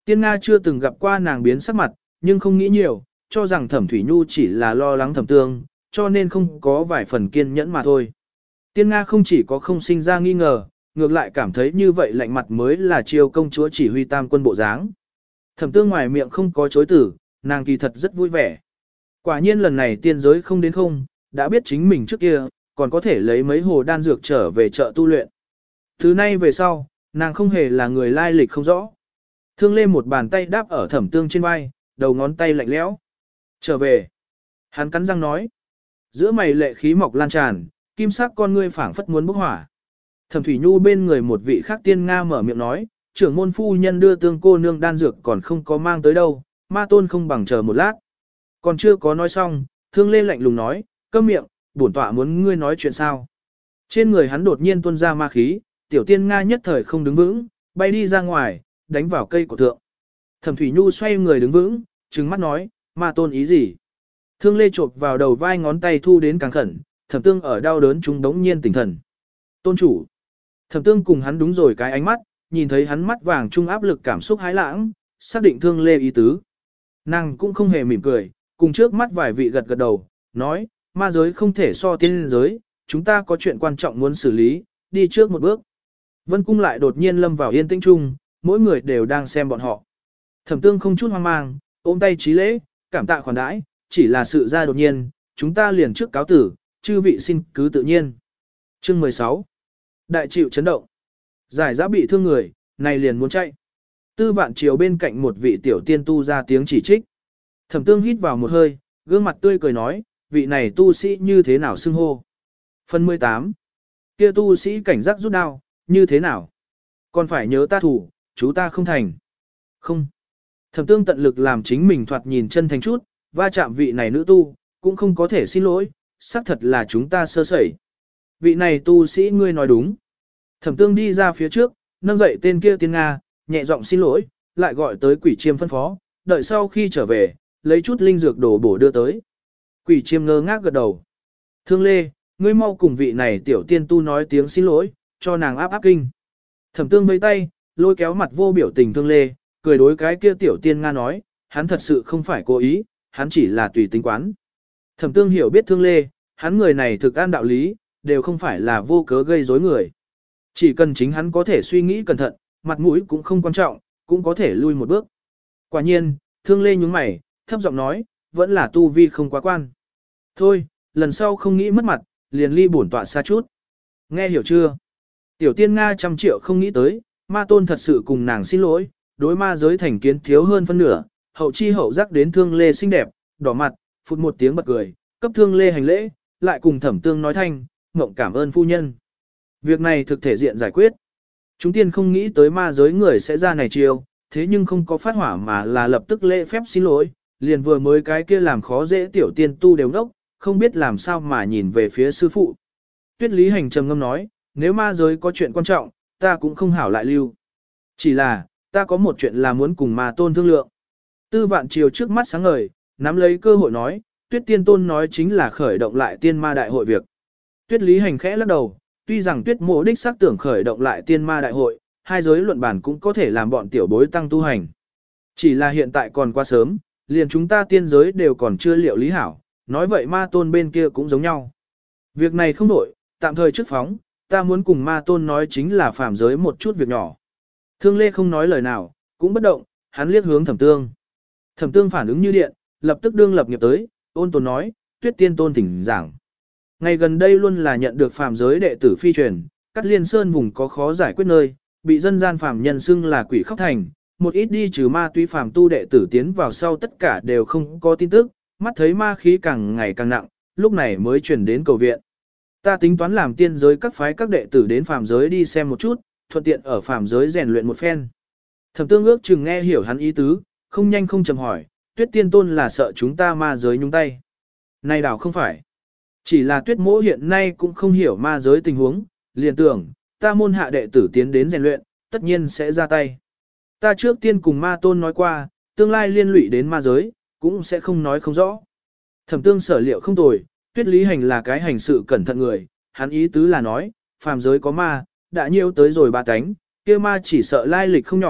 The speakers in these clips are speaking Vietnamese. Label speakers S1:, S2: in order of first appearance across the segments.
S1: Tiên Nga chưa từng gặp qua nàng biến sắc mặt, nhưng không nghĩ nhiều, cho rằng Thẩm Thủy Nhu chỉ là lo lắng Thẩm Tương, cho nên không có vài phần kiên nhẫn mà thôi. Tiên Nga không chỉ có không sinh ra nghi ngờ, ngược lại cảm thấy như vậy lạnh mặt mới là chiêu công chúa chỉ huy tam quân bộ dáng. Thẩm Tương ngoài miệng không có chối tử, nàng kỳ thật rất vui vẻ. Quả nhiên lần này tiên giới không đến không, đã biết chính mình trước kia, còn có thể lấy mấy hồ đan dược trở về chợ tu luyện. Thứ nay về sau, nàng không hề là người lai lịch không rõ. Thương Lê một bàn tay đáp ở Thẩm Tương trên vai, đầu ngón tay lạnh lẽo. Trở về. Hắn cắn răng nói. Giữa mày lệ khí mọc lan tràn, kim sắc con ngươi phảng phất muốn bốc hỏa. Thẩm Thủy Nhu bên người một vị khác tiên Nga mở miệng nói, trưởng môn phu nhân đưa Tương cô nương đan dược còn không có mang tới đâu, ma tôn không bằng chờ một lát. Còn chưa có nói xong, Thương Lê lạnh lùng nói, câm miệng, bổn tọa muốn ngươi nói chuyện sao. Trên người hắn đột nhiên tuôn ra ma khí, tiểu tiên Nga nhất thời không đứng vững, bay đi ra ngoài, đánh vào cây cổ thượng. Thẩm Thủy Nhu xoay người đứng vững, trừng mắt nói, ma tôn ý gì? Thương Lê chộp vào đầu vai ngón tay thu đến càng khẩn, Thẩm Tương ở đau đớn chúng đống nhiên tỉnh thần. Tôn chủ. Thẩm Tương cùng hắn đúng rồi cái ánh mắt, nhìn thấy hắn mắt vàng trung áp lực cảm xúc hái lãng, xác định Thương Lê ý tứ. Nàng cũng không hề mỉm cười, cùng trước mắt vài vị gật gật đầu, nói, ma giới không thể so tiên giới, chúng ta có chuyện quan trọng muốn xử lý, đi trước một bước. Vân cung lại đột nhiên lâm vào yên tĩnh chung, mỗi người đều đang xem bọn họ. Thẩm Tương không chút hoang mang, ôm tay trí lễ, cảm tạ khoản đãi, chỉ là sự ra đột nhiên, chúng ta liền trước cáo tử, chư vị xin cứ tự nhiên. Chương 16. Đại chịu chấn động. Giải giã bị thương người, này liền muốn chạy. Tư Vạn Triều bên cạnh một vị tiểu tiên tu ra tiếng chỉ trích. Thẩm Tương hít vào một hơi, gương mặt tươi cười nói, vị này tu sĩ như thế nào xưng hô. Phần 18. Kia tu sĩ cảnh giác rút đao, như thế nào? Còn phải nhớ ta thủ, chú ta không thành. Không. Thẩm Tương tận lực làm chính mình thoạt nhìn chân thành chút, va chạm vị này nữ tu, cũng không có thể xin lỗi, xác thật là chúng ta sơ sẩy. Vị này tu sĩ ngươi nói đúng. Thẩm Tương đi ra phía trước, nâng dậy tên kia tiên Nga, nhẹ giọng xin lỗi, lại gọi tới Quỷ Chiêm phân phó, đợi sau khi trở về, lấy chút linh dược đổ bổ đưa tới. Quỷ Chiêm ngơ ngác gật đầu. Thương Lê, ngươi mau cùng vị này tiểu tiên tu nói tiếng xin lỗi, cho nàng áp áp kinh. Thẩm Tương vẫy tay, lôi kéo mặt vô biểu tình Thương Lê, cười đối cái kia tiểu tiên Nga nói, hắn thật sự không phải cố ý, hắn chỉ là tùy tính quán. Thẩm Tương hiểu biết Thương Lê, hắn người này thực an đạo lý, đều không phải là vô cớ gây rối người. Chỉ cần chính hắn có thể suy nghĩ cẩn thận, mặt mũi cũng không quan trọng, cũng có thể lui một bước. Quả nhiên, Thương Lê nhúng mày, thấp giọng nói, vẫn là tu vi không quá quan. Thôi, lần sau không nghĩ mất mặt, liền ly bổn tọa xa chút. Nghe hiểu chưa? Tiểu tiên Nga 100 triệu không nghĩ tới, ma tôn thật sự cùng nàng xin lỗi, đối ma giới thành kiến thiếu hơn phân nửa, hậu chi hậu giác đến Thương Lê xinh đẹp, đỏ mặt, phụt một tiếng bật cười, cấp Thương Lê hành lễ, lại cùng Thẩm Tương nói thanh, mộng cảm ơn phu nhân. Việc này thực thể diện giải quyết. Chúng tiên không nghĩ tới ma giới người sẽ ra này chiêu, thế nhưng không có phát hỏa mà là lập tức lễ phép xin lỗi, liền vừa mới cái kia làm khó dễ tiểu tiên tu đều ngốc, không biết làm sao mà nhìn về phía sư phụ. Tuyết Lý Hành trầm ngâm nói, nếu ma giới có chuyện quan trọng, ta cũng không hảo lại lưu. Chỉ là, ta có một chuyện là muốn cùng ma tôn thương lượng. Tư Vạn Triều trước mắt sáng ngời, nắm lấy cơ hội nói, Tuyết Tiên Tôn nói chính là khởi động lại tiên ma đại hội việc. Tuyết Lý Hành khẽ lắc đầu, tuy rằng Tuyết Mộ đích xác tưởng khởi động lại tiên ma đại hội, hai giới luận bản cũng có thể làm bọn tiểu bối tăng tu hành. Chỉ là hiện tại còn quá sớm, liền chúng ta tiên giới đều còn chưa liệu lý hảo, nói vậy ma tôn bên kia cũng giống nhau. Việc này không đổi, tạm thời trước phóng, ta muốn cùng ma tôn nói chính là phàm giới một chút việc nhỏ. Thương Lê không nói lời nào, cũng bất động, hắn liếc hướng Thẩm Tương. Thẩm Tương phản ứng như điện, lập tức đương lập nghiệp tới, ôn tồn nói, Tuyết Tiên Tôn thỉnh giảng. Ngày gần đây luôn là nhận được phàm giới đệ tử phi truyền, Cát Liên Sơn vùng có khó giải quyết nơi, bị dân gian phàm nhân xưng là quỷ khóc thành, một ít đi trừ ma túy phàm tu đệ tử tiến vào sau tất cả đều không có tin tức, mắt thấy ma khí càng ngày càng nặng, lúc này mới chuyển đến cầu viện. Ta tính toán làm tiên giới các phái các đệ tử đến phàm giới đi xem một chút, thuận tiện ở phàm giới rèn luyện một phen. Thẩm Tương ước chừng nghe hiểu hắn ý tứ, không nhanh không chậm hỏi, Tuyết Tiên Tôn là sợ chúng ta ma giới nhúng tay. Này đảo không phải. Chỉ là Tuyết Mỗ hiện nay cũng không hiểu ma giới tình huống, liền tưởng, ta môn hạ đệ tử tiến đến rèn luyện, tất nhiên sẽ ra tay. Ta trước tiên cùng ma tôn nói qua, tương lai liên lụy đến ma giới, cũng sẽ không nói không rõ. Thẩm Tương sở liệu không tồi, Tuyết Lý Hành là cái hành sự cẩn thận người, hắn ý tứ là nói, phàm giới có ma, đã nhiêu tới rồi ba cánh, kia ma chỉ sợ lai lịch không nhỏ,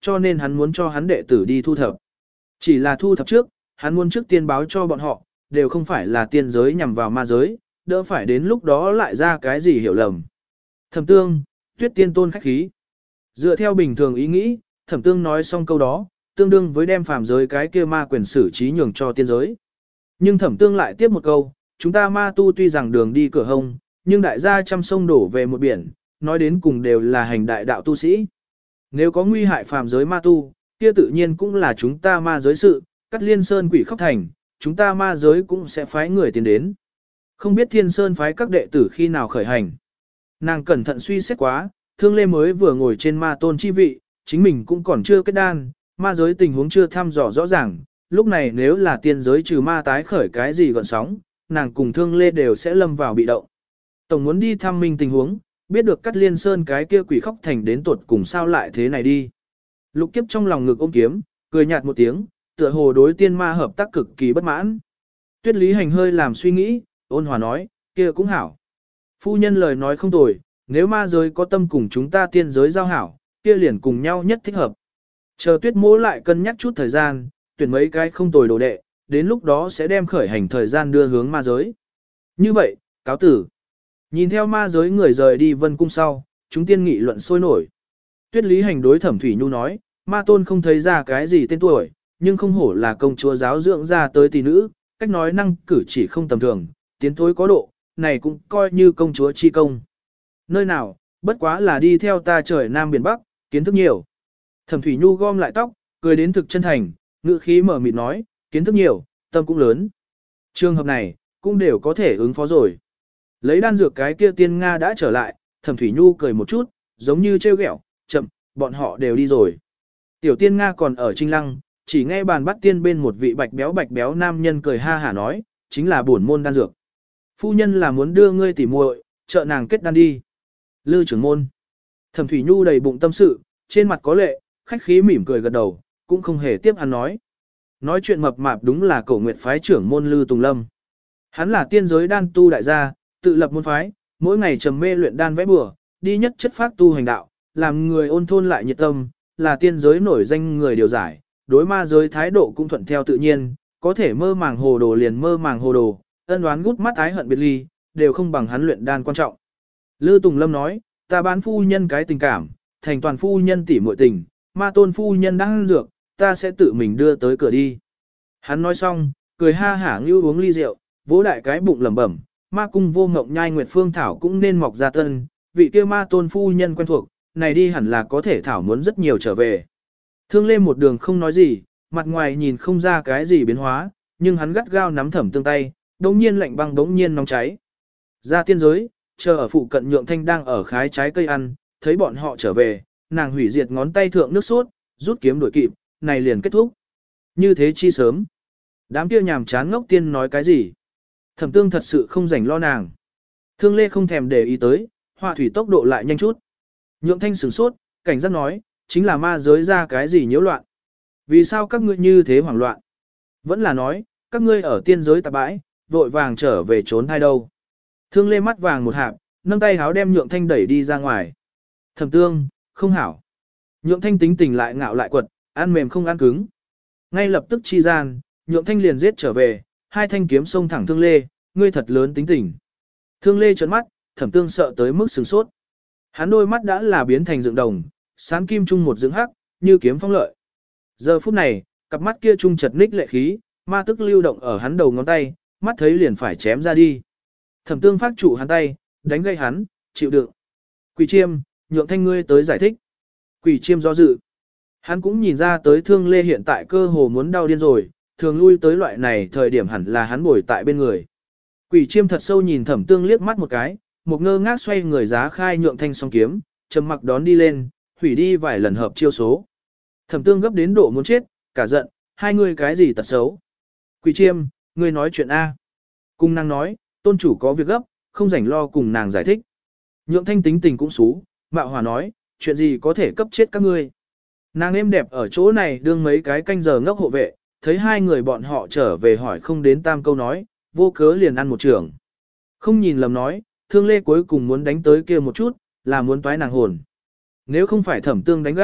S1: cho nên hắn muốn cho hắn đệ tử đi thu thập. Chỉ là thu thập trước, hắn muốn trước tiên báo cho bọn họ, đều không phải là tiên giới nhằm vào ma giới, đỡ phải đến lúc đó lại ra cái gì hiểu lầm. Thẩm Tương, Tuyết Tiên Tôn khách khí. Dựa theo bình thường ý nghĩ, Thẩm Tương nói xong câu đó, tương đương với đem phàm giới cái kia ma quyền xử trí nhường cho tiên giới. Nhưng Thẩm Tương lại tiếp một câu, chúng ta ma tu tuy rằng đường đi cửa hông, nhưng đại gia trăm sông đổ về một biển, nói đến cùng đều là hành đại đạo tu sĩ. Nếu có nguy hại phàm giới ma tu, kia tự nhiên cũng là chúng ta ma giới sự, Cắt Liên Sơn quỷ khóc thành, chúng ta ma giới cũng sẽ phái người tiến đến. Không biết Thiên Sơn phái các đệ tử khi nào khởi hành. Nàng cẩn thận suy xét quá, Thương Lê mới vừa ngồi trên ma tôn chi vị, chính mình cũng còn chưa kết đan, ma giới tình huống chưa thăm dò rõ ràng, lúc này nếu là tiên giới trừ ma tái khởi cái gì gọn sóng, nàng cùng Thương Lê đều sẽ lâm vào bị động. Tổng muốn đi thăm minh tình huống, biết được Cắt Liên Sơn cái kia quỷ khóc thành đến tuột cùng sao lại thế này đi. Lục Kiếp trong lòng ngực ôm kiếm, cười nhạt một tiếng, tựa hồ đối tiên ma hợp tác cực kỳ bất mãn. Tuyết Lý Hành hơi làm suy nghĩ, ôn hòa nói, kia cũng hảo. Phu nhân lời nói không tồi, nếu ma giới có tâm cùng chúng ta tiên giới giao hảo, kia liền cùng nhau nhất thích hợp. Chờ Tuyết Mỗ lại cân nhắc chút thời gian, tuyển mấy cái không tồi đồ đệ, đến lúc đó sẽ đem khởi hành thời gian đưa hướng ma giới. Như vậy, cáo tử. Nhìn theo ma giới người rời đi vân cung sau, chúng tiên nghị luận sôi nổi. Tuyết Lý Hành đối Thẩm Thủy Nhu nói, ma tôn không thấy ra cái gì tên tuổi, nhưng không hổ là công chúa giáo dưỡng ra tới tỷ nữ, cách nói năng cử chỉ không tầm thường, tiến thối có độ, này cũng coi như công chúa chi công. Nơi nào, bất quá là đi theo ta trời Nam Biển Bắc, kiến thức nhiều. Thẩm Thủy Nhu gom lại tóc, cười đến thực chân thành, ngữ khí mở mịt nói, kiến thức nhiều, tâm cũng lớn. Trường hợp này, cũng đều có thể ứng phó rồi. Lấy đan dược cái kia tiên Nga đã trở lại, Thẩm Thủy Nhu cười một chút, giống như trêu ghẹo, chậm, bọn họ đều đi rồi. Tiểu tiên Nga còn ở Trinh Lăng, chỉ nghe bàn bắt tiên bên một vị bạch béo nam nhân cười ha hả nói, chính là bổn môn đan dược. Phu nhân là muốn đưa ngươi tỉ muội, trợ nàng kết đan đi. Lư trưởng môn. Thẩm Thủy Nhu đầy bụng tâm sự, trên mặt có lệ, khách khí mỉm cười gật đầu, cũng không hề tiếp hắn nói. Nói chuyện mập mạp đúng là Cổ Nguyệt phái trưởng môn Lư Tùng Lâm. Hắn là tiên giới đan tu đại gia, tự lập môn phái, mỗi ngày trầm mê luyện đan vẽ bừa, đi nhất chất phát tu hành đạo, làm người ôn thôn lại nhiệt tâm, là tiên giới nổi danh người điều giải, đối ma giới thái độ cũng thuận theo tự nhiên, có thể mơ màng hồ đồ liền mơ màng hồ đồ, ân oán gút mắt ái hận biệt ly, đều không bằng hắn luyện đan quan trọng. Lư Tùng Lâm nói, ta bán phu nhân cái tình cảm, thành toàn phu nhân tỷ muội tình, ma tôn phu nhân đang ăn dược, ta sẽ tự mình đưa tới cửa đi. Hắn nói xong, cười ha hả như uống ly rượu, vỗ đại cái bụng lẩm bẩm, ma cung vô ngộng nhai nguyệt phương thảo cũng nên mọc ra tân, vị kia ma tôn phu nhân quen thuộc, này đi hẳn là có thể thảo muốn rất nhiều trở về. Thương Lê một đường không nói gì, mặt ngoài nhìn không ra cái gì biến hóa, nhưng hắn gắt gao nắm Thẩm Tương tay, đống nhiên lạnh băng đống nhiên nóng cháy. Ra tiên giới, chờ ở phụ cận Nhượng Thanh đang ở khái trái cây ăn, thấy bọn họ trở về, nàng hủy diệt ngón tay thượng nước sốt, rút kiếm đuổi kịp, này liền kết thúc. Như thế chi sớm. Đám kia nhàm chán ngốc tiên nói cái gì? Thẩm Tương thật sự không rảnh lo nàng. Thương Lê không thèm để ý tới, họa thủy tốc độ lại nhanh chút. Nhượng Thanh sửng sốt, cảnh giác nói, chính là ma giới ra cái gì nhiễu loạn. Vì sao các ngươi như thế hoảng loạn? Vẫn là nói, các ngươi ở tiên giới tạp bãi, vội vàng trở về trốn hay đâu. Thương Lê mắt vàng một hạp, nâng tay háo đem Nhượng Thanh đẩy đi ra ngoài. Thẩm Tương, không hảo. Nhượng Thanh tính tình lại ngạo lại quật, ăn mềm không ăn cứng. Ngay lập tức chi gian, Nhượng Thanh liền giết trở về, hai thanh kiếm xông thẳng Thương Lê, ngươi thật lớn tính tình. Thương Lê trợn mắt, Thẩm Tương sợ tới mức sửng sốt. Hắn đôi mắt đã là biến thành dựng đồng, sáng kim chung một dưỡng hắc, như kiếm phong lợi. Giờ phút này, cặp mắt kia trung chật ních lệ khí, ma tức lưu động ở hắn đầu ngón tay, mắt thấy liền phải chém ra đi. Thẩm Tương phát trụ hắn tay, đánh gây hắn, chịu đựng. Quỷ Chiêm, Nhượng Thanh ngươi tới giải thích. Quỷ Chiêm do dự. Hắn cũng nhìn ra tới Thương Lê hiện tại cơ hồ muốn đau điên rồi, thường lui tới loại này thời điểm hẳn là hắn bồi tại bên người. Quỷ Chiêm thật sâu nhìn Thẩm Tương liếc mắt một cái, một ngơ ngác xoay người giá khai Nhượng Thanh song kiếm, trầm mặc đón đi lên, hủy đi vài lần hợp chiêu số. Thẩm Tương gấp đến độ muốn chết, cả giận, hai người cái gì tật xấu. Quỷ Chiêm, ngươi nói chuyện A. Cung nàng nói, tôn chủ có việc gấp, không rảnh lo cùng nàng giải thích. Nhượng Thanh tính tình cũng xú, mạo hòa nói, chuyện gì có thể cấp chết các ngươi. Nàng êm đẹp ở chỗ này đương mấy cái canh giờ ngốc hộ vệ, thấy hai người bọn họ trở về hỏi không đến tam câu nói, vô cớ liền ăn một trường. Không nhìn lầm nói, Thương Lê cuối cùng muốn đánh tới kia một chút, là muốn toái nàng hồn. Nếu không phải Thẩm Tương đánh gãy,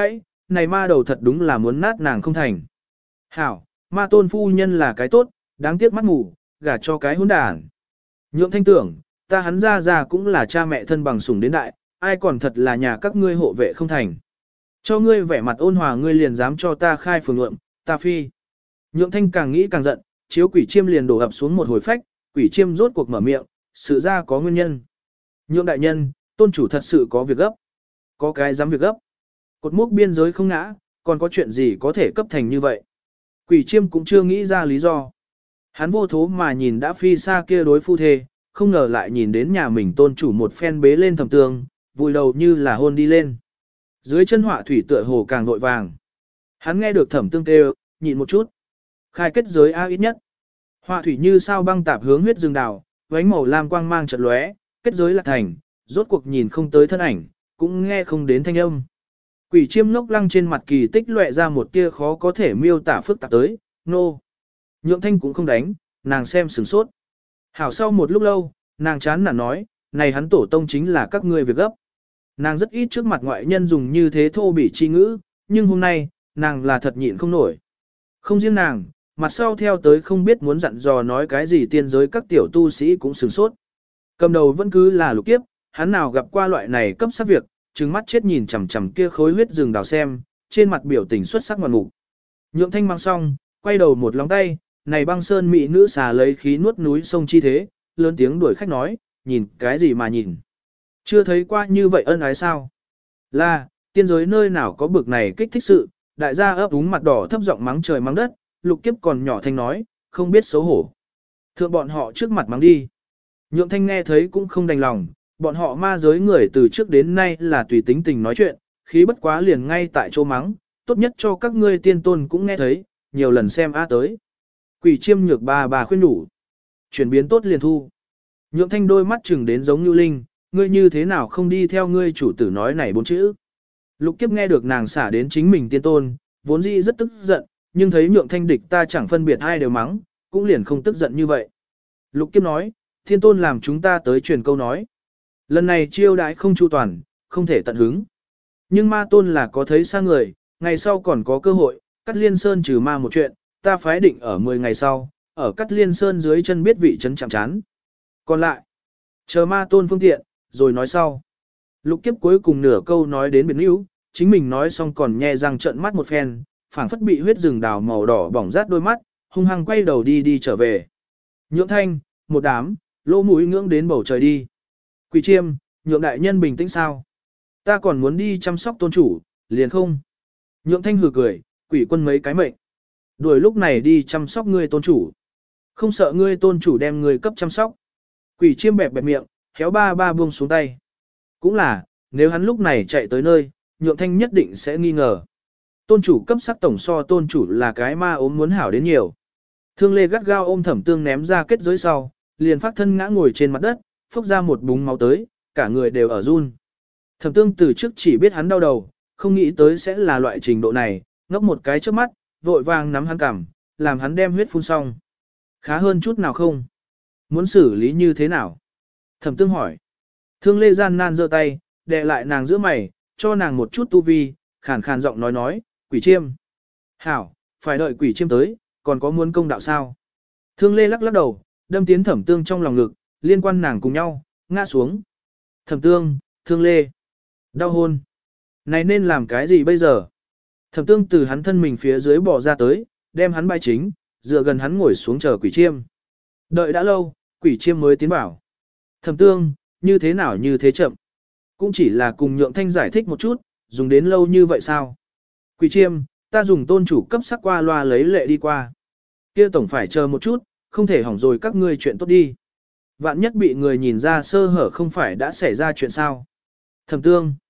S1: này ma đầu thật đúng là muốn nát nàng không thành. Hảo, ma tôn phu nhân là cái tốt, đáng tiếc mắt mù, gả cho cái hỗn đản. Nhượng Thanh tưởng, ta hắn ra cũng là cha mẹ thân bằng sủng đến đại, ai còn thật là nhà các ngươi hộ vệ không thành. Cho ngươi vẻ mặt ôn hòa ngươi liền dám cho ta khai phường luận, ta phi. Nhượng Thanh càng nghĩ càng giận, chiếu quỷ chiêm liền đổ ập xuống một hồi phách, quỷ chiêm rốt cuộc mở miệng, sự ra có nguyên nhân. Nhượng đại nhân, tôn chủ thật sự có việc gấp. Có cái dám việc gấp. Cột mốc biên giới không ngã, còn có chuyện gì có thể cấp thành như vậy. Quỷ chiêm cũng chưa nghĩ ra lý do. Hắn vô thố mà nhìn đã phi xa kia đối phu thê, không ngờ lại nhìn đến nhà mình tôn chủ một phen bế lên Thẩm Tương, vùi đầu như là hôn đi lên. Dưới chân họa thủy tựa hồ càng vội vàng. Hắn nghe được Thẩm Tương kêu, nhịn một chút. Khai kết giới A ít nhất. Họa thủy như sao băng tạp hướng huyết rừng đào, vánh màu lam quang mang chợt lóe, kết giới lạc thành, rốt cuộc nhìn không tới thân ảnh, cũng nghe không đến thanh âm. Quỷ chiêm ngốc lăng trên mặt kỳ tích lóe ra một tia khó có thể miêu tả phức tạp tới, nô. Nhượng Thanh cũng không đánh, nàng xem sửng sốt. Hảo sau một lúc lâu, nàng chán nản nói, này hắn tổ tông chính là các ngươi việc gấp. Nàng rất ít trước mặt ngoại nhân dùng như thế thô bỉ chi ngữ, nhưng hôm nay, nàng là thật nhịn không nổi. Không riêng nàng, mặt sau theo tới không biết muốn dặn dò nói cái gì tiên giới các tiểu tu sĩ cũng sửng sốt. Cầm đầu vẫn cứ là Lục Kiếp, hắn nào gặp qua loại này cấp sắc việc, trừng mắt chết nhìn chằm chằm kia khối huyết rừng đào xem, trên mặt biểu tình xuất sắc ngoạn mục. Nhượng Thanh mang xong, quay đầu một lóng tay, này băng sơn mỹ nữ xà lấy khí nuốt núi sông chi thế, lớn tiếng đuổi khách nói, nhìn cái gì mà nhìn. Chưa thấy qua như vậy ân ái sao? Là, tiên giới nơi nào có bực này kích thích sự, đại gia ấp úng mặt đỏ thấp giọng mắng trời mắng đất, Lục Kiếp còn nhỏ thanh nói, không biết xấu hổ. Thượng bọn họ trước mặt mắng đi. Nhượng Thanh nghe thấy cũng không đành lòng, bọn họ ma giới người từ trước đến nay là tùy tính tình nói chuyện, khí bất quá liền ngay tại chỗ mắng, tốt nhất cho các ngươi tiên tôn cũng nghe thấy, nhiều lần xem a tới. Quỷ chiêm nhược bà khuyên nhủ. Chuyển biến tốt liền thu. Nhượng Thanh đôi mắt chừng đến giống như linh, ngươi như thế nào không đi theo ngươi chủ tử nói này bốn chữ. Lục Kiếp nghe được nàng xả đến chính mình tiên tôn, vốn dĩ rất tức giận, nhưng thấy Nhượng Thanh địch ta chẳng phân biệt ai đều mắng, cũng liền không tức giận như vậy. Lục Kiếp nói, tiên tôn làm chúng ta tới truyền câu nói. Lần này chiêu đãi không chu toàn, không thể tận hứng. Nhưng ma tôn là có thấy xa người, ngày sau còn có cơ hội, Cắt Liên Sơn trừ ma một chuyện, ta phái định ở 10 ngày sau, ở Cắt Liên Sơn dưới chân biết vị trấn chạm chán. Còn lại, chờ ma tôn phương tiện, rồi nói sau. Lục Kiếp cuối cùng nửa câu nói đến biệt níu, chính mình nói xong còn nhe răng trợn mắt một phen, phảng phất bị huyết rừng đào màu đỏ bỏng rát đôi mắt, hung hăng quay đầu đi trở về. Nhượng Thanh, một đám, lỗ mũi ngưỡng đến bầu trời đi. Quỷ chiêm, Nhượng đại nhân bình tĩnh sao? Ta còn muốn đi chăm sóc tôn chủ, liền không? Nhượng Thanh hừ cười, quỷ quân mấy cái mệnh. Đuổi lúc này đi chăm sóc ngươi tôn chủ. Không sợ ngươi tôn chủ đem ngươi cấp chăm sóc. Quỷ chiêm bẹp miệng, khéo ba buông xuống tay. Cũng là, nếu hắn lúc này chạy tới nơi, Nhượng Thanh nhất định sẽ nghi ngờ. Tôn chủ cấp sắc tổng so tôn chủ là cái ma ốm muốn hảo đến nhiều. Thương Lê gắt gao ôm Thẩm Tương ném ra kết giới sau, liền phát thân ngã ngồi trên mặt đất, phốc ra một búng máu tới, cả người đều ở run. Thẩm Tương từ trước chỉ biết hắn đau đầu, không nghĩ tới sẽ là loại trình độ này, ngốc một cái trước mắt, vội vàng nắm hắn cằm, làm hắn đem huyết phun xong. Khá hơn chút nào không? Muốn xử lý như thế nào? Thẩm Tương hỏi. Thương Lê gian nan giơ tay, đè lại nàng giữa mày, cho nàng một chút tu vi, khàn khàn giọng nói, quỷ chiêm. Hảo, phải đợi quỷ chiêm tới, còn có muốn công đạo sao? Thương Lê lắc đầu, đâm tiến Thẩm Tương trong lòng ngực, liên quan nàng cùng nhau, ngã xuống. Thẩm Tương, Thương Lê. Đau hôn. Này nên làm cái gì bây giờ? Thẩm Tương từ hắn thân mình phía dưới bỏ ra tới, đem hắn bài chính, dựa gần hắn ngồi xuống chờ quỷ chiêm. Đợi đã lâu, quỷ chiêm mới tiến bảo. Thẩm Tương, như thế nào như thế chậm? Cũng chỉ là cùng Nhượng Thanh giải thích một chút, dùng đến lâu như vậy sao? Quỷ chiêm, ta dùng tôn chủ cấp sắc qua loa lấy lệ đi qua. Kia tổng phải chờ một chút, không thể hỏng rồi các ngươi chuyện tốt đi. Vạn nhất bị người nhìn ra sơ hở không phải đã xảy ra chuyện sao? Thẩm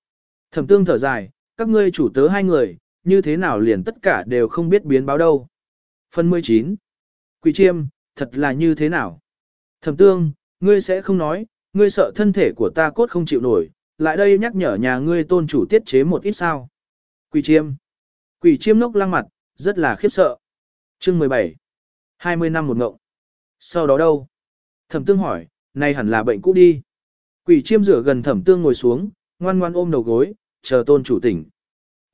S1: Tương thở dài, các ngươi chủ tớ hai người, như thế nào liền tất cả đều không biết biến báo đâu. Phần 19. Quỷ chiêm, thật là như thế nào? Thẩm Tương, ngươi sẽ không nói, ngươi sợ thân thể của ta cốt không chịu nổi, lại đây nhắc nhở nhà ngươi tôn chủ tiết chế một ít sao. Quỷ chiêm ngốc lăng mặt, rất là khiếp sợ. Chương 17. 20 năm một ngộng. Sau đó đâu? Thẩm Tương hỏi, này hẳn là bệnh cũ đi. Quỷ chiêm rửa gần Thẩm Tương ngồi xuống, ngoan ngoan ôm đầu gối, chờ tôn chủ tỉnh.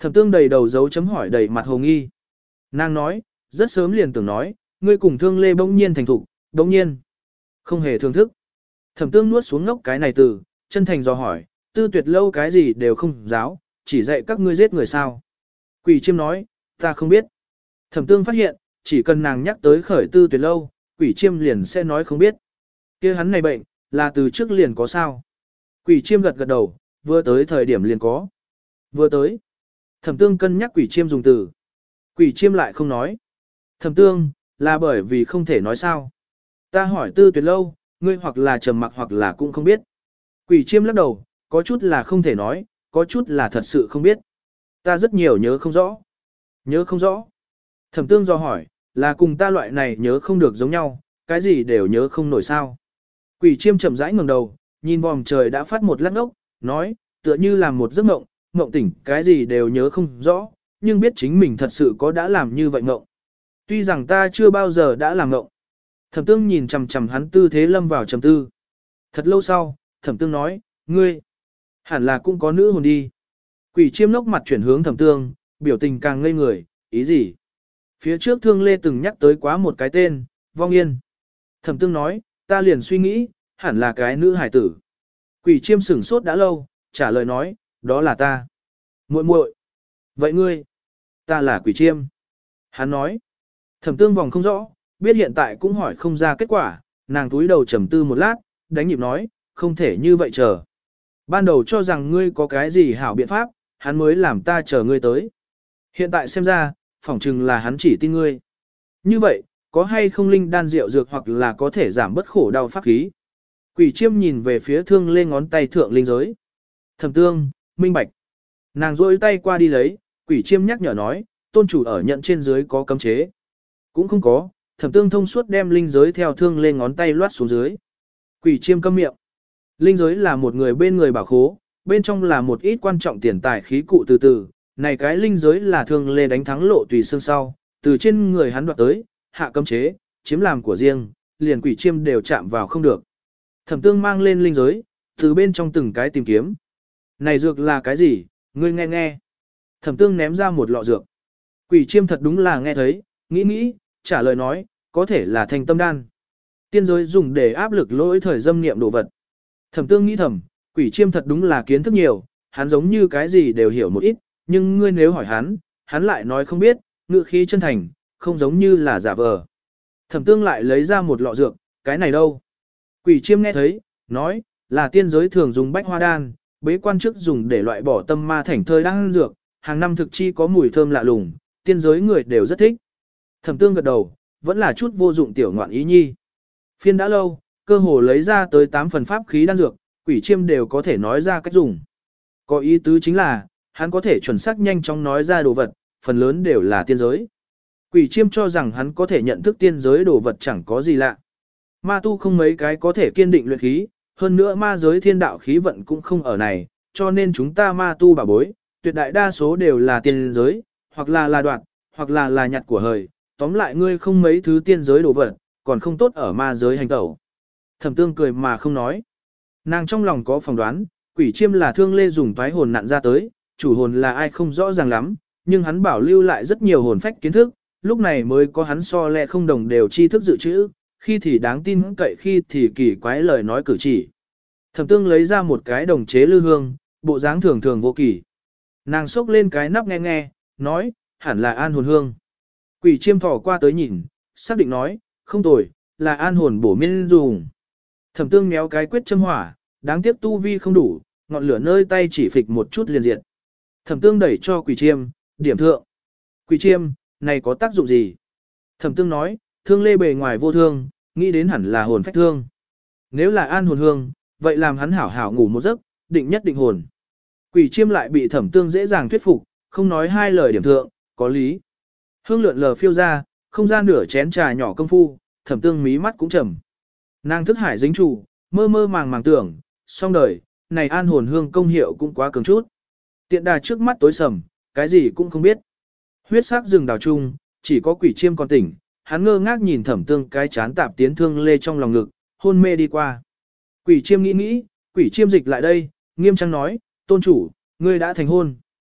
S1: Thẩm tương đầy đầu dấu chấm hỏi đầy mặt hồ nghi. Nàng nói, rất sớm liền tưởng nói, ngươi cùng Thương Lê bỗng nhiên thành thục, bỗng nhiên. Không hề thương thức. Thẩm tương nuốt xuống ngốc cái này từ, chân thành dò hỏi, Tư Tuyệt lâu cái gì đều không giáo, chỉ dạy các ngươi giết người sao. Quỷ chiêm nói, ta không biết. Thẩm tương phát hiện, chỉ cần nàng nhắc tới khởi Tư Tuyệt lâu, quỷ chiêm liền sẽ nói không biết. Kia hắn này bệnh, là từ trước liền có sao. Quỷ chiêm gật gật đầu, vừa tới thời điểm liền có. Vừa tới. Thẩm tương cân nhắc quỷ chiêm dùng từ. Quỷ chiêm lại không nói. Thẩm tương, là bởi vì không thể nói sao. Ta hỏi Tư Tuyệt lâu, ngươi hoặc là trầm mặc hoặc là cũng không biết. Quỷ chiêm lắc đầu, có chút là không thể nói, có chút là thật sự không biết. Ta rất nhiều nhớ không rõ. Nhớ không rõ. Thẩm tương do hỏi, là cùng ta loại này nhớ không được giống nhau, cái gì đều nhớ không nổi sao. Quỷ chiêm chậm rãi ngẩng đầu, nhìn vòm trời đã phát một lát ốc, nói, tựa như là một giấc mộng, mộng tỉnh, cái gì đều nhớ không rõ, nhưng biết chính mình thật sự có đã làm như vậy mộng. Tuy rằng ta chưa bao giờ đã làm mộng. Thẩm tương nhìn chằm chằm hắn tư thế lâm vào trầm tư. Thật lâu sau, thẩm tương nói, ngươi, hẳn là cũng có nữ hồn đi. Quỷ chiêm lốc mặt chuyển hướng thẩm tương, biểu tình càng ngây người, ý gì? Phía trước Thương Lê từng nhắc tới quá một cái tên, Vong Yên. Thẩm tương nói, ta liền suy nghĩ, hẳn là cái nữ hải tử. Quỷ chiêm sửng sốt đã lâu, trả lời nói, đó là ta. Muội muội. Vậy ngươi? Ta là quỷ chiêm. Hắn nói. Thẩm tương vòng không rõ, biết hiện tại cũng hỏi không ra kết quả, nàng túi đầu trầm tư một lát, đánh nhịp nói, không thể như vậy chờ. Ban đầu cho rằng ngươi có cái gì hảo biện pháp, hắn mới làm ta chờ ngươi tới. Hiện tại xem ra, phỏng chừng là hắn chỉ tin ngươi. Như vậy, có hay không linh đan rượu dược hoặc là có thể giảm bất khổ đau pháp khí? Quỷ chiêm nhìn về phía Thương Lê ngón tay thượng linh giới. Thẩm tương, minh bạch. Nàng rôi tay qua đi lấy, quỷ chiêm nhắc nhở nói, tôn chủ ở nhận trên dưới có cấm chế. Cũng không có, thẩm tương thông suốt đem linh giới theo Thương Lê ngón tay loát xuống dưới. Quỷ chiêm câm miệng. Linh giới là một người bên người bảo khố, bên trong là một ít quan trọng tiền tài khí cụ từ từ. Này cái linh giới là Thương Lê đánh thắng Lộ Tùy xương sau, từ trên người hắn đoạt tới, hạ cấm chế, chiếm làm của riêng, liền quỷ chiêm đều chạm vào không được. Thẩm tương mang lên linh giới, từ bên trong từng cái tìm kiếm. Này dược là cái gì, ngươi nghe nghe. Thẩm tương ném ra một lọ dược. Quỷ chiêm thật đúng là nghe thấy, nghĩ, trả lời nói, có thể là thanh tâm đan. Tiên giới dùng để áp lực lỗi thời dâm niệm đồ vật. Thẩm tương nghĩ thầm, quỷ chiêm thật đúng là kiến thức nhiều, hắn giống như cái gì đều hiểu một ít, nhưng ngươi nếu hỏi hắn lại nói không biết, ngữ khí chân thành, không giống như là giả vờ. Thẩm tương lại lấy ra một lọ dược, cái này đâu? Quỷ chiêm nghe thấy, nói, là tiên giới thường dùng bách hoa đan, bế quan trước dùng để loại bỏ tâm ma thảnh thơi đan dược, hàng năm thực chi có mùi thơm lạ lùng, tiên giới người đều rất thích. Thẩm tương gật đầu, vẫn là chút vô dụng tiểu ngoạn ý nhi. Phiên đã lâu, cơ hồ lấy ra tới 8 phần pháp khí đan dược, quỷ chiêm đều có thể nói ra cách dùng. Có ý tứ chính là, hắn có thể chuẩn xác nhanh chóng nói ra đồ vật, phần lớn đều là tiên giới. Quỷ chiêm cho rằng hắn có thể nhận thức tiên giới đồ vật chẳng có gì lạ. Ma tu không mấy cái có thể kiên định luyện khí, hơn nữa ma giới thiên đạo khí vận cũng không ở này, cho nên chúng ta ma tu bà bối, tuyệt đại đa số đều là tiên giới, hoặc là đoạt, hoặc là nhặt của hời, tóm lại ngươi không mấy thứ tiên giới đồ vật, còn không tốt ở ma giới hành tẩu. Thẩm tương cười mà không nói. Nàng trong lòng có phỏng đoán, quỷ chiêm là Thương Lê dùng toái hồn nặn ra tới, chủ hồn là ai không rõ ràng lắm, nhưng hắn bảo lưu lại rất nhiều hồn phách kiến thức, lúc này mới có hắn so lẹ không đồng đều tri thức dự trữ, khi thì đáng tin cậy khi thì kỳ quái lời nói cử chỉ. Thẩm tương lấy ra một cái đồng chế lư hương, bộ dáng thường thường vô kỳ. Nàng xốc lên cái nắp nghe, nói, hẳn là an hồn hương. Quỷ chiêm thỏ qua tới nhìn, xác định nói, không tồi, là an hồn bổ miên dùng. Thẩm tương méo cái quyết châm hỏa, đáng tiếc tu vi không đủ, ngọn lửa nơi tay chỉ phịch một chút liền diệt. Thẩm tương đẩy cho quỷ chiêm, điểm thượng. Quỷ chiêm, này có tác dụng gì? Thẩm tương nói, Thương Lê bề ngoài vô thương, nghĩ đến hẳn là hồn phách thương. Nếu là an hồn hương, vậy làm hắn hảo hảo ngủ một giấc, định nhất định hồn. Quỷ chiêm lại bị thẩm tương dễ dàng thuyết phục, không nói hai lời điểm thượng, có lý. Hương lượn lờ phiêu ra, không ra nửa chén trà nhỏ công phu, thẩm tương mí mắt cũng trầm. Nàng thức hải dính chủ, mơ mơ màng tưởng, xong đời, này an hồn hương công hiệu cũng quá cường chút. Tiện đà trước mắt tối sầm, cái gì cũng không biết. Huyết sắc rừng đào chung, chỉ có quỷ chiêm còn tỉnh, hắn ngơ ngác nhìn thẩm tương cái chán tạp tiến Thương Lê trong lòng ngực, hôn mê đi qua. Quỷ chiêm nghĩ, quỷ chiêm dịch lại đây, nghiêm trang nói, tôn chủ, ngươi đã thành hôn.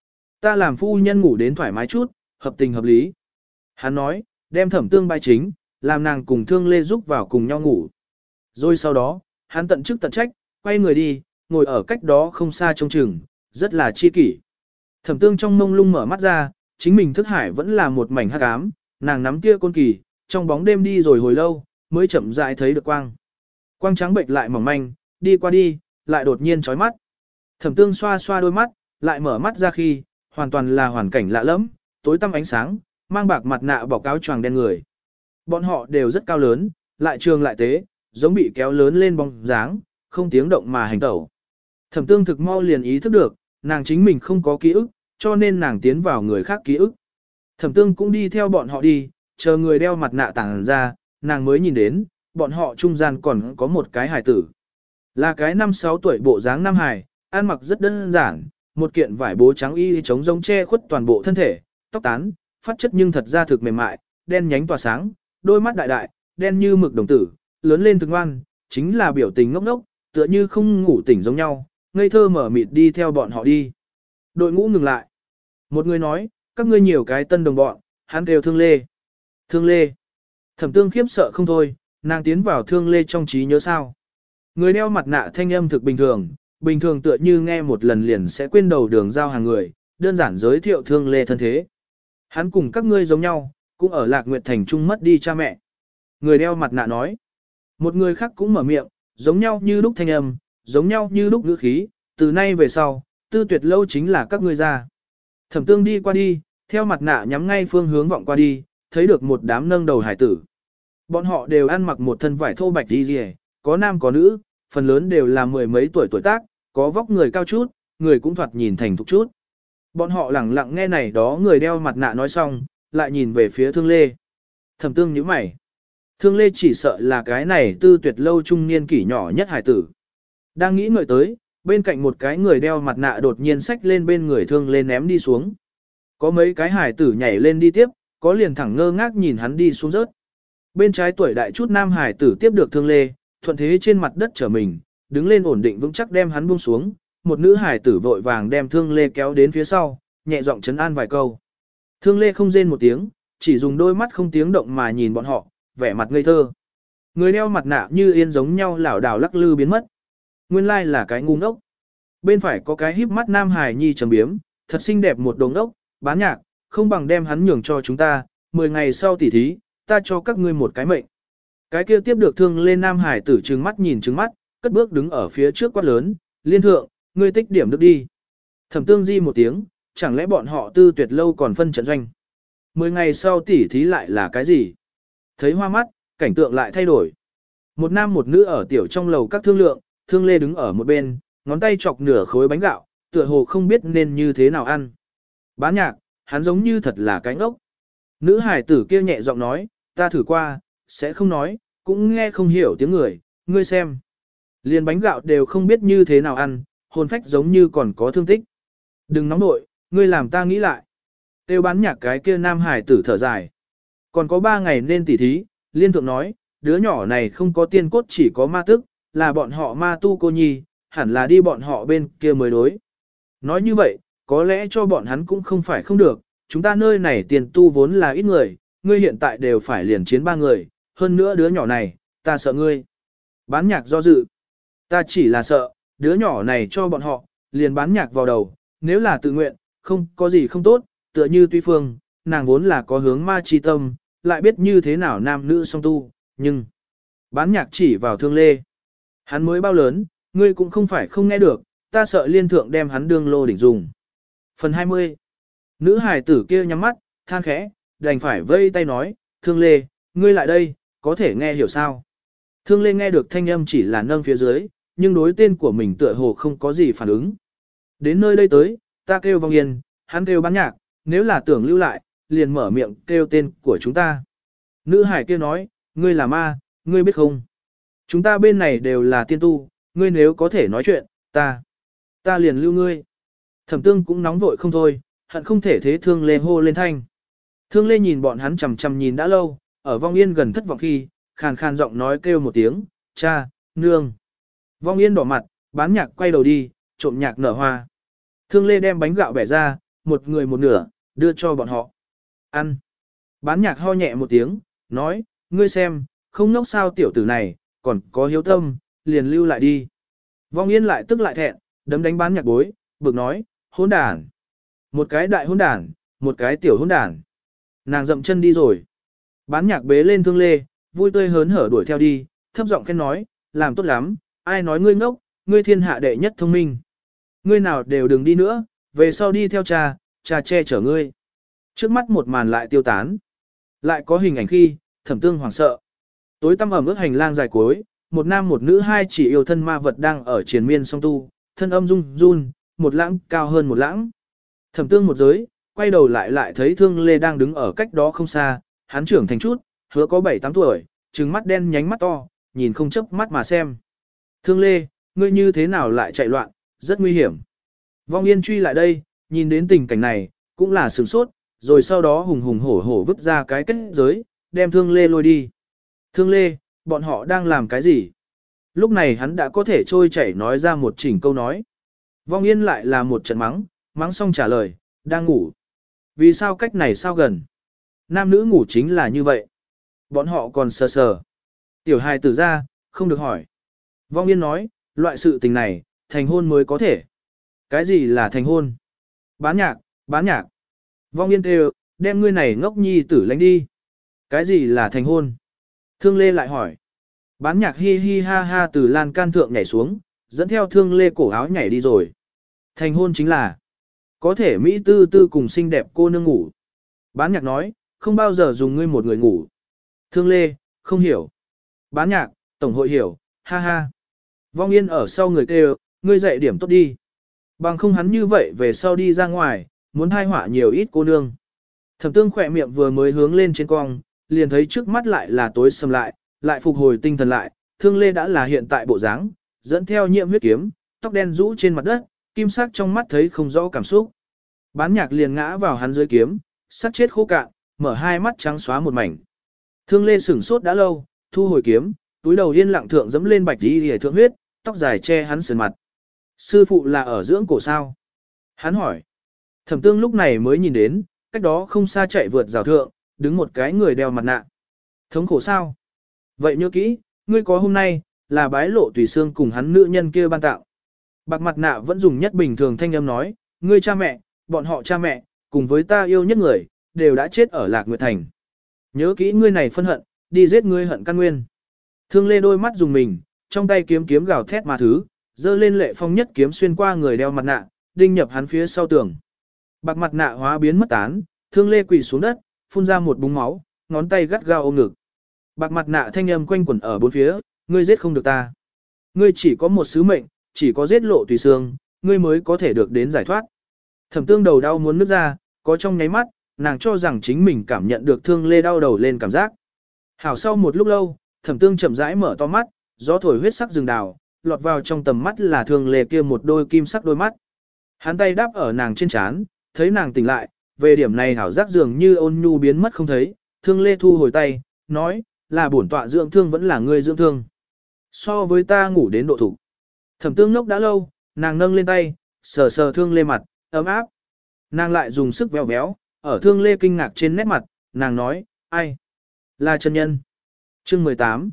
S1: Ta làm phu nhân ngủ đến thoải mái chút, hợp tình hợp lý. Hắn nói, đem Thẩm Tương bài chính, làm nàng cùng Thương Lê giúp vào cùng nhau ngủ. Rồi sau đó, hắn tận chức tận trách, quay người đi, ngồi ở cách đó không xa trông chừng, rất là chi kỷ. Thẩm Tương trong mông lung mở mắt ra, chính mình thức hải vẫn là một mảnh hắc ám, nàng nắm kia côn kỳ, trong bóng đêm đi rồi hồi lâu, mới chậm rãi thấy được quang. Quang trắng bệnh lại mỏng manh, đi qua đi, lại đột nhiên chói mắt. Thẩm Tương xoa xoa đôi mắt, lại mở mắt ra khi, hoàn toàn là hoàn cảnh lạ lẫm, tối tăm ánh sáng, mang bạc mặt nạ bọc áo choàng đen người. Bọn họ đều rất cao lớn, lại trường lại tế, giống bị kéo lớn lên bóng dáng, không tiếng động mà hành tẩu. Thẩm Tương thực mau liền ý thức được, nàng chính mình không có ký ức, cho nên nàng tiến vào người khác ký ức. Thẩm Tương cũng đi theo bọn họ đi, chờ người đeo mặt nạ tàng ra, nàng mới nhìn đến, bọn họ trung gian còn có một cái hài tử. Là cái 5-6 tuổi bộ dáng nam hài, ăn mặc rất đơn giản, một kiện vải bố trắng y chống giống che khuất toàn bộ thân thể, tóc tán, phát chất nhưng thật ra thực mềm mại, đen nhánh tỏa sáng, đôi mắt đại đại, đen như mực đồng tử, lớn lên thực ngoan, chính là biểu tình ngốc ngốc, tựa như không ngủ tỉnh giống nhau, ngây thơ mở mịt đi theo bọn họ đi. Đội ngũ ngừng lại. Một người nói, các ngươi nhiều cái tân đồng bọn, hắn đều Thương Lê. Thương Lê. Thẩm Tương khiếp sợ không thôi, nàng tiến vào Thương Lê trong trí nhớ sao. Người đeo mặt nạ thanh âm thực bình thường tựa như nghe một lần liền sẽ quên đầu đường giao hàng người, đơn giản giới thiệu Thương Lê thân thế. Hắn cùng các ngươi giống nhau, cũng ở Lạc Nguyệt Thành Trung mất đi cha mẹ. Người đeo mặt nạ nói. Một người khác cũng mở miệng, giống nhau như lúc thanh âm, giống nhau như lúc ngữ khí, từ nay về sau, Tư Tuyệt Lâu chính là các ngươi ra. Thẩm Tương đi qua đi, theo mặt nạ nhắm ngay phương hướng vọng qua đi, thấy được một đám nâng đầu hải tử. Bọn họ đều ăn mặc một thân vải thô bạch đi rìa, có nam có nữ, phần lớn đều là mười mấy tuổi tuổi tác, có vóc người cao chút, người cũng thoạt nhìn thành thục chút. Bọn họ lẳng lặng nghe này đó người đeo mặt nạ nói xong, lại nhìn về phía Thương Lê. Thẩm Tương nhíu mày. Thương Lê chỉ sợ là cái này Tư Tuyệt Lâu trung niên kỷ nhỏ nhất hải tử. Đang nghĩ ngợi tới, bên cạnh một cái người đeo mặt nạ đột nhiên xách lên bên người Thương Lê ném đi xuống. Có mấy cái hải tử nhảy lên đi tiếp, có liền thẳng ngơ ngác nhìn hắn đi xuống rớt. Bên trái tuổi đại chút nam hải tử tiếp được Thương Lê, thuận thế trên mặt đất trở mình, đứng lên ổn định vững chắc đem hắn buông xuống. Một nữ hải tử vội vàng đem Thương Lê kéo đến phía sau, nhẹ giọng trấn an vài câu. Thương Lê không rên một tiếng, chỉ dùng đôi mắt không tiếng động mà nhìn bọn họ, vẻ mặt ngây thơ. Người đeo mặt nạ như yên giống nhau lảo đảo lắc lư biến mất. Nguyên lai là cái ngu ngốc. Bên phải có cái híp mắt nam hải nhi trầm biếm, thật xinh đẹp một đống ốc, bán nhạc, không bằng đem hắn nhường cho chúng ta, 10 ngày sau tỉ thí, ta cho các ngươi một cái mệnh. Cái kia tiếp được Thương Lê nam hải tử trừng mắt nhìn trừng mắt, cất bước đứng ở phía trước quát lớn, Liên thượng, ngươi tích điểm được đi. Thẩm Tương di một tiếng, chẳng lẽ bọn họ Tư Tuyệt Lâu còn phân trận doanh. 10 ngày sau tỉ thí lại là cái gì? Thấy hoa mắt, cảnh tượng lại thay đổi. Một nam một nữ ở tiểu trong lầu các thương lượng, Thương Lê đứng ở một bên, ngón tay chọc nửa khối bánh gạo, tựa hồ không biết nên như thế nào ăn. Bán nhạc, hắn giống như thật là cái ngốc. Nữ hải tử kia nhẹ giọng nói, ta thử qua, sẽ không nói, cũng nghe không hiểu tiếng người, ngươi xem. Liền bánh gạo đều không biết như thế nào ăn, hồn phách giống như còn có thương tích. Đừng nóng nội, ngươi làm ta nghĩ lại. Tiêu bán nhạc cái kia nam hải tử thở dài. Còn có 3 ngày nên tỉ thí, Liên thượng nói, đứa nhỏ này không có tiên cốt chỉ có ma tức, là bọn họ ma tu cô nhi, hẳn là đi bọn họ bên kia mới đối. Nói như vậy, có lẽ cho bọn hắn cũng không phải không được, chúng ta nơi này tiền tu vốn là ít người, ngươi hiện tại đều phải liền chiến 3 người, hơn nữa đứa nhỏ này, ta sợ ngươi. Bán nhạc do dự. Ta chỉ là sợ, đứa nhỏ này cho bọn họ, liền bán nhạc vào đầu, nếu là tự nguyện, không có gì không tốt, tựa như Tuy Phương, nàng vốn là có hướng ma chi tâm, lại biết như thế nào nam nữ song tu, nhưng... Bán nhạc chỉ vào Thương Lê. Hắn mới bao lớn, ngươi cũng không phải không nghe được, ta sợ Liên thượng đem hắn đương lô đỉnh dùng. Phần 20. Nữ hài tử kia nhắm mắt, than khẽ, đành phải vây tay nói, Thương Lê, ngươi lại đây, có thể nghe hiểu sao? Thương Lê nghe được thanh âm chỉ là nâng phía dưới, nhưng đối tên của mình tựa hồ không có gì phản ứng. Đến nơi đây tới, ta kêu Vong Yên, hắn kêu Bán nhạc, nếu là tưởng lưu lại, liền mở miệng kêu tên của chúng ta. Nữ hải kia nói, ngươi là ma, ngươi biết không? Chúng ta bên này đều là tiên tu, ngươi nếu có thể nói chuyện, ta liền lưu ngươi. Thẩm Tương cũng nóng vội không thôi, hận không thể thế Thương Lê hô lên thanh. Thương Lê nhìn bọn hắn chằm chằm nhìn đã lâu, ở Vong Yên gần thất vọng khi, khàn khàn giọng nói kêu một tiếng, cha, nương. Vong Yên đỏ mặt, Bán nhạc quay đầu đi, trộm nhạc nở hoa. Thương Lê đem bánh gạo bẻ ra, một người một nửa, đưa cho bọn họ. Ăn. Bán nhạc ho nhẹ một tiếng, nói, ngươi xem, không ngốc sao tiểu tử này, còn có hiếu tâm, liền lưu lại đi. Vong Yên lại tức lại thẹn, đấm đánh bán nhạc bối, bực nói, hỗn đản. Một cái đại hỗn đản, một cái tiểu hỗn đản. Nàng dậm chân đi rồi. Bán nhạc bế lên Thương Lê, vui tươi hớn hở đuổi theo đi, thấp giọng khen nói, làm tốt lắm, ai nói ngươi ngốc, ngươi thiên hạ đệ nhất thông minh. Ngươi nào đều đừng đi nữa, về sau đi theo cha, cha che chở ngươi. Trước mắt một màn lại tiêu tán. Lại có hình ảnh khi, Thẩm Tương hoảng sợ. Tối tăm ẩm ướt hành lang dài cuối, một nam một nữ hai chỉ yêu thân ma vật đang ở triền miên song tu, thân âm run run, một lãng cao hơn một lãng. Thẩm Tương một giới, quay đầu lại thấy Thương Lê đang đứng ở cách đó không xa, hắn trưởng thành chút, hứa có 7-8 tuổi, trừng mắt đen nhánh mắt to, nhìn không chớp mắt mà xem. Thương Lê, ngươi như thế nào lại chạy loạn, rất nguy hiểm. Vong Yên truy lại đây, nhìn đến tình cảnh này, cũng là sửng sốt, rồi sau đó hùng hùng hổ hổ vứt ra cái kết giới, đem Thương Lê lôi đi. Thương Lê, bọn họ đang làm cái gì? Lúc này hắn đã có thể trôi chảy nói ra một chỉnh câu nói. Vong Yên lại là một trận mắng, mắng xong trả lời, đang ngủ. Vì sao cách này sao gần? Nam nữ ngủ chính là như vậy. Bọn họ còn sờ sờ. Tiểu hài tử ra, không được hỏi. Vong Yên nói, loại sự tình này, thành hôn mới có thể. Cái gì là thành hôn? Bán nhạc, bán nhạc. Vong Yên kêu, đem ngươi này ngốc nhi tử lánh đi. Cái gì là thành hôn? Thương Lê lại hỏi. Bán nhạc hi hi ha ha từ lan can thượng nhảy xuống, dẫn theo Thương Lê cổ áo nhảy đi rồi. Thành hôn chính là có thể Mỹ tư tư cùng xinh đẹp cô nương ngủ. Bán nhạc nói, không bao giờ dùng ngươi một người ngủ. Thương Lê, không hiểu. Bán nhạc, tổng hội hiểu, ha ha. Vong Yên ở sau người kêu, ngươi dạy điểm tốt đi. Bằng không hắn như vậy về sau đi ra ngoài, muốn hai họa nhiều ít cô nương. Thẩm Tương khỏe miệng vừa mới hướng lên trên cong, liền thấy trước mắt lại là tối sầm lại phục hồi tinh thần lại, Thương Lê đã là hiện tại bộ dáng, dẫn theo nhiễm huyết kiếm, tóc đen rũ trên mặt đất, kim sắc trong mắt thấy không rõ cảm xúc. Bán nhạc liền ngã vào hắn dưới kiếm, sắc chết khô cạn, mở hai mắt trắng xóa một mảnh. Thương Lê sửng sốt đã lâu, thu hồi kiếm, túi đầu yên lặng thượng dẫm lên bạch đi hề thượng huyết, tóc dài che hắn sườn mặt. Sư phụ là ở dưỡng cổ sao? Hắn hỏi. Thẩm Tương lúc này mới nhìn đến, cách đó không xa chạy vượt rào thượng, đứng một cái người đeo mặt nạ. Thống khổ sao? Vậy nhớ kỹ, ngươi có hôm nay, là bái lộ tùy xương cùng hắn nữ nhân kia ban tạo. Bạc mặt nạ vẫn dùng nhất bình thường thanh âm nói, ngươi cha mẹ, bọn họ cha mẹ, cùng với ta yêu nhất người, đều đã chết ở Lạc Nguyệt Thành. Nhớ kỹ ngươi này phân hận, đi giết ngươi hận căn nguyên. Thương Lê đôi mắt dùng mình, trong tay kiếm kiếm gào thét mà thứ, dơ lên lệ phong nhất kiếm xuyên qua người đeo mặt nạ, đinh nhập hắn phía sau tường. Bạc mặt nạ hóa biến mất tán, Thương Lê quỳ xuống đất, phun ra một búng máu, ngón tay gắt gao ôm ngực. Bạc mặt nạ thanh âm quanh quẩn ở bốn phía, ngươi giết không được ta. Ngươi chỉ có một sứ mệnh, chỉ có giết lộ tùy xương, ngươi mới có thể được đến giải thoát. Thẩm Tương đầu đau muốn nứt ra, có trong nháy mắt, nàng cho rằng chính mình cảm nhận được Thương Lê đau đầu lên cảm giác. Hảo sau một lúc lâu, Thẩm Tương chậm rãi mở to mắt, gió thổi huyết sắc rừng đào, lọt vào trong tầm mắt là Thương Lê kia một đôi kim sắc đôi mắt. Hắn tay đáp ở nàng trên trán, thấy nàng tỉnh lại, về điểm này hảo giác dường như ôn nhu biến mất không thấy, Thương Lê thu hồi tay, nói, là bổn tọa dưỡng thương vẫn là ngươi dưỡng thương. So với ta ngủ đến độ thủ. Thẩm Tương ngốc đã lâu, nàng nâng lên tay, sờ sờ Thương Lê mặt, ấm áp. Nàng lại dùng sức véo véo, ở Thương Lê kinh ngạc trên nét mặt, nàng nói, ai? Là chân nhân. Chương 18.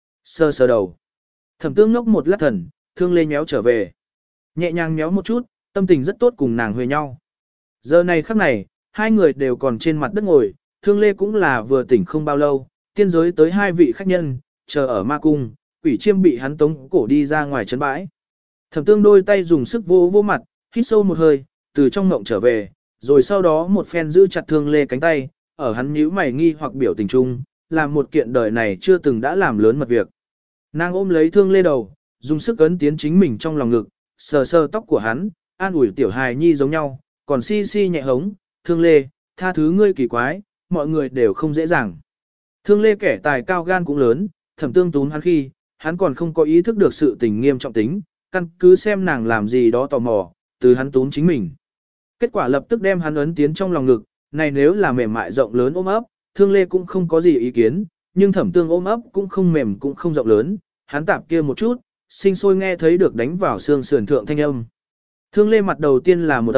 S1: Sờ sờ đầu. Thẩm Tương ngốc một lát thần, Thương Lê nhéo trở về. Nhẹ nhàng nhéo một chút, tâm tình rất tốt cùng nàng huề nhau. Giờ này khắc này, hai người đều còn trên mặt đất ngồi, Thương Lê cũng là vừa tỉnh không bao lâu, tiên giới tới hai vị khách nhân, chờ ở ma cung, quỷ chiêm bị hắn tống cổ đi ra ngoài trấn bãi. Thẩm Tương đôi tay dùng sức vô vô mặt, hít sâu một hơi, từ trong ngộng trở về, rồi sau đó một phen giữ chặt Thương Lê cánh tay, ở hắn nhíu mày nghi hoặc biểu tình chung, làm một kiện đời này chưa từng đã làm lớn mật việc. Nàng ôm lấy Thương Lê đầu, dùng sức ấn tiến chính mình trong lòng ngực, sờ sờ tóc của hắn, an ủi tiểu hài nhi giống nhau, còn si si nhẹ hống, Thương Lê, tha thứ ngươi kỳ quái, mọi người đều không dễ dàng. Thương Lê kẻ tài cao gan cũng lớn, Thẩm Tương tún hắn khi, hắn còn không có ý thức được sự tình nghiêm trọng tính, căn cứ xem nàng làm gì đó tò mò, từ hắn tún chính mình. Kết quả lập tức đem hắn ấn tiến trong lòng ngực, này nếu là mềm mại rộng lớn ôm ấp, Thương Lê cũng không có gì ý kiến, nhưng Thẩm Tương ôm ấp cũng không mềm cũng không rộng lớn, hắn tạp kia một chút, sinh sôi nghe thấy được đánh vào xương sườn thượng thanh âm. Thương Lê mặt đầu tiên là một âm,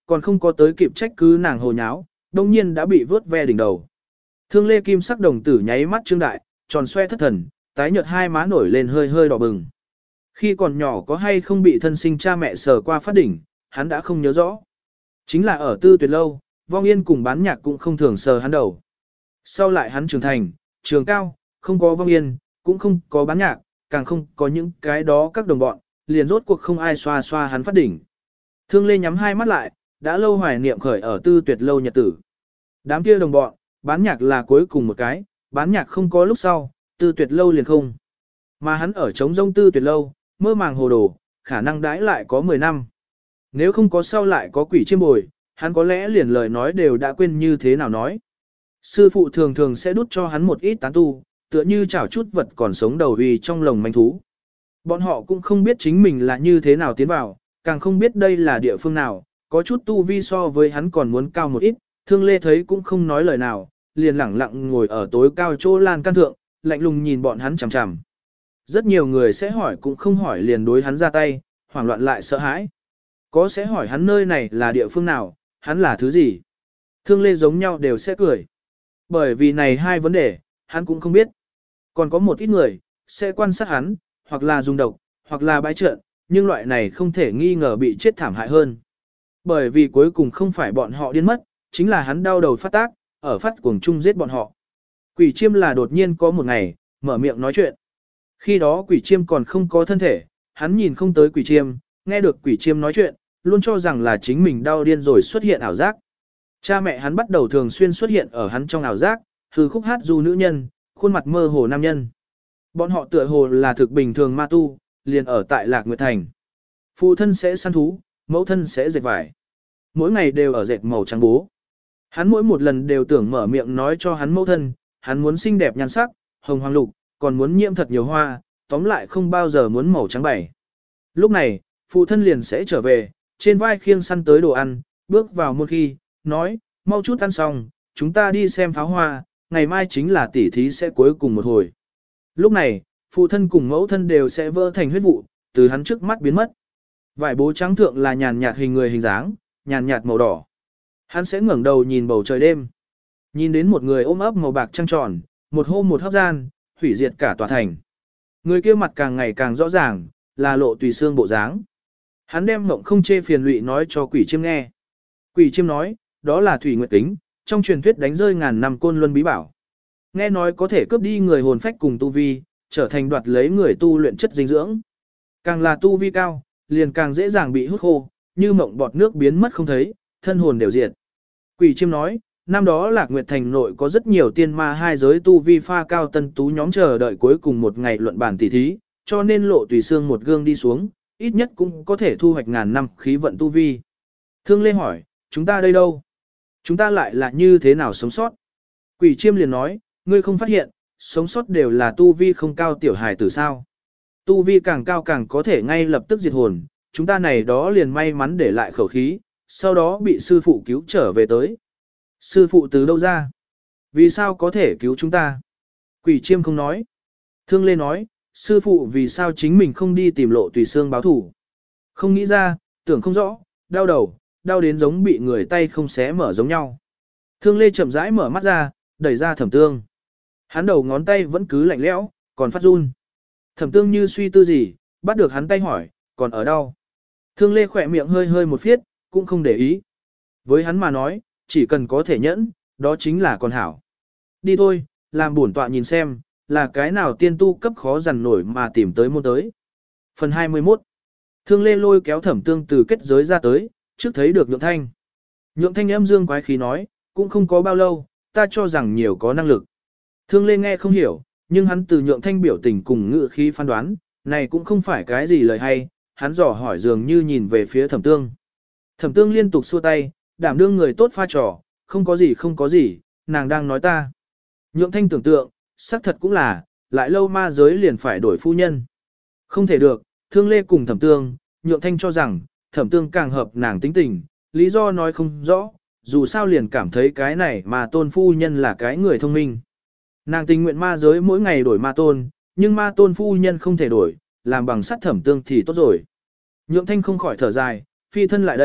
S1: còn không có tới kịp trách cứ nàng hồ nháo, đông nhiên đã bị vớt ve đỉnh đầu. Thương Lê kim sắc đồng tử nháy mắt trương đại, tròn xoe thất thần, tái nhợt hai má nổi lên hơi hơi đỏ bừng. Khi còn nhỏ có hay không bị thân sinh cha mẹ sờ qua phát đỉnh, hắn đã không nhớ rõ. Chính là ở Tư Tuyệt lâu, Vong Yên cùng Bán Nhạc cũng không thường sờ hắn đầu. Sau lại hắn trưởng thành, trường cao, không có Vong Yên, cũng không có Bán Nhạc, càng không có những cái đó các đồng bọn, liền rốt cuộc không ai xoa xoa hắn phát đỉnh. Thương Lê nhắm hai mắt lại, đã lâu hoài niệm khởi ở Tư Tuyệt lâu nhật tử. Đám kia đồng bọn, Bán Nhạc là cuối cùng một cái, Bán Nhạc không có lúc sau, Tư Tuyệt lâu liền không. Mà hắn ở trống rông Tư Tuyệt lâu, mơ màng hồ đồ, khả năng đãi lại có 10 năm. Nếu không có sau lại có quỷ chiêm bồi, hắn có lẽ liền lời nói đều đã quên như thế nào nói. Sư phụ thường thường sẽ đút cho hắn một ít tán tu, tựa như chảo chút vật còn sống đầu uy trong lồng manh thú. Bọn họ cũng không biết chính mình là như thế nào tiến vào, càng không biết đây là địa phương nào, có chút tu vi so với hắn còn muốn cao một ít, Thương Lê thấy cũng không nói lời nào, liền lẳng lặng ngồi ở tối cao chỗ lan can thượng, lạnh lùng nhìn bọn hắn chằm chằm. Rất nhiều người sẽ hỏi cũng không hỏi liền đối hắn ra tay, hoảng loạn lại sợ hãi. Có sẽ hỏi hắn nơi này là địa phương nào, hắn là thứ gì. Thương Lê giống nhau đều sẽ cười. Bởi vì này hai vấn đề, hắn cũng không biết. Còn có một ít người, sẽ quan sát hắn, hoặc là dùng độc, hoặc là bãi trận, nhưng loại này không thể nghi ngờ bị chết thảm hại hơn. Bởi vì cuối cùng không phải bọn họ điên mất, chính là hắn đau đầu phát tác, ở phát cuồng chung giết bọn họ. Quỷ chiêm là đột nhiên có một ngày, mở miệng nói chuyện. Khi đó quỷ chiêm còn không có thân thể, hắn nhìn không tới quỷ chiêm, nghe được quỷ chiêm nói chuyện, luôn cho rằng là chính mình đau điên rồi xuất hiện ảo giác. Cha mẹ hắn bắt đầu thường xuyên xuất hiện ở hắn trong ảo giác, hừ khúc hát du nữ nhân, khuôn mặt mơ hồ nam nhân. Bọn họ tựa hồ là thực bình thường ma tu, liền ở tại Lạc Nguyệt Thành. Phụ thân sẽ săn thú, mẫu thân sẽ dệt vải. Mỗi ngày đều ở dệt màu trắng bố. Hắn mỗi một lần đều tưởng mở miệng nói cho hắn mẫu thân, hắn muốn xinh đẹp nhan sắc, hồng hoàng lục, còn muốn nhiễm thật nhiều hoa, tóm lại không bao giờ muốn màu trắng bảy. Lúc này, phụ thân liền sẽ trở về, trên vai khiêng săn tới đồ ăn, bước vào một khi, nói, mau chút ăn xong, chúng ta đi xem pháo hoa, ngày mai chính là tỉ thí sẽ cuối cùng một hồi. Lúc này, phụ thân cùng mẫu thân đều sẽ vỡ thành huyết vụ, từ hắn trước mắt biến mất. Vải bố trắng thượng là nhàn nhạt hình người hình dáng, nhàn nhạt màu đỏ. Hắn sẽ ngẩng đầu nhìn bầu trời đêm. Nhìn đến một người ôm ấp màu bạc trăng tròn, một hôm một hấp gian, hủy diệt cả tòa thành. Người kia mặt càng ngày càng rõ ràng, là Lộ Tùy Xương bộ dáng. Hắn đem mộng không chê phiền lụy nói cho quỷ chiêm nghe. Quỷ chiêm nói, đó là Thủy Nguyệt Kính, trong truyền thuyết đánh rơi ngàn năm côn luân bí bảo. Nghe nói có thể cướp đi người hồn phách cùng tu vi, trở thành đoạt lấy người tu luyện chất dinh dưỡng. Càng là tu vi cao, liền càng dễ dàng bị hút khô, như mộng bọt nước biến mất không thấy, thân hồn đều diệt. Quỷ chiêm nói, năm đó Lạc Nguyệt Thành nội có rất nhiều tiên ma hai giới tu vi pha cao tân tú nhóm chờ đợi cuối cùng một ngày luận bản tỉ thí, cho nên Lộ Tùy Xương một gương đi xuống, ít nhất cũng có thể thu hoạch ngàn năm khí vận tu vi. Thương Lê hỏi, chúng ta đây đâu? Chúng ta lại là như thế nào sống sót? Quỷ chiêm liền nói, ngươi không phát hiện, sống sót đều là tu vi không cao tiểu hài tử sao? Tu vi càng cao càng có thể ngay lập tức diệt hồn, chúng ta này đó liền may mắn để lại khẩu khí, sau đó bị sư phụ cứu trở về tới. Sư phụ từ đâu ra? Vì sao có thể cứu chúng ta? Quỷ chiêm không nói. Thương Lê nói, sư phụ vì sao chính mình không đi tìm Lộ Tùy Xương báo thủ? Không nghĩ ra, tưởng không rõ, đau đầu, đau đến giống bị người tay không xé mở giống nhau. Thương Lê chậm rãi mở mắt ra, đẩy ra Thẩm Tương. Hắn đầu ngón tay vẫn cứ lạnh lẽo, còn phát run. Thẩm Tương như suy tư gì, bắt được hắn tay hỏi, còn ở đâu? Thương Lê khỏe miệng hơi hơi một phiết, cũng không để ý. Với hắn mà nói, chỉ cần có thể nhẫn, đó chính là con hảo. Đi thôi, làm bổn tọa nhìn xem, là cái nào tiên tu cấp khó dằn nổi mà tìm tới môn tới. Phần 21. Thương Lê lôi kéo Thẩm Tương từ kết giới ra tới, trước thấy được Nhượng Thanh. Nhượng Thanh âm dương quái khí nói, cũng không có bao lâu, ta cho rằng nhiều có năng lực. Thương Lê nghe không hiểu, nhưng hắn từ Nhượng Thanh biểu tình cùng ngữ khí phán đoán, này cũng không phải cái gì lời hay, hắn dò hỏi dường như nhìn về phía Thẩm Tương. Thẩm Tương liên tục xua tay, đảm đương người tốt pha trò, không có gì, nàng đang nói ta. Nhượng Thanh tưởng tượng, xác thật cũng là, lại lâu ma giới liền phải đổi phu nhân. Không thể được, Thương Lê cùng Thẩm Tương, Nhượng Thanh cho rằng, Thẩm Tương càng hợp nàng tính tình, lý do nói không rõ, dù sao liền cảm thấy cái này mà tôn phu nhân là cái người thông minh. Nàng tình nguyện ma giới mỗi ngày đổi ma tôn, nhưng ma tôn phu nhân không thể đổi, làm bằng sắt Thẩm Tương thì tốt rồi. Nhượng Thanh không khỏi thở dài, phi thân lại đây,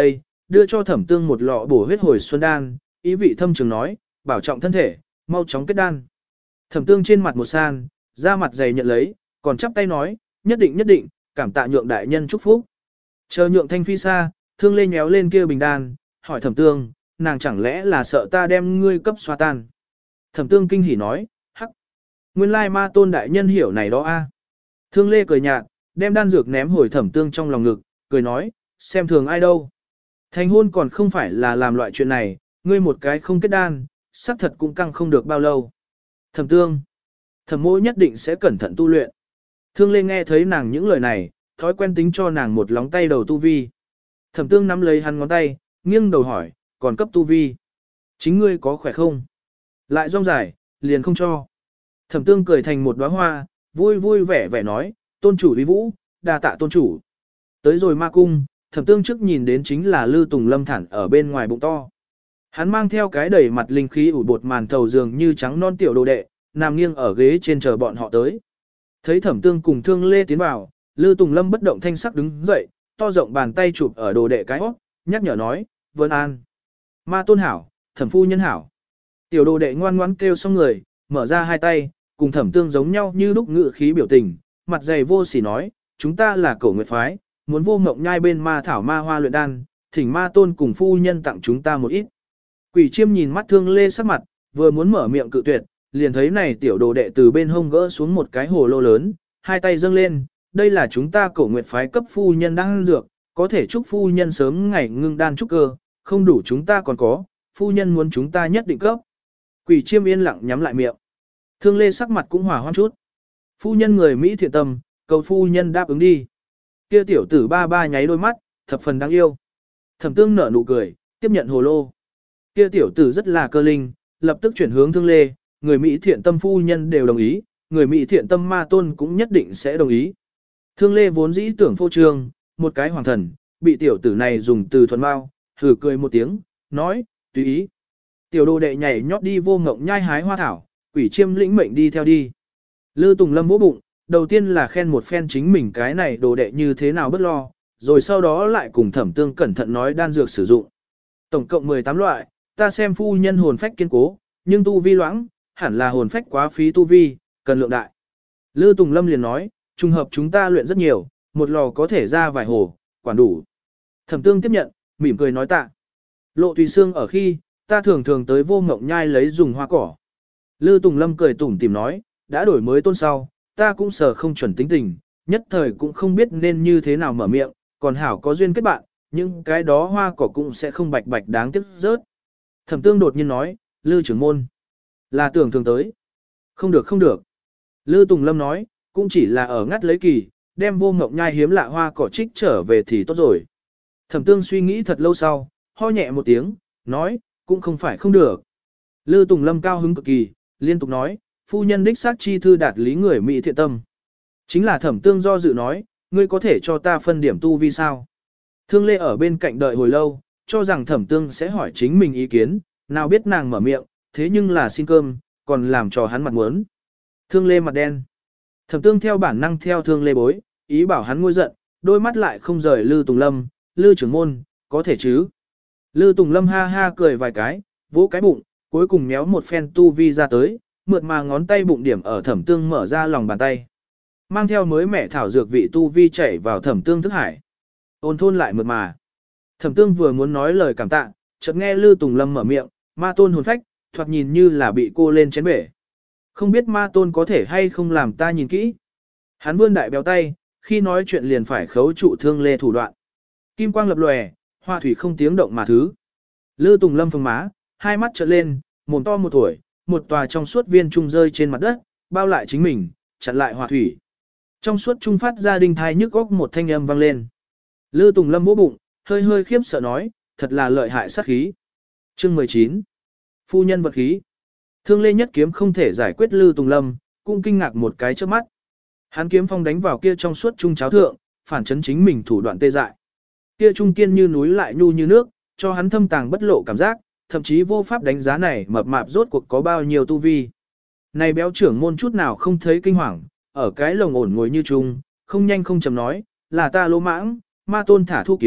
S1: đưa cho Thẩm Tương một lọ bổ huyết hồi xuân đan, ý vị thâm trường nói, bảo trọng thân thể, mau chóng kết đan. Thẩm Tương trên mặt một san, da mặt dày nhận lấy, còn chắp tay nói, nhất định, cảm tạ nhượng đại nhân chúc phúc. Chờ nhượng thanh phi xa, Thương Lê nhéo lên kia bình đan, hỏi Thẩm Tương, nàng chẳng lẽ là sợ ta đem ngươi cấp xoa tan. Thẩm Tương kinh hỉ nói, hắc, nguyên lai ma tôn đại nhân hiểu này đó a. Thương Lê cười nhạt, đem đan dược ném hồi Thẩm Tương trong lòng ngực, cười nói, xem thường ai đâu. Thành hôn còn không phải là làm loại chuyện này, ngươi một cái không kết đan, xác thật cũng căng không được bao lâu. Thẩm Tương, Thẩm mỗ nhất định sẽ cẩn thận tu luyện. Thương Lê nghe thấy nàng những lời này, thói quen tính cho nàng một lóng tay đầu tu vi. Thẩm Tương nắm lấy hắn ngón tay, nghiêng đầu hỏi, còn cấp tu vi. Chính ngươi có khỏe không? Lại rong dài, liền không cho. Thẩm Tương cười thành một đóa hoa, vui vui vẻ vẻ nói, tôn chủ uy vũ, đa tạ tôn chủ. Tới rồi ma cung, Thẩm Tương trước nhìn đến chính là Lư Tùng Lâm thản ở bên ngoài bụng to. Hắn mang theo cái đầy mặt linh khí ủ bột màn thầu dường như trắng non tiểu đồ đệ, nằm nghiêng ở ghế trên chờ bọn họ tới. Thấy Thẩm Tương cùng Thương Lê tiến vào, Lư Tùng Lâm bất động thanh sắc đứng dậy, to rộng bàn tay chụp ở đồ đệ cái hót, nhắc nhở nói, vân an. Ma tôn hảo, Thẩm phu nhân hảo. Tiểu đồ đệ ngoan ngoãn kêu xong người, mở ra hai tay, cùng Thẩm Tương giống nhau như lúc ngự khí biểu tình, mặt dày vô sỉ nói, chúng ta là Cổ Nguyệt phái, muốn vô ngộng nhai bên ma thảo ma hoa luyện đan, thỉnh ma tôn cùng phu nhân tặng chúng ta một ít. Quỷ Chiêm nhìn mắt Thương Lê sắc mặt, vừa muốn mở miệng cự tuyệt, liền thấy này tiểu đồ đệ từ bên hông gỡ xuống một cái hồ lô lớn, hai tay dâng lên, đây là chúng ta Cổ Nguyệt phái cấp phu nhân đan dược, có thể chúc phu nhân sớm ngày ngưng đan trúc cơ, không đủ chúng ta còn có, phu nhân muốn chúng ta nhất định cấp. Quỷ Chiêm yên lặng nhắm lại miệng. Thương Lê sắc mặt cũng hòa hoãn chút. Phu nhân người Mỹ thiện tâm, cầu phu nhân đáp ứng đi. Kia tiểu tử ba ba nháy đôi mắt, thập phần đáng yêu. Thẩm Tương nở nụ cười, tiếp nhận hồ lô. Kia tiểu tử rất là cơ linh, lập tức chuyển hướng Thương Lê, người Mỹ thiện tâm phu nhân đều đồng ý, người Mỹ thiện tâm ma tôn cũng nhất định sẽ đồng ý. Thương Lê vốn dĩ tưởng phô trương, một cái hoàng thần, bị tiểu tử này dùng từ thuần bao, hừ cười một tiếng, nói, tùy ý. Tiểu đồ đệ nhảy nhót đi vô ngộng nhai hái hoa thảo, Quỷ Chiêm lĩnh mệnh đi theo đi. Lư Tùng Lâm vỗ bụng, đầu tiên là khen một phen chính mình cái này đồ đệ như thế nào bất lo, rồi sau đó lại cùng Thẩm Tương cẩn thận nói đan dược sử dụng. Tổng cộng 18 loại, ta xem phu nhân hồn phách kiên cố, nhưng tu vi loãng, hẳn là hồn phách quá phí tu vi, cần lượng đại. Lư Tùng Lâm liền nói, trùng hợp chúng ta luyện rất nhiều, một lò có thể ra vài hồ, quản đủ. Thẩm Tương tiếp nhận, mỉm cười nói tạ. Lộ Tùy Sương ở khi, ta thường thường tới vô ngộng nhai lấy dùng hoa cỏ. Lư Tùng Lâm cười tủm tỉm nói, đã đổi mới tôn sau, ta cũng sợ không chuẩn tính tình, nhất thời cũng không biết nên như thế nào mở miệng, còn hảo có duyên kết bạn, nhưng cái đó hoa cỏ cũng sẽ không bạch bạch đáng tiếc rớt. Thẩm Tương đột nhiên nói, Lư trưởng môn, là tưởng thường tới. Không được không được. Lư Tùng Lâm nói, cũng chỉ là ở ngắt lấy kỳ, đem vô ngộng nhai hiếm lạ hoa cỏ trích trở về thì tốt rồi. Thẩm Tương suy nghĩ thật lâu sau, ho nhẹ một tiếng, nói, cũng không phải không được. Lư Tùng Lâm cao hứng cực kỳ, liên tục nói, phu nhân đích xác chi thư đạt lý người Mỹ thiện tâm. Chính là Thẩm Tương do dự nói, ngươi có thể cho ta phân điểm tu vi sao? Thương Lê ở bên cạnh đợi hồi lâu, cho rằng Thẩm Tương sẽ hỏi chính mình ý kiến, nào biết nàng mở miệng, thế nhưng là xin cơm, còn làm cho hắn mặt muốn. Thương Lê mặt đen. Thẩm Tương theo bản năng theo Thương Lê bối, ý bảo hắn ngôi giận, đôi mắt lại không rời Lư Tùng Lâm, Lư trưởng môn, có thể chứ? Lư Tùng Lâm ha ha cười vài cái, vỗ cái bụng, cuối cùng méo một phen tu vi ra tới, mượt mà ngón tay bụng điểm ở Thẩm Tương mở ra lòng bàn tay. Mang theo mới mẻ thảo dược vị tu vi chảy vào Thẩm Tương thức hải. Ôn thôn lại mượt mà. Thẩm Tương vừa muốn nói lời cảm tạ, chợt nghe Lư Tùng Lâm mở miệng, ma tôn hồn phách, thoạt nhìn như là bị cô lên chén bể. Không biết ma tôn có thể hay không làm ta nhìn kỹ. Hắn vươn đại béo tay, khi nói chuyện liền phải khấu trụ Thương Lê thủ đoạn. Kim quang lập lòe, hoa thủy không tiếng động mà thứ. Lư Tùng Lâm phồng má, hai mắt trợn lên, mồm to một tuổi, một tòa trong suốt viên trung rơi trên mặt đất, bao lại chính mình, chặn lại hoa thủy. Trong suốt trung phát ra đinh thai nhức góc một thanh âm vang lên. Lư Tùng Lâm vỗ bụng, hơi hơi khiếp sợ nói, thật là lợi hại sát khí. Chương 19. Phu nhân vật khí. Thương Lê nhất kiếm không thể giải quyết Lư Tùng Lâm, cũng kinh ngạc một cái trước mắt. Hắn kiếm phong đánh vào kia trong suốt trung cháo thượng, phản chấn chính mình thủ đoạn tê dại. Kia trung kiên như núi lại nhu như nước, cho hắn thâm tàng bất lộ cảm giác, thậm chí vô pháp đánh giá này mập mạp rốt cuộc có bao nhiêu tu vi. Này béo trưởng môn chút nào không thấy kinh hoàng, ở cái lồng ổn ngồi như trung, không nhanh không chậm nói, là ta lỗ mãng, ma tôn thả thu kiếm,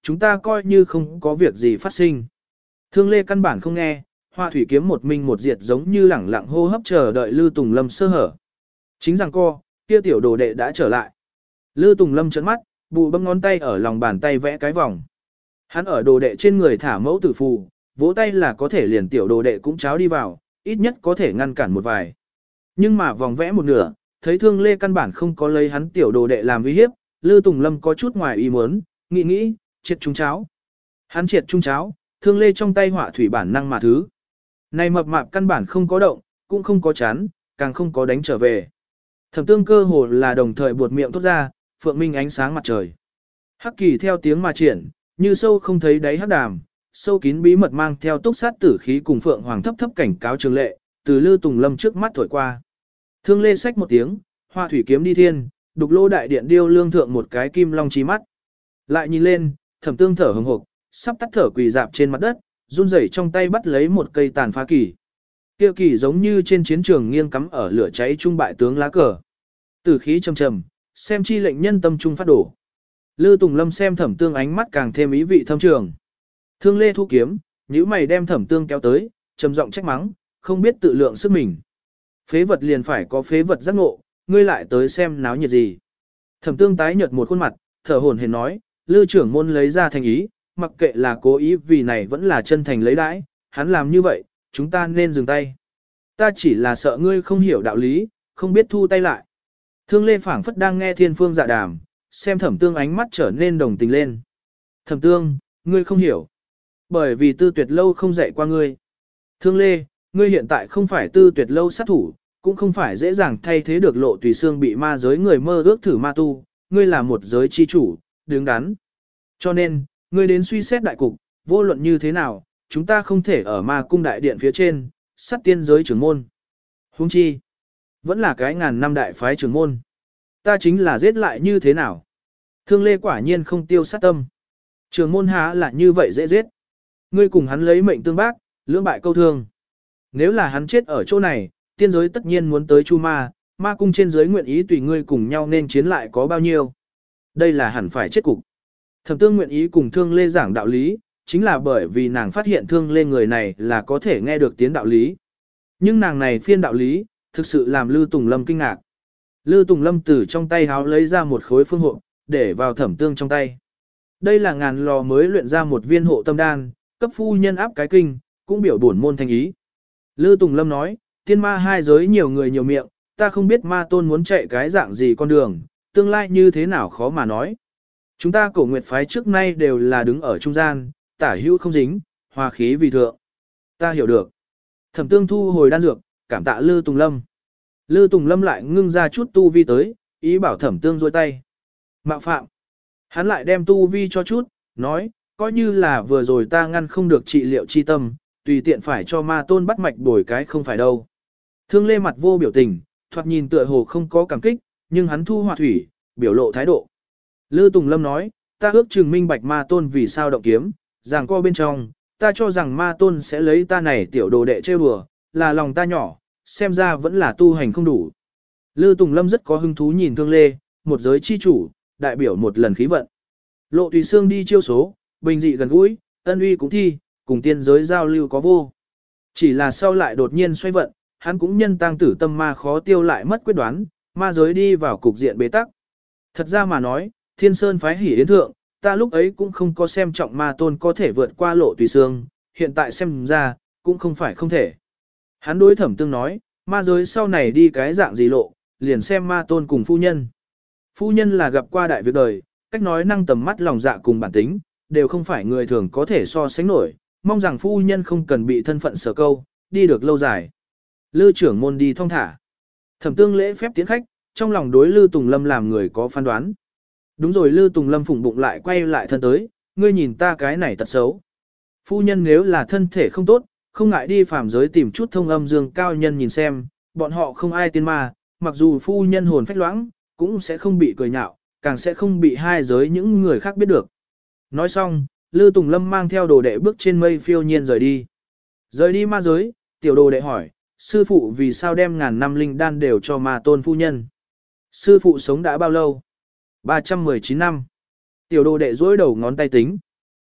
S1: chúng ta coi như không có việc gì phát sinh. Thương Lê căn bản không nghe, Hoa thủy kiếm một minh một diệt giống như lẳng lặng hô hấp chờ đợi Lư Tùng Lâm sơ hở. Chính rằng kia tiểu đồ đệ đã trở lại. Lư Tùng Lâm trợn mắt, bụ bấm ngón tay ở lòng bàn tay vẽ cái vòng. Hắn ở đồ đệ trên người thả mẫu tử phù, vỗ tay là có thể liền tiểu đồ đệ cũng cháo đi vào, ít nhất có thể ngăn cản một vài. Nhưng mà vòng vẽ một nửa, thấy Thương Lê căn bản không có lấy hắn tiểu đồ đệ làm uy hiếp, Lư Tùng Lâm có chút ngoài ý muốn, nghĩ, triệt trung cháo. Hắn triệt trung cháo, Thương Lê trong tay họa thủy bản năng mà thứ. Này mập mạp căn bản không có động, cũng không có chán, càng không có đánh trở về. Thẩm Tương cơ hồ là đồng thời buột miệng thốt ra, phượng minh ánh sáng mặt trời. Hắc kỳ theo tiếng mà triển, như sâu không thấy đáy hắc đàm, sâu kín bí mật mang theo túc sát tử khí cùng phượng hoàng thấp thấp cảnh cáo Trường Lệ, từ Lư Tùng Lâm trước mắt thổi qua. Thương Lê xách một tiếng, hoa thủy kiếm đi thiên, đục lô đại điện điêu lương thượng một cái kim long chí mắt. Lại nhìn lên, Thẩm Tương thở hừng hực, sắp tắt thở quỳ dạp trên mặt đất, run rẩy trong tay bắt lấy một cây tàn phá kỳ. Kia kỳ giống như trên chiến trường nghiêng cắm ở lửa cháy trung bại tướng lá cờ. Tử khí trầm trầm, xem chi lệnh nhân tâm trung phát đổ. Lư Tùng Lâm xem Thẩm Tương ánh mắt càng thêm ý vị thâm trường. Thương Lê thu kiếm, nhíu mày đem Thẩm Tương kéo tới, trầm giọng trách mắng, không biết tự lượng sức mình. Phế vật liền phải có phế vật giác ngộ, ngươi lại tới xem náo nhiệt gì. Thẩm Tương tái nhợt một khuôn mặt, thở hổn hển nói, Lư trưởng môn lấy ra thành ý, mặc kệ là cố ý vì này vẫn là chân thành lấy đãi, hắn làm như vậy, chúng ta nên dừng tay. Ta chỉ là sợ ngươi không hiểu đạo lý, không biết thu tay lại. Thương Lê phảng phất đang nghe thiên phương dạ đàm, xem Thẩm Tương ánh mắt trở nên đồng tình lên. Thẩm Tương, ngươi không hiểu. Bởi vì Tư Tuyệt Lâu không dạy qua ngươi. Thương Lê, ngươi hiện tại không phải Tư Tuyệt Lâu sát thủ, cũng không phải dễ dàng thay thế được Lộ Tùy Xương bị ma giới người mơ ước thử ma tu, ngươi là một giới chi chủ, đứng đắn. Cho nên, ngươi đến suy xét đại cục, vô luận như thế nào, chúng ta không thể ở ma cung đại điện phía trên, sát tiên giới trưởng môn. Huống chi, vẫn là cái ngàn năm đại phái trưởng môn. Ta chính là giết lại như thế nào? Thương Lê quả nhiên không tiêu sát tâm. Trưởng môn há là như vậy dễ giết. Ngươi cùng hắn lấy mệnh tương bác, lưỡng bại câu thương. Nếu là hắn chết ở chỗ này, tiên giới tất nhiên muốn tới chu ma, ma cung trên giới nguyện ý tùy ngươi cùng nhau nên chiến lại có bao nhiêu. Đây là hẳn phải chết cục. Thẩm Tương nguyện ý cùng Thương Lê giảng đạo lý, chính là bởi vì nàng phát hiện Thương Lê người này là có thể nghe được tiếng đạo lý. Nhưng nàng này phiên đạo lý, thực sự làm Lư Tùng Lâm kinh ngạc. Lư Tùng Lâm từ trong tay háo lấy ra một khối phương hộ, để vào Thẩm Tương trong tay. Đây là ngàn lò mới luyện ra một viên hộ tâm đan, cấp phu nhân áp cái kinh, cũng biểu bổn môn thành ý. Lư Tùng Lâm nói, tiên ma hai giới nhiều người nhiều miệng, ta không biết ma tôn muốn chạy cái dạng gì con đường, tương lai như thế nào khó mà nói. Chúng ta cổ nguyệt phái trước nay đều là đứng ở trung gian, tả hữu không dính, hòa khí vì thượng. Ta hiểu được. Thẩm Tương thu hồi đan dược, cảm tạ Lư Tùng Lâm. Lư Tùng Lâm lại ngưng ra chút tu vi tới, ý bảo Thẩm Tương giơ tay. Mạo phạm. Hắn lại đem tu vi cho chút, nói, coi như là vừa rồi ta ngăn không được trị liệu chi tâm, tùy tiện phải cho ma tôn bắt mạch đổi cái không phải đâu. Thương Lê mặt vô biểu tình, thoạt nhìn tựa hồ không có cảm kích, nhưng hắn thu hòa thủy, biểu lộ thái độ. Lư Tùng Lâm nói, ta ước chừng minh bạch ma tôn vì sao động kiếm, rằng co bên trong, ta cho rằng ma tôn sẽ lấy ta này tiểu đồ đệ trêu đùa, là lòng ta nhỏ, xem ra vẫn là tu hành không đủ. Lư Tùng Lâm rất có hứng thú nhìn Thương Lê, một giới chi chủ, đại biểu một lần khí vận. Lộ Tùy Xương đi chiêu số, bình dị gần gũi, ân uy cũng thi, cùng tiên giới giao lưu có vô. Chỉ là sau lại đột nhiên xoay vận, hắn cũng nhân tăng tử tâm ma khó tiêu lại mất quyết đoán, ma giới đi vào cục diện bế tắc. Thật ra mà nói, Thiên Sơn phái hỉ yến thượng, ta lúc ấy cũng không có xem trọng ma tôn có thể vượt qua Lộ Tùy Xương, hiện tại xem ra, cũng không phải không thể. Hắn đối Thẩm Tương nói, ma giới sau này đi cái dạng gì lộ, liền xem ma tôn cùng phu nhân. Phu nhân là gặp qua đại việc đời, cách nói năng tầm mắt lòng dạ cùng bản tính, đều không phải người thường có thể so sánh nổi, mong rằng phu nhân không cần bị thân phận sở câu, đi được lâu dài. Lư trưởng môn đi thong thả. Thẩm Tương lễ phép tiến khách, trong lòng đối Lư Tùng Lâm làm người có phán đoán. Đúng rồi, Lư Tùng Lâm phụng bụng lại quay lại thân tới, ngươi nhìn ta cái này tật xấu. Phu nhân nếu là thân thể không tốt, không ngại đi phàm giới tìm chút thông âm dương cao nhân nhìn xem, bọn họ không ai tiên ma, mặc dù phu nhân hồn phách loãng, cũng sẽ không bị cười nhạo, càng sẽ không bị hai giới những người khác biết được. Nói xong, Lư Tùng Lâm mang theo đồ đệ bước trên mây phiêu nhiên rời đi. Rời đi ma giới, tiểu đồ đệ hỏi, sư phụ vì sao đem ngàn năm linh đan đều cho ma tôn phu nhân? Sư phụ sống đã bao lâu? 319 năm. Tiểu đồ đệ dối đầu ngón tay tính,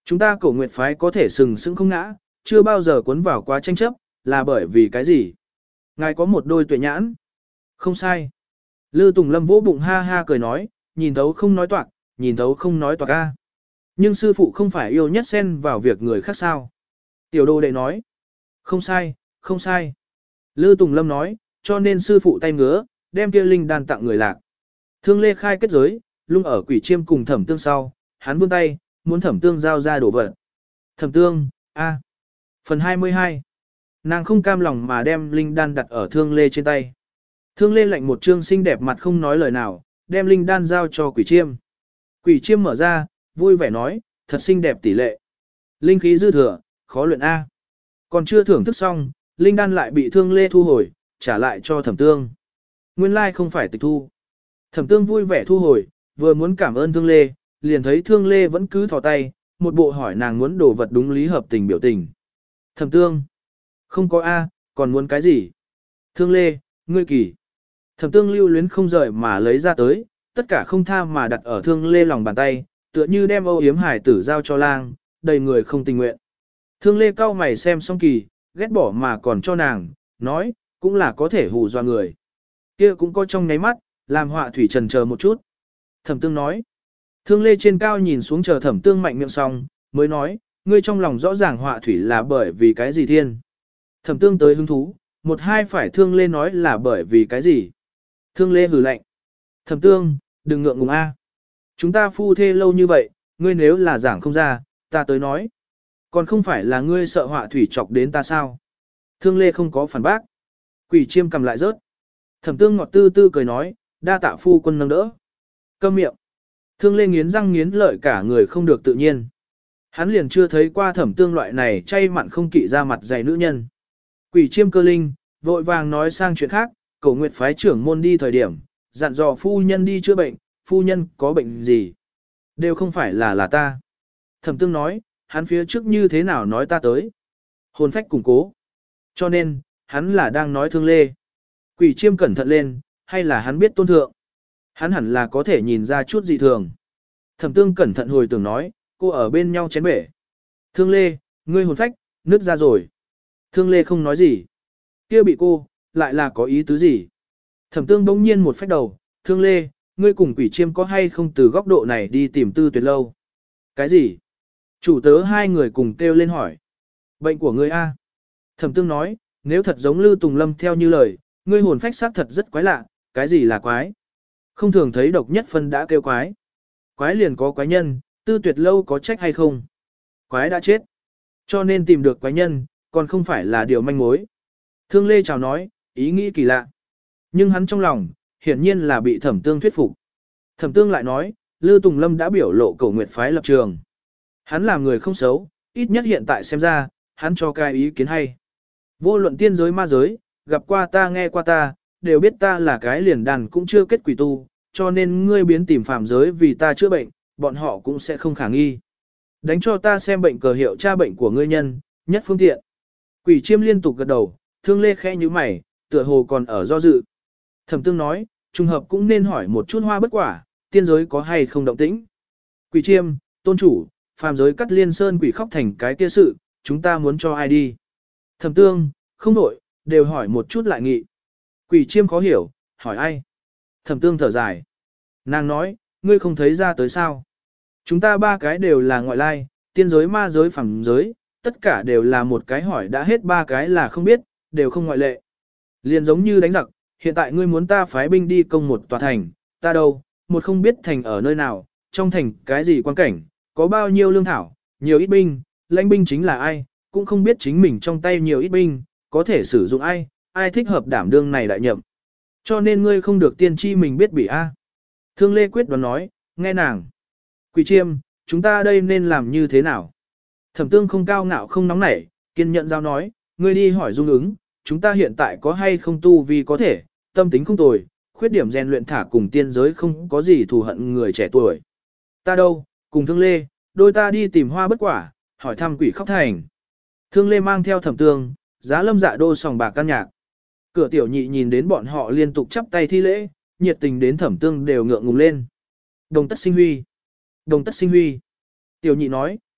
S1: Chúng ta Cổ Nguyệt phái có thể sừng sững không ngã, chưa bao giờ cuốn vào quá tranh chấp, là bởi vì cái gì? Ngài có một đôi tuệ nhãn. Không sai. Lư Tùng Lâm vỗ bụng ha ha cười nói, nhìn thấu không nói toạc, nhìn thấu không nói toạc a. Nhưng sư phụ không phải yêu nhất xen vào việc người khác sao? Tiểu đồ đệ nói. Không sai, không sai. Lư Tùng Lâm nói, cho nên sư phụ tay ngứa, đem kia linh đan tặng người lạc. Thương Lê khai kết giới, lung ở Quỷ Chiêm cùng Thẩm Tương sau, hắn vươn tay, muốn Thẩm Tương giao ra đổ vật. Thẩm Tương, a. Phần 22. Nàng không cam lòng mà đem linh đan đặt ở Thương Lê trên tay. Thương Lê lạnh một trương xinh đẹp mặt không nói lời nào, đem linh đan giao cho Quỷ Chiêm. Quỷ Chiêm mở ra, vui vẻ nói, thật xinh đẹp tỷ lệ. Linh khí dư thừa, khó luyện a. Còn chưa thưởng thức xong, linh đan lại bị Thương Lê thu hồi, trả lại cho Thẩm Tương. Nguyên lai không phải tịch thu. Thẩm Tương vui vẻ thu hồi, vừa muốn cảm ơn Thương Lê, liền thấy Thương Lê vẫn cứ thò tay, một bộ hỏi nàng muốn đồ vật đúng lý hợp tình biểu tình. Thẩm Tương, không có A, còn muốn cái gì? Thương Lê, ngươi kỳ. Thẩm Tương lưu luyến không rời mà lấy ra tới, tất cả không tha mà đặt ở Thương Lê lòng bàn tay, tựa như đem âu yếm hải tử giao cho lang, đầy người không tình nguyện. Thương Lê cau mày xem xong kỳ, ghét bỏ mà còn cho nàng, nói, cũng là có thể hù dọa người. Kia cũng có trong nháy mắt, làm họa thủy trần chờ một chút. Thẩm Tương nói. Thương Lê trên cao nhìn xuống chờ Thẩm Tương mạnh miệng xong, mới nói, ngươi trong lòng rõ ràng họa thủy là bởi vì cái gì thiên. Thẩm Tương tới hứng thú, một hai phải Thương Lê nói là bởi vì cái gì. Thương Lê hừ lạnh. Thẩm Tương, đừng ngượng ngùng a. Chúng ta phu thê lâu như vậy, ngươi nếu là giảng không ra, ta tới nói. Còn không phải là ngươi sợ họa thủy chọc đến ta sao? Thương Lê không có phản bác. Quỷ Chiêm cầm lại rớt. Thẩm Tương ngọt tư tư cười nói, đa tạ phu quân nâng đỡ. Câm miệng. Thương Lê nghiến răng nghiến lợi cả người không được tự nhiên. Hắn liền chưa thấy qua Thẩm Tương loại này chay mặn không kỵ ra mặt dày nữ nhân. Quỷ Chiêm cơ linh, vội vàng nói sang chuyện khác, Cổ Nguyệt phái trưởng môn đi thời điểm, dặn dò phu nhân đi chữa bệnh, phu nhân có bệnh gì? Đều không phải là ta. Thẩm Tương nói, hắn phía trước như thế nào nói ta tới. Hồn phách củng cố. Cho nên, hắn là đang nói Thương Lê. Quỷ Chiêm cẩn thận lên, hay là hắn biết tôn thượng? Hắn hẳn là có thể nhìn ra chút dị thường. Thẩm Tương cẩn thận hồi tưởng nói, cô ở bên nhau chén bể. Thương Lê, ngươi hồn phách, nứt ra rồi. Thương Lê không nói gì. Kia bị cô, lại là có ý tứ gì? Thẩm Tương bỗng nhiên một phách đầu, Thương Lê, ngươi cùng Quỷ Chiêm có hay không từ góc độ này đi tìm Tư Tuyệt lâu? Cái gì? Chủ tớ hai người cùng kêu lên hỏi. Bệnh của ngươi a? Thẩm Tương nói, nếu thật giống Lư Tùng Lâm theo như lời, ngươi hồn phách xác thật rất quái lạ, cái gì là quái? Không thường thấy độc nhất phân đã kêu quái. Quái liền có quái nhân, Tư Tuyệt lâu có trách hay không? Quái đã chết. Cho nên tìm được quái nhân, còn không phải là điều manh mối. Thương Lê chào nói, ý nghĩ kỳ lạ. Nhưng hắn trong lòng, hiển nhiên là bị Thẩm Tương thuyết phục. Thẩm Tương lại nói, Lư Tùng Lâm đã biểu lộ Cổ Nguyệt phái lập trường. Hắn là người không xấu, ít nhất hiện tại xem ra, hắn cho cái ý kiến hay. Vô luận tiên giới ma giới, gặp qua ta nghe qua ta, đều biết ta là cái liền đàn cũng chưa kết quỷ tu, cho nên ngươi biến tìm phàm giới vì ta chữa bệnh, bọn họ cũng sẽ không khả nghi. Đánh cho ta xem bệnh cờ hiệu tra bệnh của ngươi nhân, nhất phương tiện. Quỷ Chiêm liên tục gật đầu, Thương Lê khẽ như mày, tựa hồ còn ở do dự. Thẩm Tương nói, trùng hợp cũng nên hỏi một chút hoa bất quả, tiên giới có hay không động tĩnh. Quỷ Chiêm, tôn chủ, phàm giới cắt liên sơn quỷ khóc thành cái kia sự, chúng ta muốn cho ai đi. Thẩm Tương, không đổi, đều hỏi một chút lại nghị. Quỷ Chiêm khó hiểu, hỏi ai. Thẩm Tương thở dài. Nàng nói, ngươi không thấy ra tới sao. Chúng ta ba cái đều là ngoại lai, tiên giới ma giới phàm giới, tất cả đều là một cái hỏi đã hết ba cái là không biết, đều không ngoại lệ. Liền giống như đánh giặc, hiện tại ngươi muốn ta phái binh đi công một tòa thành, ta đâu, một không biết thành ở nơi nào, trong thành cái gì quan cảnh, có bao nhiêu lương thảo, nhiều ít binh, lãnh binh chính là ai, cũng không biết chính mình trong tay nhiều ít binh, có thể sử dụng ai, ai thích hợp đảm đương này đại nhậm. Cho nên ngươi không được tiên tri mình biết bị A. Thương Lê quyết đoán nói, nghe nàng. Quỷ Chiêm, chúng ta đây nên làm như thế nào? Thẩm Tương không cao ngạo không nóng nảy, kiên nhận giao nói, ngươi đi hỏi dung ứng, chúng ta hiện tại có hay không tu vì có thể, tâm tính không tồi, khuyết điểm rèn luyện thả cùng tiên giới không có gì thù hận người trẻ tuổi. Ta đâu, cùng Thương Lê, đôi ta đi tìm hoa bất quả, hỏi thăm quỷ khóc thành. Thương Lê mang theo Thẩm Tương, Giá Lâm Dạ Đô sòng bạc căn nhạc. Cửa tiểu nhị nhìn đến bọn họ liên tục chắp tay thi lễ, nhiệt tình đến Thẩm Tương đều ngượng ngùng lên. Đồng tất sinh huy. Đồng tất sinh huy. Tiểu nhị nói,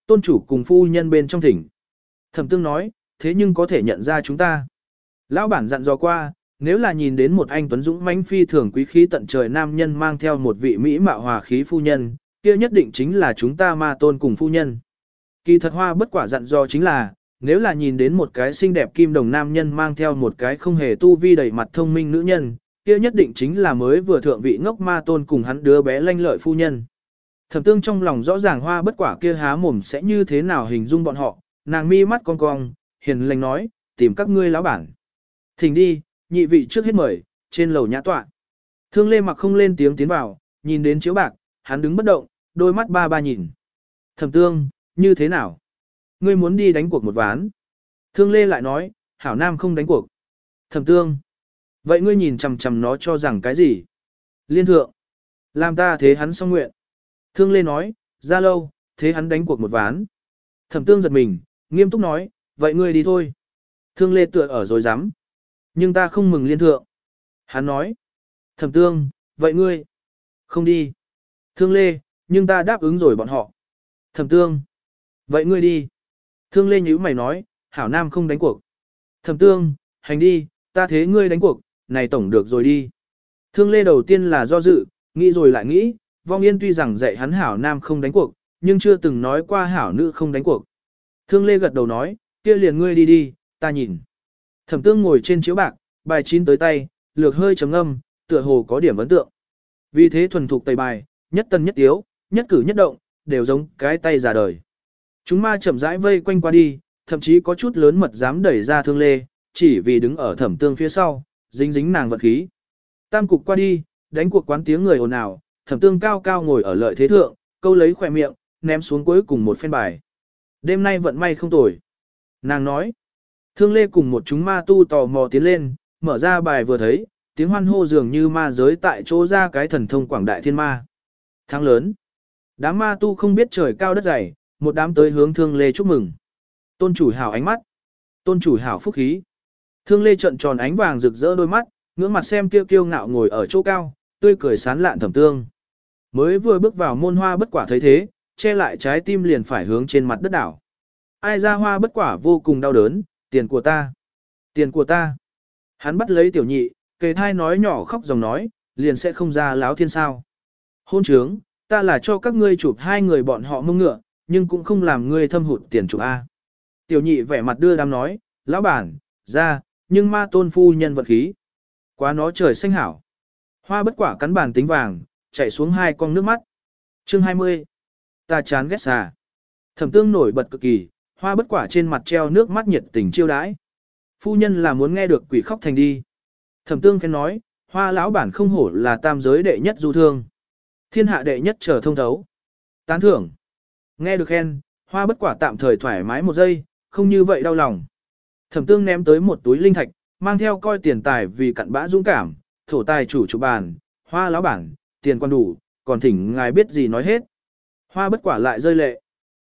S1: tôn chủ cùng phu nhân bên trong thỉnh. Thẩm Tương nói, thế nhưng có thể nhận ra chúng ta. Lão bản dặn dò qua, nếu là nhìn đến một anh tuấn dũng mãnh phi thường quý khí tận trời nam nhân mang theo một vị mỹ mạo hòa khí phu nhân, kia nhất định chính là chúng ta ma tôn cùng phu nhân. Kỳ thật Hoa Bất Quả dặn dò chính là, nếu là nhìn đến một cái xinh đẹp kim đồng nam nhân mang theo một cái không hề tu vi đầy mặt thông minh nữ nhân, kia nhất định chính là mới vừa thượng vị ngốc ma tôn cùng hắn đứa bé lanh lợi phu nhân. Thẩm Tương trong lòng rõ ràng Hoa Bất Quả kia há mồm sẽ như thế nào hình dung bọn họ, nàng mi mắt cong cong, hiền lành nói, tìm các ngươi lão bản. Thỉnh đi, nhị vị trước hết mời, trên lầu nhã tọa. Thương Lê mặc không lên tiếng tiến vào, nhìn đến chiếu bạc, hắn đứng bất động, đôi mắt ba ba nhìn. Thẩm Tương, như thế nào? Ngươi muốn đi đánh cuộc một ván. Thương Lê lại nói, hảo nam không đánh cuộc. Thẩm Tương, vậy ngươi nhìn chằm chằm nó cho rằng cái gì? Liên thượng, làm ta thế hắn xong nguyện. Thương Lê nói, ra lâu, thế hắn đánh cuộc một ván. Thẩm Tương giật mình, nghiêm túc nói, vậy ngươi đi thôi. Thương Lê tựa ở rồi dám. Nhưng ta không mừng liên thượng. Hắn nói, Thẩm Tương, vậy ngươi không đi. Thương Lê, nhưng ta đáp ứng rồi bọn họ. Thẩm Tương, vậy ngươi đi. Thương Lê nhíu mày nói, hảo nam không đánh cuộc. Thẩm Tương, hành đi, ta thế ngươi đánh cuộc, này tổng được rồi đi. Thương Lê đầu tiên là do dự, nghĩ rồi lại nghĩ, Vong Yên tuy rằng dạy hắn hảo nam không đánh cuộc, nhưng chưa từng nói qua hảo nữ không đánh cuộc. Thương Lê gật đầu nói, kia liền ngươi đi đi, ta nhìn. Thẩm Tương ngồi trên chiếu bạc, bài chín tới tay, lược hơi trầm ngâm, tựa hồ có điểm ấn tượng. Vì thế thuần thục tẩy bài, nhất tân nhất tiếu, nhất cử nhất động, đều giống cái tay già đời. Chúng ma chậm rãi vây quanh qua đi, thậm chí có chút lớn mật dám đẩy ra Thương Lê, chỉ vì đứng ở Thẩm Tương phía sau, dính dính nàng vật khí. Tam cục qua đi, đánh cuộc quán tiếng người ồn ào, Thẩm Tương cao cao ngồi ở lợi thế thượng, câu lấy khỏe miệng, ném xuống cuối cùng một phen bài. Đêm nay vận may không tồi. Nàng nói. Thương Lê cùng một chúng ma tu tò mò tiến lên, mở ra bài vừa thấy, tiếng hoan hô dường như ma giới tại chỗ ra cái thần thông quảng đại thiên ma. Thắng lớn. Đám ma tu không biết trời cao đất dày, một đám tới hướng Thương Lê chúc mừng. Tôn chủ hảo ánh mắt. Tôn chủ hảo phúc khí. Thương Lê trợn tròn ánh vàng rực rỡ đôi mắt, ngưỡng mặt xem kiêu kiêu ngạo ngồi ở chỗ cao, tươi cười sán lạn Thẩm Tương. Mới vừa bước vào môn Hoa Bất Quả thấy thế, che lại trái tim liền phải hướng trên mặt đất đảo. Ai ra Hoa Bất Quả vô cùng đau đớn, tiền của ta, tiền của ta. Hắn bắt lấy tiểu nhị, kề thai nói nhỏ khóc dòng nói, liền sẽ không ra láo thiên sao. Hôn trướng, ta là cho các ngươi chụp hai người bọn họ mông ngựa, nhưng cũng không làm ngươi thâm hụt tiền chụp A. Tiểu nhị vẻ mặt đưa đám nói, lão bản, ra, nhưng ma tôn phu nhân vật khí. Quá nó trời xanh hảo. Hoa Bất Quả cắn bàn tính vàng, chảy xuống hai con nước mắt. Chương 20. Ta chán ghét xà. Thẩm Tương nổi bật cực kỳ, Hoa Bất Quả trên mặt treo nước mắt nhiệt tình chiêu đãi. Phu nhân là muốn nghe được quỷ khóc thành đi. Thẩm Tương khen nói, Hoa lão bản không hổ là tam giới đệ nhất du thương. Thiên hạ đệ nhất trở thông thấu. Tán thưởng. Nghe được khen, Hoa Bất Quả tạm thời thoải mái một giây, không như vậy đau lòng. Thẩm Tương ném tới một túi linh thạch, mang theo coi tiền tài vì cặn bã dũng cảm, thổ tài chủ chủ bàn, Hoa lão bản, tiền quan đủ, còn thỉnh ngài biết gì nói hết. Hoa Bất Quả lại rơi lệ.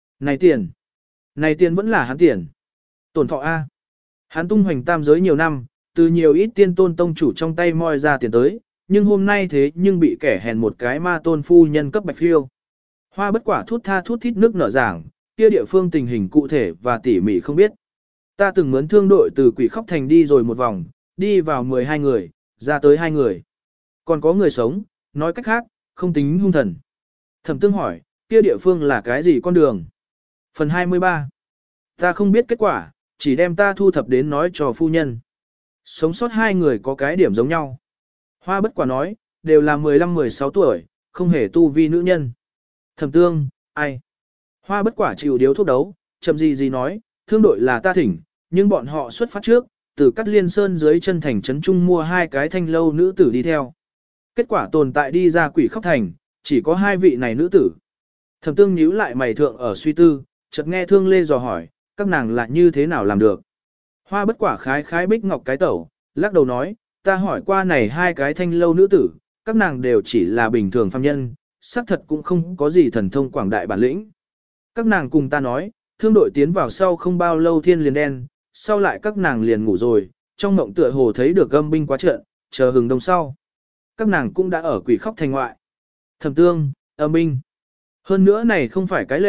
S1: Này tiền vẫn là hắn tiền. Tổn thọ A. Hắn tung hoành tam giới nhiều năm, từ nhiều ít tiên tôn tông chủ trong tay moi ra tiền tới, nhưng hôm nay thế nhưng bị kẻ hèn một cái ma tôn phu nhân cấp bạch phiêu. Hoa Bất Quả thút tha thút thít nước nở giảng, kia địa phương tình hình cụ thể và tỉ mỉ không biết. Ta từng mướn thương đội từ Quỷ Khóc Thành đi rồi một vòng, đi vào 12 người, ra tới 2 người. Còn có người sống, nói cách khác, không tính hung thần. Thẩm Tương hỏi, kia địa phương là cái gì con đường? Phần 23. Ta không biết kết quả, chỉ đem ta thu thập đến nói cho phu nhân. Sống sót 2 người có cái điểm giống nhau. Hoa Bất Quả nói, đều là 15-16 tuổi, không hề tu vi nữ nhân. Thẩm Tương, ai? Hoa Bất Quả chịu điếu thuốc đấu, chậm gì nói, thương đội là ta thỉnh, nhưng bọn họ xuất phát trước, từ Cát Liên Sơn dưới chân thành trấn trung mua 2 cái thanh lâu nữ tử đi theo. Kết quả tồn tại đi ra Quỷ Khóc Thành, chỉ có 2 vị này nữ tử. Thẩm Tương nhíu lại mày thượng ở suy tư, chợt nghe Thương Lê dò hỏi, các nàng là như thế nào làm được. Hoa Bất Quả khái khái bích ngọc cái tẩu, lắc đầu nói, ta hỏi qua này 2 cái thanh lâu nữ tử, các nàng đều chỉ là bình thường phàm nhân, xác thật cũng không có gì thần thông quảng đại bản lĩnh. Các nàng cùng ta nói, thương đội tiến vào sau không bao lâu thiên liền đen, sau lại các nàng liền ngủ rồi, trong mộng tựa hồ thấy được âm binh quá trận, chờ hừng đông sau. Các nàng cũng đã ở Quỷ Khóc Thành ngoại. Thẩm Tương, âm binh. Hơn nữa này không phải cái lệ,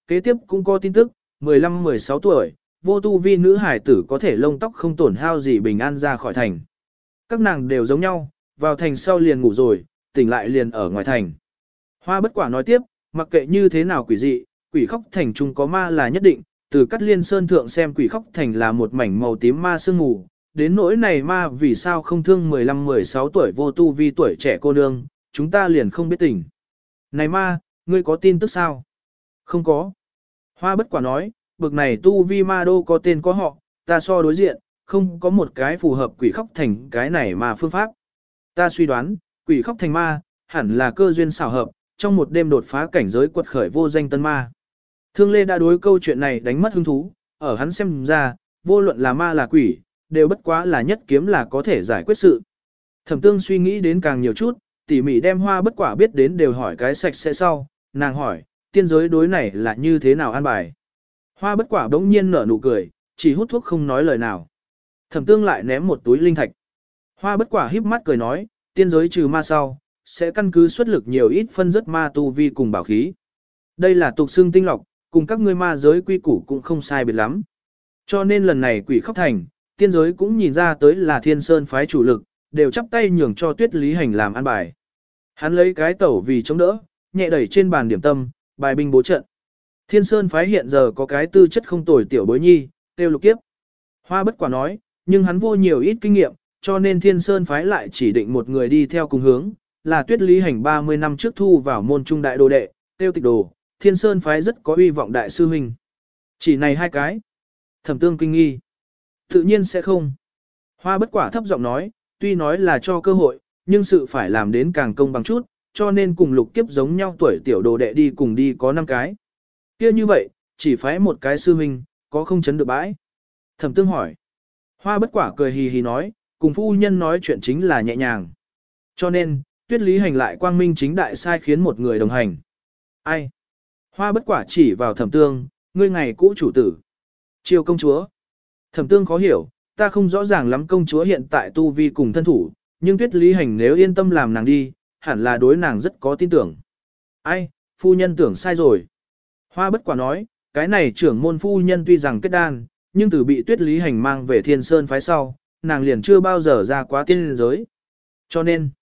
S1: Kế tiếp cũng có tin tức, 15-16 tuổi, vô tu vi nữ hải tử có thể lông tóc không tổn hao gì bình an ra khỏi thành. Các nàng đều giống nhau, vào thành sau liền ngủ rồi, tỉnh lại liền ở ngoài thành. Hoa bất quả nói tiếp, mặc kệ như thế nào quỷ dị, quỷ khóc thành trung có ma là nhất định, từ Cát Liên Sơn thượng xem quỷ khóc thành là một mảnh màu tím ma sương mù, đến nỗi này ma vì sao không thương 15-16 tuổi vô tu vi tuổi trẻ cô nương, chúng ta liền không biết tỉnh. Này ma, ngươi có tin tức sao? Không có. Hoa bất quả nói, bực này tu vi ma đô có tên có họ, ta so đối diện, không có một cái phù hợp quỷ khóc thành cái này mà phương pháp. Ta suy đoán, quỷ khóc thành ma, hẳn là cơ duyên xảo hợp, trong một đêm đột phá cảnh giới quật khởi vô danh tân ma. Thương Lê đã đối câu chuyện này đánh mất hứng thú, ở hắn xem ra, vô luận là ma là quỷ, đều bất quá là nhất kiếm là có thể giải quyết sự. Thẩm Tương suy nghĩ đến càng nhiều chút, tỉ mỉ đem Hoa bất quả biết đến đều hỏi cái sạch sẽ sau, nàng hỏi, tiên giới đối này là như thế nào an bài. Hoa bất quả đống nhiên nở nụ cười, chỉ hút thuốc không nói lời nào. Thẩm Tương lại ném một túi linh thạch. Hoa bất quả híp mắt cười nói, tiên giới trừ ma sau, sẽ căn cứ xuất lực nhiều ít phân rất ma tu vi cùng bảo khí. Đây là tục xương tinh lọc, cùng các ngươi ma giới quy củ cũng không sai biệt lắm. Cho nên lần này quỷ khóc thành, tiên giới cũng nhìn ra tới là Thiên Sơn phái chủ lực, đều chắp tay nhường cho Tuyết Lý Hành làm an bài. Hắn lấy cái tẩu vì chống đỡ, nhẹ đẩy trên bàn điểm tâm, bài binh bố trận. Thiên Sơn phái hiện giờ có cái tư chất không tồi tiểu bối nhi, tiêu Lục Kiếp. Hoa bất quả nói, nhưng hắn vô nhiều ít kinh nghiệm, cho nên Thiên Sơn phái lại chỉ định một người đi theo cùng hướng, là Tuyết Lý Hành 30 năm trước thu vào môn trung đại đồ đệ, tiêu Tịch Đồ. Thiên Sơn phái rất có uy vọng đại sư huynh. Chỉ này hai cái. Thẩm Tương kinh nghi. Tự nhiên sẽ không. Hoa bất quả thấp giọng nói, tuy nói là cho cơ hội, nhưng sự phải làm đến càng công bằng chút, cho nên cùng Lục Kiếp giống nhau tuổi tiểu đồ đệ đi cùng đi có 5 cái. Kia như vậy, chỉ phái một cái sư huynh, có không chấn được bãi? Thẩm Tương hỏi. Hoa bất quả cười hì hì nói, cùng phu nhân nói chuyện chính là nhẹ nhàng. Cho nên, Tuyết Lý Hành lại quang minh chính đại sai khiến một người đồng hành. Ai? Hoa bất quả chỉ vào Thẩm Tương, ngươi ngày cũ chủ tử. Triều công chúa. Thẩm Tương khó hiểu, ta không rõ ràng lắm công chúa hiện tại tu vi cùng thân thủ, nhưng Tuyết Lý Hành nếu yên tâm làm nàng đi, hẳn là đối nàng rất có tin tưởng. Ai, phu nhân tưởng sai rồi. Hoa bất quả nói, cái này trưởng môn phu nhân tuy rằng kết đan, nhưng từ bị Tuyết Lý Hành mang về Thiên Sơn phái sau, nàng liền chưa bao giờ ra quá tiên giới. Cho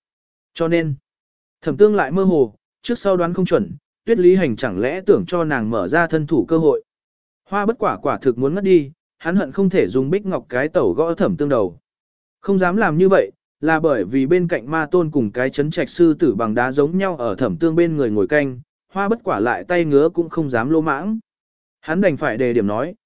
S1: nên, Thẩm Tương lại mơ hồ, trước sau đoán không chuẩn, Tuyết Lý Hành chẳng lẽ tưởng cho nàng mở ra thân thủ cơ hội. Hoa bất quả quả thực muốn ngất đi, hắn hận không thể dùng bích ngọc cái tẩu gõ Thẩm Tương đầu. Không dám làm như vậy, là bởi vì bên cạnh ma tôn cùng cái chấn trạch sư tử bằng đá giống nhau ở Thẩm Tương bên người ngồi canh, Hoa bất quả lại tay ngứa cũng không dám lô mãng. Hắn đành phải đề điểm nói,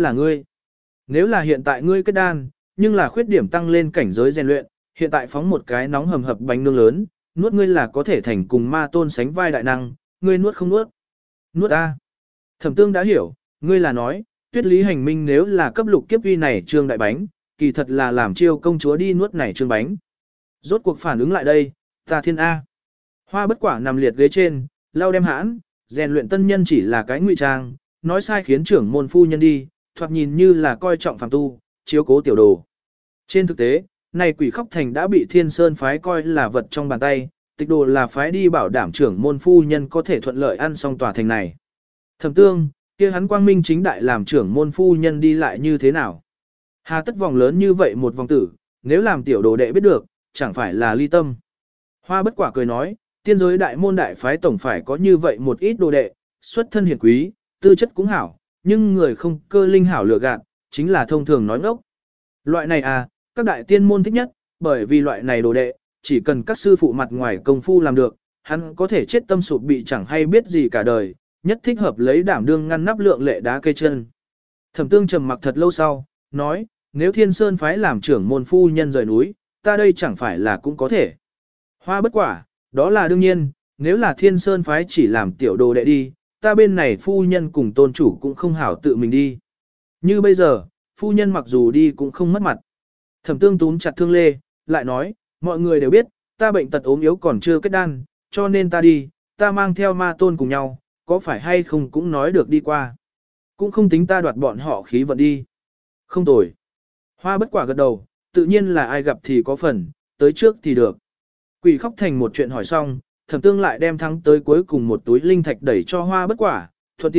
S1: nếu là hiện tại ngươi kết đan, nhưng là khuyết điểm tăng lên cảnh giới rèn luyện, hiện tại phóng một cái nóng hầm hập bánh nướng lớn, nuốt ngươi là có thể thành cùng ma tôn sánh vai đại năng, ngươi nuốt không nuốt? Nuốt a. Thẩm Tương đã hiểu, ngươi là nói, Tuyết Lý Hành minh nếu là cấp Lục Kiếp uy này trương đại bánh, kỳ thật là làm chiêu công chúa đi nuốt này trương bánh. Rốt cuộc phản ứng lại đây, ta thiên A. Hoa bất quả nằm liệt ghế trên, lau đem hãn, rèn luyện tân nhân chỉ là cái ngụy trang, nói sai khiến trưởng môn phu nhân đi, thoạt nhìn như là coi trọng phàm tu, chiếu cố tiểu đồ. Trên thực tế, này quỷ khóc thành đã bị Thiên Sơn phái coi là vật trong bàn tay, Tịch Đồ là phái đi bảo đảm trưởng môn phu nhân có thể thuận lợi ăn xong tòa thành này. Thẩm Tương, kia hắn quang minh chính đại làm trưởng môn phu nhân đi lại như thế nào? Hà tất vòng lớn như vậy một vòng tử, nếu làm tiểu đồ đệ biết được, chẳng phải là ly tâm. Hoa bất quả cười nói, tiên giới đại môn đại phái tổng phải có như vậy một ít đồ đệ, xuất thân hiền quý, tư chất cũng hảo, nhưng người không cơ linh hảo lừa gạt, chính là thông thường nói ngốc. Loại này à, các đại tiên môn thích nhất, bởi vì loại này đồ đệ, chỉ cần các sư phụ mặt ngoài công phu làm được, hắn có thể chết tâm sụp bị chẳng hay biết gì cả đời, nhất thích hợp lấy đảm đương ngăn nắp lượng lệ đá cây chân. Thẩm Tương trầm mặc thật lâu sau, nói, nếu Thiên Sơn phái làm trưởng môn phu nhân rời núi, ta đây chẳng phải là cũng có thể. Hoa bất quả, đó là đương nhiên, nếu là Thiên Sơn phái chỉ làm tiểu đồ đệ đi, ta bên này phu nhân cùng tôn chủ cũng không hảo tự mình đi. Như bây giờ, phu nhân mặc dù đi cũng không mất mặt. Thẩm Tương túm chặt Thương Lê, lại nói, mọi người đều biết, ta bệnh tật ốm yếu còn chưa kết đan, cho nên ta đi, ta mang theo ma tôn cùng nhau, có phải hay không cũng nói được đi qua. Cũng không tính ta đoạt bọn họ khí vận đi. Không tồi. Hoa bất quả gật đầu, tự nhiên là ai gặp thì có phần, tới trước thì được. Quỷ khóc thành một chuyện hỏi xong, Thẩm Tương lại đem thắng tới cuối cùng một túi linh thạch đẩy cho Hoa bất quả, thuận tiện,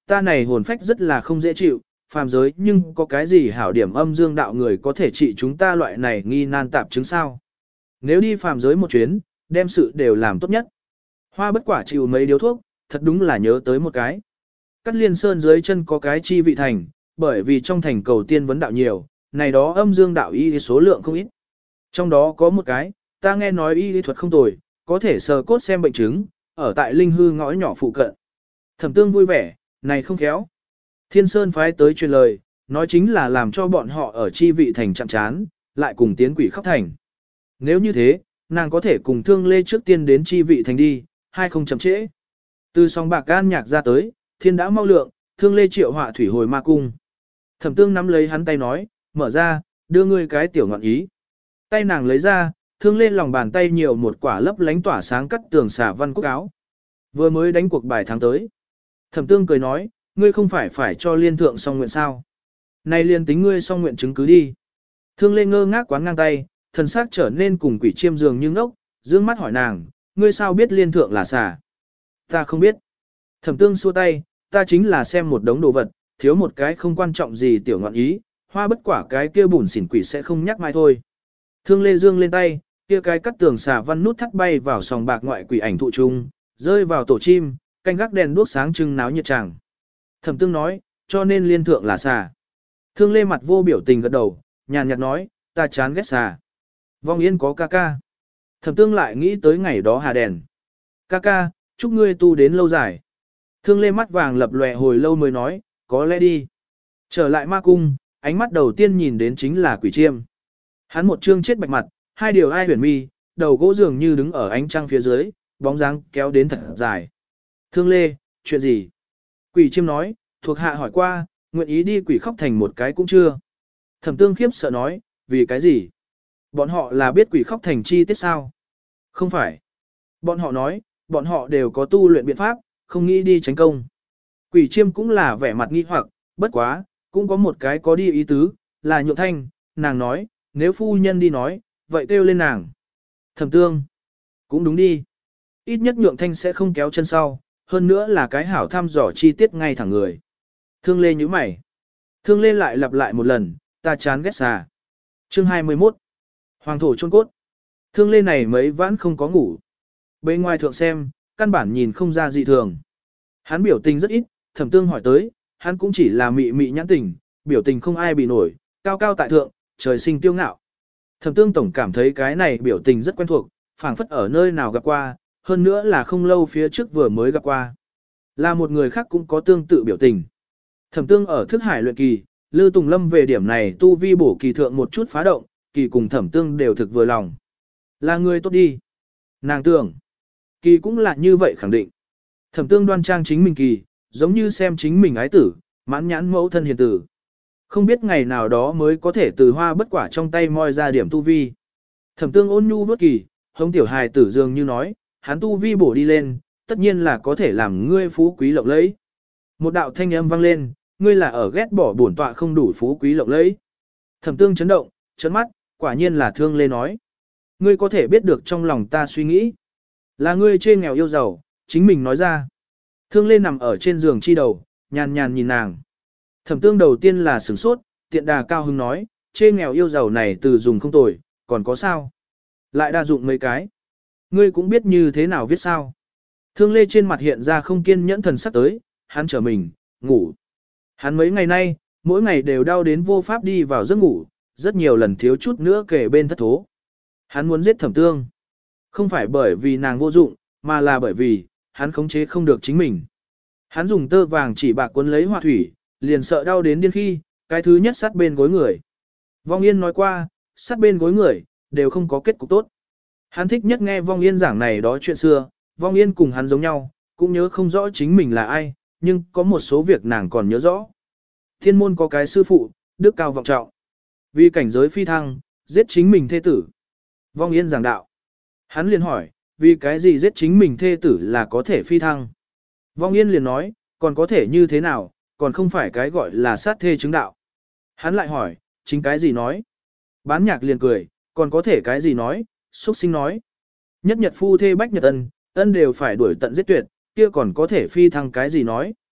S1: ta này hồn phách rất là không dễ chịu, phàm giới nhưng có cái gì hảo điểm âm dương đạo người có thể trị chúng ta loại này nghi nan tạp chứng sao. Nếu đi phàm giới một chuyến, đem sự đều làm tốt nhất. Hoa bất quả chịu mấy điếu thuốc, thật đúng là nhớ tới một cái. Cắt Liên Sơn dưới chân có cái chi vị thành, bởi vì trong thành cầu tiên vấn đạo nhiều, này đó âm dương đạo y số lượng không ít. Trong đó có một cái, ta nghe nói y lý thuật không tồi, có thể sờ cốt xem bệnh chứng, ở tại Linh Hư ngõ nhỏ phụ cận. Thẩm Tương vui vẻ, này không khéo. Thiên Sơn phái tới truyền lời, nói chính là làm cho bọn họ ở chi vị thành chạm chán, lại cùng tiến quỷ khóc thành. Nếu như thế, nàng có thể cùng Thương Lê trước tiên đến chi vị thành đi, hai không chậm trễ. Từ song bạc gan nhạc ra tới, thiên đã mau lượng, Thương Lê triệu họa thủy hồi ma cung. Thẩm Tương nắm lấy hắn tay nói, mở ra, đưa ngươi cái tiểu ngọn ý. Tay nàng lấy ra, Thương Lê lòng bàn tay nhiều một quả lấp lánh tỏa sáng cắt tường xả văn cúc áo. Vừa mới đánh cuộc bài tháng tới. Thẩm Tương cười nói, ngươi không phải cho liên thượng song nguyện sao. Này liên tính ngươi song nguyện chứng cứ đi. Thương Lê ngơ ngác quán ngang tay, thần xác trở nên cùng quỷ chiêm dường như ngốc, dương mắt hỏi nàng, ngươi sao biết liên thượng là xả? Ta không biết. Thẩm Tương xua tay, ta chính là xem một đống đồ vật, thiếu một cái không quan trọng gì tiểu ngọn ý, hoa bất quả cái kia bùn xỉn quỷ sẽ không nhắc mai thôi. Thương Lê dương lên tay, kia cái cắt tường xà văn nút thắt bay vào sòng bạc ngoại quỷ ảnh thụ trung, rơi vào tổ chim, canh gác đèn đuốc sáng trưng náo nhiệt tràng. Thẩm Tương nói, cho nên liên thượng là xà. Thương Lê mặt vô biểu tình gật đầu, nhàn nhạt nói, ta chán ghét xà. Vong Yên có ca ca. Thẩm Tương lại nghĩ tới ngày đó hà đèn. Ca ca, chúc ngươi tu đến lâu dài. Thương Lê mắt vàng lập lòe hồi lâu mới nói, có lẽ đi. Trở lại ma cung, ánh mắt đầu tiên nhìn đến chính là quỷ chiêm. Hắn một trương chết bạch mặt, hai điều ai huyền mi, đầu gỗ dường như đứng ở ánh trăng phía dưới, bóng dáng kéo đến thật dài. Thương Lê, chuyện gì? Quỷ chiêm nói, thuộc hạ hỏi qua, nguyện ý đi quỷ khóc thành một cái cũng chưa. Thẩm Tương khiếp sợ nói, vì cái gì? Bọn họ là biết quỷ khóc thành chi tiết sao? Không phải. Bọn họ nói, bọn họ đều có tu luyện biện pháp, không nghĩ đi tránh công. Quỷ chiêm cũng là vẻ mặt nghi hoặc, bất quá, cũng có một cái có đi ý tứ, là Nhượng Thanh, nàng nói, nếu phu nhân đi nói, vậy kêu lên nàng. Thẩm Tương, cũng đúng đi. Ít nhất Nhượng Thanh sẽ không kéo chân sau, hơn nữa là cái hảo thăm dò chi tiết ngay thẳng người. Thương Lê nhíu mày. Thương Lê lại lặp lại một lần, ta chán ghét xà. Chương 21. Hoàng thổ chôn cốt. Thương Lê này mấy vãn không có ngủ. Bên ngoài thượng xem, căn bản nhìn không ra dị thường. Hắn biểu tình rất ít, Thẩm Tương hỏi tới, hắn cũng chỉ là mị mị nhãn tình, biểu tình không ai bị nổi, cao cao tại thượng, trời sinh tiêu ngạo. Thẩm Tương tổng cảm thấy cái này biểu tình rất quen thuộc, phảng phất ở nơi nào gặp qua, hơn nữa là không lâu phía trước vừa mới gặp qua. Là một người khác cũng có tương tự biểu tình. Thẩm Tương ở thức hải luyện kỳ, Lư Tùng Lâm về điểm này tu vi bổ kỳ thượng một chút phá động, kỳ cùng Thẩm Tương đều thực vừa lòng. Là người tốt đi. Nàng tưởng. Kỳ cũng là như vậy khẳng định. Thẩm Tương đoan trang chính mình kỳ, giống như xem chính mình ái tử, mãn nhãn mẫu thân hiền tử. Không biết ngày nào đó mới có thể từ hoa bất quả trong tay moi ra điểm tu vi. Thẩm Tương ôn nhu vớt kỳ, hống tiểu hài tử dường như nói, hắn tu vi bổ đi lên, tất nhiên là có thể làm ngươi phú quý lộng lẫy. Một đạo thanh âm vang lên, ngươi là ở ghét bỏ bổn tọa không đủ phú quý lộng lẫy. Thẩm Tương chấn động, chấn mắt, quả nhiên là Thương Lê nói. Ngươi có thể biết được trong lòng ta suy nghĩ. Là ngươi chê nghèo yêu giàu, chính mình nói ra. Thương Lê nằm ở trên giường chi đầu, nhàn nhàn nhìn nàng. Thẩm Tương đầu tiên là sửng sốt, tiện đà cao hứng nói, chê nghèo yêu giàu này từ dùng không tồi, còn có sao? Lại đa dụng mấy cái. Ngươi cũng biết như thế nào viết sao? Thương Lê trên mặt hiện ra không kiên nhẫn thần sắc tới, hắn trở mình, ngủ. Hắn mấy ngày nay, mỗi ngày đều đau đến vô pháp đi vào giấc ngủ, rất nhiều lần thiếu chút nữa kể bên thất thố. Hắn muốn giết Thẩm Tương. Không phải bởi vì nàng vô dụng, mà là bởi vì, hắn khống chế không được chính mình. Hắn dùng tơ vàng chỉ bạc cuốn lấy hỏa thủy, liền sợ đau đến điên khi, cái thứ nhất sát bên gối người. Vong Yên nói qua, sát bên gối người, đều không có kết cục tốt. Hắn thích nhất nghe Vong Yên giảng này đó chuyện xưa, Vong Yên cùng hắn giống nhau, cũng nhớ không rõ chính mình là ai, nhưng có một số việc nàng còn nhớ rõ. Thiên môn có cái sư phụ, đức cao vọng trọng. Vì cảnh giới phi thăng, giết chính mình thê tử. Vong Yên giảng đạo. Hắn liền hỏi, vì cái gì giết chính mình thê tử là có thể phi thăng? Vong Yên liền nói, còn có thể như thế nào, còn không phải cái gọi là sát thê chứng đạo. Hắn lại hỏi, chính cái gì nói? Bán nhạc liền cười, còn có thể cái gì nói, xuất sinh nói. Nhất nhật phu thê bách nhật ân, ân đều phải đuổi tận giết tuyệt, kia còn có thể phi thăng cái gì nói.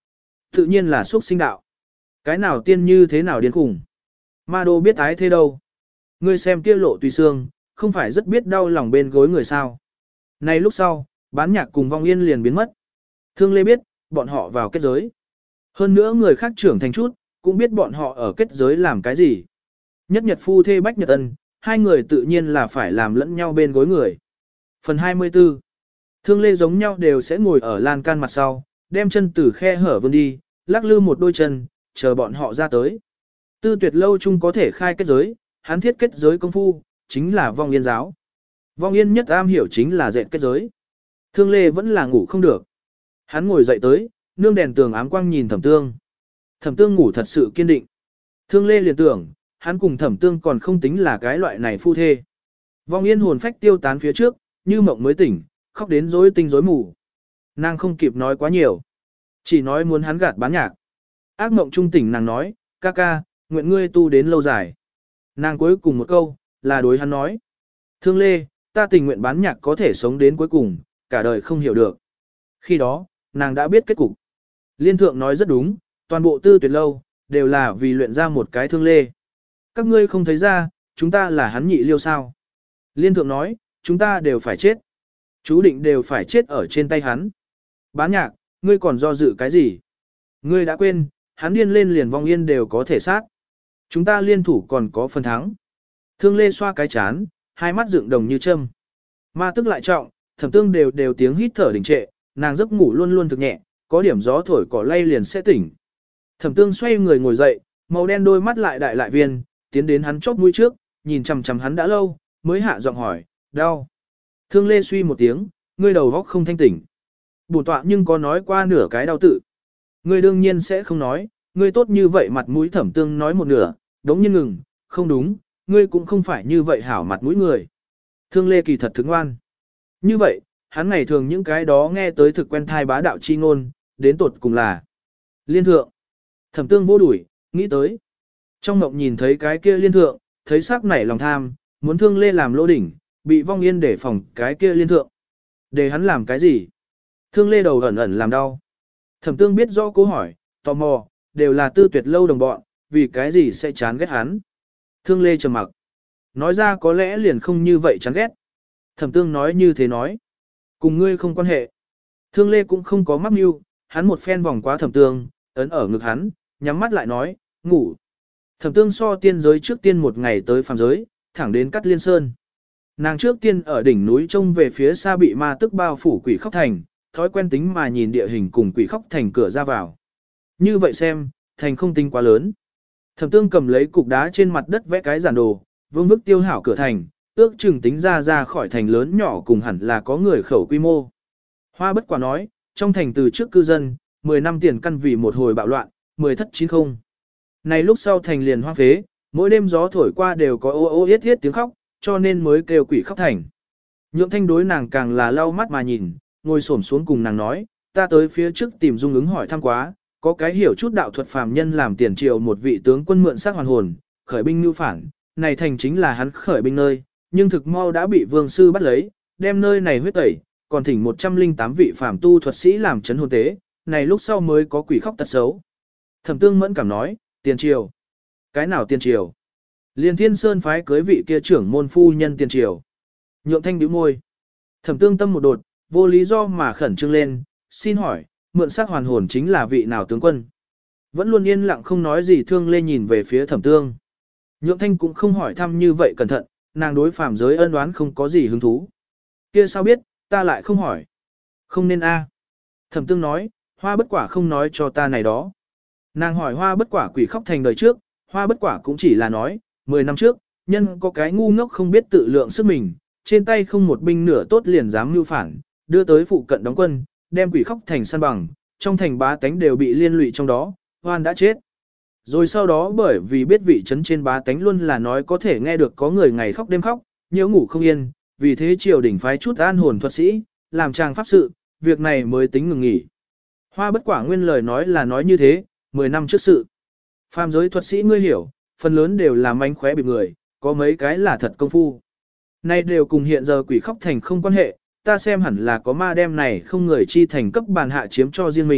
S1: Tự nhiên là xuất sinh đạo. Cái nào tiên như thế nào điên khủng. Ma đô biết ái thế đâu. Ngươi xem kia lộ tùy xương, không phải rất biết đau lòng bên gối người sao. Này lúc sau, bán nhạc cùng vong yên liền biến mất. Thương Lê biết, bọn họ vào kết giới. Hơn nữa người khác trưởng thành chút, cũng biết bọn họ ở kết giới làm cái gì. Nhất nhật phu thê bách nhật ân, hai người tự nhiên là phải làm lẫn nhau bên gối người. Phần 24. Thương Lê giống nhau đều sẽ ngồi ở lan can mặt sau, đem chân từ khe hở vươn đi, lắc lư một đôi chân, chờ bọn họ ra tới. Tư Tuyệt lâu chung có thể khai kết giới, hắn thiết kết giới công phu, chính là vong yên giáo. Vong yên nhất am hiểu chính là dệt kết giới. Thương Lê vẫn là ngủ không được. Hắn ngồi dậy tới, nương đèn tường ám quang nhìn Thẩm Tương. Thẩm Tương ngủ thật sự kiên định. Thương Lê liền tưởng, hắn cùng Thẩm Tương còn không tính là cái loại này phu thê. Vong yên hồn phách tiêu tán phía trước, như mộng mới tỉnh, khóc đến rối tinh rối mù. Nàng không kịp nói quá nhiều, chỉ nói muốn hắn gạt bán nhạc. Ác mộng trung tỉnh nàng nói, ca ca, nguyện ngươi tu đến lâu dài. Nàng cuối cùng một câu, là đối hắn nói. Thương Lê, ta tình nguyện bán nhạc có thể sống đến cuối cùng, cả đời không hiểu được. Khi đó, nàng đã biết kết cục. Liên thượng nói rất đúng, toàn bộ Tư Tuyệt lâu, đều là vì luyện ra một cái Thương Lê. Các ngươi không thấy ra, chúng ta là hắn nhị liêu sao. Liên thượng nói, chúng ta đều phải chết. Chú định đều phải chết ở trên tay hắn. Bán nhạc, ngươi còn do dự cái gì? Ngươi đã quên, hắn điên lên liền vong yên đều có thể sát. Chúng ta liên thủ còn có phần thắng. Thương Lê xoa cái chán, hai mắt dựng đồng như châm. Ma tức lại trọng, Thẩm Tương đều tiếng hít thở đình trệ, nàng giấc ngủ luôn luôn thực nhẹ, có điểm gió thổi cỏ lay liền sẽ tỉnh. Thẩm Tương xoay người ngồi dậy, màu đen đôi mắt lại đại lại viên, tiến đến hắn chóp mũi trước, nhìn chằm chằm hắn đã lâu, mới hạ giọng hỏi, đau. Thương Lê suy một tiếng, ngươi đầu óc không thanh tỉnh. Bổn tọa nhưng có nói qua nửa cái đau tự. Ngươi đương nhiên sẽ không nói, ngươi tốt như vậy mặt mũi. Thẩm Tương nói một nửa, đống nhiên ngừng, không đúng, ngươi cũng không phải như vậy hảo mặt mũi người. Thương Lê kỳ thật thức ngoan. Như vậy, hắn ngày thường những cái đó nghe tới thực quen thai bá đạo chi ngôn, đến tột cùng là liên thượng. Thẩm Tương vô đuổi, nghĩ tới. Trong mộng nhìn thấy cái kia liên thượng, thấy sắc nảy lòng tham, muốn Thương Lê làm lô đỉnh, bị vong yên để phòng cái kia liên thượng. Để hắn làm cái gì? Thương Lê đầu ẩn ẩn làm đau. Thẩm Tương biết rõ câu hỏi, tò mò, đều là Tư Tuyệt lâu đồng bọn, vì cái gì sẽ chán ghét hắn. Thương Lê trầm mặc. Nói ra có lẽ liền không như vậy chán ghét. Thẩm Tương nói như thế nói. Cùng ngươi không quan hệ. Thương Lê cũng không có mắc mưu, hắn một phen vòng qua Thẩm Tương, ấn ở ngực hắn, nhắm mắt lại nói, ngủ. Thẩm Tương so tiên giới trước tiên một ngày tới phàm giới, thẳng đến Cắt Liên Sơn. Nàng trước tiên ở đỉnh núi trông về phía xa bị ma tức bao phủ Quỷ Khóc Thành, thói quen tính mà nhìn địa hình cùng Quỷ Khóc Thành cửa ra vào. Như vậy xem, thành không tính quá lớn. Thẩm Tương cầm lấy cục đá trên mặt đất vẽ cái giản đồ, vương vức tiêu hảo cửa thành, ước chừng tính ra khỏi thành lớn nhỏ cùng hẳn là có người khẩu quy mô. Hoa Bất Quả nói, trong thành từ trước cư dân, 10 năm tiền căn vì một hồi bạo loạn, 10 thất 90. Này lúc sau thành liền hoang phế, mỗi đêm gió thổi qua đều có ô ô yết yết tiếng khóc, cho nên mới kêu Quỷ Khóc Thành. Nhượng Thanh đối nàng càng là lau mắt mà nhìn, ngồi xổm xuống cùng nàng nói, ta tới phía trước tìm Dung Ứng hỏi thăm quá, có cái hiểu chút đạo thuật phàm nhân làm tiền triệu một vị tướng quân mượn xác hoàn hồn, khởi binh mưu phản, này thành chính là hắn khởi binh nơi, nhưng thực mau đã bị vương sư bắt lấy, đem nơi này huyết tẩy, còn thỉnh 108 vị phàm tu thuật sĩ làm chấn hồn tế, này lúc sau mới có quỷ khóc tật xấu. Thẩm Tương mẫn cảm nói, tiền triều. Cái nào tiền triều? Liên Thiên Sơn phái cưới vị kia trưởng môn phu nhân tiền triều. Nhượng Thanh bĩu môi. Thẩm Tương tâm một đột, vô lý do mà khẩn trương lên, xin hỏi, mượn xác hoàn hồn chính là vị nào tướng quân? Vẫn luôn yên lặng không nói gì. Thương Lê nhìn về phía Thẩm Tương. Nhượng Thanh cũng không hỏi thăm như vậy cẩn thận, nàng đối phàm giới ân oán không có gì hứng thú. Kia sao biết, ta lại không hỏi. Không nên a. Thẩm Tương nói, Hoa Bất Quả không nói cho ta này đó. Nàng hỏi Hoa Bất Quả Quỷ Khóc Thành đời trước, Hoa Bất Quả cũng chỉ là nói, 10 năm trước, nhân có cái ngu ngốc không biết tự lượng sức mình, trên tay không một binh nửa tốt liền dám mưu phản, đưa tới phụ cận đóng quân, đem Quỷ Khóc Thành săn bằng, trong thành bá tánh đều bị liên lụy trong đó, hoan đã chết. Rồi sau đó bởi vì biết vị trấn trên bá tánh luôn là nói có thể nghe được có người ngày khóc đêm khóc, nhớ ngủ không yên, vì thế triều đình phái chút an hồn thuật sĩ, làm trang pháp sự, việc này mới tính ngừng nghỉ. Hoa Bất Quả nguyên lời nói là nói như thế, 10 năm trước sự. Phàm giới thuật sĩ ngươi hiểu, phần lớn đều là mánh khóe bị người, có mấy cái là thật công phu. Nay đều cùng hiện giờ Quỷ Khóc Thành không quan hệ, ta xem hẳn là có ma đem này không người chi thành cấp bàn hạ chiếm cho riêng mình,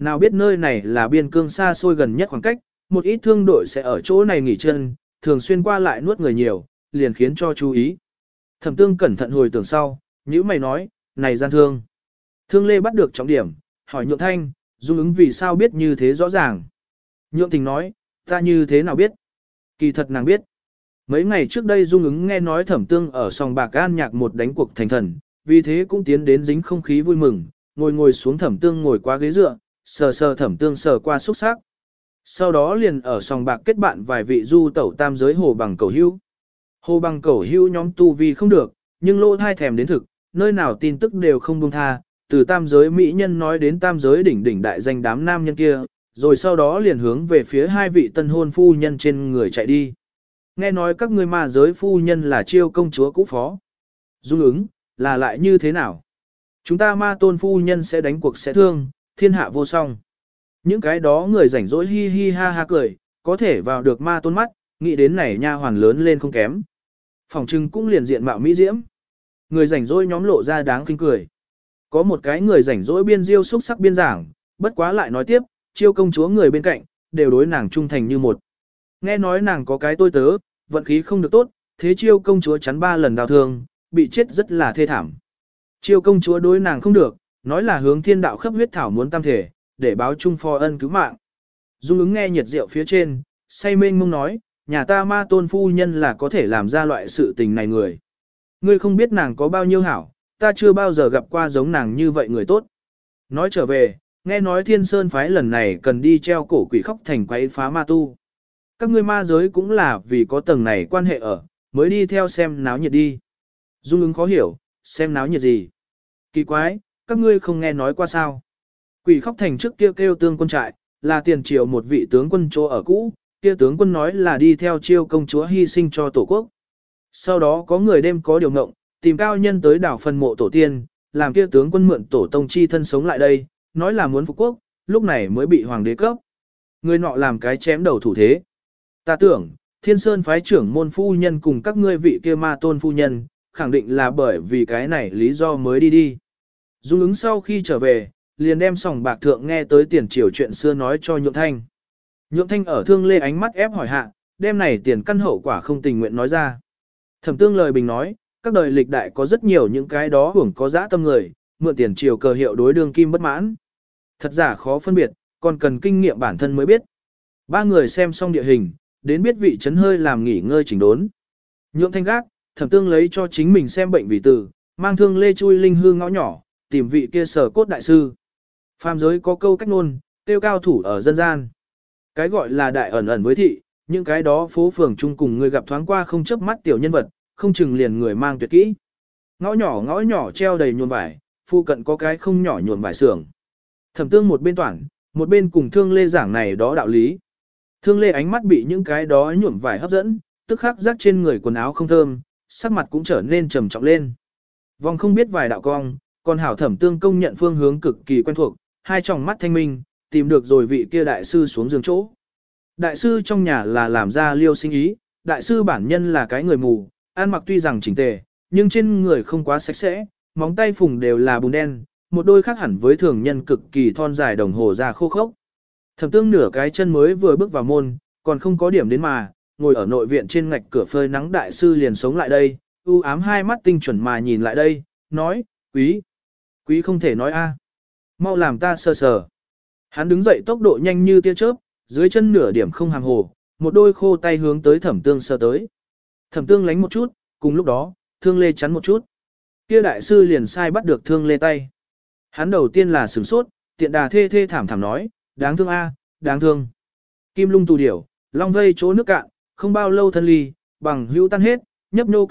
S1: Nào biết nơi này là biên cương xa xôi gần nhất khoảng cách, một ít thương đội sẽ ở chỗ này nghỉ chân, thường xuyên qua lại nuốt người nhiều, liền khiến cho chú ý. Thẩm Tương cẩn thận hồi tưởng sau, nhữ mày nói, này gian thương. Thương Lê bắt được trọng điểm, hỏi Nhượng Thanh, Dung ứng vì sao biết như thế rõ ràng. Nhượng Tình nói, ta như thế nào biết? Kỳ thật nàng biết. Mấy ngày trước đây Dung ứng nghe nói Thẩm Tương ở sòng bạc An Nhạc một đánh cuộc thành thần, vì thế cũng tiến đến dính không khí vui mừng, ngồi xuống Thẩm Tương ngồi qua ghế dựa, sờ Thẩm Tương sờ qua xúc sắc. Sau đó liền ở sòng bạc kết bạn vài vị du tẩu tam giới hồ bằng cầu hữu. Hồ bằng cầu hữu nhóm tu vi không được, nhưng lô thai thèm đến thực, nơi nào tin tức đều không buông tha, từ tam giới mỹ nhân nói đến tam giới đỉnh đỉnh đại danh đám nam nhân kia, rồi sau đó liền hướng về phía hai vị tân hôn phu nhân trên người chạy đi. Nghe nói các ngươi ma giới phu nhân là chiêu công chúa cũ phó. Dung ứng, là lại như thế nào? Chúng ta ma tôn phu nhân sẽ đánh cuộc sẽ thương, thiên hạ vô song. Những cái đó người rảnh rỗi hi hi ha ha cười, có thể vào được ma tôn mắt, nghĩ đến này nha hoàn lớn lên không kém. Phòng trưng cũng liền diện mạo mỹ diễm. Người rảnh rỗi nhóm lộ ra đáng khinh cười. Có một cái người rảnh rỗi biên diêu xúc sắc biên giảng, bất quá lại nói tiếp, chiêu công chúa người bên cạnh, đều đối nàng trung thành như một. Nghe nói nàng có cái tôi tớ, vận khí không được tốt, thế chiêu công chúa chắn 3 lần đào thương, bị chết rất là thê thảm. Chiêu công chúa đối nàng không được, nói là hướng thiên đạo khắp huyết thảo muốn tam thể, để báo chung phò ân cứu mạng. Dung ứng nghe nhiệt rượu phía trên, say mênh mông nói, nhà ta ma tôn phu nhân là có thể làm ra loại sự tình này người. Ngươi không biết nàng có bao nhiêu hảo, ta chưa bao giờ gặp qua giống nàng như vậy người tốt. Nói trở về, nghe nói thiên sơn phái lần này cần đi treo cổ quỷ khóc thành quấy phá ma tu. Các ngươi ma giới cũng là vì có tầng này quan hệ ở, mới đi theo xem náo nhiệt đi. Dung ứng khó hiểu, xem náo nhiệt gì. Kỳ quái, các ngươi không nghe nói qua sao. Quỷ khóc thành trước kia kêu tương quân trại, là tiền triều một vị tướng quân chỗ ở cũ, kia tướng quân nói là đi theo chiêu công chúa hy sinh cho tổ quốc. Sau đó có người đêm có điều ngộng, tìm cao nhân tới đảo phần mộ tổ tiên, làm kia tướng quân mượn tổ tông chi thân sống lại đây, nói là muốn phục quốc, lúc này mới bị hoàng đế cấp. Người nọ làm cái chém đầu thủ thế. Ta tưởng, thiên sơn phái trưởng môn phu nhân cùng các ngươi vị kia ma tôn phu nhân, khẳng định là bởi vì cái này lý do mới đi. Dung ứng sau khi trở về, liền đem sòng bạc thượng nghe tới tiền triều chuyện xưa nói cho Nhượng Thanh. Nhượng Thanh ở Thương Lê ánh mắt ép hỏi hạ, đem này tiền căn hậu quả không tình nguyện nói ra. Thẩm Tương lời bình nói, các đời lịch đại có rất nhiều những cái đó hưởng có dã tâm người, mượn tiền triều cờ hiệu đối đương kim bất mãn. Thật giả khó phân biệt, còn cần kinh nghiệm bản thân mới biết. Ba người xem xong địa hình, đến biết vị trấn hơi làm nghỉ ngơi chỉnh đốn. Nhượng Thanh gác, Thẩm Tương lấy cho chính mình xem bệnh vì tử, mang Thương Lê chui linh hương ngõ nhỏ, tìm vị kia sở cốt đại sư. Phàm giới có câu cách ngôn, tiêu cao thủ ở dân gian. Cái gọi là đại ẩn ẩn với thị, những cái đó phố phường chung cùng người gặp thoáng qua không chớp mắt tiểu nhân vật, không chừng liền người mang tuyệt kỹ. Ngõ nhỏ treo đầy nhuộm vải, phụ cận có cái không nhỏ nhuộm vải xưởng. Thẩm Tương một bên toản, một bên cùng Thương Lê giảng này đó đạo lý. Thương Lê ánh mắt bị những cái đó nhuộm vải hấp dẫn, tức khắc rắc trên người quần áo không thơm, sắc mặt cũng trở nên trầm trọng lên. Vòng không biết vài đạo cong, còn hảo Thẩm Tương công nhận phương hướng cực kỳ quen thuộc, hai tròng mắt thanh minh, tìm được rồi vị kia đại sư xuống giường chỗ. Đại sư trong nhà là làm ra liêu sinh ý, đại sư bản nhân là cái người mù, ăn mặc tuy rằng chỉnh tề, nhưng trên người không quá sạch sẽ, móng tay phùng đều là bùn đen, một đôi khác hẳn với thường nhân cực kỳ thon dài đồng hồ ra khô khốc. Thẩm Tương nửa cái chân mới vừa bước vào môn, còn không có điểm đến mà, ngồi ở nội viện trên ngạch cửa phơi nắng đại sư liền sống lại đây, u ám hai mắt tinh chuẩn mà nhìn lại đây, nói, quý không thể nói a, mau làm ta sờ sờ. Hắn đứng dậy tốc độ nhanh như tia chớp, dưới chân nửa điểm không hàng hồ, một đôi khô tay hướng tới Thẩm Tương sờ tới. Thẩm Tương lánh một chút, cùng lúc đó, Thương Lê chắn một chút. Kia đại sư liền sai bắt được Thương Lê tay. Hắn đầu tiên là sửng sốt, tiện đà thê thảm nói, đáng thương a, đáng thương. Kim lung tù điểu, long vây chỗ nước cạn, không bao lâu thân ly, bằng hữu tan hết, nhấp nhô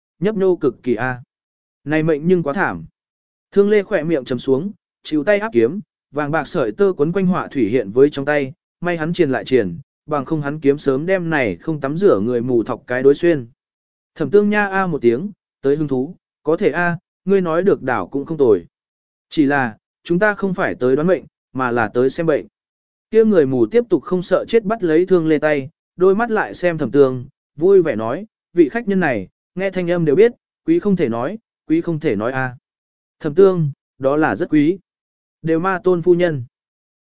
S1: cực kỳ a. Này mệnh nhưng quá thảm. Thương Lê khỏe miệng trầm xuống, chịu tay áp kiếm, vàng bạc sợi tơ quấn quanh họa thủy hiện với trong tay, may hắn triền lại triền, bằng không hắn kiếm sớm đem này không tắm rửa người mù thọc cái đối xuyên. Thẩm Tương nha a một tiếng, tới hứng thú, có thể a, ngươi nói được đảo cũng không tồi. Chỉ là, chúng ta không phải tới đoán mệnh, mà là tới xem bệnh. Kia người mù tiếp tục không sợ chết bắt lấy Thương Lê tay, đôi mắt lại xem Thẩm Tương, vui vẻ nói, vị khách nhân này, nghe thanh âm đều biết, quý không thể nói a. Thẩm Tương, đó là rất quý. Đều ma tôn phu nhân.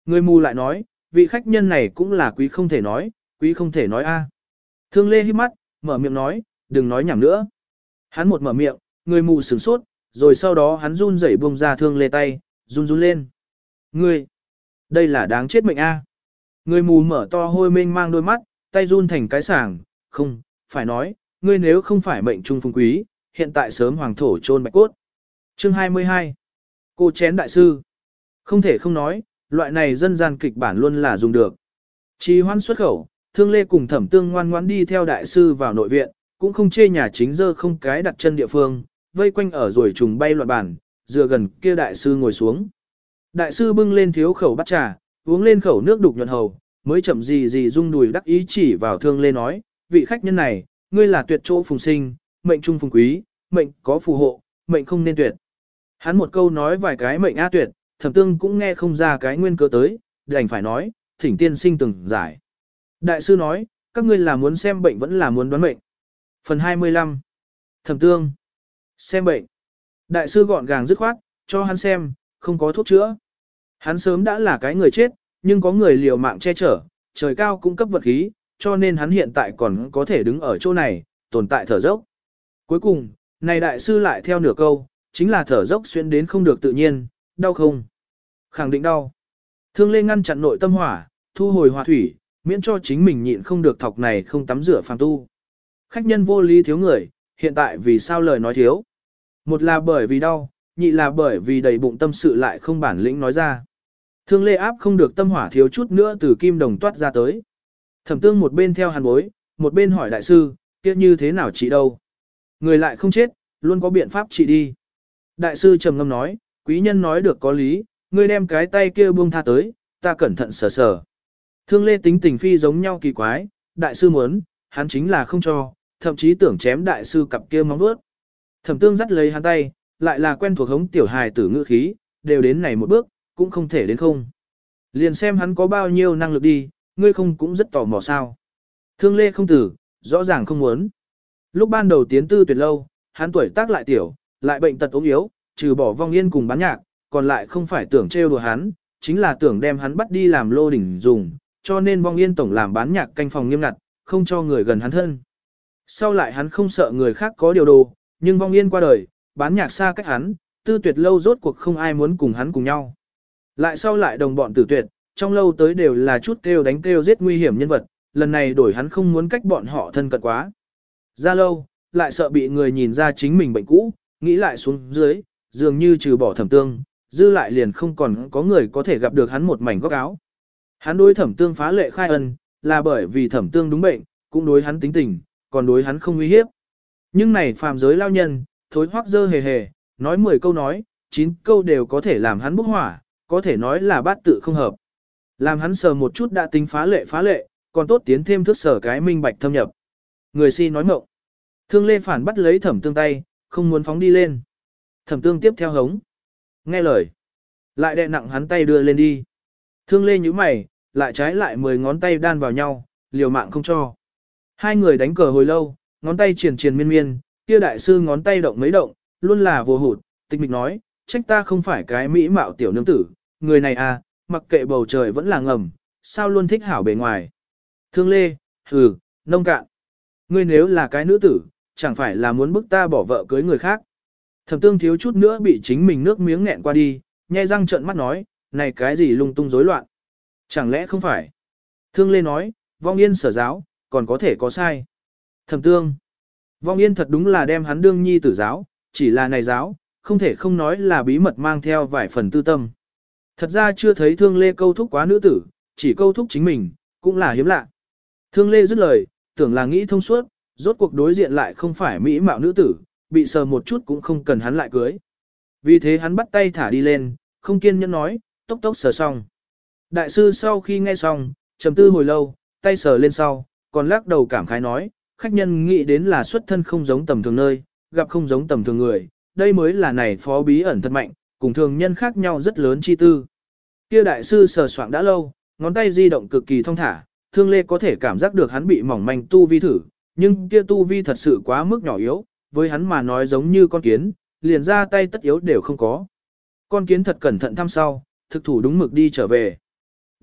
S1: Người mù lại nói, vị khách nhân này cũng là quý không thể nói, quý không thể nói a. Thương Lê hít mắt, mở miệng nói, đừng nói nhảm nữa. Hắn một mở miệng, người mù sửng sốt, rồi sau đó hắn run rẩy buông ra Thương Lê tay, run run lên. Ngươi, đây là đáng chết mệnh a. Người mù mở to hôi mênh mang đôi mắt, tay run thành cái sàng, không, phải nói, ngươi nếu không phải mệnh trung phùng quý, hiện tại sớm hoàng thổ chôn bạch cốt. Chương 22. Cô chén đại sư. Không thể không nói, loại này dân gian kịch bản luôn là dùng được. Trì hoãn xuất khẩu, Thương Lê cùng Thẩm Tương ngoan ngoãn đi theo đại sư vào nội viện, cũng không chê nhà chính dơ không cái đặt chân địa phương, vây quanh ở rồi trùng bay loạn bàn, dựa gần kia đại sư ngồi xuống. Đại sư bưng lên thiếu khẩu bát trà, uống lên khẩu nước đục nhuận hầu, mới chậm gì rung đùi đắc ý chỉ vào Thương Lê nói, vị khách nhân này, ngươi là tuyệt chỗ phùng sinh, mệnh trung phùng quý, mệnh có phù hộ, mệnh không nên tuyệt. Hắn một câu nói vài cái mệnh a tuyệt, Thẩm Tương cũng nghe không ra cái nguyên cớ tới, đành phải nói, thỉnh tiên sinh từng giải. Đại sư nói, các ngươi là muốn xem bệnh vẫn là muốn đoán mệnh. Phần 25. Thẩm Tương. Xem bệnh. Đại sư gọn gàng dứt khoát, cho hắn xem, không có thuốc chữa. Hắn sớm đã là cái người chết, nhưng có người liều mạng che chở, trời cao cũng cấp vật khí, cho nên hắn hiện tại còn có thể đứng ở chỗ này, tồn tại thở dốc. Cuối cùng, này đại sư lại theo nửa câu, chính là thở dốc xuyên đến không được tự nhiên, đau không? Khẳng định đau. Thương Lê ngăn chặn nội tâm hỏa, thu hồi hỏa thủy, miễn cho chính mình nhịn không được thọc này không tắm rửa phàm tu. Khách nhân vô lý thiếu người, hiện tại vì sao lời nói thiếu? Một là bởi vì đau, nhị là bởi vì đầy bụng tâm sự lại không bản lĩnh nói ra. Thương Lê áp không được tâm hỏa thiếu chút nữa từ kim đồng toát ra tới. Thẩm Tương một bên theo hàn bối, một bên hỏi đại sư, kia như thế nào trị đâu? Người lại không chết, luôn có biện pháp trị đi. Đại sư trầm ngâm nói, quý nhân nói được có lý, ngươi đem cái tay kia buông tha tới, ta cẩn thận sờ sờ. Thương Lê tính tình phi giống nhau kỳ quái, đại sư muốn, hắn chính là không cho, thậm chí tưởng chém đại sư cặp kia móng vuốt. Thẩm Tương dắt lấy hắn tay, lại là quen thuộc hống tiểu hài tử ngữ khí, đều đến này một bước, cũng không thể đến không. Liền xem hắn có bao nhiêu năng lực đi, ngươi không cũng rất tò mò sao. Thương Lê không tử, rõ ràng không muốn. Lúc ban đầu tiến tư tuyệt lâu, hắn tuổi tác lại tiểu, lại bệnh tật ốm yếu, trừ bỏ vong yên cùng bán nhạc, còn lại không phải tưởng trêu đùa hắn, chính là tưởng đem hắn bắt đi làm lô đỉnh dùng, cho nên vong yên tổng làm bán nhạc canh phòng nghiêm ngặt, không cho người gần hắn thân. Sau lại hắn không sợ người khác có điều đồ, nhưng vong yên qua đời, bán nhạc xa cách hắn, tư tuyệt lâu rốt cuộc không ai muốn cùng hắn cùng nhau. Lại sau lại đồng bọn tử tuyệt, trong lâu tới đều là chút kêu đánh kêu giết nguy hiểm nhân vật, lần này đổi hắn không muốn cách bọn họ thân cận quá. Ra lâu, lại sợ bị người nhìn ra chính mình bệnh cũ, nghĩ lại xuống dưới, dường như trừ bỏ Thẩm Tương, dư lại liền không còn có người có thể gặp được hắn một mảnh góc áo. Hắn đối Thẩm Tương phá lệ khai ân, là bởi vì Thẩm Tương đúng bệnh, cũng đối hắn tính tình, còn đối hắn không uy hiếp. Nhưng này phàm giới lao nhân, thối hoác dơ hề hề, nói 10 câu nói, 9 câu đều có thể làm hắn bốc hỏa, có thể nói là bát tự không hợp. Làm hắn sờ một chút đã tính phá lệ, còn tốt tiến thêm thước sở cái minh bạch thâm nhập. Người si nói mộng. Thương Lê phản bắt lấy Thẩm Tương tay, không muốn phóng đi lên. Thẩm Tương tiếp theo hống. Nghe lời. Lại đè nặng hắn tay đưa lên đi. Thương Lê nhíu mày, lại trái lại 10 ngón tay đan vào nhau, liều mạng không cho. Hai người đánh cờ hồi lâu, ngón tay triền miên miên, kia đại sư ngón tay động mấy động, luôn là vô hụt, tịch mịch nói, trách ta không phải cái mỹ mạo tiểu nương tử, người này à, mặc kệ bầu trời vẫn là ngầm, sao luôn thích hảo bề ngoài. Thương Lê, hừ, nông cạn. Ngươi nếu là cái nữ tử, chẳng phải là muốn bức ta bỏ vợ cưới người khác. Thẩm Tương thiếu chút nữa bị chính mình nước miếng nghẹn qua đi, nhe răng trợn mắt nói, này cái gì lung tung rối loạn. Chẳng lẽ không phải? Thương Lê nói, vong yên sở giáo, còn có thể có sai. Thẩm Tương, vong yên thật đúng là đem hắn đương nhi tử giáo, chỉ là này giáo, không thể không nói là bí mật mang theo vài phần tư tâm. Thật ra chưa thấy Thương Lê câu thúc quá nữ tử, chỉ câu thúc chính mình, cũng là hiếm lạ. Thương Lê dứt lời, tưởng là nghĩ thông suốt, rốt cuộc đối diện lại không phải mỹ mạo nữ tử, bị sờ một chút cũng không cần hắn lại cưới. Vì thế hắn bắt tay thả đi lên, không kiên nhẫn nói, tốc tốc sờ xong. Đại sư sau khi nghe xong, trầm tư hồi lâu, tay sờ lên sau, còn lắc đầu cảm khái nói, khách nhân nghĩ đến là xuất thân không giống tầm thường nơi, gặp không giống tầm thường người, đây mới là này phó bí ẩn thật mạnh, cùng thường nhân khác nhau rất lớn chi tư. Kia đại sư sờ soạng đã lâu, ngón tay di động cực kỳ thong thả, Thương Lê có thể cảm giác được hắn bị mỏng manh tu vi thử, nhưng kia tu vi thật sự quá mức nhỏ yếu, với hắn mà nói giống như con kiến, liền ra tay tất yếu đều không có. Con kiến thật cẩn thận thăm sau, thực thủ đúng mực đi trở về.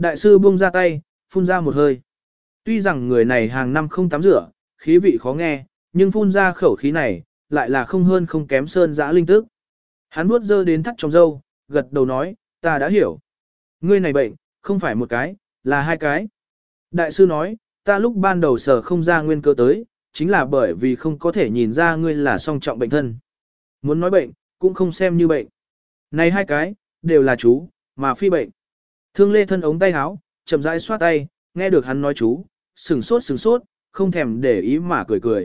S1: Đại sư buông ra tay, phun ra một hơi. Tuy rằng người này hàng năm không tắm rửa, khí vị khó nghe, nhưng phun ra khẩu khí này, lại là không hơn không kém sơn dã linh tức. Hắn nuốt dơ đến thắt trong râu, gật đầu nói, ta đã hiểu. Ngươi này bệnh, không phải một cái, là hai cái. Đại sư nói, ta lúc ban đầu sở không ra nguyên cơ tới, chính là bởi vì không có thể nhìn ra ngươi là song trọng bệnh thân. Muốn nói bệnh, cũng không xem như bệnh. Này hai cái, đều là chú, mà phi bệnh. Thương Lê thân ống tay áo, chậm rãi xoát tay, nghe được hắn nói chú, sừng sốt, không thèm để ý mà cười cười.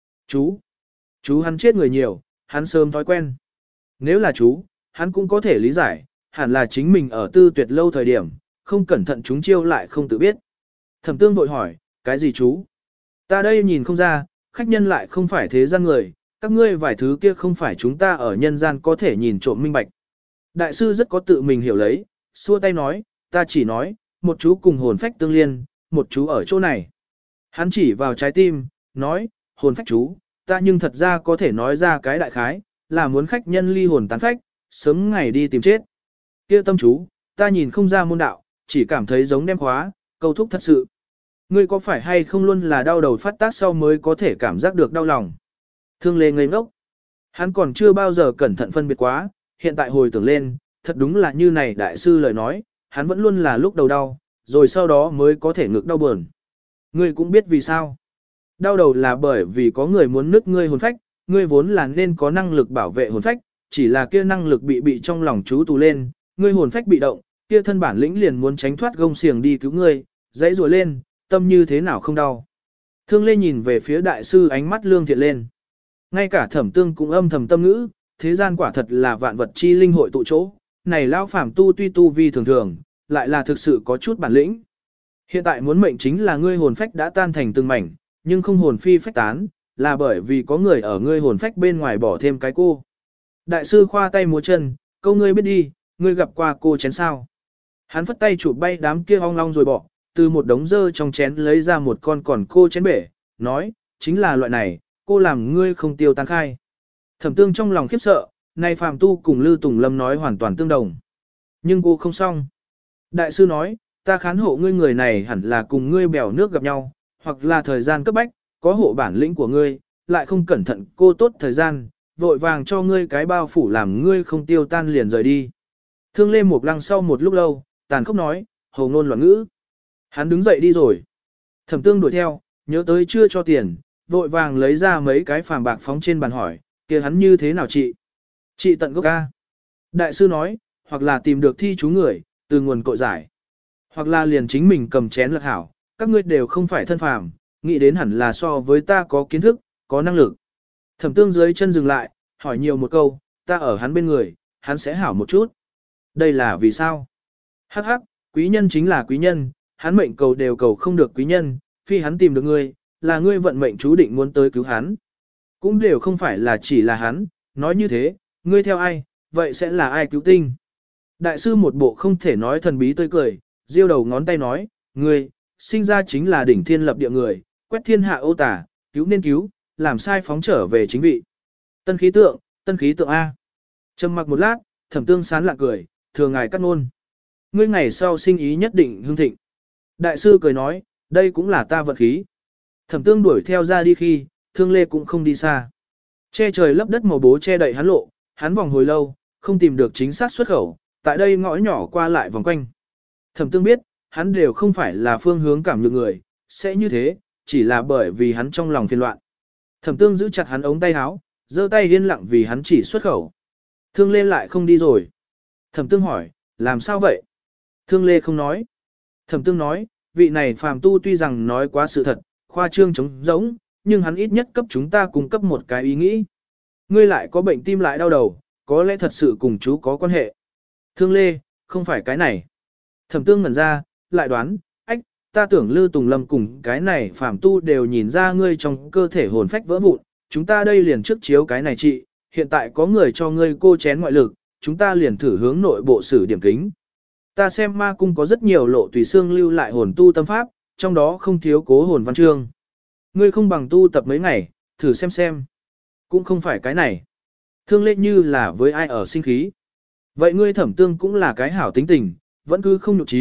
S1: Chú hắn chết người nhiều, hắn sớm thói quen. Nếu là chú, hắn cũng có thể lý giải, hẳn là chính mình ở tư tuyệt lâu thời điểm, không cẩn thận chúng chiêu lại không tự biết. Thẩm Tương vội hỏi, cái gì chú? Ta đây nhìn không ra, khách nhân lại không phải thế gian người, các ngươi vài thứ kia không phải chúng ta ở nhân gian có thể nhìn trộm minh bạch. Đại sư rất có tự mình hiểu lấy, xua tay nói, ta chỉ nói, một chú cùng hồn phách tương liên, một chú ở chỗ này. Hắn chỉ vào trái tim, nói, hồn phách chú, ta nhưng thật ra có thể nói ra cái đại khái, là muốn khách nhân ly hồn tán phách, sớm ngày đi tìm chết. Kia tâm chú, ta nhìn không ra môn đạo, chỉ cảm thấy giống đem khóa, câu thúc thật sự. Ngươi có phải hay không luôn là đau đầu phát tác sau mới có thể cảm giác được đau lòng? Thương Lê ngây ngốc. Hắn còn chưa bao giờ cẩn thận phân biệt quá, hiện tại hồi tưởng lên, thật đúng là như này đại sư lời nói, hắn vẫn luôn là lúc đầu đau, rồi sau đó mới có thể ngực đau buồn. Ngươi cũng biết vì sao. Đau đầu là bởi vì có người muốn nứt ngươi hồn phách, ngươi vốn là nên có năng lực bảo vệ hồn phách, chỉ là kia năng lực bị trong lòng chú tù lên, ngươi hồn phách bị động, kia thân bản lĩnh liền muốn tránh thoát gông xiềng đi cứu ngươi, dãy rùa lên, tâm như thế nào không đau. Thương Lê nhìn về phía đại sư ánh mắt lương thiện lên. Ngay cả Thẩm Tương cũng âm thầm tâm ngữ, thế gian quả thật là vạn vật chi linh hội tụ chỗ, này lão phàm tu tuy tu vi thường thường, lại là thực sự có chút bản lĩnh. Hiện tại muốn mệnh chính là ngươi hồn phách đã tan thành từng mảnh, nhưng không hồn phi phách tán, là bởi vì có người ở ngươi hồn phách bên ngoài bỏ thêm cái cô. Đại sư khoa tay múa chân, câu ngươi biết đi, ngươi gặp qua cô chén sao. Hắn phất tay chụp bay đám kia ong long rồi bỏ, từ một đống dơ trong chén lấy ra một con còn cô chén bể, nói, chính là loại này, cô làm ngươi không tiêu tan khai. Thẩm Tương trong lòng khiếp sợ, này phàm tu cùng Lư Tùng Lâm nói hoàn toàn tương đồng. Nhưng cô không xong. Đại sư nói, ta khán hộ ngươi người này hẳn là cùng ngươi bèo nước gặp nhau, hoặc là thời gian cấp bách, có hộ bản lĩnh của ngươi, lại không cẩn thận cô tốt thời gian, vội vàng cho ngươi cái bao phủ làm ngươi không tiêu tan liền rời đi. Thương Lê Mộc Lăng sau một lúc lâu, tàn khốc nói, hồ ngôn loạn ngữ. Hắn đứng dậy đi rồi. Thẩm Tương đuổi theo, nhớ tới chưa cho tiền, vội vàng lấy ra mấy cái phàm bạc phóng trên bàn hỏi, kia hắn như thế nào chị? Chị tận gốc ca. Đại sư nói, hoặc là tìm được thi chú người, từ nguồn cội giải. Hoặc là liền chính mình cầm chén lật hảo, các ngươi đều không phải thân phàm, nghĩ đến hẳn là so với ta có kiến thức, có năng lực. Thẩm Tương dưới chân dừng lại, hỏi nhiều một câu, ta ở hắn bên người, hắn sẽ hảo một chút. Đây là vì sao? Hắc hắc, quý nhân chính là quý nhân, hắn mệnh cầu đều cầu không được quý nhân, phi hắn tìm được ngươi, là ngươi vận mệnh chú định muốn tới cứu hắn. Cũng đều không phải là chỉ là hắn, nói như thế, ngươi theo ai, vậy sẽ là ai cứu tinh. Đại sư một bộ không thể nói thần bí tươi cười, giơ đầu ngón tay nói, ngươi, sinh ra chính là đỉnh thiên lập địa người, quét thiên hạ ô tả, cứu nên cứu, làm sai phóng trở về chính vị. Tân khí tượng A. Trầm mặc một lát, Thẩm Tương sán lạ cười, thừa ngài cắt ngôn. Ngươi ngày sau sinh ý nhất định hưng thịnh. Đại sư cười nói, đây cũng là ta vận khí. Thẩm Tương đuổi theo ra đi khi, Thương Lê cũng không đi xa. Che trời lấp đất màu bố che đậy hắn lộ, hắn vòng hồi lâu, không tìm được chính xác xuất khẩu, tại đây ngõ nhỏ qua lại vòng quanh. Thẩm Tương biết, hắn đều không phải là phương hướng cảm nhược người, sẽ như thế, chỉ là bởi vì hắn trong lòng phiền loạn. Thẩm Tương giữ chặt hắn ống tay áo, giơ tay yên lặng vì hắn chỉ xuất khẩu. Thương Lê lại không đi rồi. Thẩm Tương hỏi, làm sao vậy? Thương Lê không nói. Thẩm Tương nói, vị này phàm tu tuy rằng nói quá sự thật, khoa trương trống rỗng, nhưng hắn ít nhất cấp chúng ta cung cấp một cái ý nghĩ. Ngươi lại có bệnh tim lại đau đầu, có lẽ thật sự cùng chú có quan hệ. Thương Lê, không phải cái này. Thẩm Tương ngẩn ra, lại đoán, ách, ta tưởng Lư Tùng Lâm cùng cái này phàm tu đều nhìn ra ngươi trong cơ thể hồn phách vỡ vụn, chúng ta đây liền trước chiếu cái này chị, hiện tại có người cho ngươi cô chén ngoại lực, chúng ta liền thử hướng nội bộ sử điểm kính. Ta xem ma cung có rất nhiều lộ tùy xương lưu lại hồn tu tâm pháp, trong đó không thiếu cố hồn văn chương. Ngươi không bằng tu tập mấy ngày, thử xem. Cũng không phải cái này. Thương Lê như là với ai ở sinh khí. Vậy ngươi Thẩm Tương cũng là cái hảo tính tình, vẫn cứ không nhục trí,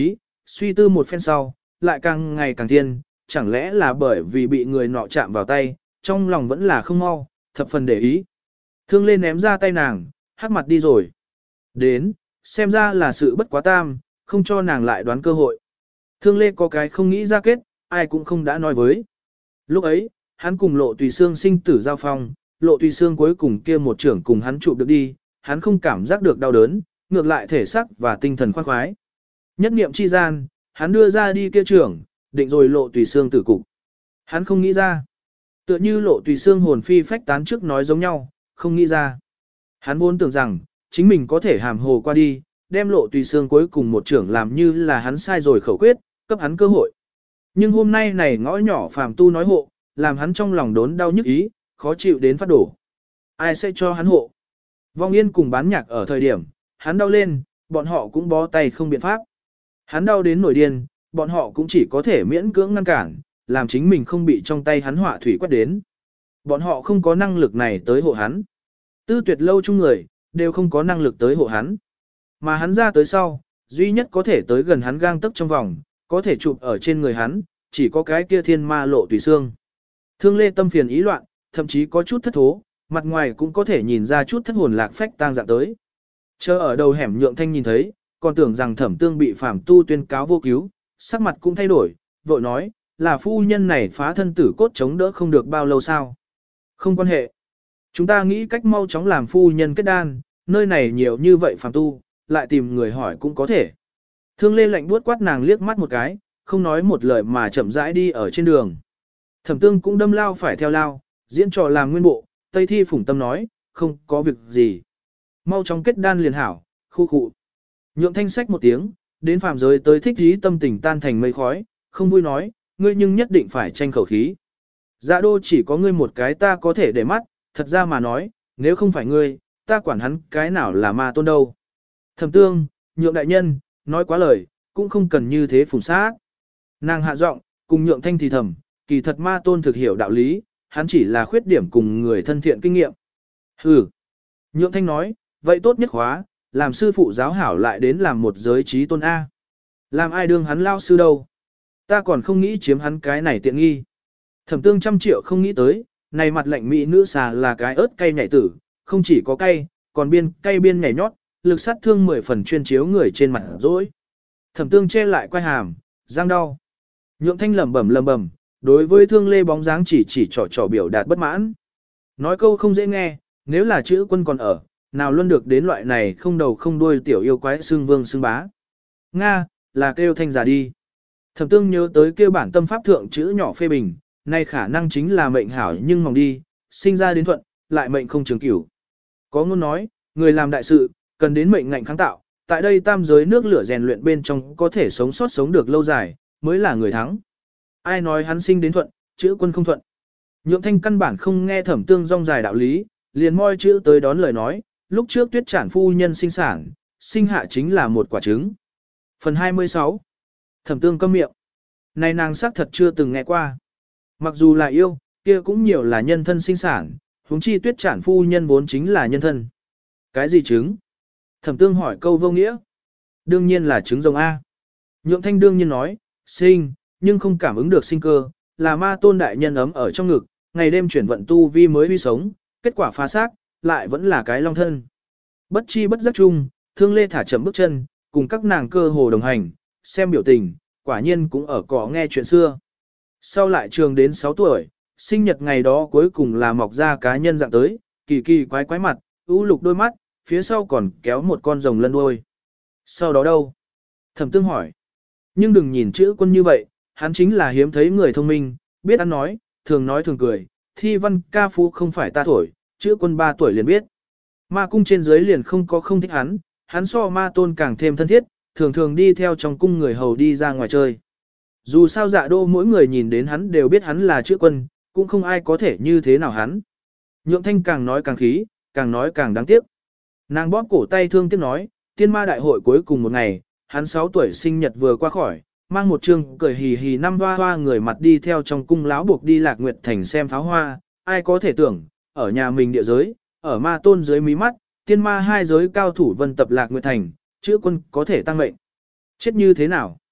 S1: suy tư một phen sau, lại càng ngày càng thiên, chẳng lẽ là bởi vì bị người nọ chạm vào tay, trong lòng vẫn là không mau, thập phần để ý. Thương Lê ném ra tay nàng, hắc mặt đi rồi. Đến, xem ra là sự bất quá tam, không cho nàng lại đoán cơ hội. Thương Lê có cái không nghĩ ra kết, ai cũng không đã nói với. Lúc ấy, hắn cùng Lộ Tùy Sương sinh tử giao phong, Lộ Tùy Sương cuối cùng kia một trưởng cùng hắn chụp được đi, hắn không cảm giác được đau đớn, ngược lại thể sắc và tinh thần khoan khoái. Nhất niệm chi gian, hắn đưa ra đi kia trưởng, định rồi Lộ Tùy Sương tử cục. Hắn không nghĩ ra. Tựa như Lộ Tùy Sương hồn phi phách tán trước nói giống nhau, không nghĩ ra. Hắn vốn tưởng rằng, chính mình có thể hàm hồ qua đi, đem Lộ Tùy Sương cuối cùng một trưởng làm như là hắn sai rồi khẩu quyết, cấp hắn cơ hội. Nhưng hôm nay này ngõ nhỏ phàm tu nói hộ, làm hắn trong lòng đốn đau nhức ý, khó chịu đến phát đổ. Ai sẽ cho hắn hộ? Vong Yên cùng bán nhạc ở thời điểm, hắn đau lên, bọn họ cũng bó tay không biện pháp. Hắn đau đến nổi điên, bọn họ cũng chỉ có thể miễn cưỡng ngăn cản, làm chính mình không bị trong tay hắn họa thủy quét đến. Bọn họ không có năng lực này tới hộ hắn. Tư Tuyệt lâu chung người, đều không có năng lực tới hộ hắn. Mà hắn ra tới sau, duy nhất có thể tới gần hắn gang tấc trong vòng, có thể chụp ở trên người hắn, chỉ có cái kia thiên ma Lộ Tùy Sương. Thương Lê tâm phiền ý loạn, thậm chí có chút thất thố, mặt ngoài cũng có thể nhìn ra chút thất hồn lạc phách tang dạng tới. Chờ ở đầu hẻm Nhượng Thanh nhìn thấy, còn tưởng rằng Thẩm Tương bị phàm tu tuyên cáo vô cứu, sắc mặt cũng thay đổi, vội nói, là phu nhân này phá thân tử cốt chống đỡ không được bao lâu sao. Không quan hệ. Chúng ta nghĩ cách mau chóng làm phu nhân kết đan, nơi này nhiều như vậy phàm tu, lại tìm người hỏi cũng có thể. Thương Lê lạnh buốt quát nàng liếc mắt một cái, không nói một lời mà chậm rãi đi ở trên đường. Thẩm Tương cũng đâm lao phải theo lao, diễn trò làm nguyên bộ, Tây Thi phủng tâm nói, không có việc gì. Mau chóng kết đan liền hảo, khu khụ. Nhượng Thanh sách một tiếng, đến phàm giới tới thích dí tâm tình tan thành mây khói, không vui nói, ngươi nhưng nhất định phải tranh khẩu khí. Dạ đô chỉ có ngươi một cái ta có thể để mắt, thật ra mà nói, nếu không phải ngươi, ta quản hắn cái nào là ma tôn đâu. Thẩm Tương, Nhượng đại nhân, nói quá lời, cũng không cần như thế phùng sát. Nàng hạ giọng, cùng Nhượng Thanh thì thầm, kỳ thật ma tôn thực hiểu đạo lý, hắn chỉ là khuyết điểm cùng người thân thiện kinh nghiệm. Hừ. Nhượng Thanh nói, vậy tốt nhất khóa, làm sư phụ giáo hảo lại đến làm một giới trí tôn A. Làm ai đương hắn lao sư đâu. Ta còn không nghĩ chiếm hắn cái này tiện nghi. Thẩm Tương 100 triệu không nghĩ tới, này mặt lạnh mỹ nữ xà là cái ớt cay nhảy tử, không chỉ có cay, còn cay biên nhảy nhót, lực sát thương 10 phần chuyên chiếu người trên mặt dỗi. Thẩm Tương che lại quai hàm, răng đau. Nhượng Thanh lẩm bẩm, đối với Thương Lê bóng dáng chỉ trò biểu đạt bất mãn. Nói câu không dễ nghe, nếu là chữ quân còn ở, nào luôn được đến loại này không đầu không đuôi tiểu yêu quái xương vương xương bá. Nga, là kêu Thanh giả đi. Thẩm Tương nhớ tới kêu bản tâm pháp thượng chữ nhỏ phê bình, này khả năng chính là mệnh hảo nhưng mỏng đi, sinh ra đến thuận, lại mệnh không trường cửu. Có ngôn nói, người làm đại sự, cần đến mệnh ngạnh kháng tạo, tại đây tam giới nước lửa rèn luyện bên trong có thể sống sót sống được lâu dài, mới là người thắng. Ai nói hắn sinh đến thuận, chữ quân không thuận. Nhượng Thanh căn bản không nghe Thẩm Tương rong dài đạo lý, liền moi chữ tới đón lời nói, lúc trước Tuyết Trản phu nhân sinh sản, sinh hạ chính là một quả trứng. Phần 26. Thẩm Tương câm miệng. Này nàng xác thật chưa từng nghe qua. Mặc dù là yêu, kia cũng nhiều là nhân thân sinh sản, huống chi Tuyết Trản phu nhân vốn chính là nhân thân. Cái gì trứng? Thẩm Tương hỏi câu vô nghĩa. Đương nhiên là trứng rồng A. Nhượng Thanh đương nhiên nói, sinh, nhưng không cảm ứng được sinh cơ, là ma tôn đại nhân ấm ở trong ngực, ngày đêm chuyển vận tu vi mới huy sống, kết quả phá xác, lại vẫn là cái long thân. Bất chi bất giác chung, Thương Lê thả chậm bước chân, cùng các nàng cơ hồ đồng hành, xem biểu tình, quả nhiên cũng ở cỏ nghe chuyện xưa. Sau lại trường đến 6 tuổi, sinh nhật ngày đó cuối cùng là mọc ra cá nhân dạng tới, kỳ kỳ quái quái mặt, ưu lục đôi mắt, phía sau còn kéo một con rồng lân đuôi. Sau đó đâu? Thẩm Tương hỏi. Nhưng đừng nhìn chữ quân như vậy, hắn chính là hiếm thấy người thông minh, biết ăn nói thường cười, thi văn ca phú không phải ta thổi, chữ quân 3 tuổi liền biết. Ma cung trên dưới liền không có không thích hắn so ma tôn càng thêm thân thiết, thường thường đi theo trong cung người hầu đi ra ngoài chơi. Dù sao Dạ đô mỗi người nhìn đến hắn đều biết hắn là chữ quân, cũng không ai có thể như thế nào hắn. Nhượng Thanh càng nói càng khí, càng nói càng đáng tiếc. Nàng bóp cổ tay thương tiếc nói, tiên ma đại hội cuối cùng một ngày, hắn 6 tuổi sinh nhật vừa qua khỏi, mang một trương cười hì hì năm hoa hoa người mặt đi theo trong cung lão buộc đi Lạc Nguyệt Thành xem pháo hoa, ai có thể tưởng, ở nhà mình địa giới, ở ma tôn dưới mí mắt, tiên ma hai giới cao thủ vân tập Lạc Nguyệt Thành, chữ quân có thể tăng mệnh. Chết như thế nào?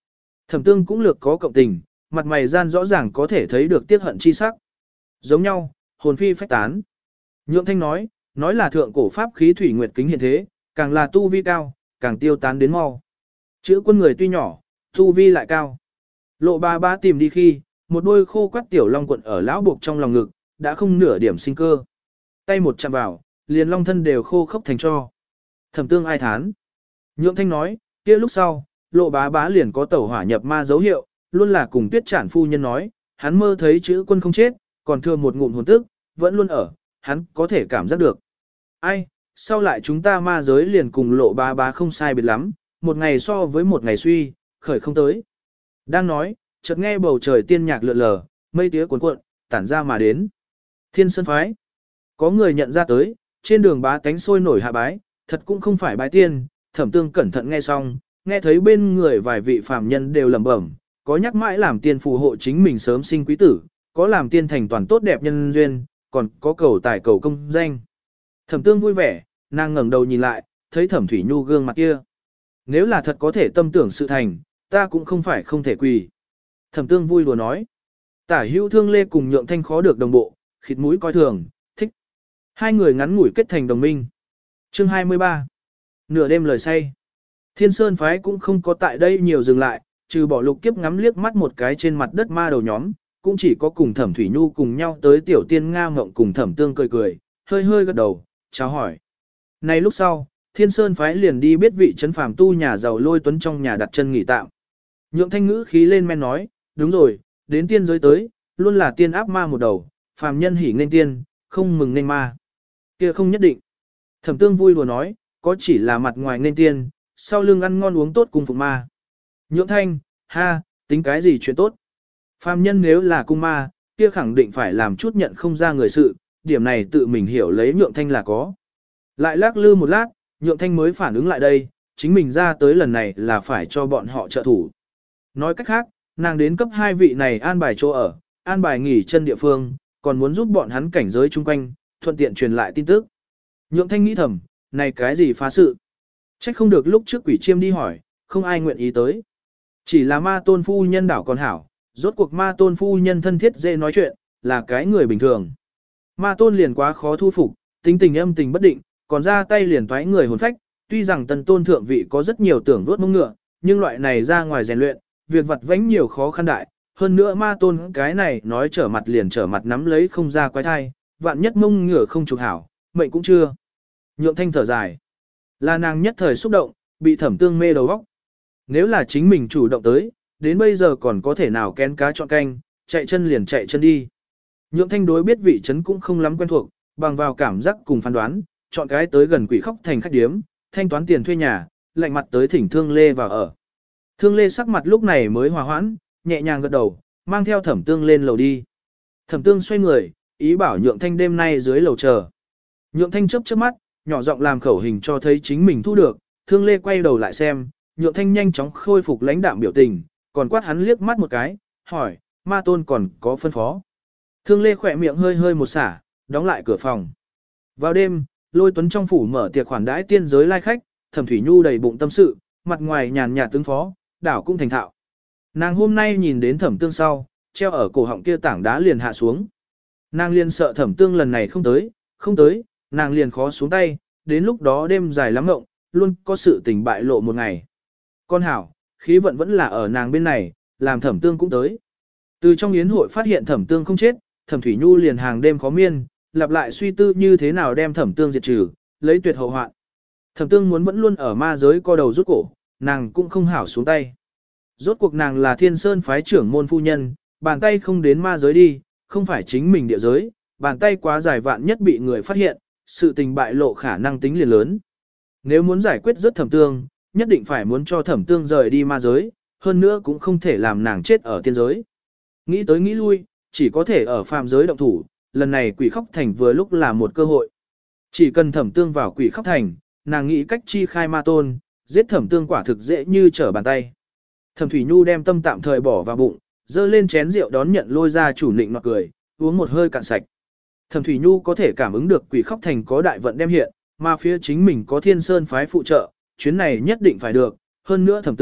S1: Thẩm Tương cũng lược có cộng tình, mặt mày gian rõ ràng có thể thấy được tiếc hận chi sắc. Giống nhau, hồn phi phách tán. Nhượng Thanh nói là thượng cổ pháp khí thủy nguyệt kính hiện thế, càng là tu vi cao, càng tiêu tán đến mau. Chữ quân người tuy nhỏ, tu vi lại cao. Lộ ba ba tìm đi khi, một đôi khô quắt tiểu long quận ở lão buộc trong lòng ngực, đã không nửa điểm sinh cơ. Tay một chạm vào, liền long thân đều khô khốc thành cho. Thẩm Tương ai thán. Nhượng Thanh nói, kia lúc sau, lộ bá bá liền có tẩu hỏa nhập ma dấu hiệu, luôn là cùng Tuyết Trản phu nhân nói, hắn mơ thấy chữ quân không chết, còn thừa một ngụm hồn tức, vẫn luôn ở, hắn có thể cảm giác được. Ai, sau lại chúng ta ma giới liền cùng lộ bá bá không sai biệt lắm, một ngày so với một ngày suy, khởi không tới. Đang nói, chợt nghe bầu trời tiên nhạc lượn lờ, mây tía cuồn cuộn, tản ra mà đến. Thiên Sơn phái. Có người nhận ra tới, trên đường bá tánh sôi nổi hạ bái, thật cũng không phải bái tiên, Thẩm Tương cẩn thận nghe xong, nghe thấy bên người vài vị phàm nhân đều lẩm bẩm, có nhắc mãi làm tiên phù hộ chính mình sớm sinh quý tử, có làm tiên thành toàn tốt đẹp nhân duyên, còn có cầu tài cầu công danh. Thẩm Tương vui vẻ, nàng ngẩng đầu nhìn lại, thấy Thẩm Thủy Nhu gương mặt kia. Nếu là thật có thể tâm tưởng sự thành, ta cũng không phải không thể quỳ. Thẩm Tương vui đùa nói. Tả Hữu Thương Lê cùng Nhượng Thanh khó được đồng bộ, khịt mũi coi thường, thích. Hai người ngắn ngủi kết thành đồng minh. Chương 23. Nửa đêm lời say. Thiên Sơn phái cũng không có tại đây nhiều dừng lại, trừ bỏ Lục Kiếp ngắm liếc mắt một cái trên mặt đất ma đầu nhóm, cũng chỉ có cùng Thẩm Thủy Nhu cùng nhau tới tiểu tiên Nga Ngộng cùng Thẩm Tương cười cười, hơi hơi gật đầu, chào hỏi. Này lúc sau, Thiên Sơn phái liền đi biết vị trấn phàm tu nhà giàu Lôi Tuấn trong nhà đặt chân nghỉ tạm. Nhượng Thanh ngữ khí lên men nói, đúng rồi, đến tiên giới tới, luôn là tiên áp ma một đầu, phàm nhân hỉ nên tiên, không mừng nên ma. Kia không nhất định. Thẩm Tương vui đùa nói, có chỉ là mặt ngoài nên tiên, sau lưng ăn ngon uống tốt cùng phục ma. Nhượng Thanh, ha, tính cái gì chuyện tốt. Phàm nhân nếu là cung ma, kia khẳng định phải làm chút nhận không ra người sự, điểm này tự mình hiểu lấy Nhượng Thanh là có. Lại lắc lư một lát, Nhượng Thanh mới phản ứng lại đây, chính mình ra tới lần này là phải cho bọn họ trợ thủ. Nói cách khác, nàng đến cấp 2 vị này an bài chỗ ở, an bài nghỉ chân địa phương, còn muốn giúp bọn hắn cảnh giới chung quanh, thuận tiện truyền lại tin tức. Nhượng Thanh nghĩ thầm, này cái gì phá sự? Trách không được lúc trước Quỷ Chiêm đi hỏi, không ai nguyện ý tới. Chỉ là ma tôn phu nhân đảo còn hảo, rốt cuộc ma tôn phu nhân thân thiết dễ nói chuyện, là cái người bình thường. Ma tôn liền quá khó thu phục, tính tình âm tình bất định, còn ra tay liền thoái người hồn phách, tuy rằng tần tôn thượng vị có rất nhiều tưởng vuốt mông ngựa, nhưng loại này ra ngoài rèn luyện, việc vặt vãnh nhiều khó khăn đại, hơn nữa ma tôn cái này nói trở mặt liền trở mặt nắm lấy không ra quái thai, vạn nhất mông ngựa không trục hảo, mệnh cũng chưa. Nhượng Thanh thở dài, là nàng nhất thời xúc động, bị Thẩm Tương mê đầu óc. Nếu là chính mình chủ động tới, đến bây giờ còn có thể nào kén cá chọn canh, chạy chân liền chạy chân đi. Nhượng Thanh đối biết vị trấn cũng không lắm quen thuộc, bằng vào cảm giác cùng phán đoán, chọn cái tới gần Quỷ Khóc Thành khách điếm, thanh toán tiền thuê nhà, lạnh mặt tới thỉnh Thương Lê vào ở. Thương Lê sắc mặt lúc này mới hòa hoãn, nhẹ nhàng gật đầu, mang theo Thẩm Tương lên lầu đi. Thẩm Tương xoay người, ý bảo Nhượng Thanh đêm nay dưới lầu chờ. Nhượng Thanh chớp chớp mắt, nhỏ giọng làm khẩu hình cho thấy chính mình thu được, Thương Lê quay đầu lại xem, Nhượng Thanh nhanh chóng khôi phục lãnh đạm biểu tình, còn quát hắn liếc mắt một cái, hỏi, ma tôn còn có phân phó. Thương Lê khỏe miệng hơi hơi một xả, đóng lại cửa phòng. Vào đêm, Lôi Tuấn trong phủ mở tiệc khoản đãi tiên giới lai khách, Thẩm Thủy Nhu đầy bụng tâm sự, mặt ngoài nhàn nhạt tướng phó, đảo cũng thành thạo. Nàng hôm nay nhìn đến Thẩm Tương sau, treo ở cổ họng kia tảng đá liền hạ xuống. Nàng liền sợ Thẩm Tương lần này không tới, nàng liền khó xuống tay, đến lúc đó đêm dài lắm ngộng, luôn có sự tình bại lộ một ngày. Con hảo, khí vận vẫn là ở nàng bên này, làm Thẩm Tương cũng tới. Từ trong yến hội phát hiện Thẩm Tương không chết, Thẩm Thủy Nhu liền hàng đêm khó miên, lặp lại suy tư như thế nào đem Thẩm Tương diệt trừ, lấy tuyệt hậu hoạn. Thẩm Tương muốn vẫn luôn ở ma giới co đầu rút cổ, nàng cũng không hảo xuống tay. Rốt cuộc nàng là Thiên Sơn phái trưởng môn phu nhân, bàn tay không đến ma giới đi, không phải chính mình địa giới, bàn tay quá dài vạn nhất bị người phát hiện, sự tình bại lộ khả năng tính liền lớn. Nếu muốn giải quyết rất Thẩm Tương, nhất định phải muốn cho Thẩm Tương rời đi ma giới, hơn nữa cũng không thể làm nàng chết ở tiên giới. Nghĩ tới nghĩ lui, chỉ có thể ở phàm giới động thủ, lần này Quỷ Khóc Thành vừa lúc là một cơ hội. Chỉ cần Thẩm Tương vào Quỷ Khóc Thành, nàng nghĩ cách chi khai ma tôn, giết Thẩm Tương quả thực dễ như trở bàn tay. Thẩm Thủy Nhu đem tâm tạm thời bỏ vào bụng, dơ lên chén rượu đón nhận Lôi ra chủ nịnh nọt cười, uống một hơi cạn sạch. Thẩm Thủy Nhu có thể cảm ứng được Quỷ Khóc Thành có đại vận đem hiện, mà phía chính mình có Thiên Sơn phái phụ trợ, chuyến này nhất định phải được, hơn nữa Thẩm Tương,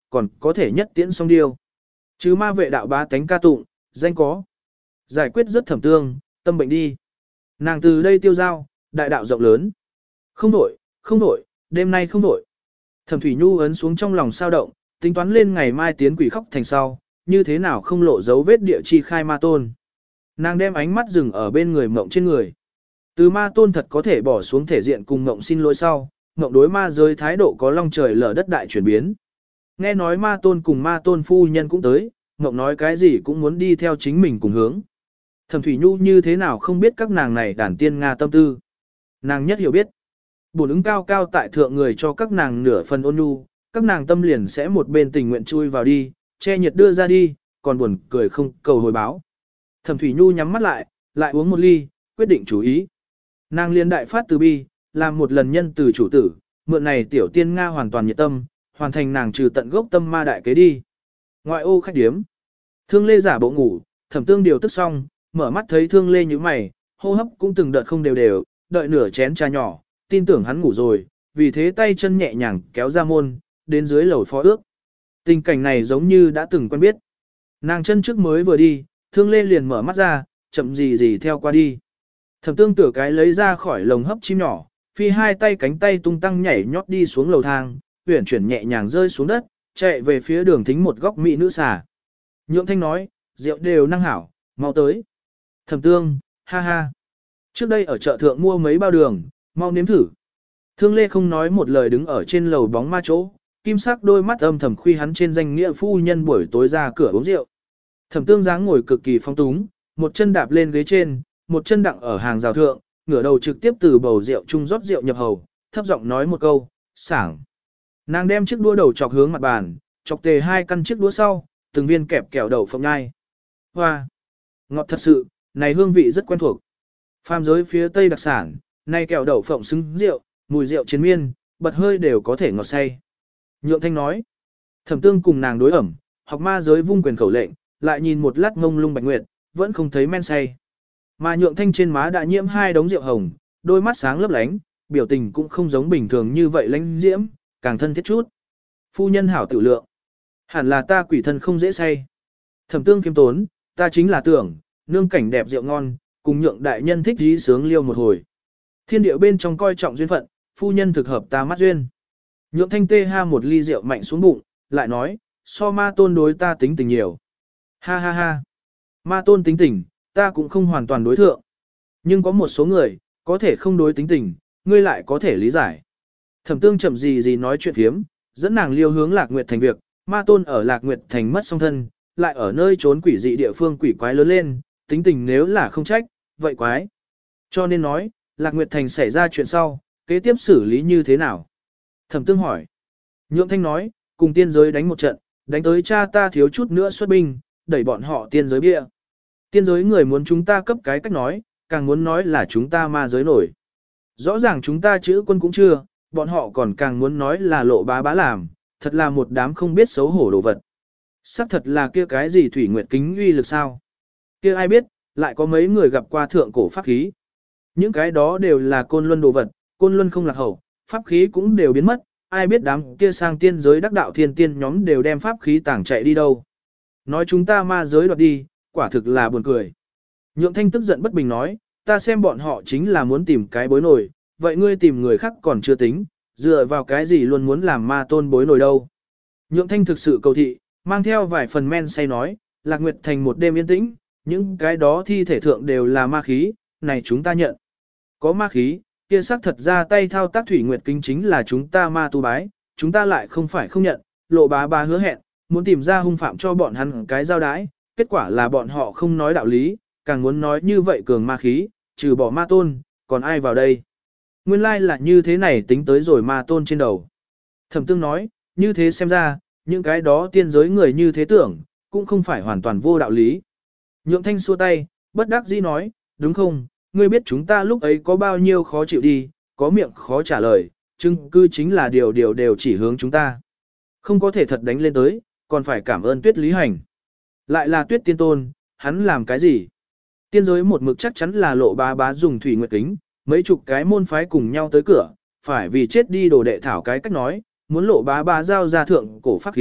S1: còn có thể nhất tiễn song điêu. Chứ ma vệ đạo bá tánh ca tụng, danh có. Giải quyết rất thẩm tương, tâm bệnh đi. Nàng từ đây tiêu giao, đại đạo rộng lớn. Không đổi, không đổi, đêm nay không đổi. Thẩm Thủy Nhu ấn xuống trong lòng sao động, tính toán lên ngày mai tiến quỷ khóc thành sau, như thế nào không lộ dấu vết địa chi khai ma tôn. Nàng đem ánh mắt dừng ở bên người mộng trên người. Từ ma tôn thật có thể bỏ xuống thể diện cùng mộng xin lỗi sau, mộng đối ma giới thái độ có long trời lở đất đại chuyển biến. Nghe nói ma tôn cùng ma tôn phu nhân cũng tới, mộng nói cái gì cũng muốn đi theo chính mình cùng hướng. Thẩm Thủy Nhu như thế nào không biết các nàng này đàn tiên Nga tâm tư. Nàng nhất hiểu biết. Bổn ứng cao cao tại thượng người cho các nàng nửa phần ôn nhu, các nàng tâm liền sẽ một bên tình nguyện chui vào đi, che nhiệt đưa ra đi, còn buồn cười không cầu hồi báo. Thẩm Thủy Nhu nhắm mắt lại uống một ly, quyết định chú ý. Nàng liên đại phát từ bi, làm một lần nhân từ chủ tử, mượn này tiểu tiên Nga hoàn toàn nhiệt tâm, hoàn thành nàng trừ tận gốc tâm ma đại kế đi. Ngoại ô khách điếm. Thương Lê giả bộ ngủ, Thẩm Tương điều tức xong, mở mắt thấy Thương Lê như mày, hô hấp cũng từng đợt không đều đều, đợi nửa chén trà nhỏ, tin tưởng hắn ngủ rồi, vì thế tay chân nhẹ nhàng kéo ra môn, đến dưới lầu phó ước. Tình cảnh này giống như đã từng quen biết. Nàng chân trước mới vừa đi, Thương Lê liền mở mắt ra, chậm gì gì theo qua đi. Thẩm Tương tựa cái lấy ra khỏi lồng hấp chim nhỏ, phi hai tay cánh tay tung tăng nhảy nhót đi xuống lầu thang, uyển chuyển nhẹ nhàng rơi xuống đất, chạy về phía đường thính một góc mỹ nữ xà. Nhượng Thanh nói, rượu đều năng hảo, mau tới. Thẩm Tương, ha ha. Trước đây ở chợ thượng mua mấy bao đường, mau nếm thử. Thương Lê không nói một lời đứng ở trên lầu bóng ma chỗ, kim sắc đôi mắt âm thầm khuy hắn trên danh nghĩa phu nhân buổi tối ra cửa uống rượu. Thẩm Tương dáng ngồi cực kỳ phong túng, một chân đạp lên ghế trên, một chân đặng ở hàng rào thượng, ngửa đầu trực tiếp từ bầu rượu chung rót rượu nhập hầu, thấp giọng nói một câu, sảng. Nàng đem chiếc đũa đầu chọc hướng mặt bàn, chọc tề hai căn chiếc đũa sau, từng viên kẹp kẹo đậu phộng nhai. Hoa! Ngọt thật sự, này hương vị rất quen thuộc. Phàm giới phía tây đặc sản, này kẹo đậu phộng xứng rượu, mùi rượu chiến miên, bật hơi đều có thể ngọt say. Nhượng Thanh nói, Thẩm Tương cùng nàng đối ẩm, học ma giới vung quyền khẩu lệnh, lại nhìn một lát ngông lung bạch nguyệt, vẫn không thấy men say. Mà Nhượng Thanh trên má đã nhiễm hai đống rượu hồng, đôi mắt sáng lấp lánh, biểu tình cũng không giống bình thường như vậy lãnh diễm, càng thân thiết chút. Phu nhân hảo tiểu lượng. Hẳn là ta quỷ thân không dễ say. Thẩm Tương kiêm tốn, ta chính là tưởng, nương cảnh đẹp rượu ngon, cùng Nhượng đại nhân thích dí sướng liêu một hồi. Thiên địa bên trong coi trọng duyên phận, phu nhân thực hợp ta mắt duyên. Nhượng Thanh tê ha một ly rượu mạnh xuống bụng, lại nói, so ma tôn đối ta tính tình nhiều. Ha ha ha. Ma tôn tính tình, ta cũng không hoàn toàn đối thượng. Nhưng có một số người, có thể không đối tính tình, ngươi lại có thể lý giải. Thẩm Tương chậm gì gì nói chuyện thiếm, dẫn nàng liêu hướng Lạc Nguyệt Thành việc, ma tôn ở Lạc Nguyệt Thành mất song thân, lại ở nơi trốn quỷ dị địa phương quỷ quái lớn lên, tính tình nếu là không trách, vậy quái. Cho nên nói, Lạc Nguyệt Thành xảy ra chuyện sau, kế tiếp xử lý như thế nào? Thẩm Tương hỏi. Nhượng Thanh nói, cùng tiên giới đánh một trận, đánh tới cha ta thiếu chút nữa xuất binh, đẩy bọn họ tiên giới bia. Tiên giới người muốn chúng ta cấp cái cách nói, càng muốn nói là chúng ta ma giới nổi. Rõ ràng chúng ta chữ quân cũng chưa, bọn họ còn càng muốn nói là lộ bá bá làm, thật là một đám không biết xấu hổ đồ vật. Sắc thật là kia cái gì thủy nguyệt kính uy lực sao? Kia ai biết, lại có mấy người gặp qua thượng cổ pháp khí. Những cái đó đều là côn luân đồ vật, côn luân không lạc hậu, pháp khí cũng đều biến mất, ai biết đám kia sang tiên giới đắc đạo thiên tiên nhóm đều đem pháp khí tàng chạy đi đâu. Nói chúng ta ma giới đoạt đi, quả thực là buồn cười. Nhượng Thanh tức giận bất bình nói, ta xem bọn họ chính là muốn tìm cái bối nổi, vậy ngươi tìm người khác còn chưa tính, dựa vào cái gì luôn muốn làm ma tôn bối nổi đâu. Nhượng Thanh thực sự cầu thị, mang theo vài phần men say nói, Lạc Nguyệt Thành một đêm yên tĩnh, những cái đó thi thể thượng đều là ma khí, này chúng ta nhận. Có ma khí, kia sắc thật ra tay thao tác thủy nguyệt kính chính là chúng ta ma tu bái, chúng ta lại không phải không nhận, lộ bá bá hứa hẹn, muốn tìm ra hung phạm cho bọn hắn cái giao đái, kết quả là bọn họ không nói đạo lý, càng muốn nói như vậy cường ma khí, trừ bỏ ma tôn, còn ai vào đây. Nguyên lai là như thế này tính tới rồi ma tôn trên đầu. Thẩm Tương nói, như thế xem ra, những cái đó tiên giới người như thế tưởng, cũng không phải hoàn toàn vô đạo lý. Nhượng Thanh xua tay, bất đắc dĩ nói, đúng không, ngươi biết chúng ta lúc ấy có bao nhiêu khó chịu đi, có miệng khó trả lời, chứng cứ chính là điều đều chỉ hướng chúng ta. Không có thể thật đánh lên tới, còn phải cảm ơn Tuyết Lý Hành. Lại là Tuyết Tiên Tôn, hắn làm cái gì? Tiên giới một mực chắc chắn là lộ bá bá dùng thủy nguyệt kính, mấy chục cái môn phái cùng nhau tới cửa, phải vì chết đi đồ đệ thảo cái cách nói, muốn lộ bá bá giao ra thượng cổ pháp khí,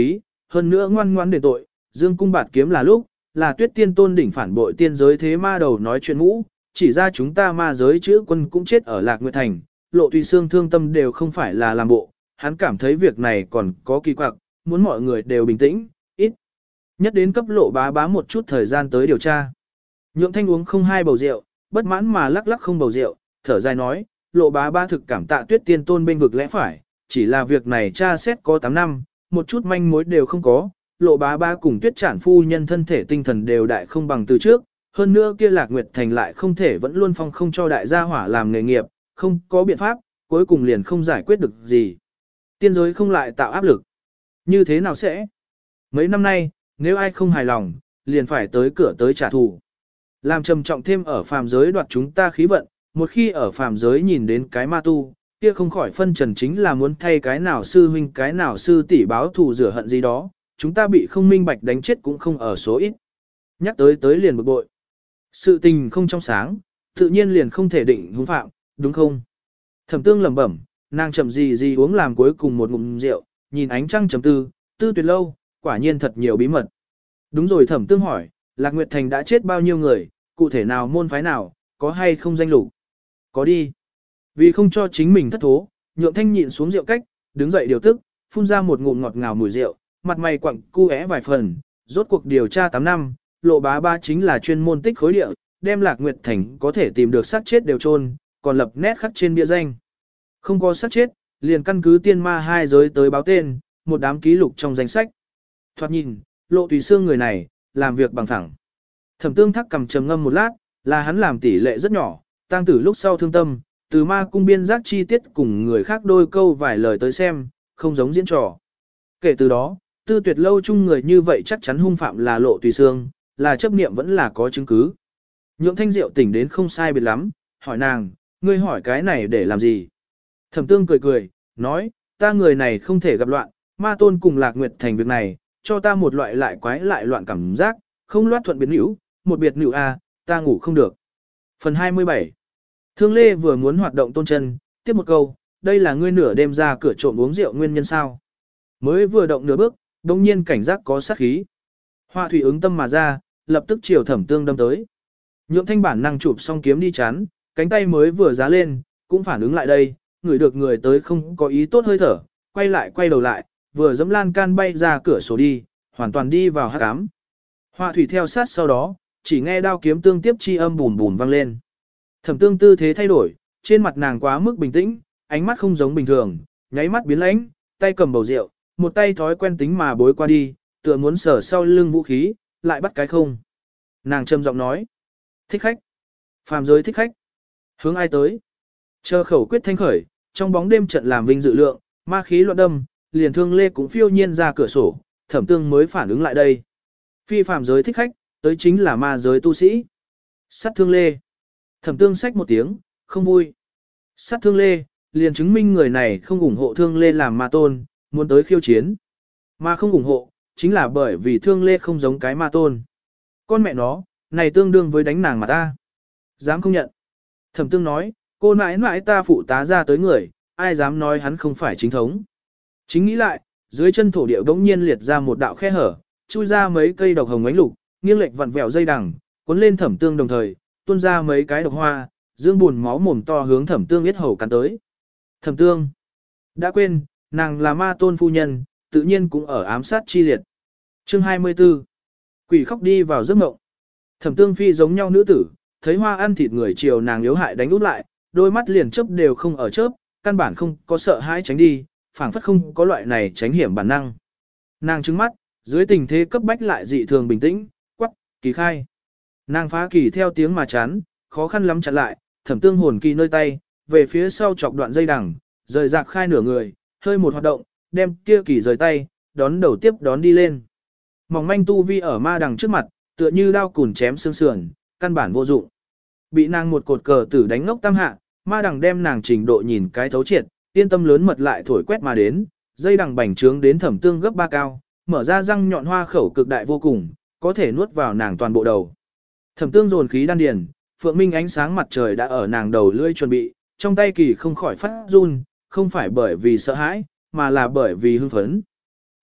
S1: hơn nữa ngoan ngoãn đền tội, dương cung bạt kiếm là lúc, là Tuyết Tiên Tôn đỉnh phản bội tiên giới thế ma đầu nói chuyện mũ, chỉ ra chúng ta ma giới chữ quân cũng chết ở Lạc Nguyệt Thành, Lộ Tùy Xương thương tâm đều không phải là làm bộ, hắn cảm thấy việc này còn có kỳ quặc, muốn mọi người đều bình tĩnh, ít nhất đến cấp Lộ bá bá một chút thời gian tới điều tra. Nhượng Thanh uống không hai bầu rượu, bất mãn mà lắc lắc không bầu rượu, thở dài nói, Lộ bá bá thực cảm tạ Tuyết Tiên Tôn bên vực lẽ phải, chỉ là việc này tra xét có 8 năm, một chút manh mối đều không có, Lộ bá bá cùng Tuyết Trản phu nhân thân thể tinh thần đều đại không bằng từ trước, hơn nữa kia Lạc Nguyệt Thành lại không thể vẫn luôn phong không cho đại gia hỏa làm nghề nghiệp, không có biện pháp, cuối cùng liền không giải quyết được gì. Tiên giới không lại tạo áp lực. Như thế nào sẽ? Mấy năm nay, nếu ai không hài lòng, liền phải tới cửa tới trả thù. Làm trầm trọng thêm ở phàm giới đoạt chúng ta khí vận, một khi ở phàm giới nhìn đến cái ma tu, kia không khỏi phân trần chính là muốn thay cái nào sư huynh cái nào sư tỷ báo thù rửa hận gì đó, chúng ta bị không minh bạch đánh chết cũng không ở số ít. Nhắc tới liền bực bội. Sự tình không trong sáng, tự nhiên liền không thể định hung phạm, đúng không? Thẩm Tương lẩm bẩm, nàng chậm gì uống làm cuối cùng một ngụm rượu, nhìn ánh trăng trầm tư tuyệt lâu, quả nhiên thật nhiều bí mật. Đúng rồi, Thẩm Tương hỏi, Lạc Nguyệt Thành đã chết bao nhiêu người, cụ thể nào môn phái nào, có hay không danh lục? Có đi. Vì không cho chính mình thất thố, Nhượng Thanh nhịn xuống rượu cách, đứng dậy điều tức, phun ra một ngụm ngọt ngào mùi rượu, mặt mày quặng cu é vài phần, rốt cuộc điều tra 8 năm, Lộ bá bá chính là chuyên môn tích khối địa, đem Lạc Nguyệt Thành có thể tìm được xác chết đều chôn, còn lập nét khắc trên bia danh. Không có xác chết, liền căn cứ tiên ma hai giới tới báo tên, một đám ký lục trong danh sách. Thoạt nhìn, Lộ Tùy Xương người này, làm việc bằng thẳng. Thẩm Tương Thắc cầm trầm ngâm một lát, là hắn làm tỷ lệ rất nhỏ, tang tử lúc sau thương tâm, từ ma cung biên giác chi tiết cùng người khác đôi câu vài lời tới xem, không giống diễn trò. Kể từ đó, Tư Tuyệt lâu chung người như vậy chắc chắn hung phạm là Lộ Tùy Xương, là chấp niệm vẫn là có chứng cứ. Nhượng Thanh Diệu tỉnh đến không sai biệt lắm, hỏi nàng, ngươi hỏi cái này để làm gì? Thẩm Tương cười, nói, ta người này không thể gặp loạn, ma tôn cùng Lạc Nguyệt Thành việc này, cho ta một loại lại quái lại loạn cảm giác, không loát thuận biệt nữ, một biệt nữ a, ta ngủ không được. Phần 27. Thương Lê vừa muốn hoạt động tôn chân, tiếp một câu, đây là ngươi nửa đêm ra cửa trộm uống rượu nguyên nhân sao? Mới vừa động nửa bước, đồng nhiên cảnh giác có sát khí. Hoa thủy ứng tâm mà ra, lập tức chiều Thẩm Tương đâm tới. Nhượng Thanh bản năng chụp xong kiếm đi chắn, cánh tay mới vừa giá lên, cũng phản ứng lại đây, người được người tới không có ý tốt hơi thở, quay đầu lại, vừa dẫm lan can bay ra cửa sổ đi, hoàn toàn đi vào hắc ám. Hoa thủy theo sát sau đó, chỉ nghe đao kiếm tương tiếp chi âm bùn bùn vang lên. Thẩm Tương tư thế thay đổi, trên mặt nàng quá mức bình tĩnh, ánh mắt không giống bình thường, nháy mắt biến lãnh, tay cầm bầu rượu, một tay thói quen tính mà bối qua đi, tựa muốn sờ sau lưng vũ khí, lại bắt cái không. Nàng trầm giọng nói, thích khách, phàm giới thích khách, hướng ai tới? Chờ khẩu quyết thanh khởi, trong bóng đêm trận làm vinh dự lượng, ma khí loạn đâm, liền Thương Lê cũng phiêu nhiên ra cửa sổ, Thẩm Tương mới phản ứng lại đây. Phi phàm giới thích khách, tới chính là ma giới tu sĩ. Sát Thương Lê. Thẩm Tương xách một tiếng, không vui. Sát Thương Lê, liền chứng minh người này không ủng hộ Thương Lê làm ma tôn, muốn tới khiêu chiến. Mà không ủng hộ, chính là bởi vì Thương Lê không giống cái ma tôn. Con mẹ nó, này tương đương với đánh nàng mà ta. Dám không nhận. Thẩm Tương nói, cô nãi nãi ta phụ tá ra tới người, ai dám nói hắn không phải chính thống. Chính nghĩ lại, dưới chân thổ địa bỗng nhiên liệt ra một đạo khe hở, chui ra mấy cây độc hồng ánh lục, nghiêng lệch vặn vẹo dây đằng, cuốn lên Thẩm Tương đồng thời, tuôn ra mấy cái độc hoa, dương buồn máu mồm to hướng Thẩm Tương yết hầu cắn tới. Thẩm Tương đã quên, nàng là ma tôn phu nhân, tự nhiên cũng ở ám sát chi liệt. Chương 24. Quỷ khóc đi vào giấc mộng. Thẩm Tương phi giống nhau nữ tử, thấy hoa ăn thịt người chiều nàng yếu hại đánh út lại, đôi mắt liền chớp đều không ở chớp, căn bản không có sợ hãi tránh đi, phảng phất không có loại này tránh hiểm bản năng. Nàng trừng mắt, dưới tình thế cấp bách lại dị thường bình tĩnh, quắc, kỳ khai. Nàng phá kỳ theo tiếng mà chán, khó khăn lắm chặn lại, Thẩm Tương hồn kỳ nơi tay, về phía sau chọc đoạn dây đằng, rời rạc khai nửa người, hơi một hoạt động, đem kia kỳ rời tay, đón đầu tiếp đón đi lên. Mỏng manh tu vi ở ma đằng trước mặt, tựa như đao cùn chém xương sườn, căn bản vô dụng. Bị nàng một cột cờ tử đánh ngốc tam hạ, ma đằng đem nàng trình độ nhìn cái thấu triệt, yên tâm lớn mật lại thổi quét mà đến, dây đằng bành trướng đến Thẩm Tương gấp 3 cao, mở ra răng nhọn hoa khẩu cực đại vô cùng, có thể nuốt vào nàng toàn bộ đầu. Thẩm Tương dồn khí đan điền, phượng minh ánh sáng mặt trời đã ở nàng đầu lưỡi chuẩn bị, trong tay kỳ không khỏi phát run, không phải bởi vì sợ hãi, mà là bởi vì hưng phấn.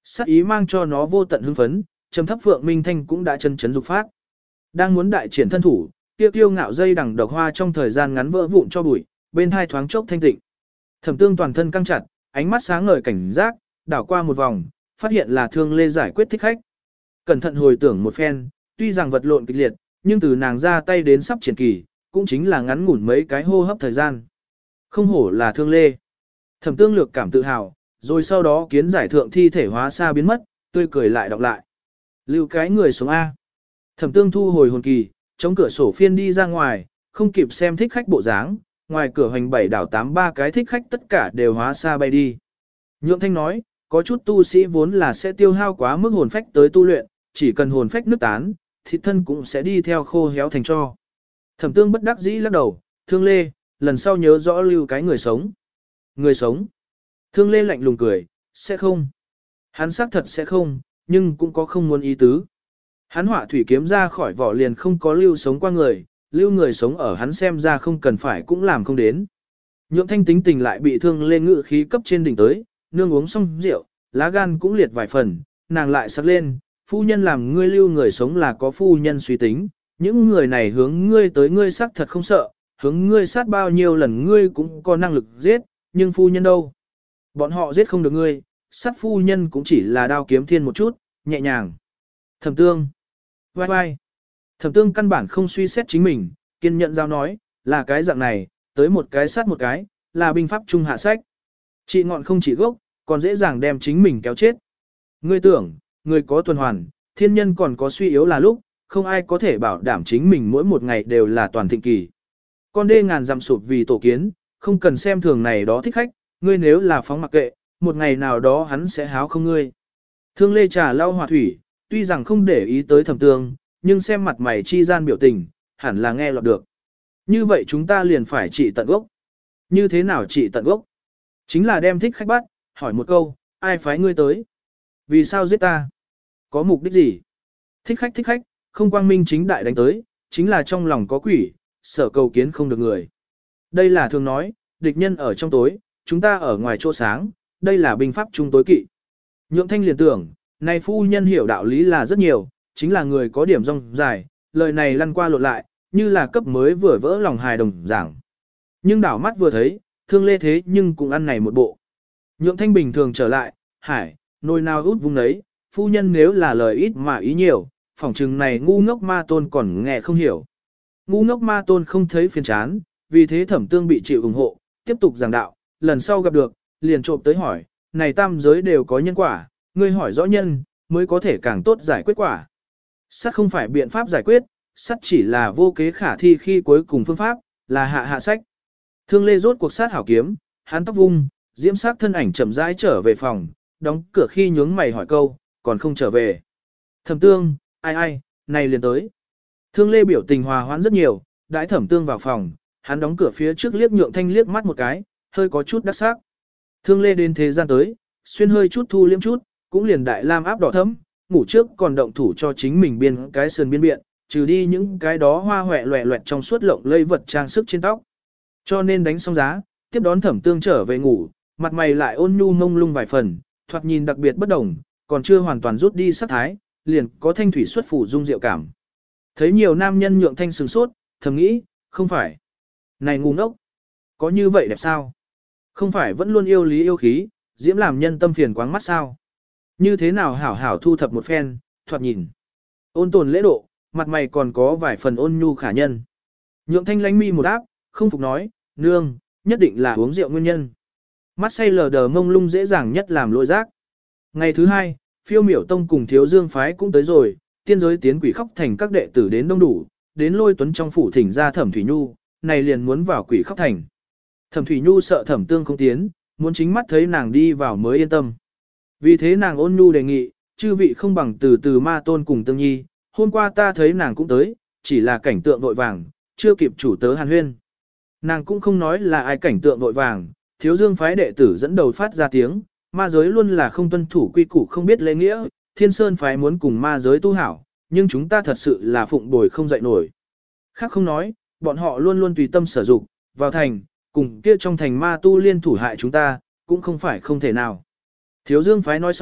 S1: Sắc ý mang cho nó vô tận hưng phấn, trầm thấp Phượng Minh Thanh cũng đã chân chấn dục phát. Đang muốn đại triển thân thủ, kia kiêu ngạo dây đằng độc hoa trong thời gian ngắn vỡ vụn cho bụi, bên hai thoáng chốc thanh tịnh. Thẩm Tương toàn thân căng chặt, ánh mắt sáng ngời cảnh giác, đảo qua một vòng, phát hiện là Thương Lê giải quyết thích khách. Cẩn thận hồi tưởng một phen, tuy rằng vật lộn kịch liệt, nhưng từ nàng ra tay đến sắp triển kỳ, cũng chính là ngắn ngủn mấy cái hô hấp thời gian. Không hổ là Thương Lê. Thẩm Tương lược cảm tự hào, rồi sau đó kiến giải thượng thi thể hóa xa biến mất, tươi cười lại đọc lại. Lưu cái người xuống A. Thẩm Tương thu hồi hồn kỳ, chống cửa sổ phiên đi ra ngoài, không kịp xem thích khách bộ dáng, ngoài cửa hoành bảy đảo tám ba cái thích khách tất cả đều hóa xa bay đi. Nhượng Thanh nói, có chút tu sĩ vốn là sẽ tiêu hao quá mức hồn phách tới tu luyện, chỉ cần hồn phách nứt tán, thịt thân cũng sẽ đi theo khô héo thành tro. Thẩm Tương bất đắc dĩ lắc đầu, Thương Lê, lần sau nhớ rõ lưu cái người sống. Người sống. Thương Lê lạnh lùng cười, sẽ không. Hắn xác thật sẽ không, nhưng cũng có không muốn ý tứ. Hắn họa thủy kiếm ra khỏi vỏ liền không có lưu sống qua người, lưu người sống ở hắn xem ra không cần phải cũng làm không đến. Nhượng Thanh tính tình lại bị Thương Lê ngự khí cấp trên đỉnh tới, nương uống xong rượu, lá gan cũng liệt vài phần, nàng lại sắc lên, phu nhân làm ngươi lưu người sống là có phu nhân suy tính, những người này hướng ngươi tới ngươi xác thật không sợ, hướng ngươi sát bao nhiêu lần ngươi cũng có năng lực giết, nhưng phu nhân đâu? Bọn họ giết không được ngươi, sát phu nhân cũng chỉ là đao kiếm thiên một chút, nhẹ nhàng. Thẩm Tương. Vai vai. Thẩm Tương căn bản không suy xét chính mình, kiên nhận giao nói, là cái dạng này, tới một cái sát một cái, là binh pháp trung hạ sách. Trị ngọn không trị gốc, còn dễ dàng đem chính mình kéo chết. Ngươi tưởng, người có tuần hoàn, thiên nhân còn có suy yếu là lúc, không ai có thể bảo đảm chính mình mỗi một ngày đều là toàn thịnh kỳ. Con đê ngàn dặm sụp vì tổ kiến, không cần xem thường này đó thích khách, ngươi nếu là phóng mặc kệ, một ngày nào đó hắn sẽ háo không ngươi. Thương Lê trà lau hòa thủy, tuy rằng không để ý tới Thẩm Tương, nhưng xem mặt mày chi gian biểu tình, hẳn là nghe lọt được. Như vậy chúng ta liền phải trị tận gốc. Như thế nào trị tận gốc? Chính là đem thích khách bắt, hỏi một câu, ai phái ngươi tới? Vì sao giết ta? Có mục đích gì? Thích khách, không quang minh chính đại đánh tới, chính là trong lòng có quỷ, sợ cầu kiến không được người. Đây là thường nói, địch nhân ở trong tối, chúng ta ở ngoài chỗ sáng, đây là binh pháp trung tối kỵ. Nhượng Thanh liền tưởng, này phu nhân hiểu đạo lý là rất nhiều, chính là người có điểm rong dài, lời này lăn qua lộn lại, như là cấp mới vừa vỡ lòng hài đồng giảng. Nhưng đảo mắt vừa thấy, Thương Lê thế nhưng cũng ăn này một bộ. Nhượng Thanh bình thường trở lại, hải, nồi nào út vung đấy, phu nhân nếu là lời ít mà ý nhiều, phỏng chừng này ngu ngốc ma tôn còn nghe không hiểu. Ngu ngốc ma tôn không thấy phiền chán, vì thế Thẩm Tương bị chịu ủng hộ, tiếp tục giảng đạo, lần sau gặp được, liền trộm tới hỏi, này tam giới đều có nhân quả, ngươi hỏi rõ nhân, mới có thể càng tốt giải quyết quả. Sát không phải biện pháp giải quyết, sát chỉ là vô kế khả thi khi cuối cùng phương pháp, là hạ sách. Thương Lê rốt cuộc sát hảo kiếm, hắn tóc vung, diễm sắc thân ảnh chậm rãi trở về phòng, đóng cửa khi nhướng mày hỏi câu, còn không trở về. Thẩm Tương, ai, này liền tới. Thương Lê biểu tình hòa hoãn rất nhiều, đãi Thẩm Tương vào phòng, hắn đóng cửa phía trước liếc Nhượng Thanh liếc mắt một cái, hơi có chút đắc sắc. Thương Lê đến thế gian tới, xuyên hơi chút thu liếm chút, cũng liền đại lam áp đỏ thấm, ngủ trước còn động thủ cho chính mình biên cái sườn biên biện, trừ đi những cái đó hoa hoẹ loẹ loẹt trong suốt lộng lây vật trang sức trên tóc. Cho nên đánh xong giá, tiếp đón Thẩm Tương trở về ngủ, mặt mày lại ôn nhu mông lung vài phần, thoạt nhìn đặc biệt bất đồng, còn chưa hoàn toàn rút đi sắc thái, liền có thanh thủy xuất phủ dung diệu cảm. Thấy nhiều nam nhân Nhượng Thanh sừng sốt, thầm nghĩ, không phải. Này ngu ngốc, có như vậy đẹp sao? Không phải vẫn luôn yêu lý yêu khí, diễm làm nhân tâm phiền quáng mắt sao? Như thế nào hảo hảo thu thập một phen, thoạt nhìn. Ôn tồn lễ độ, mặt mày còn có vài phần ôn nhu khả nhân. Nhượng Thanh lánh mi một áp, không phục nói, nương, nhất định là uống rượu nguyên nhân. Mắt say lờ đờ mông lung dễ dàng nhất làm lội giác. Ngày thứ hai, Phiêu Miểu Tông cùng Thiếu Dương phái cũng tới rồi, tiên giới tiến quỷ khóc thành các đệ tử đến đông đủ, đến Lôi Tuấn trong phủ thỉnh ra Thẩm Thủy Nhu, này liền muốn vào quỷ khóc thành. Thẩm Thủy Nhu sợ Thẩm Tương không tiến, muốn chính mắt thấy nàng đi vào mới yên tâm. Vì thế nàng ôn nhu đề nghị, chư vị không bằng từ từ ma tôn cùng Tương Nhi, hôm qua ta thấy nàng cũng tới, chỉ là cảnh tượng vội vàng, chưa kịp chủ tớ hàn huyên. Nàng cũng không nói là ai cảnh tượng vội vàng, Thiếu Dương phái đệ tử dẫn đầu phát ra tiếng, ma giới luôn là không tuân thủ quy củ không biết lễ nghĩa, Thiên Sơn phái muốn cùng ma giới tu hảo, nhưng chúng ta thật sự là phụng bồi không dậy nổi. Khác không nói, bọn họ luôn luôn tùy tâm sở dụng, vào thành, cùng kia trong thành ma tu liên thủ hại chúng ta, cũng không phải không thể nào. Thiếu Dương phái nói xong,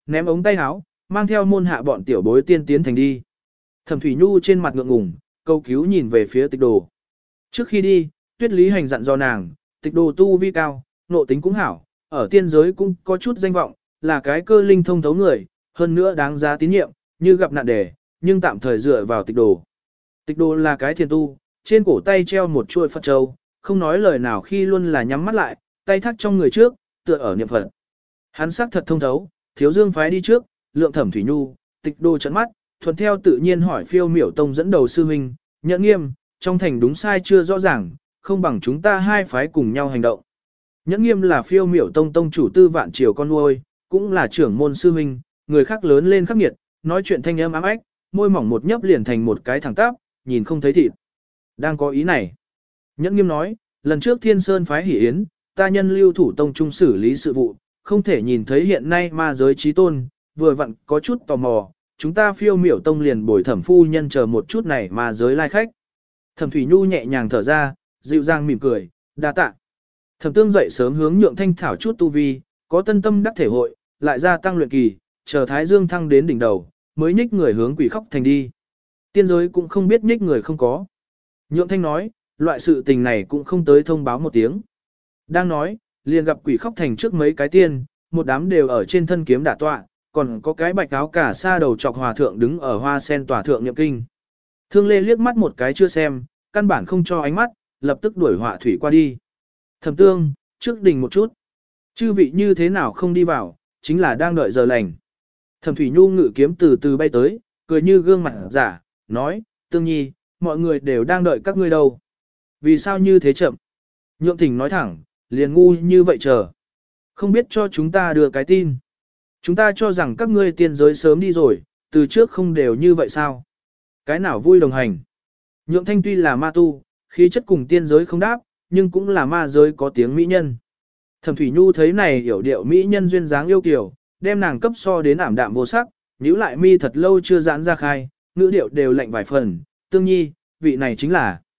S1: ném ống tay áo, mang theo môn hạ bọn tiểu bối tiên tiến thành đi. Thẩm Thủy Nhu trên mặt ngượng ngùng, câu cứu nhìn về phía Tịch Đồ. Trước khi đi, Tuyết Lý Hành dặn dò nàng, Tịch Đồ tu vi cao, nộ tính cũng hảo, ở tiên giới cũng có chút danh vọng, là cái cơ linh thông thấu người, hơn nữa đáng giá tín nhiệm, như gặp nạn đề, nhưng tạm thời dựa vào Tịch Đồ. Tịch Đồ là cái thiền tu, trên cổ tay treo một chuôi Phật châu, không nói lời nào khi luôn là nhắm mắt lại, tay thắt trong người trước, tựa ở niệm Phật. Hắn sắc thật thông thấu, Thiếu Dương phái đi trước, lượng Thẩm Thủy Nhu, Tịch Đồ trợn mắt, thuận theo tự nhiên hỏi Phiêu Miểu Tông dẫn đầu sư huynh, Nhẫn Nghiêm, trong thành đúng sai chưa rõ ràng, không bằng chúng ta hai phái cùng nhau hành động. Nhẫn Nghiêm là Phiêu Miểu Tông tông chủ Tư Vạn Triều con nuôi, cũng là trưởng môn sư huynh, người khác lớn lên khắc nghiệt, nói chuyện thanh âm ám ách, môi mỏng một nhấp liền thành một cái thẳng tắp, nhìn không thấy thịt. Đang có ý này. Nhẫn Nghiêm nói, lần trước Thiên Sơn phái hỉ yến, ta nhân Lưu Thủ Tông trung xử lý sự vụ, không thể nhìn thấy hiện nay ma giới chí tôn, vừa vặn có chút tò mò, chúng ta Phiêu Miểu Tông liền bồi Thẩm phu nhân chờ một chút này ma giới lai khách. Thẩm Thủy Nhu nhẹ nhàng thở ra, dịu dàng mỉm cười, đa tạ. Thẩm Tương dậy sớm hướng Nhượng Thanh thảo chút tu vi, có tân tâm đắc thể hội, lại gia tăng luyện kỳ, chờ Thái Dương thăng đến đỉnh đầu, mới nhích người hướng Quỷ Khóc Thành đi. Tiên giới cũng không biết nhích người không có. Nhượng Thanh nói, loại sự tình này cũng không tới thông báo một tiếng. Đang nói, liền gặp Quỷ Khóc Thành trước mấy cái tiên, một đám đều ở trên thân kiếm đả tọa, còn có cái bạch áo cả sa đầu chọc hòa thượng đứng ở hoa sen tòa thượng niệm kinh. Thương Lê liếc mắt một cái chưa xem, căn bản không cho ánh mắt, lập tức đuổi họa thủy qua đi. Thẩm Tương, trước đình một chút. Chư vị như thế nào không đi vào, chính là đang đợi giờ lành. Thẩm Thủy Nhu ngự kiếm từ từ bay tới, cười như gương mặt giả, nói, Tương Nhi, mọi người đều đang đợi các ngươi đâu. Vì sao như thế chậm? Nhượng Thỉnh nói thẳng, liền ngu như vậy chờ. Không biết cho chúng ta đưa cái tin. Chúng ta cho rằng các ngươi tiên giới sớm đi rồi, từ trước không đều như vậy sao? Cái nào vui đồng hành? Nhượng Thanh tuy là ma tu, khí chất cùng tiên giới không đáp, nhưng cũng là ma giới có tiếng mỹ nhân. Thẩm Thủy Nhu thấy này hiểu điệu mỹ nhân duyên dáng yêu kiều, đem nàng cấp so đến ảm đạm vô sắc, nhíu lại mi thật lâu chưa giãn ra khai, ngữ điệu đều lạnh vài phần, Tương Nhi, vị này chính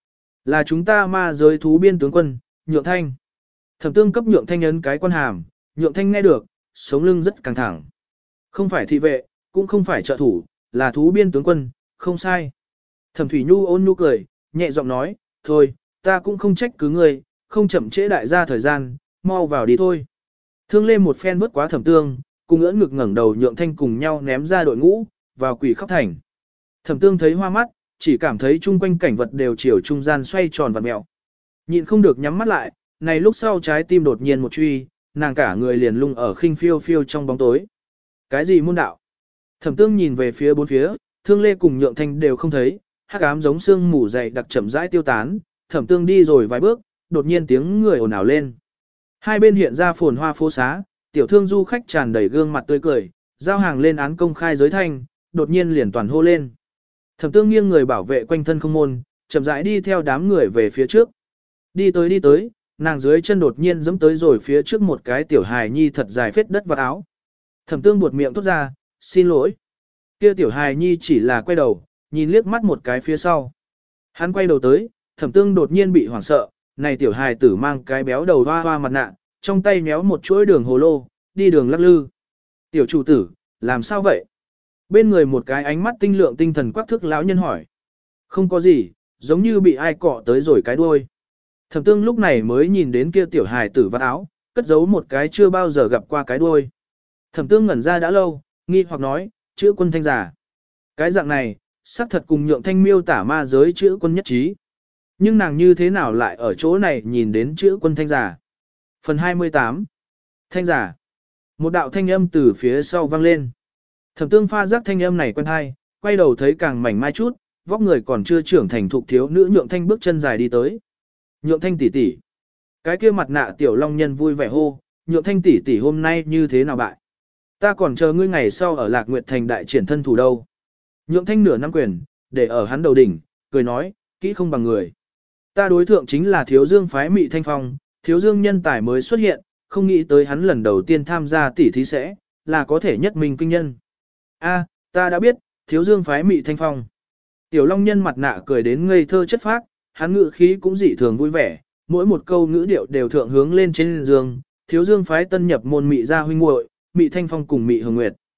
S1: là chúng ta ma giới thú biên tướng quân, Nhượng Thanh. Thẩm Tương cấp Nhượng Thanh ấn cái quan hàm, Nhượng Thanh nghe được, sống lưng rất căng thẳng. Không phải thị vệ, cũng không phải trợ thủ, là thú biên tướng quân, không sai. Thẩm Thủy Nhu ôn nhu cười, nhẹ giọng nói, thôi, ta cũng không trách cứ ngươi, không chậm trễ đại gia thời gian, mau vào đi thôi. Thương Lê một phen vớt quá Thẩm Tương, cùng ưỡn ngực ngẩng đầu Nhượng Thanh cùng nhau ném ra đội ngũ, vào Quỷ Khóc Thành. Thẩm Tương thấy hoa mắt, chỉ cảm thấy chung quanh cảnh vật đều chiều trung gian xoay tròn vặn mèo. Nhịn không được nhắm mắt lại, này lúc sau trái tim đột nhiên một truy, nàng cả người liền lung ở khinh phiêu phiêu trong bóng tối. Cái gì môn đạo? Thẩm Tương nhìn về phía bốn phía, Thương Lê cùng Nhượng Thanh đều không thấy, hắc ám giống sương mù dày đặc chậm rãi tiêu tán, Thẩm Tương đi rồi vài bước, đột nhiên tiếng người ồn ào lên. Hai bên hiện ra phồn hoa phố xá, tiểu thương du khách tràn đầy gương mặt tươi cười, giao hàng lên án công khai giới thanh, đột nhiên liền toàn hô lên. Thẩm Tương nghiêng người bảo vệ quanh thân không môn, chậm rãi đi theo đám người về phía trước. Đi tới, nàng dưới chân đột nhiên giẫm tới rồi phía trước một cái tiểu hài nhi thật dài phết đất vào áo. Thẩm Tương buột miệng thốt ra, xin lỗi. Kia tiểu hài nhi chỉ là quay đầu, nhìn liếc mắt một cái phía sau. Hắn quay đầu tới, Thẩm Tương đột nhiên bị hoảng sợ, này tiểu hài tử mang cái béo đầu hoa hoa mặt nạ, trong tay méo một chuỗi đường hồ lô, đi đường lắc lư. Tiểu chủ tử, làm sao vậy? Bên người một cái ánh mắt tinh lượng tinh thần quắc thước lão nhân hỏi. Không có gì, giống như bị ai cọ tới rồi cái đuôi. Thẩm Tương lúc này mới nhìn đến kia tiểu hài tử vắt áo, cất giấu một cái chưa bao giờ gặp qua cái đuôi. Thẩm Tương ngẩn ra đã lâu, nghi hoặc nói, chữ quân thanh giả. Cái dạng này, xác thật cùng Nhượng Thanh miêu tả ma giới chữ quân nhất trí. Nhưng nàng như thế nào lại ở chỗ này nhìn đến chữ quân thanh giả? Phần 28. Thanh giả. Một đạo thanh âm từ phía sau vang lên. Thẩm Tương pha giác thanh âm này quen hay, quay đầu thấy càng mảnh mai chút, vóc người còn chưa trưởng thành thục thiếu nữ Nhượng Thanh bước chân dài đi tới. Nhượng Thanh tỷ tỷ. Cái kia mặt nạ tiểu long nhân vui vẻ hô, Nhượng Thanh tỷ tỷ hôm nay như thế nào bại? Ta còn chờ ngươi ngày sau ở Lạc Nguyệt Thành đại triển thân thủ đâu. Nhượng Thanh nửa năm quyền, để ở hắn đầu đỉnh, cười nói, kỹ không bằng người. Ta đối thượng chính là Thiếu Dương phái Mị Thanh Phong, Thiếu Dương nhân tài mới xuất hiện, không nghĩ tới hắn lần đầu tiên tham gia tỷ thí sẽ, là có thể nhất mình kinh nhân. A, ta đã biết, Thiếu Dương phái Mị Thanh Phong. Tiểu Long nhân mặt nạ cười đến ngây thơ chất phác, hắn ngữ khí cũng dị thường vui vẻ, mỗi một câu ngữ điệu đều thượng hướng lên trên dương, Thiếu Dương phái tân nhập môn Mị gia huynh muội, Mị Thanh Phong cùng Mị Hồng Nguyệt.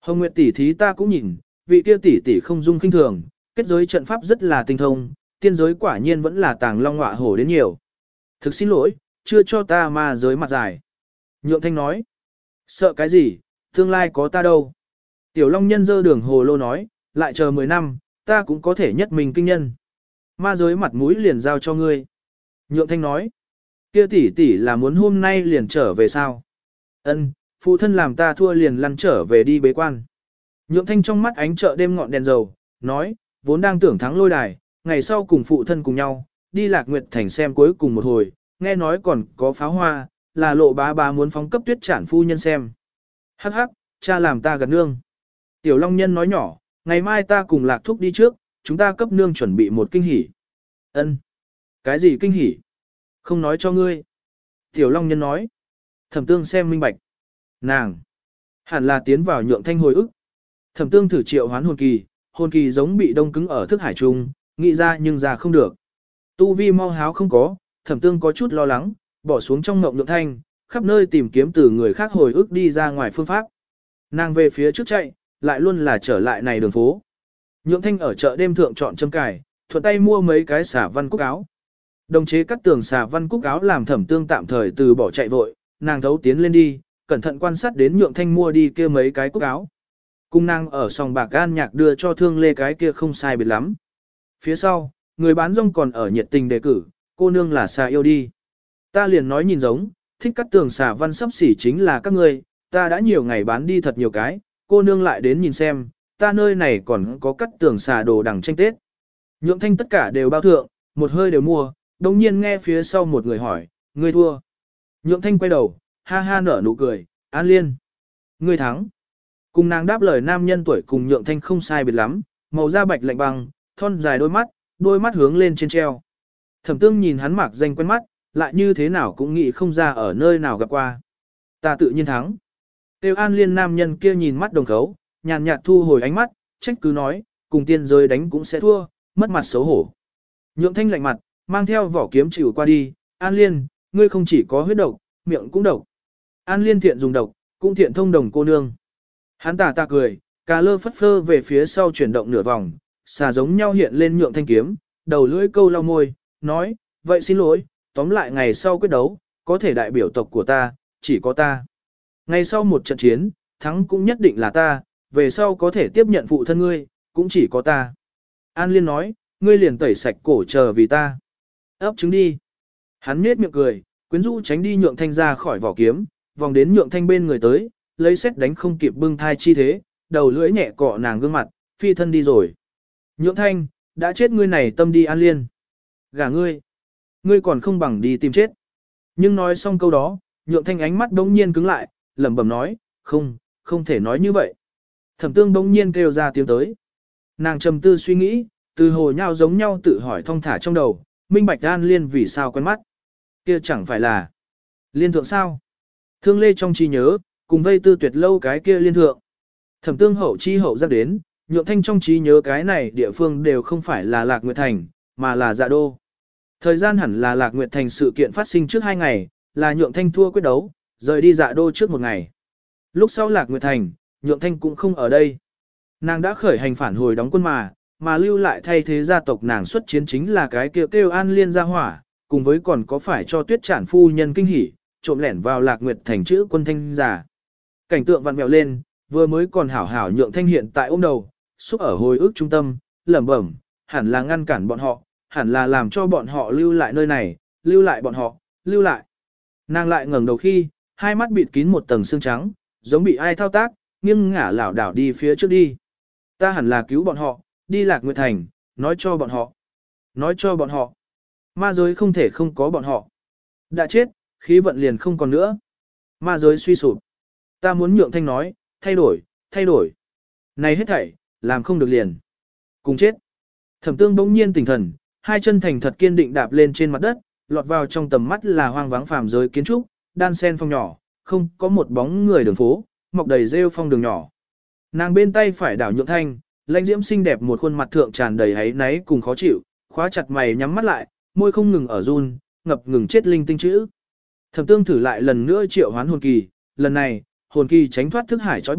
S1: Hồng Nguyệt tỷ thí ta cũng nhìn, vị kia tỷ tỷ không dung kinh thường, kết giới trận pháp rất là tinh thông, tiên giới quả nhiên vẫn là tàng long ngọa hổ đến nhiều. Thực xin lỗi, chưa cho ta ma giới mặt dài. Nhượng Thanh nói, sợ cái gì, tương lai có ta đâu. Tiểu Long Nhân dơ đường hồ lô nói, lại chờ 10 năm, ta cũng có thể nhất mình kinh nhân. Ma giới mặt mũi liền giao cho ngươi. Nhượng Thanh nói, kia tỷ tỷ là muốn hôm nay liền trở về sao? Ân, phụ thân làm ta thua liền lăn trở về đi bế quan. Nhượng Thanh trong mắt ánh chợ đêm ngọn đèn dầu, nói, vốn đang tưởng thắng lôi đài, ngày sau cùng phụ thân cùng nhau, đi Lạc Nguyệt Thành xem cuối cùng một hồi, nghe nói còn có pháo hoa, là Lộ bá bá muốn phóng cấp Tuyết Trản phu nhân xem. Hắc hắc, cha làm ta gật nương. Tiểu Long Nhân nói nhỏ, ngày mai ta cùng Lạc Thúc đi trước, chúng ta cấp nương chuẩn bị một kinh hỉ. Ân, cái gì kinh hỉ? Không nói cho ngươi. Tiểu Long Nhân nói, Thẩm Tương xem minh bạch. Nàng, hẳn là tiến vào Nhượng Thanh hồi ức. Thẩm Tương thử triệu hoán hồn kỳ giống bị đông cứng ở thức hải trung, nghĩ ra nhưng ra không được. Tu vi mau háo không có, Thẩm Tương có chút lo lắng, bỏ xuống trong ngộng Nhượng Thanh, khắp nơi tìm kiếm từ người khác hồi ức đi ra ngoài phương pháp. Nàng về phía trước chạy, lại luôn là trở lại này đường phố. Nhượng Thanh ở chợ đêm thượng chọn châm cài, thuận tay mua mấy cái xả văn cúc áo. Đồng chế cắt tường xả văn cúc áo làm Thẩm Tương tạm thời từ bỏ chạy vội, nàng thấu tiến lên đi, cẩn thận quan sát đến Nhượng Thanh mua đi kia mấy cái cúc áo. Cung nàng ở sòng bạc gan nhạc đưa cho Thương Lê cái kia không sai biệt lắm. Phía sau, người bán rong còn ở nhiệt tình đề cử, cô nương là xà yêu đi. Ta liền nói nhìn giống, thích cắt tường xà văn sắp xỉ chính là các ngươi, ta đã nhiều ngày bán đi thật nhiều cái, cô nương lại đến nhìn xem, ta nơi này còn có cắt tường xà đồ đằng tranh Tết. Nhượng Thanh tất cả đều bao thượng, một hơi đều mua, đồng nhiên nghe phía sau một người hỏi, ngươi thua. Nhượng Thanh quay đầu, ha ha nở nụ cười, An Liên. Ngươi thắng. Cùng nàng đáp lời nam nhân tuổi cùng Nhượng Thanh không sai biệt lắm, màu da bạch lạnh băng, thon dài đôi mắt hướng lên trên treo. Thẩm Tương nhìn hắn mặc danh quen mắt, lại như thế nào cũng nghĩ không ra ở nơi nào gặp qua. Ta tự nhiên thắng. Tiêu An Liên nam nhân kia nhìn mắt đồng khấu, nhàn nhạt thu hồi ánh mắt, trách cứ nói, cùng tiên giới đánh cũng sẽ thua, mất mặt xấu hổ. Nhượng Thanh lạnh mặt, mang theo vỏ kiếm chịu qua đi, An Liên, ngươi không chỉ có huyết độc, miệng cũng độc. An Liên thiện dùng độc, cũng thiện thông đồng cô nương. Hắn tà cười, cà lơ phất phơ về phía sau chuyển động nửa vòng, xà giống nhau hiện lên Nhượng Thanh kiếm, đầu lưỡi câu lau môi, nói, vậy xin lỗi, tóm lại ngày sau quyết đấu, có thể đại biểu tộc của ta, chỉ có ta. Ngày sau một trận chiến, thắng cũng nhất định là ta, về sau có thể tiếp nhận phụ thân ngươi, cũng chỉ có ta. An Liên nói, ngươi liền tẩy sạch cổ chờ vì ta. Ấp trứng đi. Hắn nết miệng cười, quyến rũ tránh đi Nhượng Thanh ra khỏi vỏ kiếm, vòng đến Nhượng Thanh bên người tới, lấy xét đánh không kịp bưng thai chi thế, đầu lưỡi nhẹ cọ nàng gương mặt, phi thân đi rồi. Nhượng Thanh, đã chết ngươi này tâm đi An Liên. Gả ngươi còn không bằng đi tìm chết. Nhưng nói xong câu đó, Nhượng Thanh ánh mắt đống nhiên cứng lại, lẩm bẩm nói, không thể nói như vậy. Thẩm Tương đống nhiên kêu ra tiếng tới. Nàng trầm tư suy nghĩ, từ hồ nhau giống nhau tự hỏi thong thả trong đầu, minh bạch An Liên vì sao quen mắt. Kia chẳng phải là Liên thượng sao? Thương Lê trong trí nhớ, cùng vây tư tuyệt lâu cái kia Liên thượng. Thẩm Tương hậu chi hậu giác đến, Nhượng Thanh trong trí nhớ cái này địa phương đều không phải là Lạc Nguyệt Thành, mà là Dạ Đô. Thời gian hẳn là Lạc Nguyệt Thành sự kiện phát sinh trước 2 ngày, là Nhượng Thanh thua quyết đấu, rời đi Dạ Đô trước 1 ngày. Lúc sau Lạc Nguyệt Thành, Nhượng Thanh cũng không ở đây. Nàng đã khởi hành phản hồi đóng quân mà lưu lại thay thế gia tộc nàng xuất chiến chính là cái kêu An Liên gia hỏa, cùng với còn có phải cho Tuyết Trản phu nhân kinh hỉ, trộm lẻn vào Lạc Nguyệt Thành chữ quân thanh giả. Cảnh tượng vặn vẹo lên, vừa mới còn hảo Nhượng Thanh hiện tại ôm đầu, xúc ở hồi ức trung tâm, lẩm bẩm, hẳn là ngăn cản bọn họ, hẳn là làm cho bọn họ lưu lại nơi này, lưu lại bọn họ, lưu lại. Nàng lại ngẩng đầu khi, hai mắt bịt kín một tầng xương trắng, giống bị ai thao tác, nghiêng ngả lảo đảo đi phía trước đi. Ta hẳn là cứu bọn họ, đi Lạc Nguyệt Thành, nói cho bọn họ. Ma giới không thể không có bọn họ. Đã chết, khí vận liền không còn nữa. Ma giới suy sụp. Ta muốn Nhượng Thanh nói, thay đổi. Này hết thảy, làm không được liền. Cùng chết. Thẩm Tương bỗng nhiên tỉnh thần, hai chân thành thật kiên định đạp lên trên mặt đất, lọt vào trong tầm mắt là hoang vắng phàm giới kiến trúc, đan sen phong nhỏ, không có một bóng người đường phố, mọc đầy rêu phong đường nhỏ. Nàng bên tay phải đảo Nhượng Thanh, lãnh diễm xinh đẹp một khuôn mặt thượng tràn đầy áy náy cùng khó chịu, khóa chặt mày nhắm mắt lại, môi không ngừng ở run, ngập ngừng chết linh tinh chữ. Thẩm Tương thử lại lần nữa triệu hoán hồn kỳ, lần này, hồn kỳ tránh thoát thức hải trói buộc,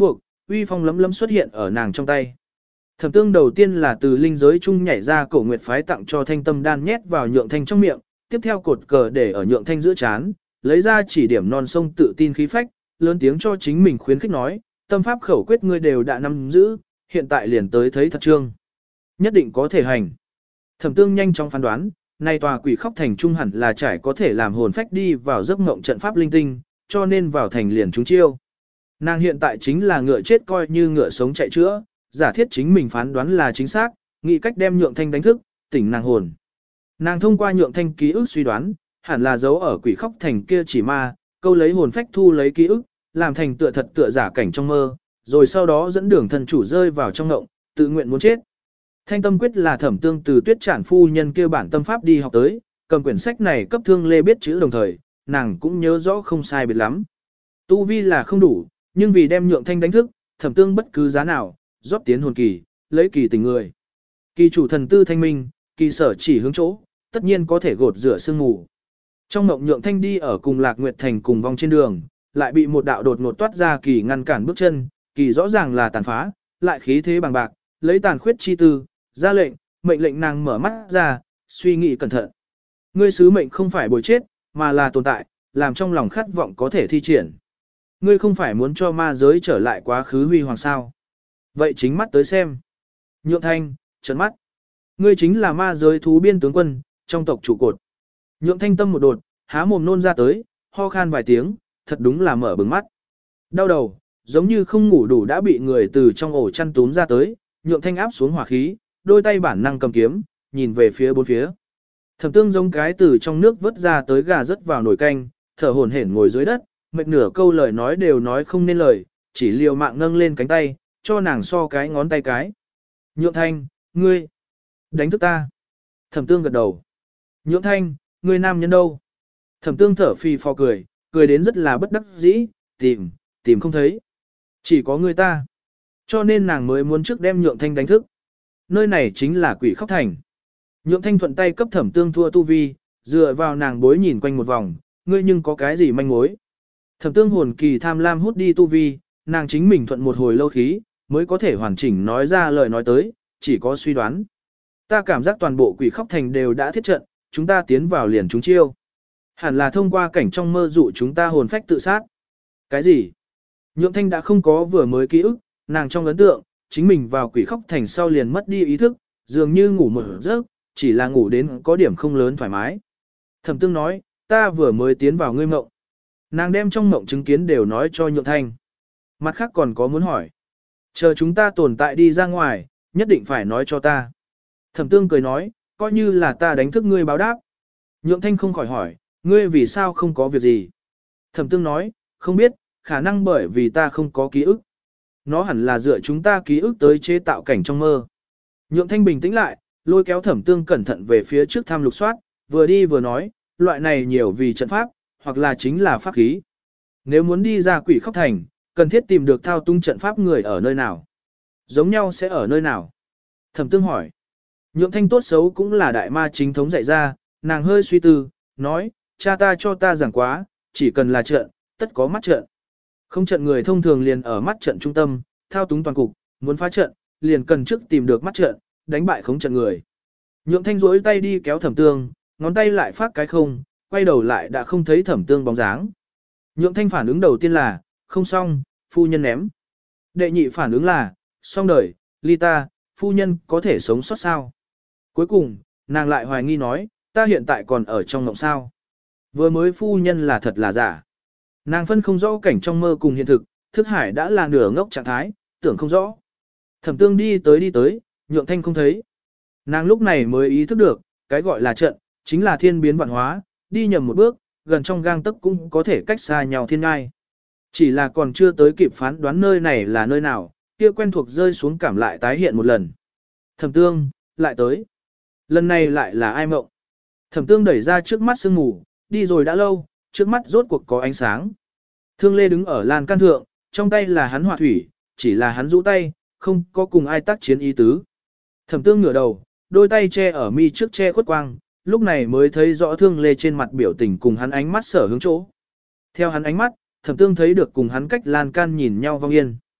S1: uy phong lấm lấm xuất hiện ở nàng trong tay. Thẩm Tương đầu tiên là từ linh giới chung nhảy ra cổ nguyệt phái tặng cho Thanh Tâm đan nhét vào Nhượng Thanh trong miệng, tiếp theo cột cờ để ở Nhượng Thanh giữa trán, lấy ra chỉ điểm non sông tự tin khí phách, lớn tiếng cho chính mình khuyến khích nói, tâm pháp khẩu quyết ngươi đều đã nắm giữ, hiện tại liền tới thấy thật trương. Nhất định có thể hành. Thẩm Tương nhanh chóng phán đoán, nay tòa quỷ khóc thành trung hẳn là trải có thể làm hồn phách đi vào giấc mộng trận pháp linh tinh, cho nên vào thành liền trúng chiêu. Nàng hiện tại chính là ngựa chết coi như ngựa sống chạy chữa, giả thiết chính mình phán đoán là chính xác, nghĩ cách đem Nhượng Thanh đánh thức, tỉnh nàng hồn. Nàng thông qua Nhượng Thanh ký ức suy đoán, hẳn là giấu ở quỷ khóc thành kia chỉ ma, câu lấy hồn phách thu lấy ký ức, làm thành tựa thật tựa giả cảnh trong mơ, rồi sau đó dẫn đường thần chủ rơi vào trong ngộng, tự nguyện muốn chết. Thanh tâm quyết là Thẩm Tương từ Tuyết Trản phu nhân kia bản tâm pháp đi học tới, cầm quyển sách này cấp Thương Lê biết chữ đồng thời, nàng cũng nhớ rõ không sai biệt lắm. Tu vi là không đủ, nhưng vì đem Nhượng Thanh đánh thức, Thẩm Tương bất cứ giá nào, rót tiến hồn kỳ, lấy kỳ tình người. Kỳ chủ thần tư thanh minh, kỳ sở chỉ hướng chỗ, tất nhiên có thể gột rửa sương mù. Trong mộng Nhượng Thanh đi ở cùng Lạc Nguyệt Thành cùng vòng trên đường, lại bị một đạo đột ngột toát ra kỳ ngăn cản bước chân, kỳ rõ ràng là tàn phá, lại khí thế bằng bạc, lấy tàn khuyết chi tư, ra lệnh, mệnh lệnh nàng mở mắt ra, suy nghĩ cẩn thận. Ngươi sứ mệnh không phải bồi chết, mà là tồn tại, làm trong lòng khát vọng có thể thi triển. Ngươi không phải muốn cho ma giới trở lại quá khứ huy hoàng sao. Vậy chính mắt tới xem. Nhượng Thanh, trấn mắt. Ngươi chính là ma giới thú biên tướng quân, trong tộc trụ cột. Nhượng Thanh tâm một đột, há mồm nôn ra tới, ho khan vài tiếng, thật đúng là mở bừng mắt. Đau đầu, giống như không ngủ đủ đã bị người từ trong ổ chăn túm ra tới, Nhượng Thanh áp xuống hỏa khí, đôi tay bản năng cầm kiếm, nhìn về phía bốn phía. Thẩm Tương giống cái từ trong nước vớt ra tới gà rớt vào nồi canh, thở hổn hển ngồi dưới đất, mệt nửa câu lời nói đều nói không nên lời, chỉ liều mạng nâng lên cánh tay, cho nàng so cái ngón tay cái. Nhượng Thanh, ngươi, đánh thức ta. Thẩm Tương gật đầu. Nhượng Thanh, ngươi nam nhân đâu? Thẩm Tương thở phì phò cười, cười đến rất là bất đắc dĩ, tìm không thấy. Chỉ có ngươi ta. Cho nên nàng mới muốn trước đem Nhượng Thanh đánh thức. Nơi này chính là quỷ khóc thành. Nhượng Thanh thuận tay cấp Thẩm Tương thua tu vi, dựa vào nàng bối nhìn quanh một vòng, ngươi nhưng có cái gì manh mối. Thẩm Tương hồn kỳ tham lam hút đi tu vi, nàng chính mình thuận một hồi lâu khí, mới có thể hoàn chỉnh nói ra lời nói tới, chỉ có suy đoán. Ta cảm giác toàn bộ quỷ khóc thành đều đã thiết trận, chúng ta tiến vào liền chúng chiêu. Hẳn là thông qua cảnh trong mơ dụ chúng ta hồn phách tự sát. Cái gì? Nhượng Thanh đã không có vừa mới ký ức, nàng trong ấn tượng, chính mình vào quỷ khóc thành sau liền mất đi ý thức, dường như ngủ một giấc, chỉ là ngủ đến có điểm không lớn thoải mái. Thẩm Tương nói, ta vừa mới tiến vào ngươi mộng. Nàng đem trong mộng chứng kiến đều nói cho Nhượng Thanh. Mặt khác còn có muốn hỏi. Chờ chúng ta tồn tại đi ra ngoài, nhất định phải nói cho ta. Thẩm Tương cười nói, coi như là ta đánh thức ngươi báo đáp. Nhượng Thanh không khỏi hỏi, ngươi vì sao không có việc gì? Thẩm Tương nói, không biết, khả năng bởi vì ta không có ký ức. Nó hẳn là dựa chúng ta ký ức tới chế tạo cảnh trong mơ. Nhượng Thanh bình tĩnh lại, lôi kéo Thẩm Tương cẩn thận về phía trước tham lục soát, vừa đi vừa nói, loại này nhiều vì trận pháp, hoặc là chính là pháp khí. Nếu muốn đi ra quỷ khóc thành, cần thiết tìm được thao tung trận pháp người ở nơi nào. Giống nhau sẽ ở nơi nào? Thẩm Tương hỏi. Nhượng Thanh tốt xấu cũng là đại ma chính thống dạy ra, nàng hơi suy tư, nói, cha ta cho ta giảng quá, chỉ cần là trận, tất có mắt trận. Không trận người thông thường liền ở mắt trận trung tâm, thao túng toàn cục, muốn phá trận, liền cần trước tìm được mắt trận, đánh bại không trận người. Nhượng Thanh duỗi tay đi kéo Thẩm Tương, ngón tay lại phát cái không, quay đầu lại đã không thấy Thẩm Tương bóng dáng. Nhượng Thanh phản ứng đầu tiên là, không xong, phu nhân ném. Đệ nhị phản ứng là, xong đời, ly ta, phu nhân có thể sống sót sao. Cuối cùng, nàng lại hoài nghi nói, ta hiện tại còn ở trong mộng sao. Vừa mới phu nhân là thật là giả. Nàng phân không rõ cảnh trong mơ cùng hiện thực, thức hải đã là nửa ngốc trạng thái, tưởng không rõ. Thẩm Tương đi tới, Nhượng Thanh không thấy. Nàng lúc này mới ý thức được, cái gọi là trận, chính là thiên biến vạn hóa, đi nhầm một bước, gần trong gang tấc cũng có thể cách xa nhau thiên ngai. Chỉ là còn chưa tới kịp phán đoán nơi này là nơi nào, kia quen thuộc rơi xuống cảm lại tái hiện một lần. Thẩm Tương, lại tới. Lần này lại là ai mộng? Thẩm Tương đẩy ra trước mắt sương mù, đi rồi đã lâu, trước mắt rốt cuộc có ánh sáng. Thương Lê đứng ở lan can thượng, trong tay là hắn hỏa thủy, chỉ là hắn rũ tay, không có cùng ai tác chiến ý tứ. Thẩm Tương ngửa đầu, đôi tay che ở mi trước che khuất quang, lúc này mới thấy rõ Thương Lê trên mặt biểu tình cùng hắn ánh mắt sở hướng chỗ. Theo hắn ánh mắt, Thẩm Tương thấy được cùng hắn cách lan can nhìn nhau vong yên.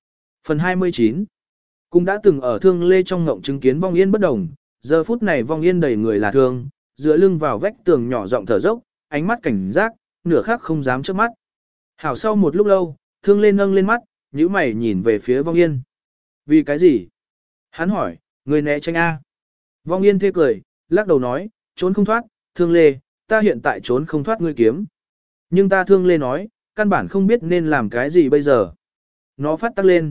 S1: Phần 29. Cũng đã từng ở Thương Lê trong ngộng chứng kiến Vong Yên bất đồng, giờ phút này Vong Yên đầy người là thương, dựa lưng vào vách tường nhỏ giọng thở dốc, ánh mắt cảnh giác, nửa khắc không dám chớp mắt. Hảo sau một lúc lâu, Thương Lê nâng lên mắt, nhíu mày nhìn về phía Vong Yên. Vì cái gì? Hắn hỏi, người né tránh A. Vong Yên thê cười, lắc đầu nói, trốn không thoát, Thương Lê, ta hiện tại trốn không thoát ngươi kiếm. Nhưng ta Thương Lê nói, căn bản không biết nên làm cái gì bây giờ. Nó phát tắc lên,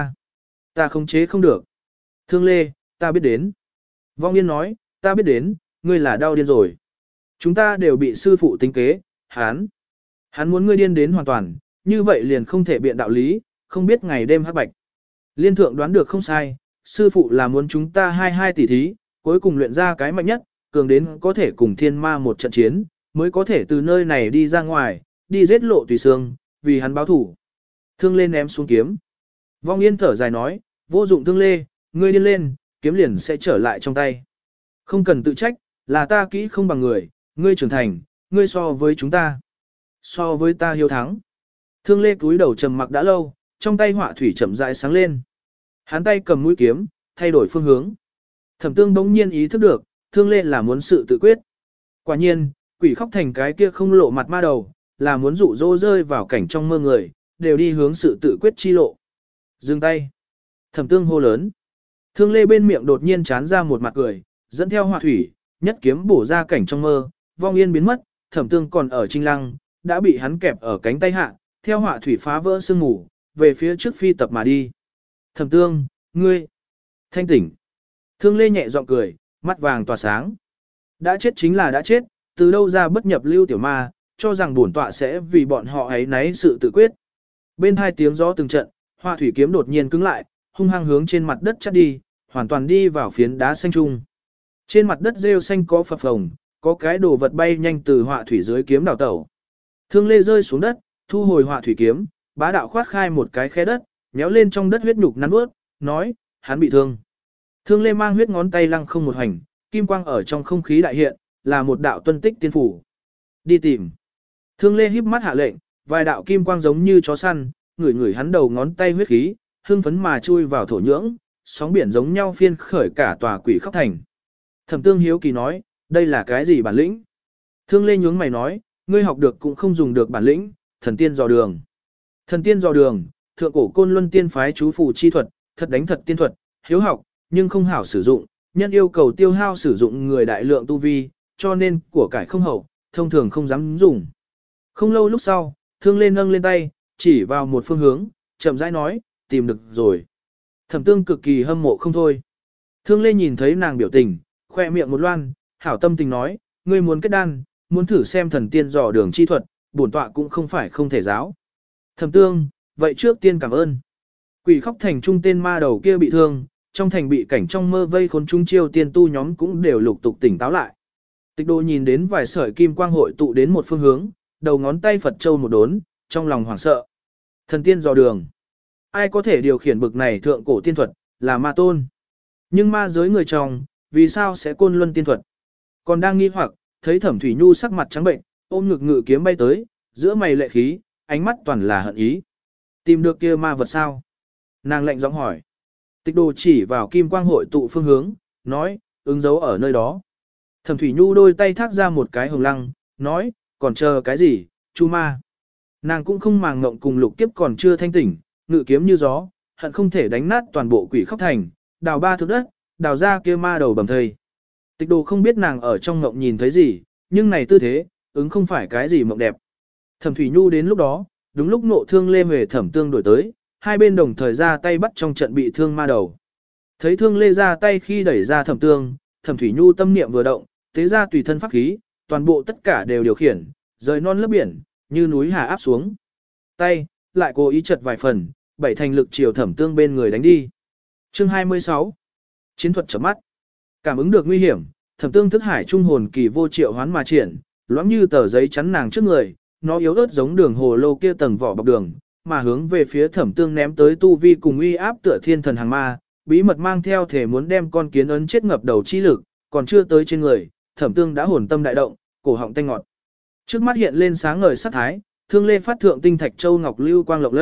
S1: ta khống chế không được. Thương Lê, ta biết đến. Vong Yên nói, ta biết đến, ngươi là đau điên rồi. Chúng ta đều bị sư phụ tính kế, hắn muốn ngươi điên đến hoàn toàn, như vậy liền không thể biện đạo lý, không biết ngày đêm hắc bạch. Liên thượng đoán được không sai, sư phụ là muốn chúng ta 22 tỷ thí, cuối cùng luyện ra cái mạnh nhất, cường đến có thể cùng thiên ma một trận chiến, mới có thể từ nơi này đi ra ngoài, đi giết lộ tùy xương, vì hắn báo thủ. Thương Lê ném xuống kiếm. Vong Yên thở dài nói, vô dụng Thương Lê, ngươi điên lên, kiếm liền sẽ trở lại trong tay. Không cần tự trách, là ta kỹ không bằng người, ngươi trưởng thành, ngươi so với chúng ta. So với ta hiếu thắng. Thương Lê cúi đầu trầm mặc đã lâu, trong tay họa thủy chậm rãi sáng lên. Hắn tay cầm mũi kiếm, thay đổi phương hướng. Thẩm Tương bỗng nhiên ý thức được, Thương Lê là muốn sự tự quyết. Quả nhiên, quỷ khóc thành cái kia không lộ mặt ma đầu, là muốn dụ dỗ rơi vào cảnh trong mơ người, đều đi hướng sự tự quyết chi lộ. Dừng tay. Thẩm Tương hô lớn. Thương Lê bên miệng đột nhiên chán ra một mặt cười, dẫn theo họa thủy, nhất kiếm bổ ra cảnh trong mơ, Vong Yên biến mất, Thẩm Tương còn ở trinh lăng, đã bị hắn kẹp ở cánh tay hạ, theo họa thủy phá vỡ sương mù, về phía trước phi tập mà đi. Thẩm Tương, ngươi, thanh tỉnh. Thương Lê nhẹ giọng cười, mắt vàng tỏa sáng. Đã chết chính là đã chết, từ đâu ra bất nhập lưu tiểu ma, cho rằng bổn tọa sẽ vì bọn họ ấy nấy sự tự quyết. Bên hai tiếng gió từng trận, họa thủy kiếm đột nhiên cứng lại, hung hăng hướng trên mặt đất chắt đi, hoàn toàn đi vào phiến đá xanh trung. Trên mặt đất rêu xanh có phập phồng, có cái đồ vật bay nhanh từ họa thủy dưới kiếm đào tẩu. Thương Lê rơi xuống đất, thu hồi họa thủy kiếm, bá đạo khoát khai một cái khe đất, méo lên trong đất huyết nhục nắn bước, nói, hắn bị thương. Thương Lê mang huyết ngón tay lăng không một hành, kim quang ở trong không khí đại hiện, là một đạo tuân tích tiên phủ. Đi tìm. Thương Lê híp mắt hạ lệnh, vài đạo kim quang giống như chó săn, ngửi ngửi hắn đầu ngón tay huyết khí, hưng phấn mà chui vào thổ nhưỡng, sóng biển giống nhau phiên khởi cả tòa quỷ khóc thành. Thẩm Tương hiếu kỳ nói, đây là cái gì bản lĩnh? Thương Lê nhướng mày nói, ngươi học được cũng không dùng được bản lĩnh, thần tiên dò đường. Thần tiên dò đường, thượng cổ Côn Luân tiên phái chú phù chi thuật, thật đánh thật tiên thuật, hiếu học, nhưng không hảo sử dụng, nhân yêu cầu tiêu hao sử dụng người đại lượng tu vi, cho nên của cải không hậu, thông thường không dám dùng. Không lâu lúc sau, Thương Lê nâng lên tay, chỉ vào một phương hướng, chậm rãi nói, tìm được rồi. Thẩm Tương cực kỳ hâm mộ không thôi. Thương Lê nhìn thấy nàng biểu tình, khoe miệng một loan, hảo tâm tình nói, ngươi muốn kết đan, muốn thử xem thần tiên dò đường chi thuật, bổn tọa cũng không phải không thể giáo. Thẩm Tương, vậy trước tiên cảm ơn. Quỷ khóc thành trung tên ma đầu kia bị thương, trong thành bị cảnh trong mơ vây khốn trung chiêu tiên tu nhóm cũng đều lục tục tỉnh táo lại. Tịch Đồ nhìn đến vài sợi kim quang hội tụ đến một phương hướng, đầu ngón tay Phật châu một đốn, trong lòng hoảng sợ. Thần tiên dò đường. Ai có thể điều khiển bực này thượng cổ tiên thuật, là ma tôn. Nhưng ma giới người trong, vì sao sẽ Côn Luân tiên thuật? Còn đang nghi hoặc, thấy Thẩm Thủy Nhu sắc mặt trắng bệnh, ôm ngực ngự kiếm bay tới, giữa mày lệ khí, ánh mắt toàn là hận ý. Tìm được kia ma vật sao? Nàng lạnh giọng hỏi. Tịch Đồ chỉ vào kim quang hội tụ phương hướng, nói, ứng dấu ở nơi đó. Thẩm Thủy Nhu đôi tay thác ra một cái hồng lăng, nói, còn chờ cái gì, chu ma. Nàng cũng không màng ngộng cùng lục kiếp còn chưa thanh tỉnh, ngự kiếm như gió, hận không thể đánh nát toàn bộ quỷ khóc thành, đào ba thước đất, đào ra kia ma đầu bầm thây. Tịch Đồ không biết nàng ở trong ngộng nhìn thấy gì, nhưng này tư thế, ứng không phải cái gì mộng đẹp. Thẩm Thủy Nhu đến lúc đó, đúng lúc nộ thương Lê Huệ Thẩm Tương đổi tới, hai bên đồng thời ra tay bắt trong trận bị thương ma đầu. Thấy Thương Lê ra tay khi đẩy ra Thẩm Tương, Thẩm Thủy Nhu tâm niệm vừa động, tế ra tùy thân pháp khí, toàn bộ tất cả đều điều khiển, rời non lấp biển, như núi hà áp xuống. Tay, lại cố ý chật vài phần, bảy thành lực chiều Thẩm Tương bên người đánh đi. Chương 26. Chiến thuật chớp mắt. Cảm ứng được nguy hiểm, Thẩm Tương thức hải trung hồn kỳ vô triệu hoán mà triển, loãng như tờ giấy chắn nàng trước người, nó yếu ớt giống đường hồ lô kia tầng vỏ bọc đường, mà hướng về phía Thẩm Tương ném tới tu vi cùng uy áp tựa thiên thần hàng ma, bí mật mang theo thể muốn đem con kiến ấn chết ngập đầu chi lực, còn chưa tới trên người, Thẩm Tương đã hồn tâm đại động, cổ họng tanh ngọt. Trước mắt hiện lên sáng ngời sắc thái, Thương Lê phát thượng tinh thạch châu ngọc lưu quang lộng lẫy,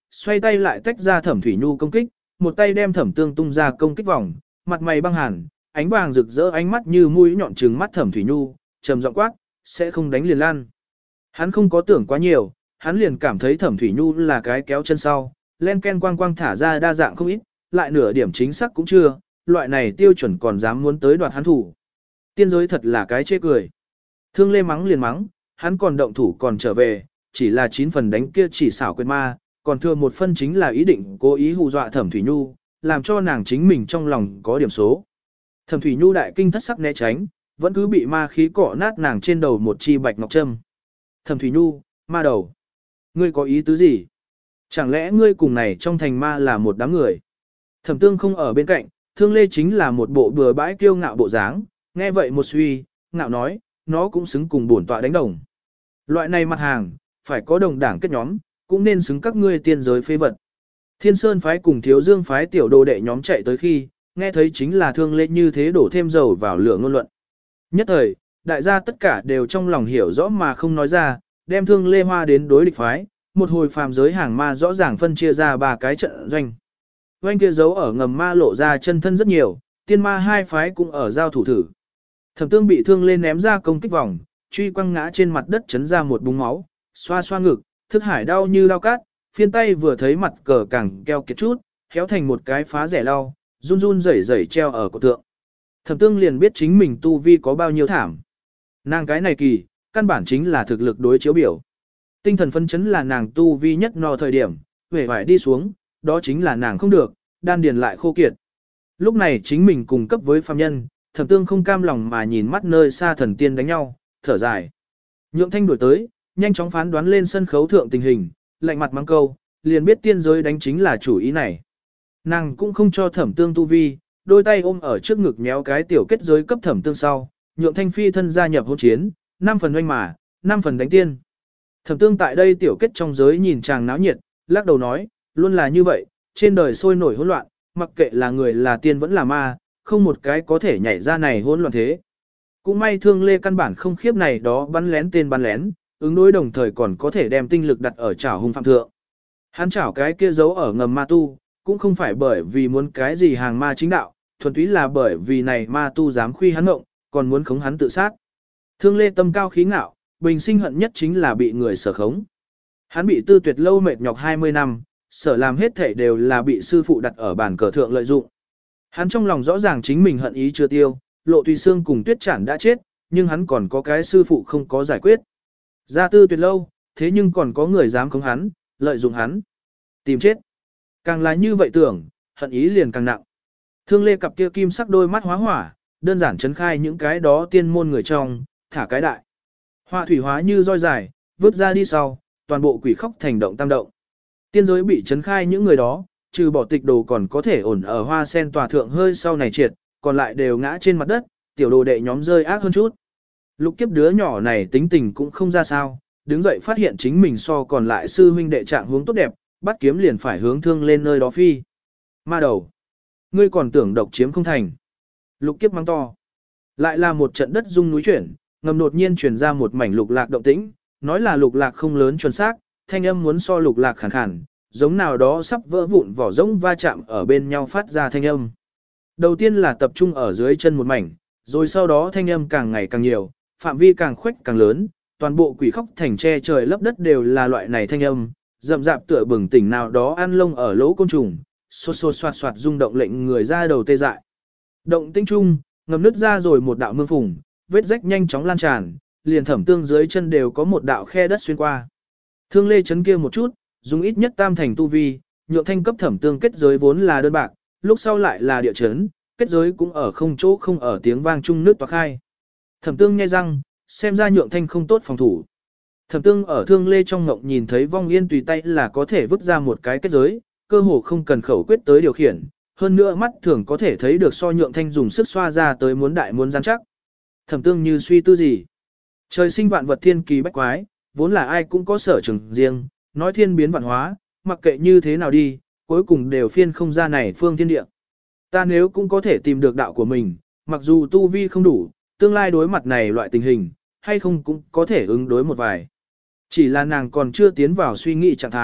S1: xoay tay lại tách ra Thẩm Thủy Nhu công kích, một tay đem Thẩm Tương tung ra công kích vòng, mặt mày băng hàn, ánh vàng rực rỡ ánh mắt như mũi nhọn trừng mắt Thẩm Thủy Nhu, trầm giọng quát, sẽ không đánh liền lan. Hắn không có tưởng quá nhiều, hắn liền cảm thấy Thẩm Thủy Nhu là cái kéo chân sau, len ken quang quang thả ra đa dạng không ít, lại nửa điểm chính xác cũng chưa, loại này tiêu chuẩn còn dám muốn tới đoạt hắn thủ. Tiên giới thật là cái chê cười. Thương Lê mắng liền mắng, hắn còn động thủ còn trở về, chỉ là 9 phần đánh kia chỉ xảo quyệt ma, còn thừa 1 phân chính là ý định cố ý hù dọa Thẩm Thủy Nhu, làm cho nàng chính mình trong lòng có điểm số. Thẩm Thủy Nhu đại kinh thất sắc né tránh, vẫn cứ bị ma khí cọ nát nàng trên đầu một chi bạch ngọc trâm. Thẩm Thủy Nhu, ma đầu, ngươi có ý tứ gì? Chẳng lẽ ngươi cùng này trong thành ma là một đám người? Thẩm Tương không ở bên cạnh, Thương Lê chính là một bộ bừa bãi kiêu ngạo bộ dáng, nghe vậy một suy, ngạo nói, nó cũng xứng cùng bổn tọa đánh đồng. Loại này mặt hàng, phải có đồng đảng kết nhóm, cũng nên xứng các ngươi tiên giới phế vật. Thiên Sơn phái cùng Thiếu Dương phái tiểu đồ đệ nhóm chạy tới khi, nghe thấy chính là Thương Lê như thế đổ thêm dầu vào lửa ngôn luận. Nhất thời, đại gia tất cả đều trong lòng hiểu rõ mà không nói ra, đem Thương Lê Hoa đến đối địch phái, một hồi phàm giới hàng ma rõ ràng phân chia ra 3 cái trận doanh. Doanh kia giấu ở ngầm ma lộ ra chân thân rất nhiều, tiên ma 2 phái cũng ở giao thủ thử. Thẩm Tương bị Thương Lê ném ra công kích vòng, truy quăng ngã trên mặt đất chấn ra một búng máu, xoa xoa ngực, thức hải đau như đau cát, phiên tay vừa thấy mặt cờ càng keo kiệt chút, khéo thành một cái phá rẻ lau, run run rẩy rẩy treo ở cổ tượng. Thẩm Tương liền biết chính mình tu vi có bao nhiêu thảm. Nàng cái này kỳ, căn bản chính là thực lực đối chiếu biểu. Tinh thần phấn chấn là nàng tu vi nhất no thời điểm, về phải đi xuống, đó chính là nàng không được, đan điền lại khô kiệt. Lúc này chính mình cùng cấp với phàm nhân, Thẩm Tương không cam lòng mà nhìn mắt nơi xa thần tiên đánh nhau, thở dài. Nhượng Thanh đuổi tới, nhanh chóng phán đoán lên sân khấu thượng tình hình, lạnh mặt mắng câu, liền biết tiên giới đánh chính là chủ ý này. Nàng cũng không cho Thẩm Tương tu vi, đôi tay ôm ở trước ngực méo cái tiểu kết giới cấp Thẩm Tương sau, Nhượng Thanh phi thân gia nhập hỗn chiến, 5 phần oanh mà, 5 phần đánh tiên. Thẩm Tương tại đây tiểu kết trong giới nhìn chàng náo nhiệt, lắc đầu nói, luôn là như vậy, trên đời sôi nổi hỗn loạn, mặc kệ là người là tiên vẫn là ma, không một cái có thể nhảy ra này hỗn loạn thế. Cũng may Thương Lê căn bản không khiếp này đó bắn lén tên bắn lén, ứng đối đồng thời còn có thể đem tinh lực đặt ở chảo hung phạm thượng. Hắn chảo cái kia giấu ở ngầm ma tu, cũng không phải bởi vì muốn cái gì hàng ma chính đạo, thuần túy là bởi vì này ma tu dám khuy hắn ngộng, còn muốn khống hắn tự sát. Thương Lê tâm cao khí ngạo, bình sinh hận nhất chính là bị người sở khống. Hắn bị Tư Tuyệt lâu mệt nhọc 20 năm, sở làm hết thể đều là bị sư phụ đặt ở bàn cờ thượng lợi dụng. Hắn trong lòng rõ ràng chính mình hận ý chưa tiêu, Lộ Tùy Sương cùng Tuyết Trản đã chết, nhưng hắn còn có cái sư phụ không có giải quyết. Ra Tư Tuyệt lâu, thế nhưng còn có người dám khống hắn, lợi dụng hắn. Tìm chết. Càng là như vậy tưởng, hận ý liền càng nặng. Thương Lê cặp kia kim sắc đôi mắt hóa hỏa, đơn giản chấn khai những cái đó tiên môn người trong, thả cái đại. Hoa thủy hóa như roi dài, vứt ra đi sau, toàn bộ quỷ khóc thành động tam động. Tiên giới bị chấn khai những người đó, trừ bỏ tịch đồ còn có thể ổn ở hoa sen tòa thượng hơi sau này triệt, còn lại đều ngã trên mặt đất, tiểu đồ đệ nhóm rơi ác hơn chút. Lục Kiếp đứa nhỏ này tính tình cũng không ra sao, đứng dậy phát hiện chính mình so còn lại sư huynh đệ trạng hướng tốt đẹp, bắt kiếm liền phải hướng Thương lên nơi đó phi. Ma đầu, ngươi còn tưởng độc chiếm không thành. Lục Kiếp mắng to. Lại là một trận đất rung núi chuyển, ngầm đột nhiên truyền ra một mảnh lục lạc động tĩnh, nói là lục lạc không lớn chuẩn xác, thanh âm muốn so lục lạc khàn khàn, giống nào đó sắp vỡ vụn vỏ rỗng va chạm ở bên nhau phát ra thanh âm. Đầu tiên là tập trung ở dưới chân một mảnh, rồi sau đó thanh âm càng ngày càng nhiều, phạm vi càng khuếch càng lớn, toàn bộ quỷ khóc thành che trời lấp đất đều là loại này thanh âm, rậm rạp tựa bừng tỉnh nào đó ăn lông ở lỗ côn trùng, xô xô xoạt xoạt rung động lệnh người ra đầu tê dại. Động tĩnh chung, ngầm nứt ra rồi một đạo mương phùng, vết rách nhanh chóng lan tràn, liền Thẩm Tương dưới chân đều có một đạo khe đất xuyên qua. Thương Lê chấn kia một chút, dùng ít nhất tam thành tu vi, nhượng thanh cấp Thẩm Tương kết giới vốn là đơn bạc, lúc sau lại là địa chấn, kết giới cũng ở không chỗ không ở tiếng vang chung nước toạc khai. Thẩm Tương nghe răng, xem ra nhượng thanh không tốt phòng thủ. Thẩm Tương ở Thương Lê trong ngộng nhìn thấy Vong Yên tùy tay là có thể vứt ra một cái kết giới, cơ hồ không cần khẩu quyết tới điều khiển, hơn nữa mắt thường có thể thấy được so nhượng thanh dùng sức xoa ra tới muốn đại muốn rắn chắc. Thẩm Tương như suy tư gì. Trời sinh vạn vật thiên kỳ bách quái, vốn là ai cũng có sở trường riêng, nói thiên biến vạn hóa, mặc kệ như thế nào đi, cuối cùng đều phiên không ra này phương thiên địa. Ta nếu cũng có thể tìm được đạo của mình, mặc dù tu vi không đủ, tương lai đối mặt này loại tình hình, hay không cũng có thể ứng đối một vài. Chỉ là nàng còn chưa tiến vào suy nghĩ trạng thái,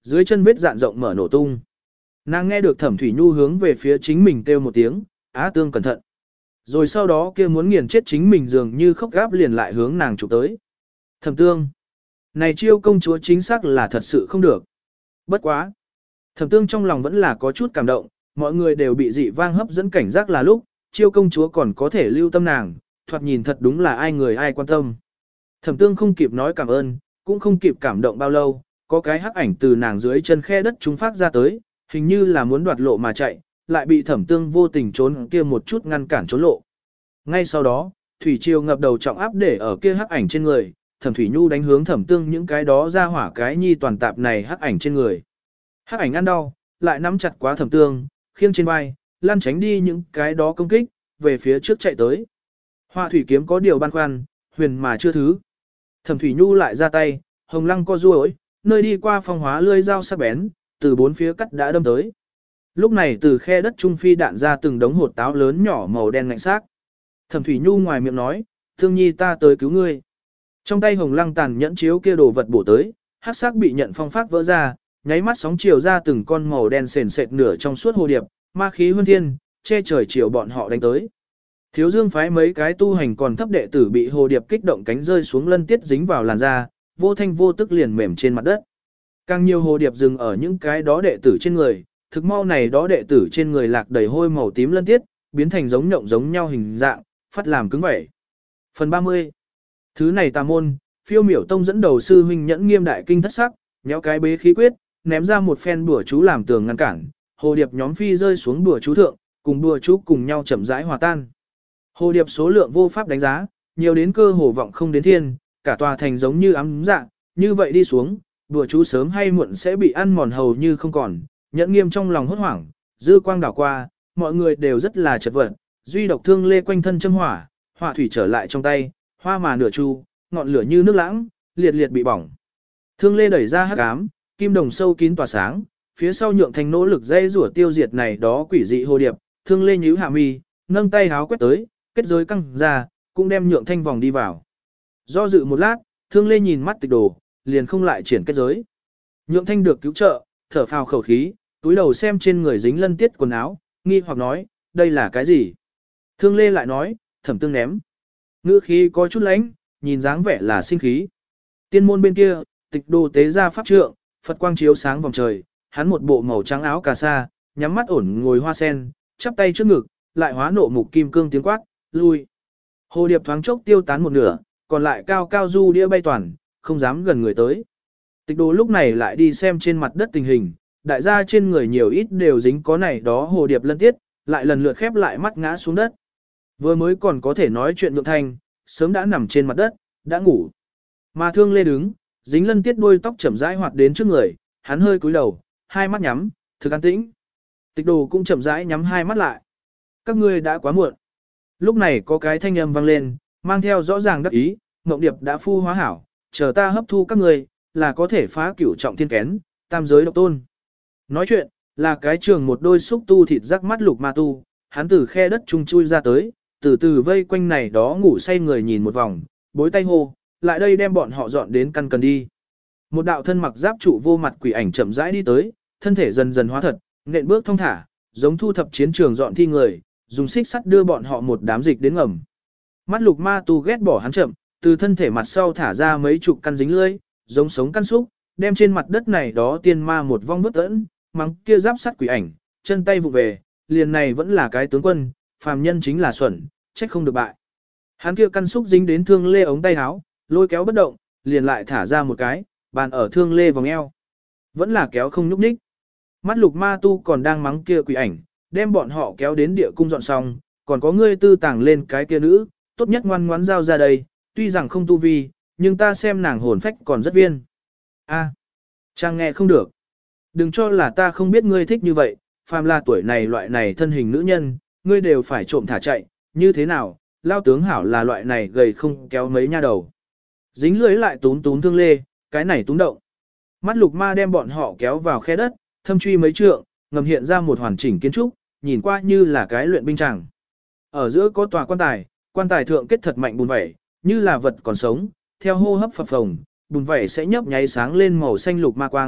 S1: dưới chân vết dạn rộng mở nổ tung. Nàng nghe được Thẩm Thủy Nhu hướng về phía chính mình kêu một tiếng, Á Tương cẩn thận. Rồi sau đó kia muốn nghiền chết chính mình dường như khóc gáp liền lại hướng nàng chụp tới. Thẩm Tương, này chiêu công chúa chính xác là thật sự không được. Bất quá. Thẩm Tương trong lòng vẫn là có chút cảm động, mọi người đều bị dị vang hấp dẫn cảnh giác là lúc, chiêu công chúa còn có thể lưu tâm nàng, thoạt nhìn thật đúng là ai người ai quan tâm. Thẩm Tương không kịp nói cảm ơn, cũng không kịp cảm động bao lâu, có cái hắc ảnh từ nàng dưới chân khe đất trung phát ra tới, hình như là muốn đoạt lộ mà chạy, lại bị Thẩm Tương vô tình trốn kia một chút ngăn cản trốn lộ. Ngay sau đó, thủy triều ngập đầu trọng áp để ở kia hắc ảnh trên người, Thẩm Thủy Nhu đánh hướng Thẩm Tương những cái đó ra hỏa cái nhi toàn tạp này hắc ảnh trên người. Hắc ảnh ăn đau, lại nắm chặt quá Thẩm Tương, khiêng trên vai, lăn tránh đi những cái đó công kích, về phía trước chạy tới. Hoa thủy kiếm có điều băn khoăn, huyền mà chưa thứ. Thẩm Thủy Nhu lại ra tay, hồng lăng co duỗi, nơi đi qua phong hóa lưỡi dao sắc bén, từ bốn phía cắt đã đâm tới. Lúc này từ khe đất trung phi đạn ra từng đống hột táo lớn nhỏ màu đen ngạnh xác. Thẩm Thủy Nhu ngoài miệng nói, Thương Nhi ta tới cứu ngươi. Trong tay hồng lăng tàn nhẫn chiếu kia đồ vật bổ tới, hắc sắc bị nhận phong phát vỡ ra, nháy mắt sóng chiều ra từng con màu đen sền sệt nửa trong suốt hồ điệp, ma khí huân thiên, che trời chiều bọn họ đánh tới. Thiếu Dương phái mấy cái tu hành còn thấp đệ tử bị hồ điệp kích động cánh rơi xuống lân tiết dính vào làn da, vô thanh vô tức liền mềm trên mặt đất. Càng nhiều hồ điệp dừng ở những cái đó đệ tử trên người, thực mau này đó đệ tử trên người lạc đầy hôi màu tím lân tiết, biến thành giống nhộng giống nhau hình dạng, phát làm cứng vẩy. Phần 30. Thứ này tà môn, Phiêu Miểu Tông dẫn đầu sư huynh Nhẫn Nghiêm đại kinh thất sắc, nhéo cái bế khí quyết, ném ra một phen bùa chú làm tường ngăn cản, hồ điệp nhóm phi rơi xuống bùa chú thượng, cùng bùa chú cùng nhau chậm rãi hòa tan. Hồ điệp số lượng vô pháp đánh giá, nhiều đến cơ hồ vọng không đến thiên, cả tòa thành giống như ấm dạ, như vậy đi xuống, bùa chú sớm hay muộn sẽ bị ăn mòn hầu như không còn. Nhẫn Nghiêm trong lòng hốt hoảng, dư quang đảo qua, mọi người đều rất là chật vật, duy độc Thương Lê quanh thân châm hỏa, hỏa thủy trở lại trong tay, hoa mà nửa chu, ngọn lửa như nước lãng, liệt liệt bị bỏng. Thương Lê đẩy ra hắc ám, kim đồng sâu kín tỏa sáng, phía sau Nhượng Thanh nỗ lực dây rủa tiêu diệt này đó quỷ dị hồ điệp, Thương Lê nhíu hạ mi, nâng tay háo quét tới, kết giới căng ra, cũng đem Nhượng Thanh vòng đi vào. Do dự một lát, Thương Lê nhìn mắt Tịch Đồ, liền không lại triển kết giới. Nhượng Thanh được cứu trợ, thở phào khẩu khí, túi đầu xem trên người dính lân tiết quần áo, nghi hoặc nói, đây là cái gì? Thương Lê lại nói, Thẩm Tương ném. Ngữ khí có chút lãnh, nhìn dáng vẻ là sinh khí. Tiên môn bên kia, Tịch Đồ tế ra pháp trượng, Phật quang chiếu sáng vòng trời, hắn một bộ màu trắng áo cà sa, nhắm mắt ổn ngồi hoa sen, chắp tay trước ngực, lại hóa nộ mục kim cương tiếng quát, lui. Hồ điệp thoáng chốc tiêu tán một nửa, còn lại cao cao du đĩa bay toàn, không dám gần người tới. Tịch Đồ lúc này lại đi xem trên mặt đất tình hình, đại gia trên người nhiều ít đều dính có này đó hồ điệp lân tiết, lại lần lượt khép lại mắt ngã xuống đất. Vừa mới còn có thể nói chuyện Nhượng Thanh, sớm đã nằm trên mặt đất, đã ngủ. Mà Thương Lê đứng, dính lân tiết đuôi tóc chậm rãi hoạt đến trước người, hắn hơi cúi đầu, hai mắt nhắm, thực an tĩnh. Tịch Đồ cũng chậm rãi nhắm hai mắt lại. Các ngươi đã quá muộn. Lúc này có cái thanh âm vang lên, mang theo rõ ràng đắc ý, Ngộng Điệp đã phu hóa hảo, chờ ta hấp thu các ngươi, là có thể phá cửu trọng thiên kén, tam giới độc tôn. Nói chuyện, là cái trường một đôi xúc tu thịt rắc mắt lục ma tu, hắn từ khe đất trung chui ra tới, từ từ vây quanh này đó ngủ say người nhìn một vòng, bối tay hô, lại đây đem bọn họ dọn đến căn cần đi. Một đạo thân mặc giáp trụ vô mặt quỷ ảnh chậm rãi đi tới, thân thể dần dần hóa thật, nện bước thong thả, giống thu thập chiến trường dọn thi người, dùng xích sắt đưa bọn họ một đám dịch đến ngầm. Mắt lục ma tu ghét bỏ hắn chậm, từ thân thể mặt sau thả ra mấy chục căn dính lưỡi, giống sống căn xúc, đem trên mặt đất này đó tiên ma một vong vứt tẫn, mắng kia giáp sắt quỷ ảnh, chân tay vụ về, liền này vẫn là cái tướng quân, phàm nhân chính là xuẩn, trách không được bại. Hắn kia căn xúc dính đến Thương Lê ống tay áo, lôi kéo bất động, liền lại thả ra một cái, bàn ở Thương Lê vòng eo. Vẫn là kéo không nhúc nhích. Mắt lục ma tu còn đang mắng kia quỷ ảnh, đem bọn họ kéo đến địa cung dọn xong, còn có ngươi tư tàng lên cái kia nữ, tốt nhất ngoan ngoãn giao ra đây, tuy rằng không tu vi, nhưng ta xem nàng hồn phách còn rất viên. A, Trang nghe không được. Đừng cho là ta không biết ngươi thích như vậy, phàm là tuổi này loại này thân hình nữ nhân, ngươi đều phải trộm thả chạy, như thế nào, lao tướng hảo là loại này gầy không kéo mấy nha đầu. Dính lưới lại túm túm Thương Lê, cái này túm động. Mắt lục ma đem bọn họ kéo vào khe đất, thâm truy mấy trượng, ngầm hiện ra một hoàn chỉnh kiến trúc, nhìn qua như là cái luyện binh tràng. Ở giữa có tòa quan tài thượng kết thật mạnh bùn vẩy, như là vật còn sống, theo hô hấp phập phồng, bùn vẩy sẽ nhấp nháy sáng lên màu xanh lục ma quang,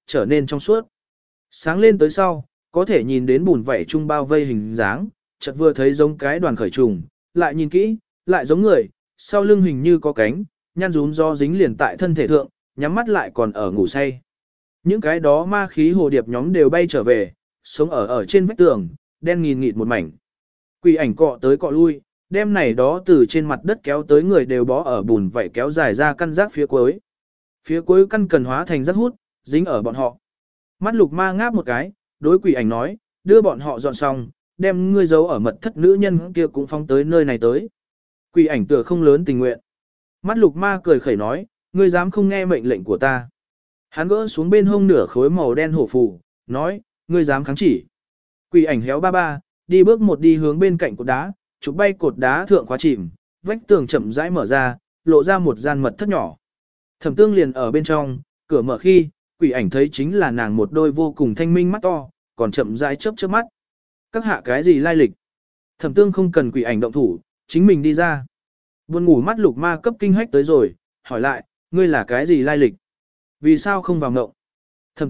S1: trở nên trong suốt. Sáng lên tới sau, có thể nhìn đến bùn vảy trung bao vây hình dáng, chợt vừa thấy giống cái đoàn khởi trùng, lại nhìn kỹ, lại giống người, sau lưng hình như có cánh, nhăn rúm do dính liền tại thân thể thượng, nhắm mắt lại còn ở ngủ say. Những cái đó ma khí hồ điệp nhóm đều bay trở về, sống ở trên vách tường, đen nghìn nghịt một mảnh. Quỷ ảnh cọ tới cọ lui, đem này đó từ trên mặt đất kéo tới người đều bó ở bùn vậy kéo dài ra căn rác phía cuối. Phía cuối căn cần hóa thành rác hút, dính ở bọn họ. Mắt lục ma ngáp một cái, đối quỷ ảnh nói, đưa bọn họ dọn xong, đem ngươi giấu ở mật thất nữ nhân kia cũng phóng tới nơi này tới. Quỷ ảnh tựa không lớn tình nguyện. Mắt lục ma cười khẩy nói, ngươi dám không nghe mệnh lệnh của ta. Hắn gỡ xuống bên hông nửa khối màu đen hổ phù, nói, ngươi dám kháng chỉ. Quỷ ảnh héo ba ba, đi bước một đi hướng bên cạnh cột đá, chụp bay cột đá thượng khóa chìm, vách tường chậm rãi mở ra, lộ ra một gian mật thất nhỏ. Thẩm Tương liền ở bên trong, cửa mở khi, quỷ ảnh thấy chính là nàng một đôi vô cùng thanh minh mắt to, còn chậm rãi chớp chớp mắt. Các hạ cái gì lai lịch? Thẩm Tương không cần quỷ ảnh động thủ, chính mình đi ra. Buồn ngủ mắt lục ma cấp kinh hách tới rồi, hỏi lại, ngươi là cái gì lai lịch? Vì sao không vào ngộng? Thẩm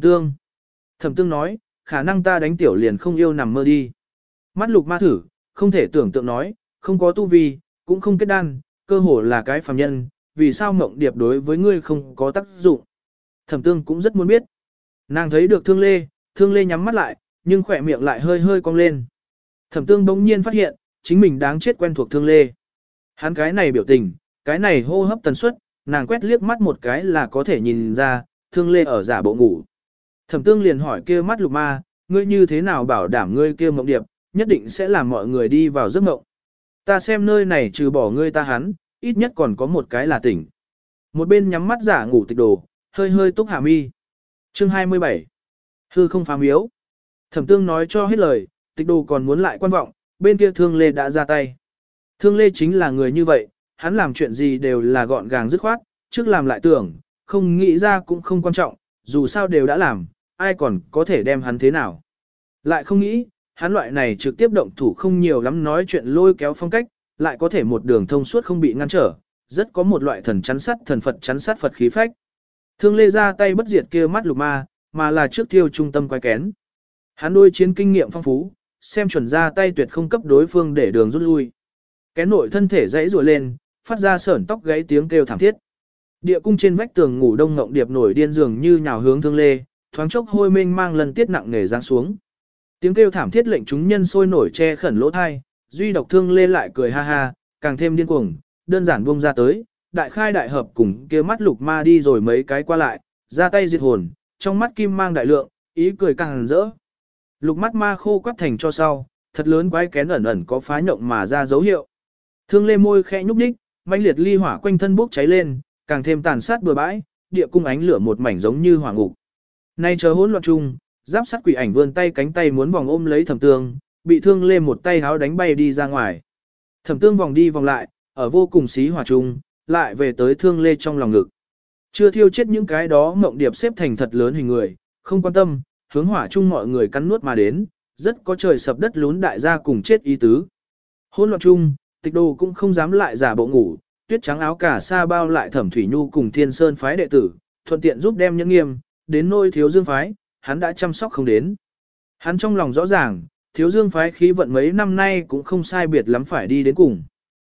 S1: Tương nói, khả năng ta đánh tiểu liền không yêu nằm mơ đi. Mắt lục ma thử, không thể tưởng tượng nói, không có tu vi, cũng không kết đan, cơ hồ là cái phàm nhân, vì sao mộng điệp đối với ngươi không có tác dụng. Thẩm Tương cũng rất muốn biết. Nàng thấy được Thương Lê nhắm mắt lại, nhưng khỏe miệng lại hơi hơi cong lên. Thẩm Tương bỗng nhiên phát hiện, chính mình đáng chết quen thuộc Thương Lê. Hắn cái này biểu tình, cái này hô hấp tần suất, nàng quét liếc mắt một cái là có thể nhìn ra, Thương Lê ở giả bộ ngủ. Thẩm Tương liền hỏi kia mắt lục ma, ngươi như thế nào bảo đảm ngươi kia mộng điệp, nhất định sẽ làm mọi người đi vào giấc mộng. Ta xem nơi này trừ bỏ ngươi ta hắn, ít nhất còn có một cái là tỉnh. Một bên nhắm mắt giả ngủ Tịch Đồ, hơi hơi túc hạ mi. Chương 27. Hư không phá miếu. Thẩm Tương nói cho hết lời, Tịch Đồ còn muốn lại quan vọng, bên kia Thương Lê đã ra tay. Thương Lê chính là người như vậy, hắn làm chuyện gì đều là gọn gàng dứt khoát, trước làm lại tưởng, không nghĩ ra cũng không quan trọng, dù sao đều đã làm, ai còn có thể đem hắn thế nào. Lại không nghĩ, hắn loại này trực tiếp động thủ không nhiều lắm nói chuyện lôi kéo phong cách, lại có thể một đường thông suốt không bị ngăn trở, rất có một loại thần Phật chắn sát Phật khí phách. Thương Lê ra tay bất diệt kia mắt lục ma, mà là trước tiêu trung tâm quái kén. Hắn đôi chiến kinh nghiệm phong phú, xem chuẩn ra tay tuyệt không cấp đối phương để đường rút lui. Kén nội thân thể dãy rùa lên, phát ra sởn tóc gáy tiếng kêu thảm thiết. Địa cung trên vách tường ngủ đông ngộng điệp nổi điên dường như nhào hướng Thương Lê, thoáng chốc hôi mênh mang lần tiết nặng nề giáng xuống. Tiếng kêu thảm thiết lệnh chúng nhân sôi nổi che khẩn lỗ thai, duy độc Thương Lê lại cười ha ha, càng thêm điên cuồng, đơn giản buông ra tới, đại khai đại hợp cùng kia mắt lục ma đi rồi mấy cái qua lại, ra tay diệt hồn, trong mắt kim mang đại lượng, ý cười càng rỡ. Lục mắt ma khô quắt thành cho sau, thật lớn quái kén ẩn ẩn có phá nhộng mà ra dấu hiệu. Thương Lê môi khẽ nhúc nhích, mãnh liệt ly hỏa quanh thân bốc cháy lên, càng thêm tàn sát bừa bãi, địa cung ánh lửa một mảnh giống như hỏa ngục. Nay chờ hỗn loạn chung, giáp sắt quỷ ảnh vươn tay cánh tay muốn vòng ôm lấy Thẩm Tương, bị Thương Lê một tay háo đánh bay đi ra ngoài. Thẩm Tương vòng đi vòng lại, ở vô cùng xí hỏa chung, lại về tới Thương Lê trong lòng ngực. Chưa thiêu chết những cái đó mộng điệp xếp thành thật lớn hình người, không quan tâm, hướng hỏa chung mọi người cắn nuốt mà đến, rất có trời sập đất lún đại gia cùng chết ý tứ. Hỗn loạn chung, Tịch Đồ cũng không dám lại giả bộ ngủ, tuyết trắng áo cả sa bao lại Thẩm Thủy Nhu cùng Thiên Sơn phái đệ tử, thuận tiện giúp đem những nghiêm, đến nôi Thiếu Dương phái, hắn đã chăm sóc không đến. Hắn trong lòng rõ ràng, Thiếu Dương phái khí vận mấy năm nay cũng không sai biệt lắm phải đi đến cùng.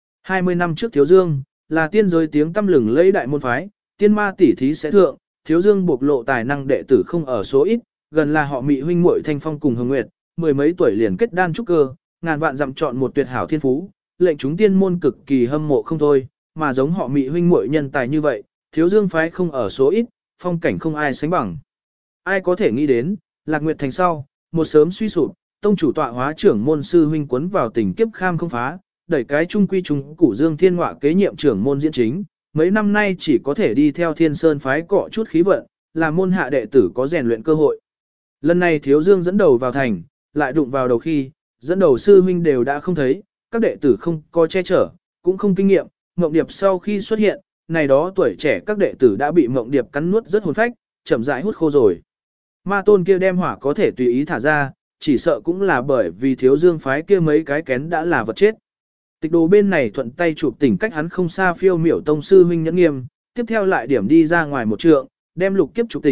S1: 20 năm trước Thiếu Dương, là tiên giới tiếng tăm lừng lẫy đại môn phái, tiên ma tỷ thí sẽ thượng, Thiếu Dương bộc lộ tài năng đệ tử không ở số ít, gần là họ Mị huynh muội Thanh Phong cùng Hồng Nguyệt, mười mấy tuổi liền kết đan trúc cơ, ngàn vạn dặm chọn một tuyệt hảo thiên phú, lệnh chúng tiên môn cực kỳ hâm mộ không thôi, mà giống họ Mị huynh muội nhân tài như vậy, Thiếu Dương phái không ở số ít, phong cảnh không ai sánh bằng. Ai có thể nghĩ đến, Lạc Nguyệt thành sau, một sớm suy sụp, tông chủ tọa hóa trưởng môn sư huynh quấn vào tình kiếp kham không phá, đẩy cái trung quy trung củ Dương Thiên Ngọa kế nhiệm trưởng môn diễn chính, mấy năm nay chỉ có thể đi theo Thiên Sơn phái cọ chút khí vận, là môn hạ đệ tử có rèn luyện cơ hội. Lần này Thiếu Dương dẫn đầu vào thành, lại đụng vào đầu khi, dẫn đầu sư huynh đều đã không thấy, các đệ tử không có che chở, cũng không kinh nghiệm, Mộng Điệp sau khi xuất hiện, này đó tuổi trẻ các đệ tử đã bị Mộng Điệp cắn nuốt rất hồn phách, chậm rãi hút khô rồi. Ma tôn kia đem hỏa có thể tùy ý thả ra, chỉ sợ cũng là bởi vì Thiếu Dương phái kia mấy cái kén đã là vật chết. Tịch Đồ bên này thuận tay chụp tỉnh cách hắn không xa phiêu miểu tông sư huynh nhẫn nghiêm, tiếp theo lại điểm đi ra ngoài một trượng, đem lục kiếp chụp tỉnh,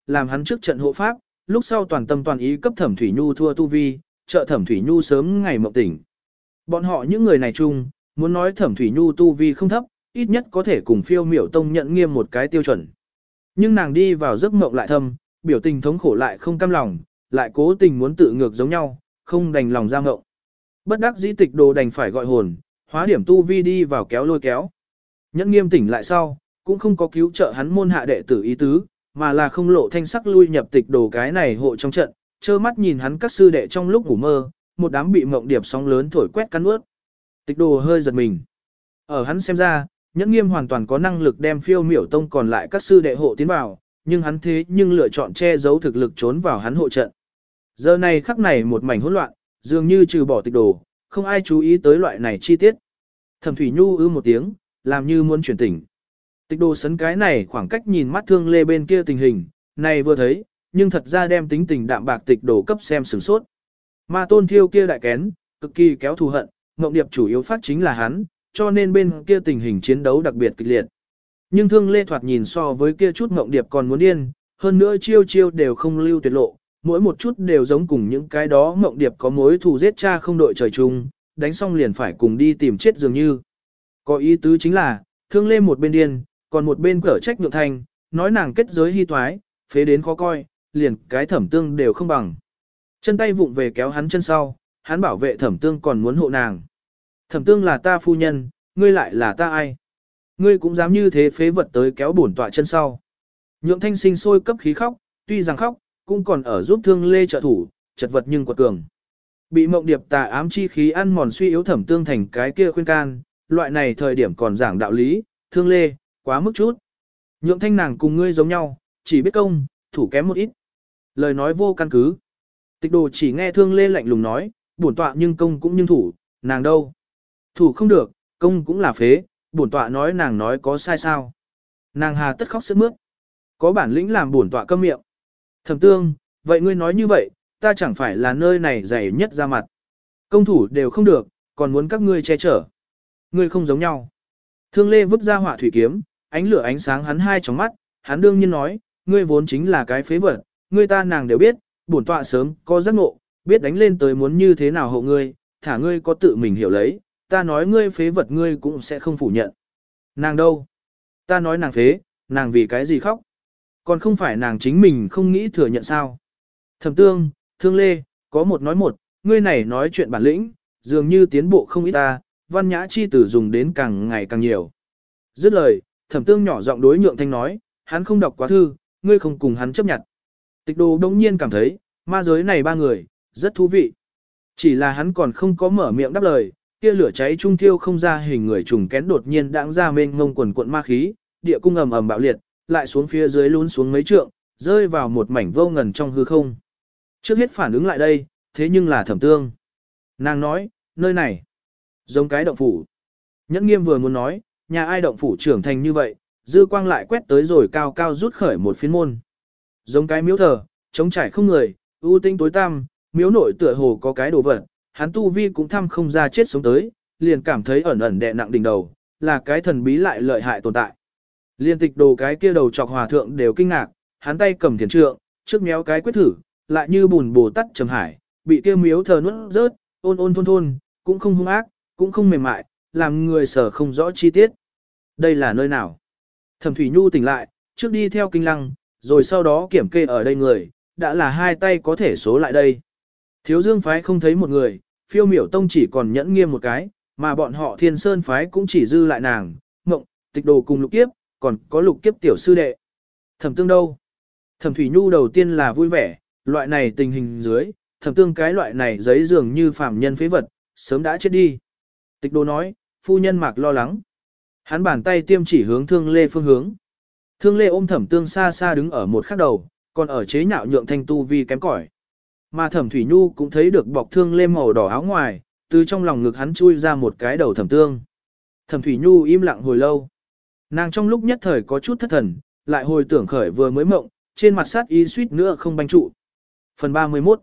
S1: làm hắn trước trận hộ pháp, lúc sau toàn tâm toàn ý cấp Thẩm Thủy Nhu thua tu vi, trợ Thẩm Thủy Nhu sớm ngày mộng tỉnh. Bọn họ những người này chung, muốn nói Thẩm Thủy Nhu tu vi không thấp, ít nhất có thể cùng Phiêu Miểu Tông nhận nghiêm một cái tiêu chuẩn. Nhưng nàng đi vào giấc mộng lại thâm, biểu tình thống khổ lại không cam lòng, lại cố tình muốn tự ngược giống nhau, không đành lòng ra ngộng. Bất đắc dĩ Tịch Đồ đành phải gọi hồn, hóa điểm tu vi đi vào kéo lôi kéo. Nhẫn nghiêm tỉnh lại sau, cũng không có cứu trợ hắn môn hạ đệ tử ý tứ, mà là không lộ thanh sắc lui nhập Tịch Đồ cái này hộ trong trận, trơ mắt nhìn hắn các sư đệ trong lúc ngủ mơ, một đám bị mộng điệp sóng lớn thổi quét cắn ướt. Tịch Đồ hơi giật mình. Ở hắn xem ra, Nhẫn nghiêm hoàn toàn có năng lực đem Phiêu Miểu Tông còn lại các sư đệ hộ tiến vào, nhưng hắn thế nhưng lựa chọn che giấu thực lực trốn vào hắn hộ trận. Giờ này khắc này một mảnh hỗn loạn, dường như trừ bỏ Tịch Đồ, không ai chú ý tới loại này chi tiết. Thẩm Thủy Nhu một tiếng, làm như muốn chuyển tỉnh. Tịch Đồ sấn cái này khoảng cách nhìn mắt Thương Lê bên kia tình hình, này vừa thấy, nhưng thật ra đem tính tình đạm bạc Tịch Đồ cấp xem sửng sốt. Ma Tôn Thiêu kia đại kén, cực kỳ kéo thù hận, Ngộng Điệp chủ yếu phát chính là hắn, cho nên bên kia tình hình chiến đấu đặc biệt kịch liệt. Nhưng Thương Lê thoạt nhìn so với kia chút Ngộng Điệp còn muốn điên, hơn nữa chiêu chiêu đều không lưu tuyệt lộ, mỗi một chút đều giống cùng những cái đó Ngộng Điệp có mối thù giết cha không đội trời chung, đánh xong liền phải cùng đi tìm chết dường như. Có ý tứ chính là, Thương Lê một bên điên, còn một bên cở trách Nhượng Thanh, nói nàng kết giới hy toái, phế đến khó coi, liền cái Thẩm Tương đều không bằng. Chân tay vụng về kéo hắn chân sau, hắn bảo vệ Thẩm Tương còn muốn hộ nàng. Thẩm Tương là ta phu nhân, ngươi lại là ta ai? Ngươi cũng dám như thế phế vật tới kéo bổn tọa chân sau. Nhượng Thanh sinh sôi cấp khí khóc, tuy rằng khóc, cũng còn ở giúp Thương Lê trợ thủ, chật vật nhưng quật cường. Bị mộng điệp tà ám chi khí ăn mòn suy yếu Thẩm Tương thành cái kia khuyên can, loại này thời điểm còn giảng đạo lý, Thương Lê, quá mức chút. Nhượng Thanh nàng cùng ngươi giống nhau, chỉ biết công, thủ kém một ít. Lời nói vô căn cứ. Tịch Đồ chỉ nghe Thương Lê lạnh lùng nói, bổn tọa nhưng công cũng nhưng thủ, nàng đâu? Thủ không được, công cũng là phế, bổn tọa nói nàng nói có sai sao? Nàng hà tất khóc sướt mướt. Có bản lĩnh làm bổn tọa câm miệng. Thẩm Tương, vậy ngươi nói như vậy, ta chẳng phải là nơi này dày nhất ra mặt. Công thủ đều không được, còn muốn các ngươi che chở. Ngươi không giống nhau. Thương Lê vứt ra hỏa thủy kiếm, ánh lửa ánh sáng hắn hai tròng mắt, hắn đương nhiên nói, ngươi vốn chính là cái phế vật, ngươi ta nàng đều biết, bổn tọa sớm có giác ngộ, biết đánh lên tới muốn như thế nào hộ ngươi, thả ngươi có tự mình hiểu lấy, ta nói ngươi phế vật ngươi cũng sẽ không phủ nhận. Nàng đâu? Ta nói nàng phế, nàng vì cái gì khóc? Còn không phải nàng chính mình không nghĩ thừa nhận sao? Thẩm Tương, Thương Lê, có một nói một, ngươi này nói chuyện bản lĩnh, dường như tiến bộ không ít ta, văn nhã chi tử dùng đến càng ngày càng nhiều. Dứt lời, Thẩm Tương nhỏ giọng đối Nhượng Thanh nói, hắn không đọc quá thư, ngươi không cùng hắn chấp nhận. Tịch Đồ đông nhiên cảm thấy, ma giới này ba người, rất thú vị. Chỉ là hắn còn không có mở miệng đáp lời, kia lửa cháy trung thiêu không ra hình người trùng kén đột nhiên đãng ra mênh ngông quần cuộn ma khí, địa cung ầm ầm bạo liệt, lại xuống phía dưới lún xuống mấy trượng, rơi vào một mảnh vô ngần trong hư không. Trước hết phản ứng lại đây, thế nhưng là Thẩm Tương. Nàng nói, nơi này, giống cái động phủ. Nhẫn Nghiêm vừa muốn nói, nhà ai động phủ trưởng thành như vậy, dư quang lại quét tới rồi cao cao rút khởi một phiến môn. Giống cái miếu thờ, trống trải không người, ưu tinh tối tăm, miếu nội tựa hồ có cái đồ vật, hắn tu vi cũng thăm không ra chết sống tới, liền cảm thấy ẩn ẩn đè nặng đỉnh đầu, là cái thần bí lại lợi hại tồn tại. Liên Tịch Đồ cái kia đầu chọc hòa thượng đều kinh ngạc, hắn tay cầm thiền trượng, trước méo cái quyết thử, lại như bùn bồ tắt trầm hải, bị kia miếu thờ nuốt rớt, ôn ôn thôn thôn, cũng không hung ác, cũng không mềm mại, làm người sở không rõ chi tiết. Đây là nơi nào? Thẩm Thủy Nhu tỉnh lại, trước đi theo kinh lăng, rồi sau đó kiểm kê ở đây người, đã là hai tay có thể số lại đây. Thiếu Dương phái không thấy một người, Phiêu Miểu Tông chỉ còn Nhẫn Nghiêm một cái, mà bọn họ Thiên Sơn phái cũng chỉ dư lại nàng, Mộng, Tịch Đồ cùng Lục Kiếp, còn có Lục Kiếp tiểu sư đệ. Thẩm Tương đâu? Thẩm Thủy Nhu đầu tiên là vui vẻ, loại này tình hình dưới, Thẩm Tương cái loại này giấy dường như phàm nhân phế vật, sớm đã chết đi. Tịch Đồ nói, phu nhân Mạc lo lắng. Hắn bàn tay tiêm chỉ hướng Thương Lê phương hướng. Thương Lê ôm Thẩm Tương xa xa đứng ở một khắc đầu, còn ở chế nhạo Nhượng Thanh tu vi kém cỏi. Mà Thẩm Thủy Nhu cũng thấy được bọc Thương Lê màu đỏ áo ngoài, từ trong lòng ngực hắn chui ra một cái đầu Thẩm Tương. Thẩm Thủy Nhu im lặng hồi lâu. Nàng trong lúc nhất thời có chút thất thần, lại hồi tưởng khởi vừa mới mộng, trên mặt sát ý suýt nữa không banh trụ. Phần 31.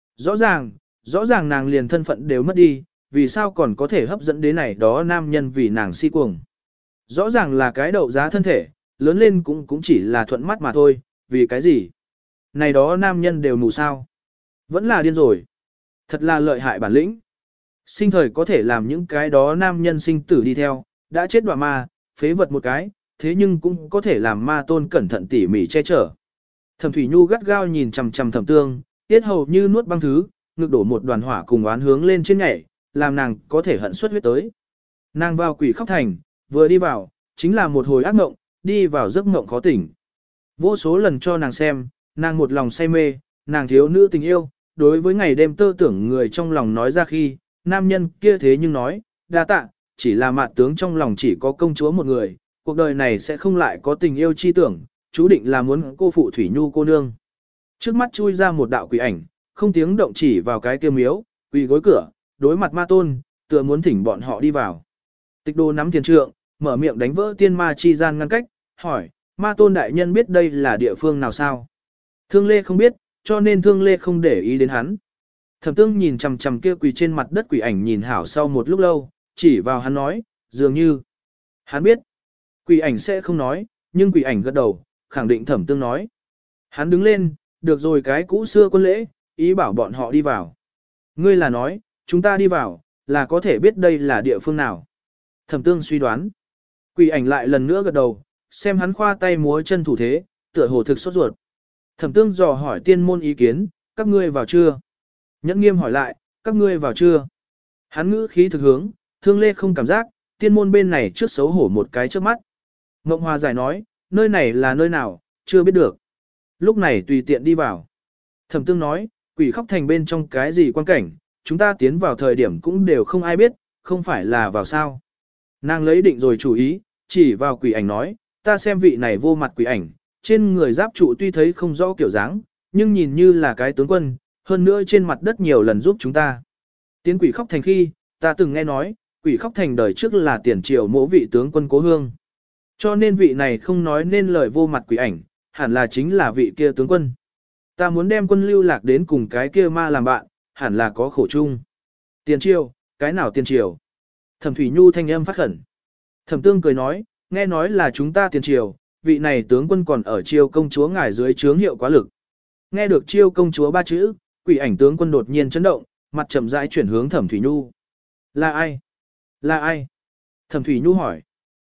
S1: Rõ ràng nàng liền thân phận đều mất đi, vì sao còn có thể hấp dẫn đến này đó nam nhân vì nàng si cuồng. Rõ ràng là cái đậu giá thân thể, lớn lên cũng chỉ là thuận mắt mà thôi, vì cái gì? này đó nam nhân đều mù sao. Vẫn là điên rồi. Thật là lợi hại bản lĩnh. Sinh thời có thể làm những cái đó nam nhân sinh tử đi theo, đã chết đọa ma, phế vật một cái, thế nhưng cũng có thể làm ma tôn cẩn thận tỉ mỉ che chở. Thẩm Thủy Nhu gắt gao nhìn chằm chằm Thẩm Tương, tiết hầu như nuốt băng thứ, ngực đổ một đoàn hỏa cùng oán hướng lên trên nhảy, làm nàng có thể hận xuất huyết tới. Nàng vào quỷ khóc thành, vừa đi vào, chính là một hồi ác mộng, đi vào giấc mộng khó tỉnh. Vô số lần cho nàng xem, nàng một lòng say mê, nàng thiếu nữ tình yêu, đối với ngày đêm tơ tưởng người trong lòng nói ra khi, nam nhân kia thế nhưng nói, đa tạ, chỉ là mạn tướng trong lòng chỉ có công chúa một người, cuộc đời này sẽ không lại có tình yêu chi tưởng, chú định là muốn cô phụ Thủy Nhu cô nương. Trước mắt chui ra một đạo quỷ ảnh, không tiếng động chỉ vào cái kia miếu, quỳ gối cửa, đối mặt ma tôn, tựa muốn thỉnh bọn họ đi vào. Tịch Đô nắm tiền trượng, mở miệng đánh vỡ tiên ma chi gian ngăn cách, hỏi, ma tôn đại nhân biết đây là địa phương nào sao? Thương Lê không biết, cho nên Thương Lê không để ý đến hắn. Thẩm Tương nhìn chằm chằm kia quỳ trên mặt đất quỷ ảnh nhìn hảo sau một lúc lâu, chỉ vào hắn nói, dường như hắn biết. Quỷ ảnh sẽ không nói, nhưng quỷ ảnh gật đầu, khẳng định Thẩm Tương nói. Hắn đứng lên, được rồi cái cũ xưa quân lễ, ý bảo bọn họ đi vào. Ngươi là nói, chúng ta đi vào, là có thể biết đây là địa phương nào. Thẩm Tương suy đoán. Quỷ ảnh lại lần nữa gật đầu, xem hắn khoa tay múa chân thủ thế, tựa hồ thực sốt ruột. Thẩm Tương dò hỏi tiên môn ý kiến, các ngươi vào chưa? Nhẫn Nghiêm hỏi lại, các ngươi vào chưa? Hắn ngữ khí thực hướng, Thương Lê không cảm giác, tiên môn bên này trước xấu hổ một cái trước mắt. Mộng Hòa giải nói, nơi này là nơi nào, chưa biết được. Lúc này tùy tiện đi vào. Thẩm Tương nói, quỷ khóc thành bên trong cái gì quan cảnh, chúng ta tiến vào thời điểm cũng đều không ai biết, không phải là vào sao. Nàng lấy định rồi chủ ý, chỉ vào quỷ ảnh nói, ta xem vị này vô mặt quỷ ảnh, trên người giáp trụ tuy thấy không rõ kiểu dáng, nhưng nhìn như là cái tướng quân, hơn nữa trên mặt đất nhiều lần giúp chúng ta. Tiến quỷ khóc thành khi, ta từng nghe nói, quỷ khóc thành đời trước là tiền triều mỗ vị tướng quân cố hương. Cho nên vị này không nói nên lời vô mặt quỷ ảnh, hẳn là chính là vị kia tướng quân. Ta muốn đem quân lưu lạc đến cùng cái kia ma làm bạn, hẳn là có khổ chung. Tiền triều, cái nào tiền triều? Thẩm Thủy Nhu thanh âm phát khẩn. Thẩm Tương cười nói, nghe nói là chúng ta tiền triều, vị này tướng quân còn ở triều công chúa ngài dưới trướng hiệu quá lực. Nghe được triều công chúa ba chữ, quỷ ảnh tướng quân đột nhiên chấn động, mặt chậm rãi chuyển hướng Thẩm Thủy Nhu. Là ai? Là ai? Thẩm Thủy Nhu hỏi.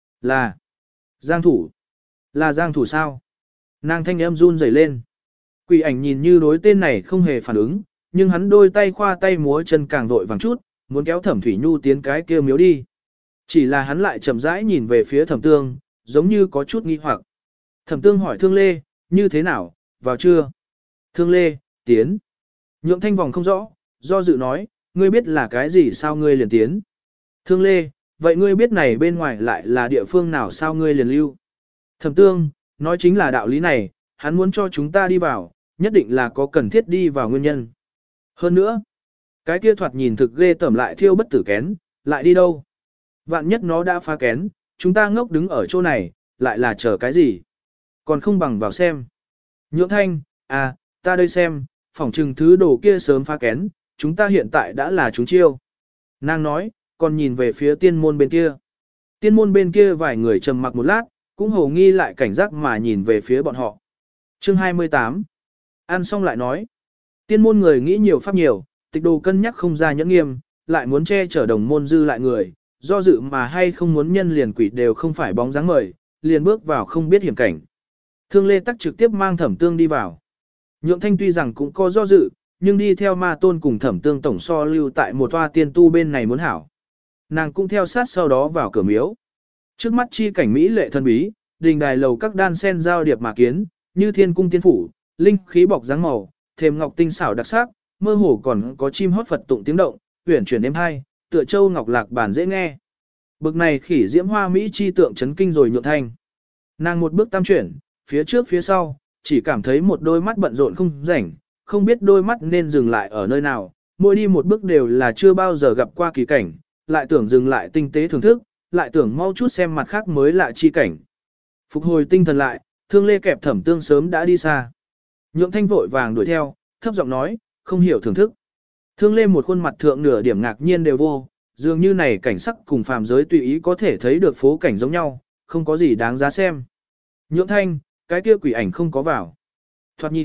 S1: Là Giang Thủ. Là Giang Thủ sao? Nàng thanh âm run rẩy lên. Quỷ ảnh nhìn như đối tên này không hề phản ứng, nhưng hắn đôi tay khoa tay múa chân càng vội vàng chút, muốn kéo Thẩm Thủy Nhu tiến cái kia miếu đi. Chỉ là hắn lại chậm rãi nhìn về phía Thẩm Tương, giống như có chút nghi hoặc. Thẩm Tương hỏi Thương Lê, như thế nào, vào chưa? Thương Lê, tiến. Nhượng Thanh vòng không rõ, do dự nói, ngươi biết là cái gì sao ngươi liền tiến. Thương Lê, vậy ngươi biết này bên ngoài lại là địa phương nào sao ngươi liền lưu. Thẩm Tương, nói chính là đạo lý này, hắn muốn cho chúng ta đi vào, nhất định là có cần thiết đi vào nguyên nhân. Hơn nữa, cái kia thoạt nhìn thực ghê tởm lại thiêu bất tử kén, lại đi đâu? Vạn nhất nó đã phá kén, chúng ta ngốc đứng ở chỗ này, lại là chờ cái gì? Còn không bằng vào xem. Nhượng Thanh, à, ta đây xem, phỏng trừng thứ đồ kia sớm phá kén, chúng ta hiện tại đã là chúng chiêu. Nàng nói, còn nhìn về phía tiên môn bên kia. Tiên môn bên kia vài người trầm mặc một lát, cũng hồ nghi lại cảnh giác mà nhìn về phía bọn họ. Chương 28. Ăn xong lại nói. Tiên môn người nghĩ nhiều pháp nhiều, Tịch Đồ cân nhắc không ra Nhẫn Nghiêm, lại muốn che chở đồng môn dư lại người, do dự mà hay không muốn nhân liền quỷ đều không phải bóng dáng mời, liền bước vào không biết hiểm cảnh. Thương Lê Tắc trực tiếp mang Thẩm Tương đi vào. Nhượng Thanh tuy rằng cũng có do dự, nhưng đi theo ma tôn cùng Thẩm Tương tổng so lưu tại một toa tiên tu bên này muốn hảo. Nàng cũng theo sát sau đó vào cửa miếu. Trước mắt chi cảnh mỹ lệ thân bí, đình đài lầu các đan sen giao điệp mà kiến, như thiên cung tiên phủ, linh khí bọc dáng màu, thềm ngọc tinh xảo đặc sắc, mơ hồ còn có chim hót Phật tụng tiếng động, uyển chuyển êm hai, tựa châu ngọc lạc bản dễ nghe. Bực này khỉ diễm hoa mỹ chi tượng chấn kinh rồi Nhượng Thanh. Nàng một bước tam chuyển, phía trước phía sau, chỉ cảm thấy một đôi mắt bận rộn không rảnh, không biết đôi mắt nên dừng lại ở nơi nào, mỗi đi một bước đều là chưa bao giờ gặp qua kỳ cảnh, lại tưởng dừng lại tinh tế thưởng thức, lại tưởng mau chút xem mặt khác mới lạ chi cảnh. Phục hồi tinh thần lại, Thương Lê kẹp Thẩm Tương sớm đã đi xa. Nhượng Thanh vội vàng đuổi theo, thấp giọng nói, không hiểu thưởng thức. Thương Lê một khuôn mặt thượng nửa điểm ngạc nhiên đều vô, dường như này cảnh sắc cùng phàm giới tùy ý có thể thấy được phố cảnh giống nhau, không có gì đáng giá xem. Nhượng Thanh, cái kia quỷ ảnh không có vào. Thoạt nhìn,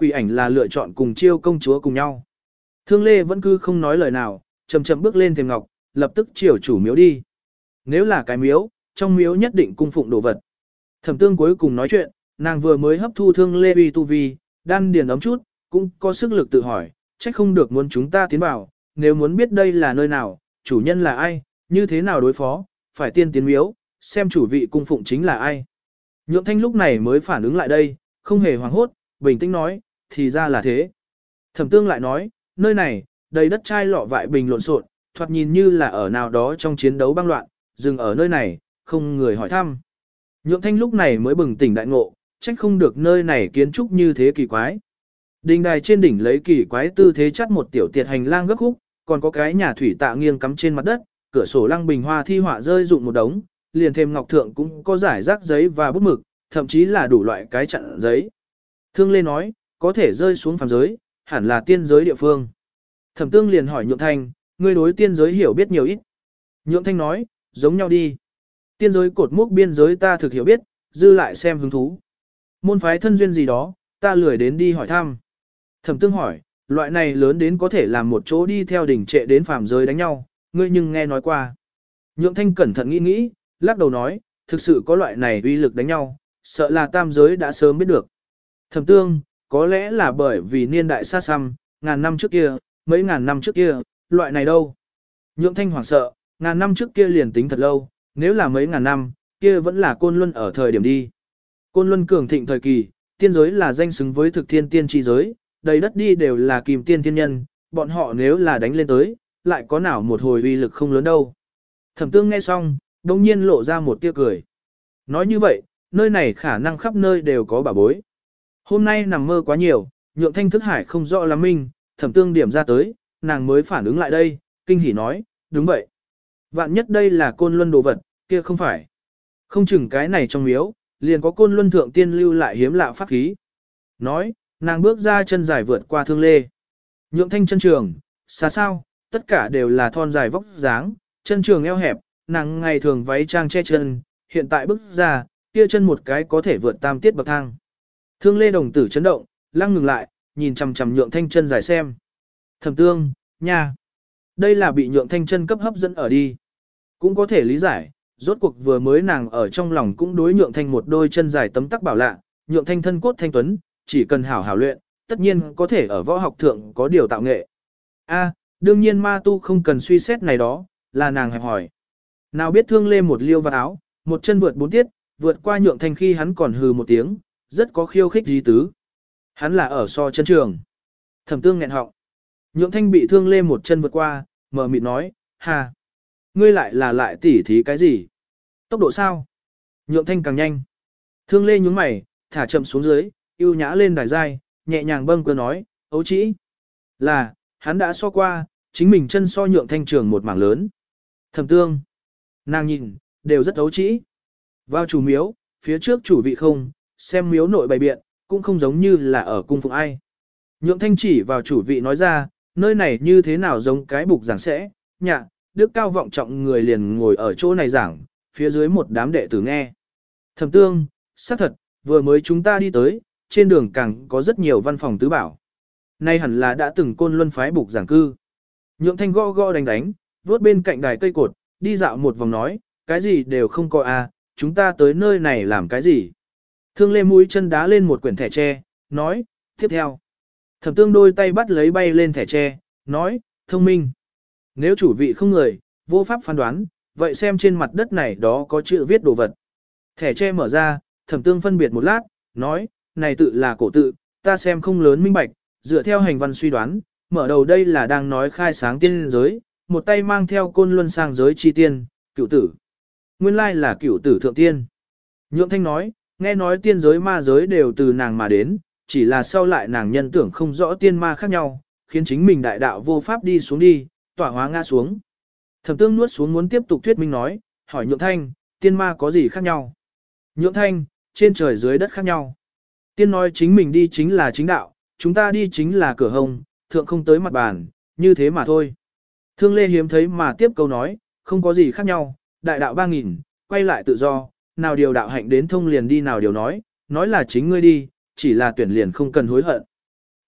S1: quỷ ảnh là lựa chọn cùng chiêu công chúa cùng nhau. Thương Lê vẫn cứ không nói lời nào, chậm chậm bước lên thềm ngọc, lập tức chiều chủ miếu đi. Nếu là cái miếu, trong miếu nhất định cung phụng đồ vật. Thẩm Tương cuối cùng nói chuyện, nàng vừa mới hấp thu Thương Lê uy tu vi, đan điền ấm chút, cũng có sức lực tự hỏi, trách không được muốn chúng ta tiến vào, nếu muốn biết đây là nơi nào, chủ nhân là ai, như thế nào đối phó, phải tiên tiến miếu, xem chủ vị cung phụng chính là ai. Nhượng Thanh lúc này mới phản ứng lại đây, không hề hoảng hốt, bình tĩnh nói, thì ra là thế. Thẩm Tương lại nói, nơi này, đầy đất chai lọ vại bình lộn xộn, thoạt nhìn như là ở nào đó trong chiến đấu băng loạn, dừng ở nơi này, không người hỏi thăm. Nhượng Thanh lúc này mới bừng tỉnh đại ngộ, trách không được nơi này kiến trúc như thế kỳ quái. Đình đài trên đỉnh lấy kỳ quái tư thế chắt một tiểu tiệt hành lang gấp khúc, còn có cái nhà thủy tạ nghiêng cắm trên mặt đất, cửa sổ lăng bình hoa thi họa rơi rụng một đống, liền thêm ngọc thượng cũng có giải rác giấy và bút mực, thậm chí là đủ loại cái chặn giấy. Thương Lê nói, có thể rơi xuống phàm giới, hẳn là tiên giới địa phương. Thẩm Tương liền hỏi Nhượng Thanh, ngươi đối tiên giới hiểu biết nhiều ít. Nhượng Thanh nói, giống nhau đi. Tiên giới cột mốc biên giới ta thực hiểu biết, dư lại xem hứng thú. Môn phái thân duyên gì đó, ta lười đến đi hỏi thăm. Thẩm Tương hỏi, loại này lớn đến có thể làm một chỗ đi theo đỉnh trệ đến phàm giới đánh nhau, ngươi nhưng nghe nói qua. Nhượng Thanh cẩn thận nghĩ nghĩ, lắc đầu nói, thực sự có loại này uy lực đánh nhau, sợ là tam giới đã sớm biết được. Thẩm Tương, có lẽ là bởi vì niên đại xa xăm, ngàn năm trước kia, mấy ngàn năm trước kia, loại này đâu. Nhượng Thanh hoảng sợ, ngàn năm trước kia liền tính thật lâu, nếu là mấy ngàn năm, kia vẫn là Côn Luân ở thời điểm đi. Côn Luân cường thịnh thời kỳ, tiên giới là danh xứng với thực thiên tiên tri giới, đầy đất đi đều là kìm tiên thiên nhân, bọn họ nếu là đánh lên tới, lại có nào một hồi uy lực không lớn đâu. Thẩm Tương nghe xong, đông nhiên lộ ra một tia cười. Nói như vậy, nơi này khả năng khắp nơi đều có bảo bối. Hôm nay nằm mơ quá nhiều, Nhượng Thanh thức hải không rõ lắm minh, Thẩm Tương điểm ra tới, nàng mới phản ứng lại đây, kinh hỉ nói, đúng vậy. Vạn nhất đây là Côn Luân đồ vật, kia không phải. Không chừng cái này trong miếu, liền có Côn Luân thượng tiên lưu lại hiếm lạ pháp khí. Nói, nàng bước ra chân dài vượt qua Thương Lê. Nhượng Thanh chân trường, xa sao, tất cả đều là thon dài vóc dáng, chân trường eo hẹp, nàng ngày thường váy trang che chân, hiện tại bước ra, kia chân một cái có thể vượt tam tiết bậc thang. Thương Lê đồng tử chấn động, lăng ngừng lại, nhìn chằm chằm Nhượng Thanh chân dài xem. Thẩm Tương, nha, đây là bị Nhượng Thanh chân cấp hấp dẫn ở đi. Cũng có thể lý giải, rốt cuộc vừa mới nàng ở trong lòng cũng đối Nhượng Thanh một đôi chân dài tấm tắc bảo lạ, Nhượng Thanh thân cốt thanh tuấn, chỉ cần hảo hảo luyện, tất nhiên có thể ở võ học thượng có điều tạo nghệ. A, đương nhiên ma tu không cần suy xét này đó, là nàng hẹp hỏi. Nào biết Thương Lê một liêu vào áo, một chân vượt 4 tiết, vượt qua Nhượng Thanh khi hắn còn hừ một tiếng, rất có khiêu khích dí tứ. Hắn là ở so chân trường. Thẩm Tương nghẹn họng. Nhượng Thanh bị Thương Lê một chân vượt qua, mờ mịt nói, hà, ngươi lại tỉ thí cái gì? Tốc độ sao? Nhượng Thanh càng nhanh. Thương Lê nhướng mày, thả chậm xuống dưới, yêu nhã lên đài giai, nhẹ nhàng bâng cơ nói, ấu trĩ. Là, hắn đã so qua, chính mình chân so Nhượng Thanh trường một mảng lớn. Thẩm Tương. Nàng nhìn, đều rất ấu trĩ. Vào chủ miếu, phía trước chủ vị không, xem miếu nội bày biện, cũng không giống như là ở cung phụng ai. Nhượng Thanh chỉ vào chủ vị nói ra, nơi này như thế nào giống cái bục giảng sẽ, nhạ, đức cao vọng trọng người liền ngồi ở chỗ này giảng, phía dưới một đám đệ tử nghe. Thẩm Tương, xác thật, vừa mới chúng ta đi tới, trên đường càng có rất nhiều văn phòng tứ bảo. Nay hẳn là đã từng Côn Luân phái bục giảng cư. Nhượng Thanh gõ gõ đánh đánh, vuốt bên cạnh đài cây cột, đi dạo một vòng nói, cái gì đều không có à, chúng ta tới nơi này làm cái gì. Thương Lê mũi chân đá lên một quyển thẻ tre, nói, tiếp theo. Thẩm Tương đôi tay bắt lấy bay lên thẻ tre, nói, thông minh. Nếu chủ vị không người, vô pháp phán đoán, vậy xem trên mặt đất này đó có chữ viết đồ vật. Thẻ tre mở ra, Thẩm Tương phân biệt một lát, nói, này tự là cổ tự, ta xem không lớn minh bạch, dựa theo hành văn suy đoán, mở đầu đây là đang nói khai sáng tiên giới, một tay mang theo Côn Luân sang giới chi tiên, cửu tử. Nguyên lai là cửu tử thượng tiên. Nhượng Thanh nói, nghe nói tiên giới ma giới đều từ nàng mà đến, chỉ là sau lại nàng nhân tưởng không rõ tiên ma khác nhau, khiến chính mình đại đạo vô pháp đi xuống đi, tỏa hóa ngã xuống. Thẩm Tương nuốt xuống muốn tiếp tục thuyết minh nói, hỏi Nhượng Thanh, tiên ma có gì khác nhau? Nhượng Thanh, trên trời dưới đất khác nhau. Tiên nói chính mình đi chính là chính đạo, chúng ta đi chính là cửa hồng, thượng không tới mặt bàn, như thế mà thôi. Thương Lê hiếm thấy mà tiếp câu nói, không có gì khác nhau, đại đạo 3000, quay lại tự do, nào điều đạo hạnh đến thông liền đi nào điều nói là chính ngươi đi, chỉ là tuyển liền không cần hối hận.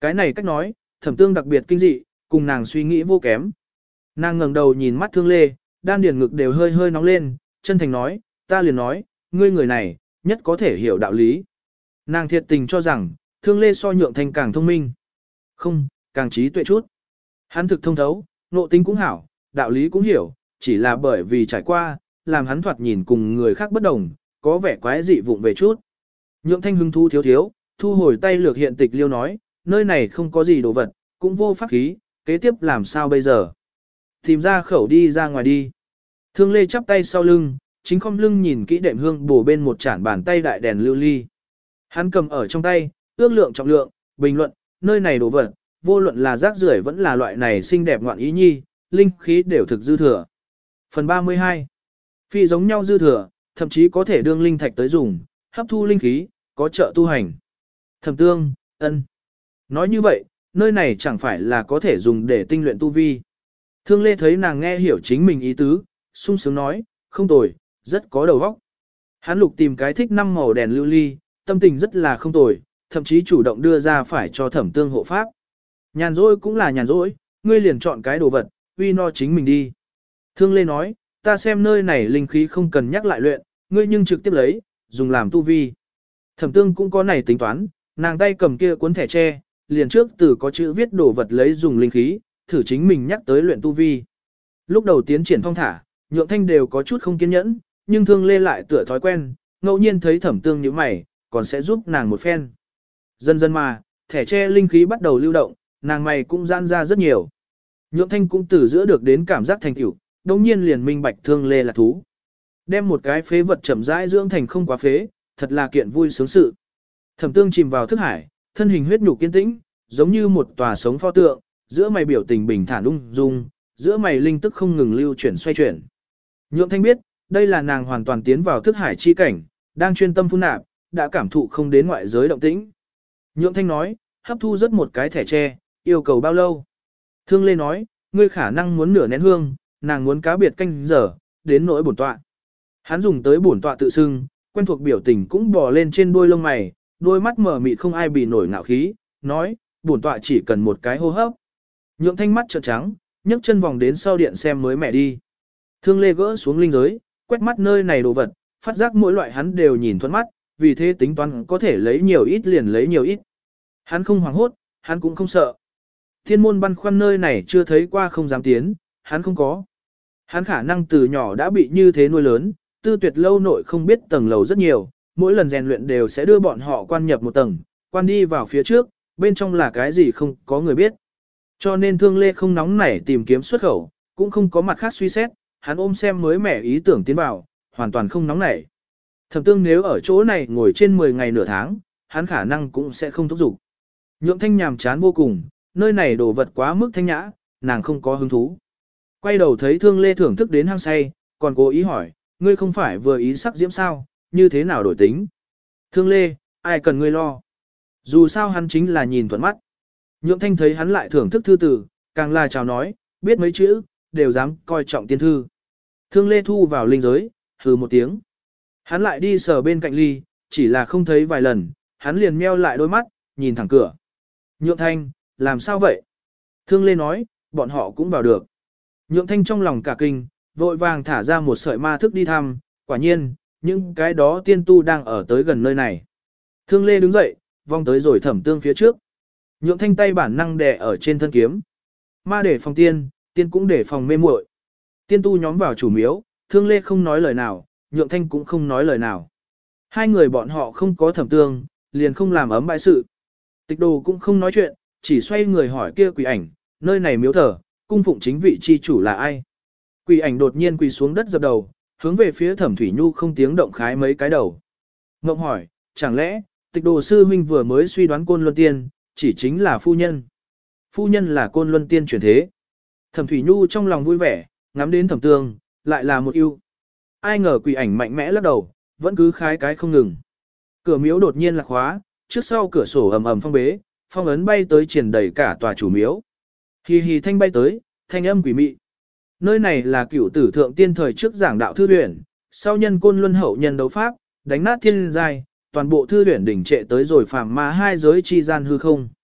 S1: Cái này cách nói, Thẩm Tương đặc biệt kinh dị, cùng nàng suy nghĩ vô kém. Nàng ngẩng đầu nhìn mắt Thương Lê, đan điền ngực đều hơi hơi nóng lên, chân thành nói, ta liền nói, ngươi người này, nhất có thể hiểu đạo lý. Nàng thiệt tình cho rằng, Thương Lê so Nhượng Thanh càng thông minh. Không, càng trí tuệ chút. Hắn thực thông thấu, nộ tính cũng hảo, đạo lý cũng hiểu, chỉ là bởi vì trải qua, làm hắn thoạt nhìn cùng người khác bất đồng, có vẻ quái dị vụng về chút. Nhượng Thanh hứng thú thiếu, thu hồi tay lược hiện tịch liêu nói, nơi này không có gì đồ vật, cũng vô pháp khí, kế tiếp làm sao bây giờ? Tìm ra khẩu đi ra ngoài đi. Thương Lê chắp tay sau lưng, chính khom lưng nhìn kỹ đệm hương bổ bên một chản bàn tay đại đèn lưu ly. Hắn cầm ở trong tay, ước lượng trọng lượng, bình luận, nơi này đồ vật, vô luận là rác rưởi vẫn là loại này xinh đẹp ngoạn ý nhi, linh khí đều thực dư thừa. Phần 32. Phi giống nhau dư thừa, thậm chí có thể đương linh thạch tới dùng, hấp thu linh khí, có trợ tu hành. Thẩm Tương, ân. Nói như vậy, nơi này chẳng phải là có thể dùng để tinh luyện tu vi. Thương Lê thấy nàng nghe hiểu chính mình ý tứ, sung sướng nói, không tồi, rất có đầu óc. Hắn lục tìm cái thích 5 màu đèn lưu ly, tâm tình rất là không tồi, thậm chí chủ động đưa ra phải cho Thẩm Tương hộ pháp. Nhàn rỗi cũng là nhàn rỗi, ngươi liền chọn cái đồ vật, uy no chính mình đi. Thương Lê nói, ta xem nơi này linh khí không cần nhắc lại luyện, ngươi nhưng trực tiếp lấy, dùng làm tu vi. Thẩm Tương cũng có này tính toán, nàng tay cầm kia cuốn thẻ tre, liền trước từ có chữ viết đồ vật lấy dùng linh khí, thử chính mình nhắc tới luyện tu vi. Lúc đầu tiến triển thong thả, Nhượng Thanh đều có chút không kiên nhẫn, nhưng Thương Lê lại tựa thói quen, ngẫu nhiên thấy Thẩm Tương như mày, còn sẽ giúp nàng một phen. Dần dần mà, thẻ tre linh khí bắt đầu lưu động, nàng mày cũng giãn ra rất nhiều. Nhượng Thanh cũng từ giữa được đến cảm giác thành tựu, đồng nhiên liền minh bạch Thương Lê là thú. Đem một cái phế vật chậm rãi dưỡng thành không quá phế, thật là kiện vui sướng sự. Thẩm Tương chìm vào thức hải, thân hình huyết nhục kiên tĩnh, giống như một tòa sống pho tượng, giữa mày biểu tình bình thản ung dung, giữa mày linh tức không ngừng lưu chuyển xoay chuyển. Nhượng Thanh biết, đây là nàng hoàn toàn tiến vào thức hải chi cảnh, đang chuyên tâm phun nạp, đã cảm thụ không đến ngoại giới động tĩnh. Nhượng Thanh nói, hấp thu rất một cái thẻ tre, yêu cầu bao lâu? Thương Lê nói, ngươi khả năng muốn nửa nén hương, nàng muốn cá biệt canh giờ, đến nỗi bổn tọa. Hắn dùng tới bổn tọa tự xưng, quen thuộc biểu tình cũng bò lên trên đuôi lông mày, đôi mắt mở mịt không ai bị nổi ngạo khí, nói, bổn tọa chỉ cần một cái hô hấp. Nhượng Thanh mắt trợn trắng, nhấc chân vòng đến sau điện xem mới mẹ đi. Thương Lê gỡ xuống linh giới, quét mắt nơi này đồ vật, phát giác mỗi loại hắn đều nhìn thuận mắt, vì thế tính toán có thể lấy nhiều ít liền lấy nhiều ít. Hắn không hoảng hốt, hắn cũng không sợ. Thiên môn băn khoăn nơi này chưa thấy qua không dám tiến, hắn không có. Hắn khả năng từ nhỏ đã bị như thế nuôi lớn, Tư Tuyệt lâu nội không biết tầng lầu rất nhiều, mỗi lần rèn luyện đều sẽ đưa bọn họ quan nhập một tầng, quan đi vào phía trước, bên trong là cái gì không có người biết. Cho nên Thương Lê không nóng nảy tìm kiếm xuất khẩu, cũng không có mặt khác suy xét, hắn ôm xem mới mẻ ý tưởng tiến vào, hoàn toàn không nóng nảy. Thẩm Tương nếu ở chỗ này ngồi trên 10 ngày nửa tháng, hắn khả năng cũng sẽ không thúc giục. Nhượng Thanh nhàm chán vô cùng, nơi này đồ vật quá mức thanh nhã, nàng không có hứng thú. Quay đầu thấy Thương Lê thưởng thức đến hăng say, còn cố ý hỏi, ngươi không phải vừa ý sắc diễm sao, như thế nào đổi tính? Thương Lê, ai cần ngươi lo? Dù sao hắn chính là nhìn thuận mắt. Nhượng Thanh thấy hắn lại thưởng thức thư tử, càng là chào nói, biết mấy chữ, đều dám coi trọng tiên thư. Thương Lê thu vào linh giới, hừ một tiếng. Hắn lại đi sờ bên cạnh ly, chỉ là không thấy vài lần, hắn liền meo lại đôi mắt, nhìn thẳng cửa. Nhượng Thanh, làm sao vậy? Thương Lê nói, bọn họ cũng vào được. Nhượng Thanh trong lòng cả kinh, vội vàng thả ra một sợi ma thức đi thăm, quả nhiên, những cái đó tiên tu đang ở tới gần nơi này. Thương Lê đứng dậy, vòng tới rồi Thẩm Tương phía trước. Nhượng Thanh tay bản năng đè ở trên thân kiếm. Ma để phòng tiên, tiên cũng để phòng mê muội. Tiên tu nhóm vào chủ miếu, Thương Lê không nói lời nào, Nhượng Thanh cũng không nói lời nào. Hai người bọn họ không có Thẩm Tương, liền không làm ấm bại sự. Tịch Đồ cũng không nói chuyện, chỉ xoay người hỏi kia quỷ ảnh, nơi này miếu thờ, cung phụng chính vị chi chủ là ai? Quỷ ảnh đột nhiên quỳ xuống đất dập đầu, hướng về phía Thẩm Thủy Nhu không tiếng động khái mấy cái đầu. Ngộng hỏi, chẳng lẽ, Tịch Đồ sư huynh vừa mới suy đoán Côn Luân Tiên, chỉ chính là phu nhân. Phu nhân là Côn Luân Tiên chuyển thế. Thẩm Thủy Nhu trong lòng vui vẻ, ngắm đến Thẩm Tương, lại là một ưu. Ai ngờ quỷ ảnh mạnh mẽ lắc đầu, vẫn cứ khái cái không ngừng. Cửa miếu đột nhiên là khóa, trước sau cửa sổ ầm ầm phong bế, phong ấn bay tới triển đầy cả tòa chủ miếu. Hì hì thanh bay tới, thanh âm quỷ mị. Nơi này là cửu tử thượng tiên thời trước giảng đạo thư viện, sau nhân Côn Luân hậu nhân đấu pháp, đánh nát thiên giai, toàn bộ thư viện đỉnh trệ tới rồi phàm ma hai giới chi gian hư không.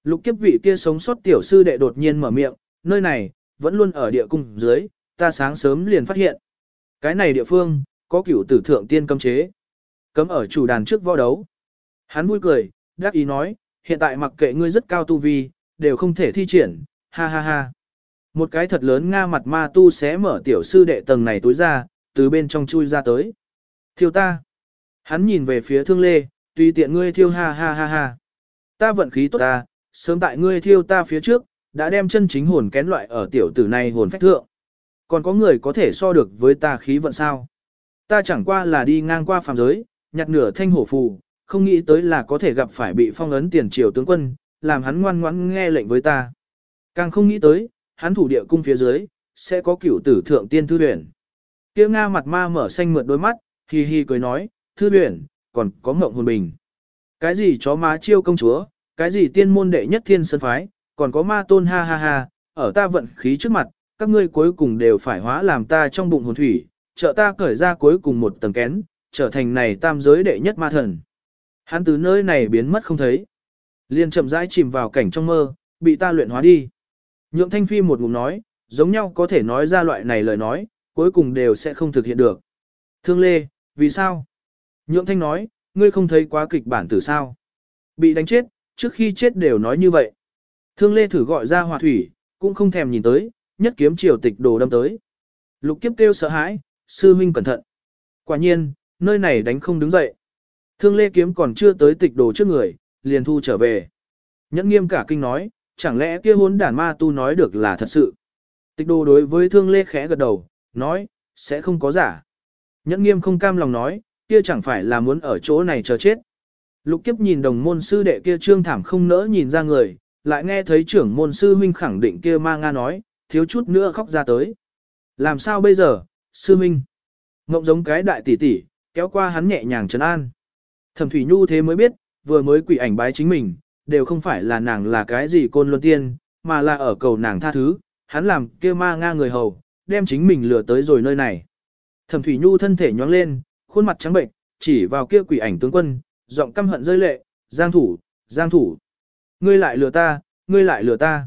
S1: Lục kiếp vị kia sống sót tiểu sư đệ đột nhiên mở miệng, nơi này, vẫn luôn ở địa cung dưới, ta sáng sớm liền phát hiện. Cái này địa phương, có cửu tử thượng tiên cấm chế. Cấm ở chủ đàn trước võ đấu. Hắn vui cười, đáp ý nói, hiện tại mặc kệ ngươi rất cao tu vi, đều không thể thi triển, ha ha ha. Một cái thật lớn nga mặt ma tu xé mở tiểu sư đệ tầng này tối ra, từ bên trong chui ra tới. Thiêu ta. Hắn nhìn về phía Thương Lê, tùy tiện ngươi thiêu ha ha ha ha. Ta vận khí tốt ta, sớm tại ngươi thiêu ta phía trước, đã đem chân chính hồn kén loại ở tiểu tử này hồn phách thượng. Còn có người có thể so được với ta khí vận sao? Ta chẳng qua là đi ngang qua phàm giới, nhặt nửa thanh hổ phù, không nghĩ tới là có thể gặp phải bị phong ấn tiền triều tướng quân, làm hắn ngoan ngoãn nghe lệnh với ta. Càng không nghĩ tới, hắn thủ địa cung phía dưới, sẽ có cửu tử thượng tiên thư huyền. Kia Nga mặt ma mở xanh mượt đôi mắt, hì hì cười nói, thư huyền, còn có ngộng hồn bình. Cái gì chó má chiêu công chúa, cái gì tiên môn đệ nhất thiên sơn phái, còn có ma tôn ha ha ha, ở ta vận khí trước mặt, các ngươi cuối cùng đều phải hóa làm ta trong bụng hồn thủy, trợ ta cởi ra cuối cùng một tầng kén, trở thành này tam giới đệ nhất ma thần. Hắn từ nơi này biến mất không thấy. Liền chậm rãi chìm vào cảnh trong mơ, bị ta luyện hóa đi. Nhượng Thanh Phi một ngụm nói, giống nhau có thể nói ra loại này lời nói, cuối cùng đều sẽ không thực hiện được. Thương Lê, vì sao? Nhượng Thanh nói, ngươi không thấy quá kịch bản tử sao? Bị đánh chết, trước khi chết đều nói như vậy. Thương Lê thử gọi ra hòa thủy, cũng không thèm nhìn tới, nhất kiếm triều tịch đồ đâm tới. Lục kiếp kêu sợ hãi, sư huynh cẩn thận. Quả nhiên, nơi này đánh không đứng dậy. Thương Lê kiếm còn chưa tới tịch đồ trước người, liền thu trở về. Nhẫn nghiêm cả kinh nói, chẳng lẽ kia hốn đản ma tu nói được là thật sự. Tịch đồ đối với Thương Lê khẽ gật đầu, nói, sẽ không có giả. Nhẫn nghiêm không cam lòng nói, kia chẳng phải là muốn ở chỗ này chờ chết. Lục kiếp nhìn đồng môn sư đệ kia trương thảm không nỡ nhìn ra người, lại nghe thấy trưởng môn sư huynh khẳng định kia ma nga nói, thiếu chút nữa khóc ra tới. Làm sao bây giờ, sư huynh? Ngộng giống cái đại tỷ tỷ, kéo qua hắn nhẹ nhàng trấn an. Thẩm Thủy Nhu thế mới biết, vừa mới quỷ ảnh bái chính mình, đều không phải là nàng là cái gì côn luân tiên, mà là ở cầu nàng tha thứ, hắn làm kia ma nga người hầu, đem chính mình lừa tới rồi nơi này. Thẩm Thủy Nhu thân thể nhoáng lên, khuôn mặt trắng bệnh, chỉ vào kia quỷ ảnh tướng quân, giọng căm hận rơi lệ, Giang thủ, Giang thủ. Ngươi lại lừa ta, ngươi lại lừa ta.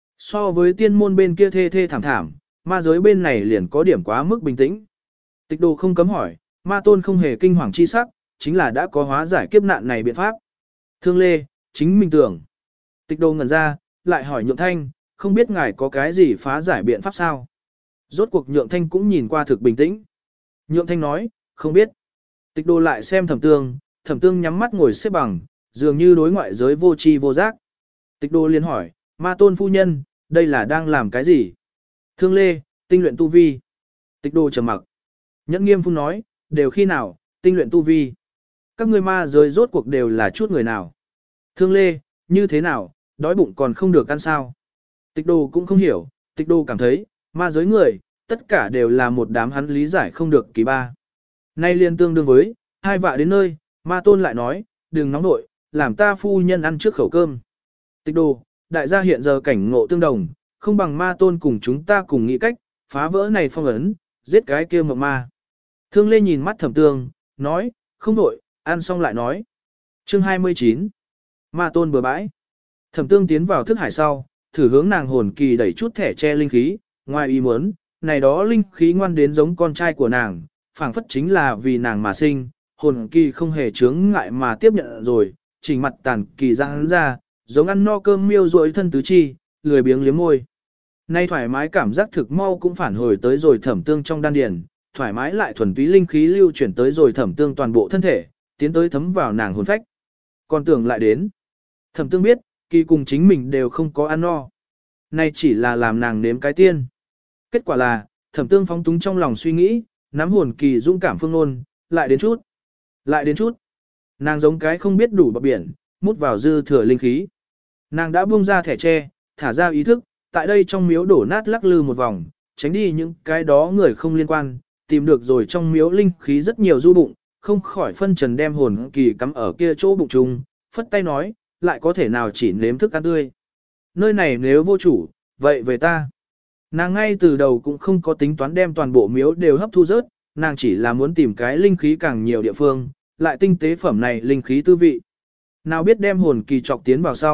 S1: So với tiên môn bên kia thê thê thảm thảm, ma giới bên này liền có điểm quá mức bình tĩnh. Tịch đồ không cấm hỏi, ma tôn không hề kinh hoàng chi sắc, chính là đã có hóa giải kiếp nạn này biện pháp. Thương Lê, chính mình tưởng. Tịch đồ ngẩn ra, lại hỏi Nhượng Thanh, không biết ngài có cái gì phá giải biện pháp sao? Rốt cuộc Nhượng Thanh cũng nhìn qua thực bình tĩnh. Nhượng Thanh nói, không biết. Tịch đồ lại xem Thẩm Tương nhắm mắt ngồi xếp bằng, dường như đối ngoại giới vô tri vô giác. Tịch đồ liền hỏi, ma tôn phu nhân, đây là đang làm cái gì? Thương Lê, tinh luyện tu vi. Tịch đồ trầm mặc. Nhẫn nghiêm phun nói, đều khi nào, tinh luyện tu vi. Các ngươi ma giới rốt cuộc đều là chút người nào. Thương Lê, như thế nào, đói bụng còn không được ăn sao. Tịch đồ cũng không hiểu, tịch đồ cảm thấy, ma giới người, tất cả đều là một đám hắn lý giải không được kỳ ba. Nay liên tương đương với, hai vạ đến nơi, ma tôn lại nói, đừng nóng nội, làm ta phu nhân ăn trước khẩu cơm. Tịch đồ, đại gia hiện giờ cảnh ngộ tương đồng, không bằng ma tôn cùng chúng ta cùng nghĩ cách, phá vỡ này phong ấn, giết cái kia mộng ma. Thương Lê nhìn mắt Thẩm Tương, nói, không nội, ăn xong lại nói. Chương 29. Ma tôn bừa bãi. Thẩm Tương tiến vào thức hải sau, thử hướng nàng hồn kỳ đẩy chút thẻ che linh khí, ngoài ý muốn, này đó linh khí ngoan đến giống con trai của nàng, phảng phất chính là vì nàng mà sinh, hồn kỳ không hề chướng ngại mà tiếp nhận rồi, chỉnh mặt tàn kỳ ra hắn ra, giống ăn no cơm miêu rội thân tứ chi, lười biếng liếm môi. Nay thoải mái cảm giác thực mau cũng phản hồi tới rồi Thẩm Tương trong đan điền, thoải mái lại thuần túy linh khí lưu chuyển tới rồi Thẩm Tương toàn bộ thân thể, tiến tới thấm vào nàng hồn phách. Còn tưởng lại đến. Thẩm Tương biết, kỳ cùng chính mình đều không có ăn no. Nay chỉ là làm nàng nếm cái tiên. Kết quả là, Thẩm Tương phóng túng trong lòng suy nghĩ, nắm hồn kỳ dũng cảm phương ngôn, lại đến chút. Lại đến chút. Nàng giống cái không biết đủ bờ biển, mút vào dư thừa linh khí. Nàng đã buông ra thẻ tre, thả ra ý thức, tại đây trong miếu đổ nát lắc lư một vòng, tránh đi những cái đó người không liên quan, tìm được rồi trong miếu linh khí rất nhiều du bụng, không khỏi phân trần đem hồn kỳ cắm ở kia chỗ bụng trùng, phất tay nói, lại có thể nào chỉ nếm thức ăn tươi. Nơi này nếu vô chủ, vậy về ta. Nàng ngay từ đầu cũng không có tính toán đem toàn bộ miếu đều hấp thu rớt, nàng chỉ là muốn tìm cái linh khí càng nhiều địa phương, lại tinh tế phẩm này linh khí tư vị. Nào biết đem hồn kỳ trọc tiến vào sau,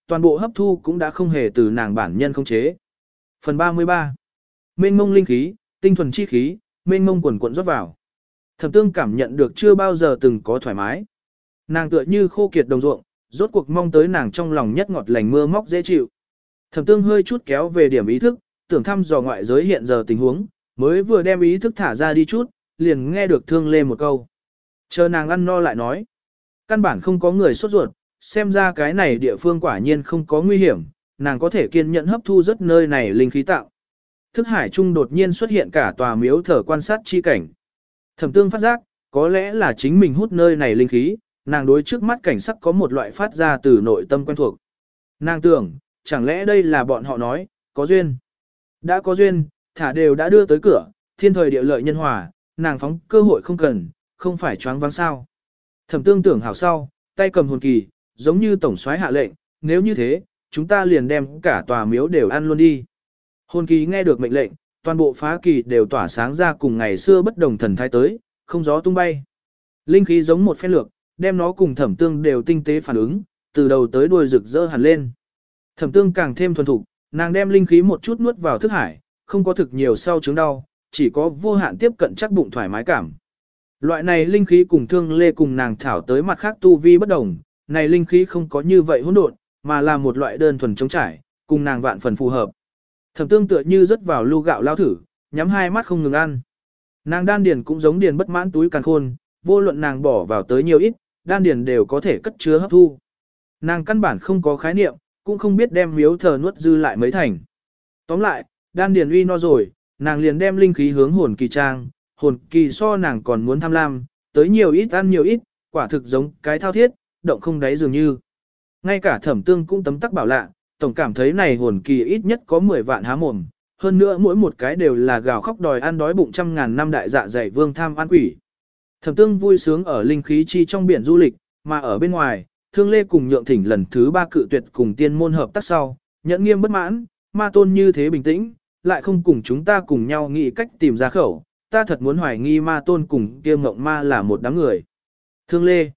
S1: toàn bộ hấp thu cũng đã không hề từ nàng bản nhân không chế. Phần 33. Mênh mông linh khí, tinh thuần chi khí, mênh mông quần cuộn rót vào. Thẩm Tương cảm nhận được chưa bao giờ từng có thoải mái. Nàng tựa như khô kiệt đồng ruộng, rốt cuộc mong tới nàng trong lòng nhất ngọt lành mưa móc dễ chịu. Thẩm Tương hơi chút kéo về điểm ý thức, tưởng thăm dò ngoại giới hiện giờ tình huống, mới vừa đem ý thức thả ra đi chút, liền nghe được Thương Lê một câu. Chờ nàng ăn no lại nói. Căn bản không có người sốt ruột, xem ra cái này địa phương quả nhiên không có nguy hiểm, nàng có thể kiên nhẫn hấp thu rất nơi này linh khí tạo. Thức hải trung đột nhiên xuất hiện cả tòa miếu thờ quan sát chi cảnh. Thẩm Tương phát giác, có lẽ là chính mình hút nơi này linh khí, nàng đối trước mắt cảnh sắc có một loại phát ra từ nội tâm quen thuộc. Nàng tưởng, chẳng lẽ đây là bọn họ nói, có duyên. Đã có duyên, thả đều đã đưa tới cửa, thiên thời địa lợi nhân hòa, nàng phóng cơ hội không cần, không phải choáng váng sao. Thẩm Tương tưởng hảo sau, tay cầm hồn kỳ, giống như tổng soái hạ lệnh, nếu như thế, chúng ta liền đem cả tòa miếu đều ăn luôn đi. Hồn kỳ nghe được mệnh lệnh, toàn bộ phá kỳ đều tỏa sáng ra cùng ngày xưa bất đồng thần thái tới, không gió tung bay. Linh khí giống một phen lược, đem nó cùng Thẩm Tương đều tinh tế phản ứng, từ đầu tới đuôi rực rỡ hẳn lên. Thẩm Tương càng thêm thuần thục, nàng đem linh khí một chút nuốt vào thức hải, không có thực nhiều sau chứng đau, chỉ có vô hạn tiếp cận chắc bụng thoải mái cảm. Loại này linh khí cùng Thương Lê cùng nàng thảo tới mặt khác tu vi bất đồng, này linh khí không có như vậy hỗn độn, mà là một loại đơn thuần trống trải, cùng nàng vạn phần phù hợp. Thẩm Tương tựa như rớt vào lu gạo lao thử, nhắm hai mắt không ngừng ăn. Nàng đan điền cũng giống điền bất mãn túi càn khôn, vô luận nàng bỏ vào tới nhiều ít, đan điền đều có thể cất chứa hấp thu. Nàng căn bản không có khái niệm, cũng không biết đem miếu thờ nuốt dư lại mấy thành. Tóm lại, đan điền uy no rồi, nàng liền đem linh khí hướng hồn kỳ trang, hồn kỳ so nàng còn muốn tham lam, tới nhiều ít ăn nhiều ít, quả thực giống cái thao thiết, động không đáy dường như. Ngay cả Thẩm Tương cũng tấm tắc bảo lạ, tổng cảm thấy này hồn kỳ ít nhất có 10 vạn há mồm, hơn nữa mỗi một cái đều là gào khóc đòi ăn đói bụng trăm ngàn năm đại dạ dày vương tham ăn quỷ. Thẩm Tương vui sướng ở linh khí chi trong biển du lịch, mà ở bên ngoài, Thương Lê cùng Nhượng Thỉnh lần thứ 3 cự tuyệt cùng tiên môn hợp tác sau, nhẫn nghiêm bất mãn, ma tôn như thế bình tĩnh, lại không cùng chúng ta cùng nhau nghĩ cách tìm ra khẩu, ta thật muốn hoài nghi ma tôn cùng kia mộng ma là một đám người. Thương Lê,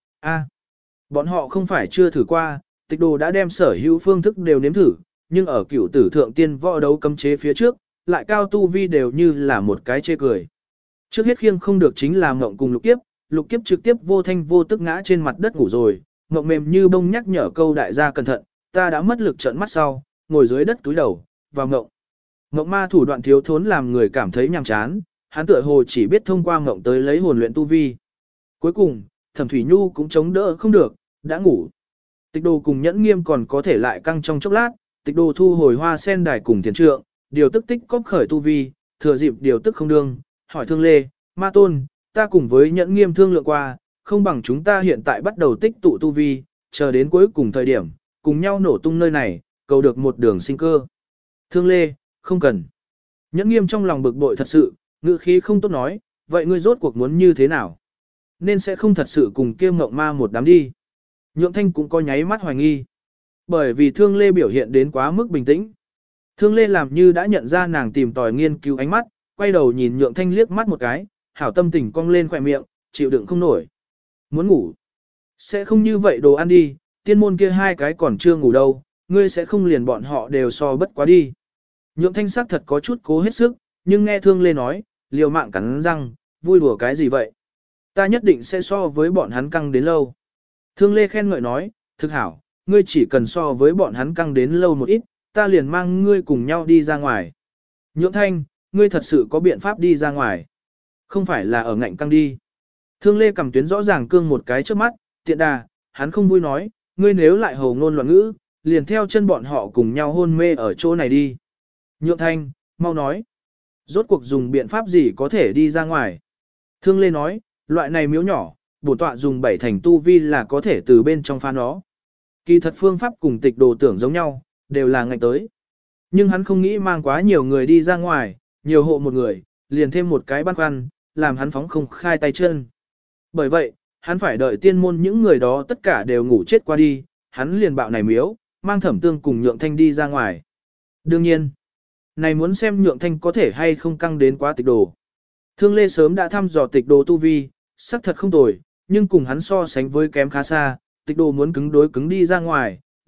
S1: bọn họ không phải chưa thử qua, Tịch Đồ đã đem sở hữu phương thức đều nếm thử, nhưng ở cửu tử thượng tiên võ đấu cấm chế phía trước, lại cao tu vi đều như là một cái chê cười. Trước hết khiêng không được chính là Ngộng cùng Lục Kiếp trực tiếp vô thanh vô tức ngã trên mặt đất ngủ rồi, Ngộng mềm như bông nhắc nhở câu đại gia cẩn thận, ta đã mất lực trợn mắt sau, ngồi dưới đất túi đầu, vào Ngộng. Ngộng ma thủ đoạn thiếu thốn làm người cảm thấy nhàm chán, hắn tựa hồ chỉ biết thông qua Ngộng tới lấy hồn luyện tu vi. Cuối cùng, Thẩm Thủy Nhu cũng chống đỡ không được, đã ngủ. Tịch Đồ cùng Nhẫn Nghiêm còn có thể lại căng trong chốc lát, Tịch Đồ thu hồi hoa sen đài cùng thiền trượng, điều tức tích cóp khởi tu vi, thừa dịp điều tức không đương, hỏi Thương Lê, ma tôn, ta cùng với Nhẫn Nghiêm thương lượng qua, không bằng chúng ta hiện tại bắt đầu tích tụ tu vi, chờ đến cuối cùng thời điểm, cùng nhau nổ tung nơi này, cầu được một đường sinh cơ. Thương Lê, không cần. Nhẫn Nghiêm trong lòng bực bội thật sự, ngữ khí không tốt nói, vậy ngươi rốt cuộc muốn như thế nào? Nên sẽ không thật sự cùng kia Ngộng ma một đám đi. Nhượng Thanh cũng có nháy mắt hoài nghi. Bởi vì Thương Lê biểu hiện đến quá mức bình tĩnh. Thương Lê làm như đã nhận ra nàng tìm tòi nghiên cứu ánh mắt, quay đầu nhìn Nhượng Thanh liếc mắt một cái, hảo tâm tình cong lên khỏe miệng, chịu đựng không nổi. Muốn ngủ. Sẽ không như vậy đồ ăn đi, tiên môn kia hai cái còn chưa ngủ đâu, ngươi sẽ không liền bọn họ đều so bất quá đi. Nhượng Thanh sắc thật có chút cố hết sức, nhưng nghe Thương Lê nói, liều mạng cắn răng, vui đùa cái gì vậy? Ta nhất định sẽ so với bọn hắn căng đến lâu. Thương Lê khen ngợi nói, thực hảo, ngươi chỉ cần so với bọn hắn căng đến lâu một ít, ta liền mang ngươi cùng nhau đi ra ngoài. Nhượng Thanh, ngươi thật sự có biện pháp đi ra ngoài. Không phải là ở ngạnh căng đi. Thương Lê cầm tuyến rõ ràng cương một cái trước mắt, tiện đà, hắn không vui nói, ngươi nếu lại hồ ngôn loạn ngữ, liền theo chân bọn họ cùng nhau hôn mê ở chỗ này đi. Nhượng Thanh, mau nói. Rốt cuộc dùng biện pháp gì có thể đi ra ngoài. Thương Lê nói, loại này miếu nhỏ, bổn tọa dùng 7 thành tu vi là có thể từ bên trong phá nó. Kỳ thật phương pháp cùng Tịch Đồ tưởng giống nhau, đều là ngạnh tới. Nhưng hắn không nghĩ mang quá nhiều người đi ra ngoài, nhiều hộ một người, liền thêm một cái băn khoăn, làm hắn phóng không khai tay chân. Bởi vậy, hắn phải đợi tiên môn những người đó tất cả đều ngủ chết qua đi, hắn liền bạo này miếu, mang Thẩm Tương cùng Nhượng Thanh đi ra ngoài. Đương nhiên, này muốn xem Nhượng Thanh có thể hay không căng đến quá Tịch Đồ. Thương Lê sớm đã thăm dò Tịch Đồ tu vi, sắc thật không tồi, nhưng cùng hắn so sánh với kém khá xa, Tịch Đồ muốn cứng đối cứng đi ra ngoài,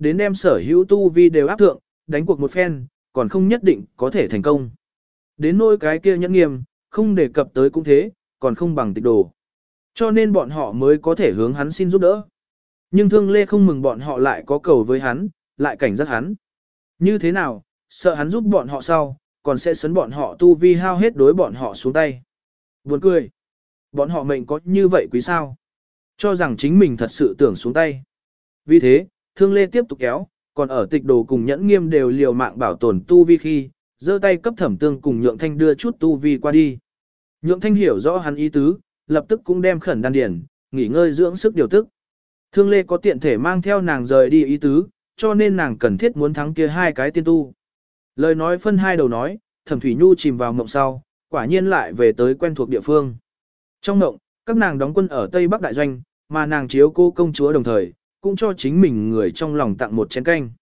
S1: đến đem sở hữu tu vi đều áp thượng, đánh cuộc một phen, còn không nhất định có thể thành công. Đến nỗi cái kia nhẫn nghiêm, không đề cập tới cũng thế, còn không bằng tịch đồ. Cho nên bọn họ mới có thể hướng hắn xin giúp đỡ. Nhưng Thương Lê không mừng bọn họ lại có cầu với hắn, lại cảnh giác hắn. Như thế nào, sợ hắn giúp bọn họ sau, còn sẽ sấn bọn họ tu vi hao hết đối bọn họ xuống tay. Buồn cười. Bọn họ mệnh có như vậy quý sao? Cho rằng chính mình thật sự tưởng xuống tay. Vì thế, Thương Lê tiếp tục kéo, còn ở tịch đồ cùng nhẫn nghiêm đều liều mạng bảo tồn tu vi khi, giơ tay cấp Thẩm Tương cùng Nhượng Thanh đưa chút tu vi qua đi. Nhượng Thanh hiểu rõ hắn ý tứ, lập tức cũng đem khẩn đan điển, nghỉ ngơi dưỡng sức điều tức. Thương Lê có tiện thể mang theo nàng rời đi ý tứ, cho nên nàng cần thiết muốn thắng kia hai cái tiên tu. Lời nói phân hai đầu nói, Thẩm Thủy Nhu chìm vào mộng sau, quả nhiên lại về tới quen thuộc địa phương. Trong mộng, các nàng đóng quân ở Tây Bắc Đại Doanh, mà nàng chiếu cô công chúa đồng thời, cũng cho chính mình người trong lòng tặng một chén canh.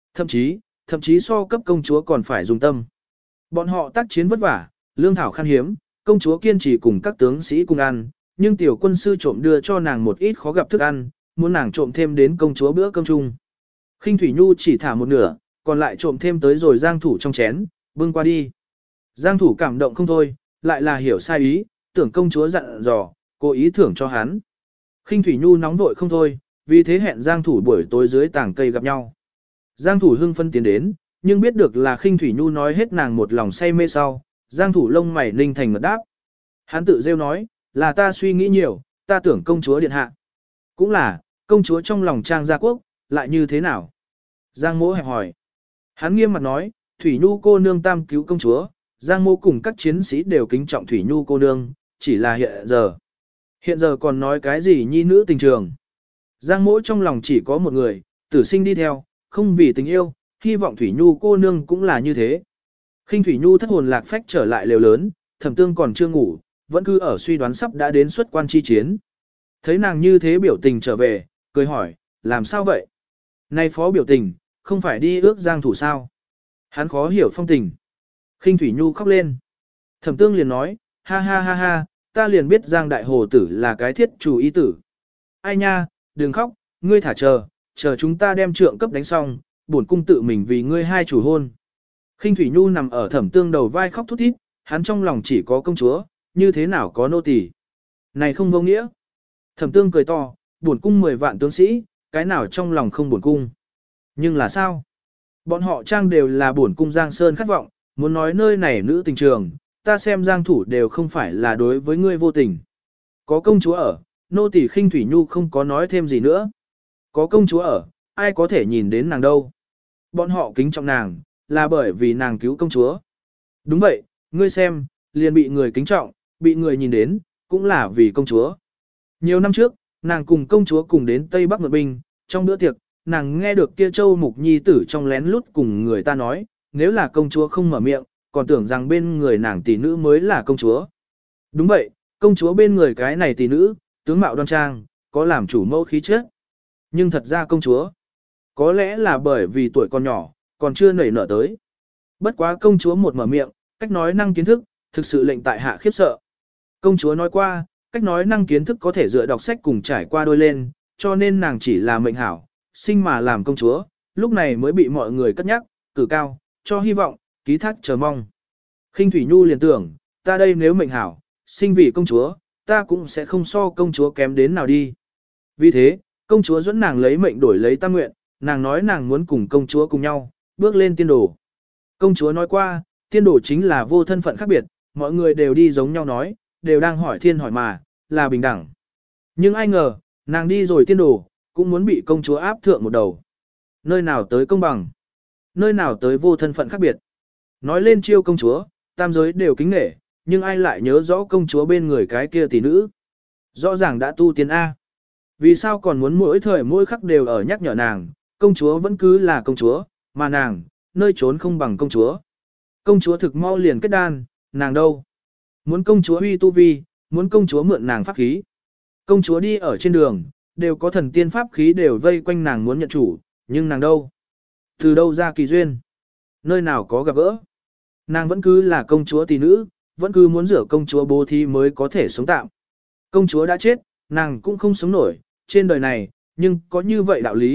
S1: Thậm chí so cấp công chúa còn phải dùng tâm. Bọn họ tác chiến vất vả, lương thảo khan hiếm, công chúa kiên trì cùng các tướng sĩ cùng ăn, nhưng tiểu quân sư trộm đưa cho nàng một ít khó gặp thức ăn, muốn nàng trộm thêm đến công chúa bữa cơm chung. Khinh Thủy Nhu chỉ thả một nửa, còn lại trộm thêm tới rồi Giang Thủ trong chén, bưng qua đi. Giang Thủ cảm động không thôi, lại là hiểu sai ý, tưởng công chúa dặn dò, cố ý thưởng cho hắn. Khinh Thủy Nhu nóng vội không thôi, vì thế hẹn Giang Thủ buổi tối dưới tảng cây gặp nhau. Giang Thủ hưng phân tiến đến, nhưng biết được là Khinh Thủy Nhu nói hết nàng một lòng say mê sau, Giang Thủ lông mày ninh thành ngật đáp. Hắn tự rêu nói, là ta suy nghĩ nhiều, ta tưởng công chúa điện hạ. Cũng là, công chúa trong lòng Trang Gia Quốc, lại như thế nào? Giang Mỗ hẹp hỏi. Hắn nghiêm mặt nói, Thủy Nhu cô nương tam cứu công chúa, Giang Mỗ cùng các chiến sĩ đều kính trọng Thủy Nhu cô nương, chỉ là hiện giờ. Hiện giờ còn nói cái gì nhi nữ tình trường. Giang Mỗ trong lòng chỉ có một người, tử sinh đi theo, không vì tình yêu, hy vọng Thủy Nhu cô nương cũng là như thế. Khinh Thủy Nhu thất hồn lạc phách trở lại lều lớn, Thẩm Tương còn chưa ngủ, vẫn cứ ở suy đoán sắp đã đến xuất quan chi chiến. Thấy nàng như thế biểu tình trở về, cười hỏi, làm sao vậy? Nay phó biểu tình, không phải đi ước Giang Thủ sao? Hắn khó hiểu phong tình. Khinh Thủy Nhu khóc lên. Thẩm Tương liền nói, ha ha ha ha, ta liền biết Giang Đại Hồ Tử là cái thiết chủ ý tử. Ai nha, đừng khóc, ngươi thả chờ chúng ta đem trượng cấp đánh xong, bổn cung tự mình vì ngươi hai chủ hôn. Khinh Thủy Nhu nằm ở Thẩm Tương đầu vai khóc thút thít, hắn trong lòng chỉ có công chúa, như thế nào có nô tỳ? Này không vô nghĩa. Thẩm Tương cười to, bổn cung 10 vạn tướng sĩ, cái nào trong lòng không bổn cung? Nhưng là sao? Bọn họ trang đều là bổn cung Giang Sơn khát vọng, muốn nói nơi này nữ tình trường, ta xem Giang Thủ đều không phải là đối với ngươi vô tình. Có công chúa ở, nô tỳ Khinh Thủy Nhu không có nói thêm gì nữa. Có công chúa ở, ai có thể nhìn đến nàng đâu? Bọn họ kính trọng nàng, là bởi vì nàng cứu công chúa. Đúng vậy, ngươi xem, liền bị người kính trọng, bị người nhìn đến, cũng là vì công chúa. Nhiều năm trước, nàng cùng công chúa cùng đến Tây Bắc ngự binh, trong bữa tiệc, nàng nghe được kia Châu Mục Nhi tử trong lén lút cùng người ta nói, nếu là công chúa không mở miệng, còn tưởng rằng bên người nàng tỷ nữ mới là công chúa. Đúng vậy, công chúa bên người cái này tỷ nữ, tướng mạo đoan trang, có làm chủ mẫu khí chất. Nhưng thật ra công chúa, có lẽ là bởi vì tuổi còn nhỏ, còn chưa nảy nở tới. Bất quá công chúa một mở miệng, cách nói năng kiến thức, thực sự lệnh tại hạ khiếp sợ. Công chúa nói qua, cách nói năng kiến thức có thể dựa đọc sách cùng trải qua đôi lên, cho nên nàng chỉ là mệnh hảo, sinh mà làm công chúa, lúc này mới bị mọi người cất nhắc, cử cao, cho hy vọng, ký thác chờ mong. Khinh Thủy Nhu liền tưởng, ta đây nếu mệnh hảo, sinh vì công chúa, ta cũng sẽ không so công chúa kém đến nào đi. Vì thế, công chúa dẫn nàng lấy mệnh đổi lấy tam nguyện, nàng nói nàng muốn cùng công chúa cùng nhau, bước lên tiên đồ. Công chúa nói qua, tiên đồ chính là vô thân phận khác biệt, mọi người đều đi giống nhau nói, đều đang hỏi thiên hỏi mà, là bình đẳng. Nhưng ai ngờ, nàng đi rồi tiên đồ, cũng muốn bị công chúa áp thượng một đầu. Nơi nào tới công bằng? Nơi nào tới vô thân phận khác biệt? Nói lên chiêu công chúa, tam giới đều kính nể, nhưng ai lại nhớ rõ công chúa bên người cái kia tỷ nữ? Rõ ràng đã tu tiên A. Vì sao còn muốn mỗi thời mỗi khắc đều ở nhắc nhở nàng, công chúa vẫn cứ là công chúa, mà nàng, nơi trốn không bằng công chúa. Công chúa thực mau liền kết đan, nàng đâu? Muốn công chúa huy tu vi, muốn công chúa mượn nàng pháp khí. Công chúa đi ở trên đường, đều có thần tiên pháp khí đều vây quanh nàng muốn nhận chủ, nhưng nàng đâu? Từ đâu ra kỳ duyên? Nơi nào có gặp gỡ? Nàng vẫn cứ là công chúa tỷ nữ, vẫn cứ muốn rửa công chúa bố thí mới có thể sống tạm. Công chúa đã chết, nàng cũng không sống nổi, trên đời này, nhưng có như vậy đạo lý,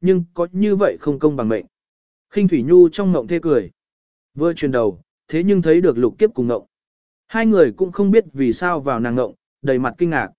S1: nhưng có như vậy không công bằng mệnh. Khinh Thủy Nhu trong ngộng thê cười. Vừa chuyển đầu, thế nhưng thấy được Lục Kiếp cùng ngộng. Hai người cũng không biết vì sao vào nàng ngộng, đầy mặt kinh ngạc.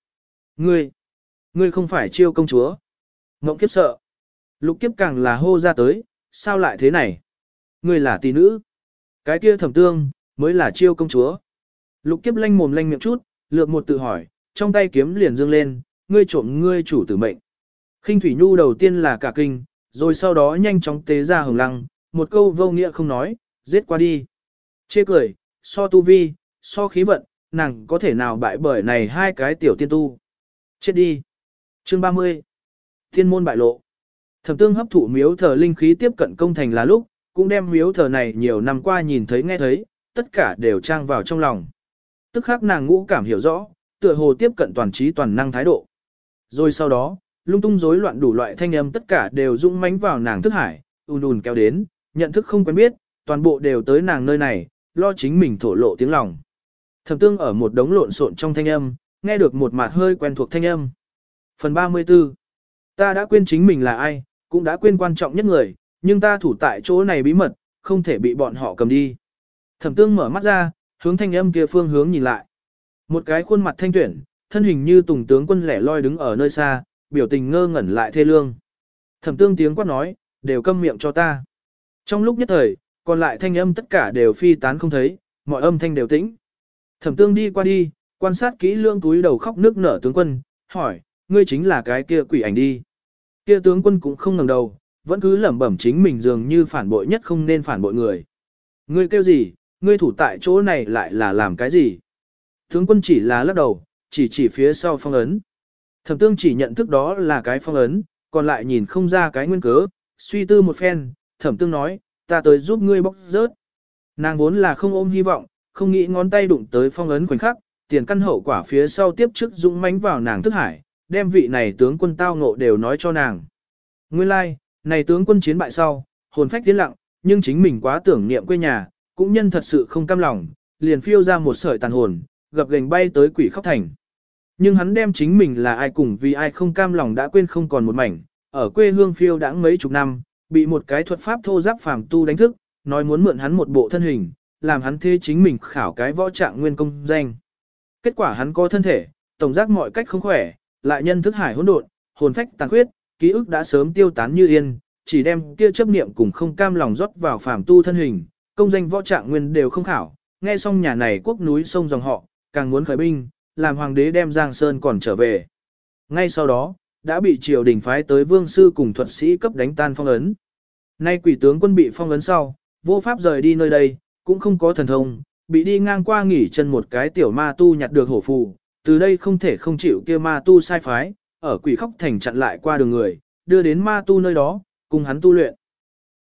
S1: Ngươi không phải Chiêu công chúa. Ngộng Kiếp sợ. Lục Kiếp càng là hô ra tới, sao lại thế này? Ngươi là tỷ nữ. Cái kia Thẩm Tương, mới là Chiêu công chúa. Lục Kiếp lanh mồm lanh miệng chút, lược một tự hỏi, trong tay kiếm liền dương lên, ngươi trộm ngươi chủ tử mệnh. Khinh Thủy Nhu đầu tiên là cả kinh, rồi sau đó nhanh chóng tế ra hồng lăng, một câu vô nghĩa không nói, giết qua đi. Chê cười, so tu vi, so khí vận, nàng có thể nào bại bởi này hai cái tiểu tiên tu. Chết đi. Chương 30. Thiên môn bại lộ. Thẩm Tương hấp thụ miếu thờ linh khí tiếp cận công thành là lúc, cũng đem miếu thờ này nhiều năm qua nhìn thấy nghe thấy, tất cả đều trang vào trong lòng. Tức khắc nàng ngũ cảm hiểu rõ, tựa hồ tiếp cận toàn trí toàn năng thái độ. Rồi sau đó, lung tung rối loạn đủ loại thanh âm tất cả đều dũng mãnh vào nàng thức hải, ùn ùn kéo đến, nhận thức không quen biết, toàn bộ đều tới nàng nơi này, lo chính mình thổ lộ tiếng lòng. Thẩm Tương ở một đống lộn xộn trong thanh âm, nghe được một mạt hơi quen thuộc thanh âm. Phần 34. Ta đã quên chính mình là ai, cũng đã quên quan trọng nhất người, nhưng ta thủ tại chỗ này bí mật, không thể bị bọn họ cầm đi. Thẩm Tương mở mắt ra, hướng thanh âm kia phương hướng nhìn lại. Một cái khuôn mặt thanh tuyển, thân hình như tùng tướng quân lẻ loi đứng ở nơi xa, biểu tình ngơ ngẩn lại thê lương. Thẩm Tương tiếng quát nói, đều câm miệng cho ta. Trong lúc nhất thời, còn lại thanh âm tất cả đều phi tán không thấy, mọi âm thanh đều tĩnh. Thẩm Tương đi qua đi, quan sát kỹ lưỡng túi đầu khóc nước nở tướng quân, hỏi, ngươi chính là cái kia quỷ ảnh đi. Kia tướng quân cũng không ngẩng đầu, vẫn cứ lẩm bẩm chính mình dường như phản bội nhất không nên phản bội người. Ngươi kêu gì, ngươi thủ tại chỗ này lại là làm cái gì? Tướng quân chỉ là lắc đầu, chỉ phía sau phong ấn. Thẩm Tương chỉ nhận thức đó là cái phong ấn, còn lại nhìn không ra cái nguyên cớ, suy tư một phen, Thẩm Tương nói, ta tới giúp ngươi bóc rớt. Nàng vốn là không ôm hy vọng, không nghĩ ngón tay đụng tới phong ấn khoảnh khắc, tiền căn hậu quả phía sau tiếp trước dũng mãnh vào nàng thức hải, đem vị này tướng quân tao ngộ đều nói cho nàng. Nguyên lai, like, này tướng quân chiến bại sau, hồn phách tiến lặng, nhưng chính mình quá tưởng niệm quê nhà, cũng nhân thật sự không cam lòng, liền phiêu ra một sợi tàn hồn, gập gềnh bay tới Quỷ Khóc Thành. Nhưng hắn đem chính mình là ai cùng vì ai không cam lòng đã quên không còn một mảnh, ở quê hương phiêu đãng mấy chục năm, bị một cái thuật pháp thô giáp phàm tu đánh thức, nói muốn mượn hắn một bộ thân hình, làm hắn thế chính mình khảo cái võ trạng nguyên công danh. Kết quả hắn có thân thể, tổng giác mọi cách không khỏe, lại nhân thức hải hỗn độn, hồn phách tàn khuyết, ký ức đã sớm tiêu tán như yên, chỉ đem kia chấp niệm cùng không cam lòng rót vào phàm tu thân hình, công danh võ trạng nguyên đều không khảo. Nghe xong nhà này quốc núi sông dòng họ, càng muốn khởi binh, làm hoàng đế đem Giang Sơn còn trở về. Ngay sau đó, đã bị triều đình phái tới vương sư cùng thuật sĩ cấp đánh tan phong ấn. Nay quỷ tướng quân bị phong ấn sau, vô pháp rời đi nơi đây, cũng không có thần thông, bị đi ngang qua nghỉ chân một cái tiểu ma tu nhặt được hổ phù, từ đây không thể không chịu kia ma tu sai phái, ở Quỷ Khóc Thành chặn lại qua đường người, đưa đến ma tu nơi đó, cùng hắn tu luyện.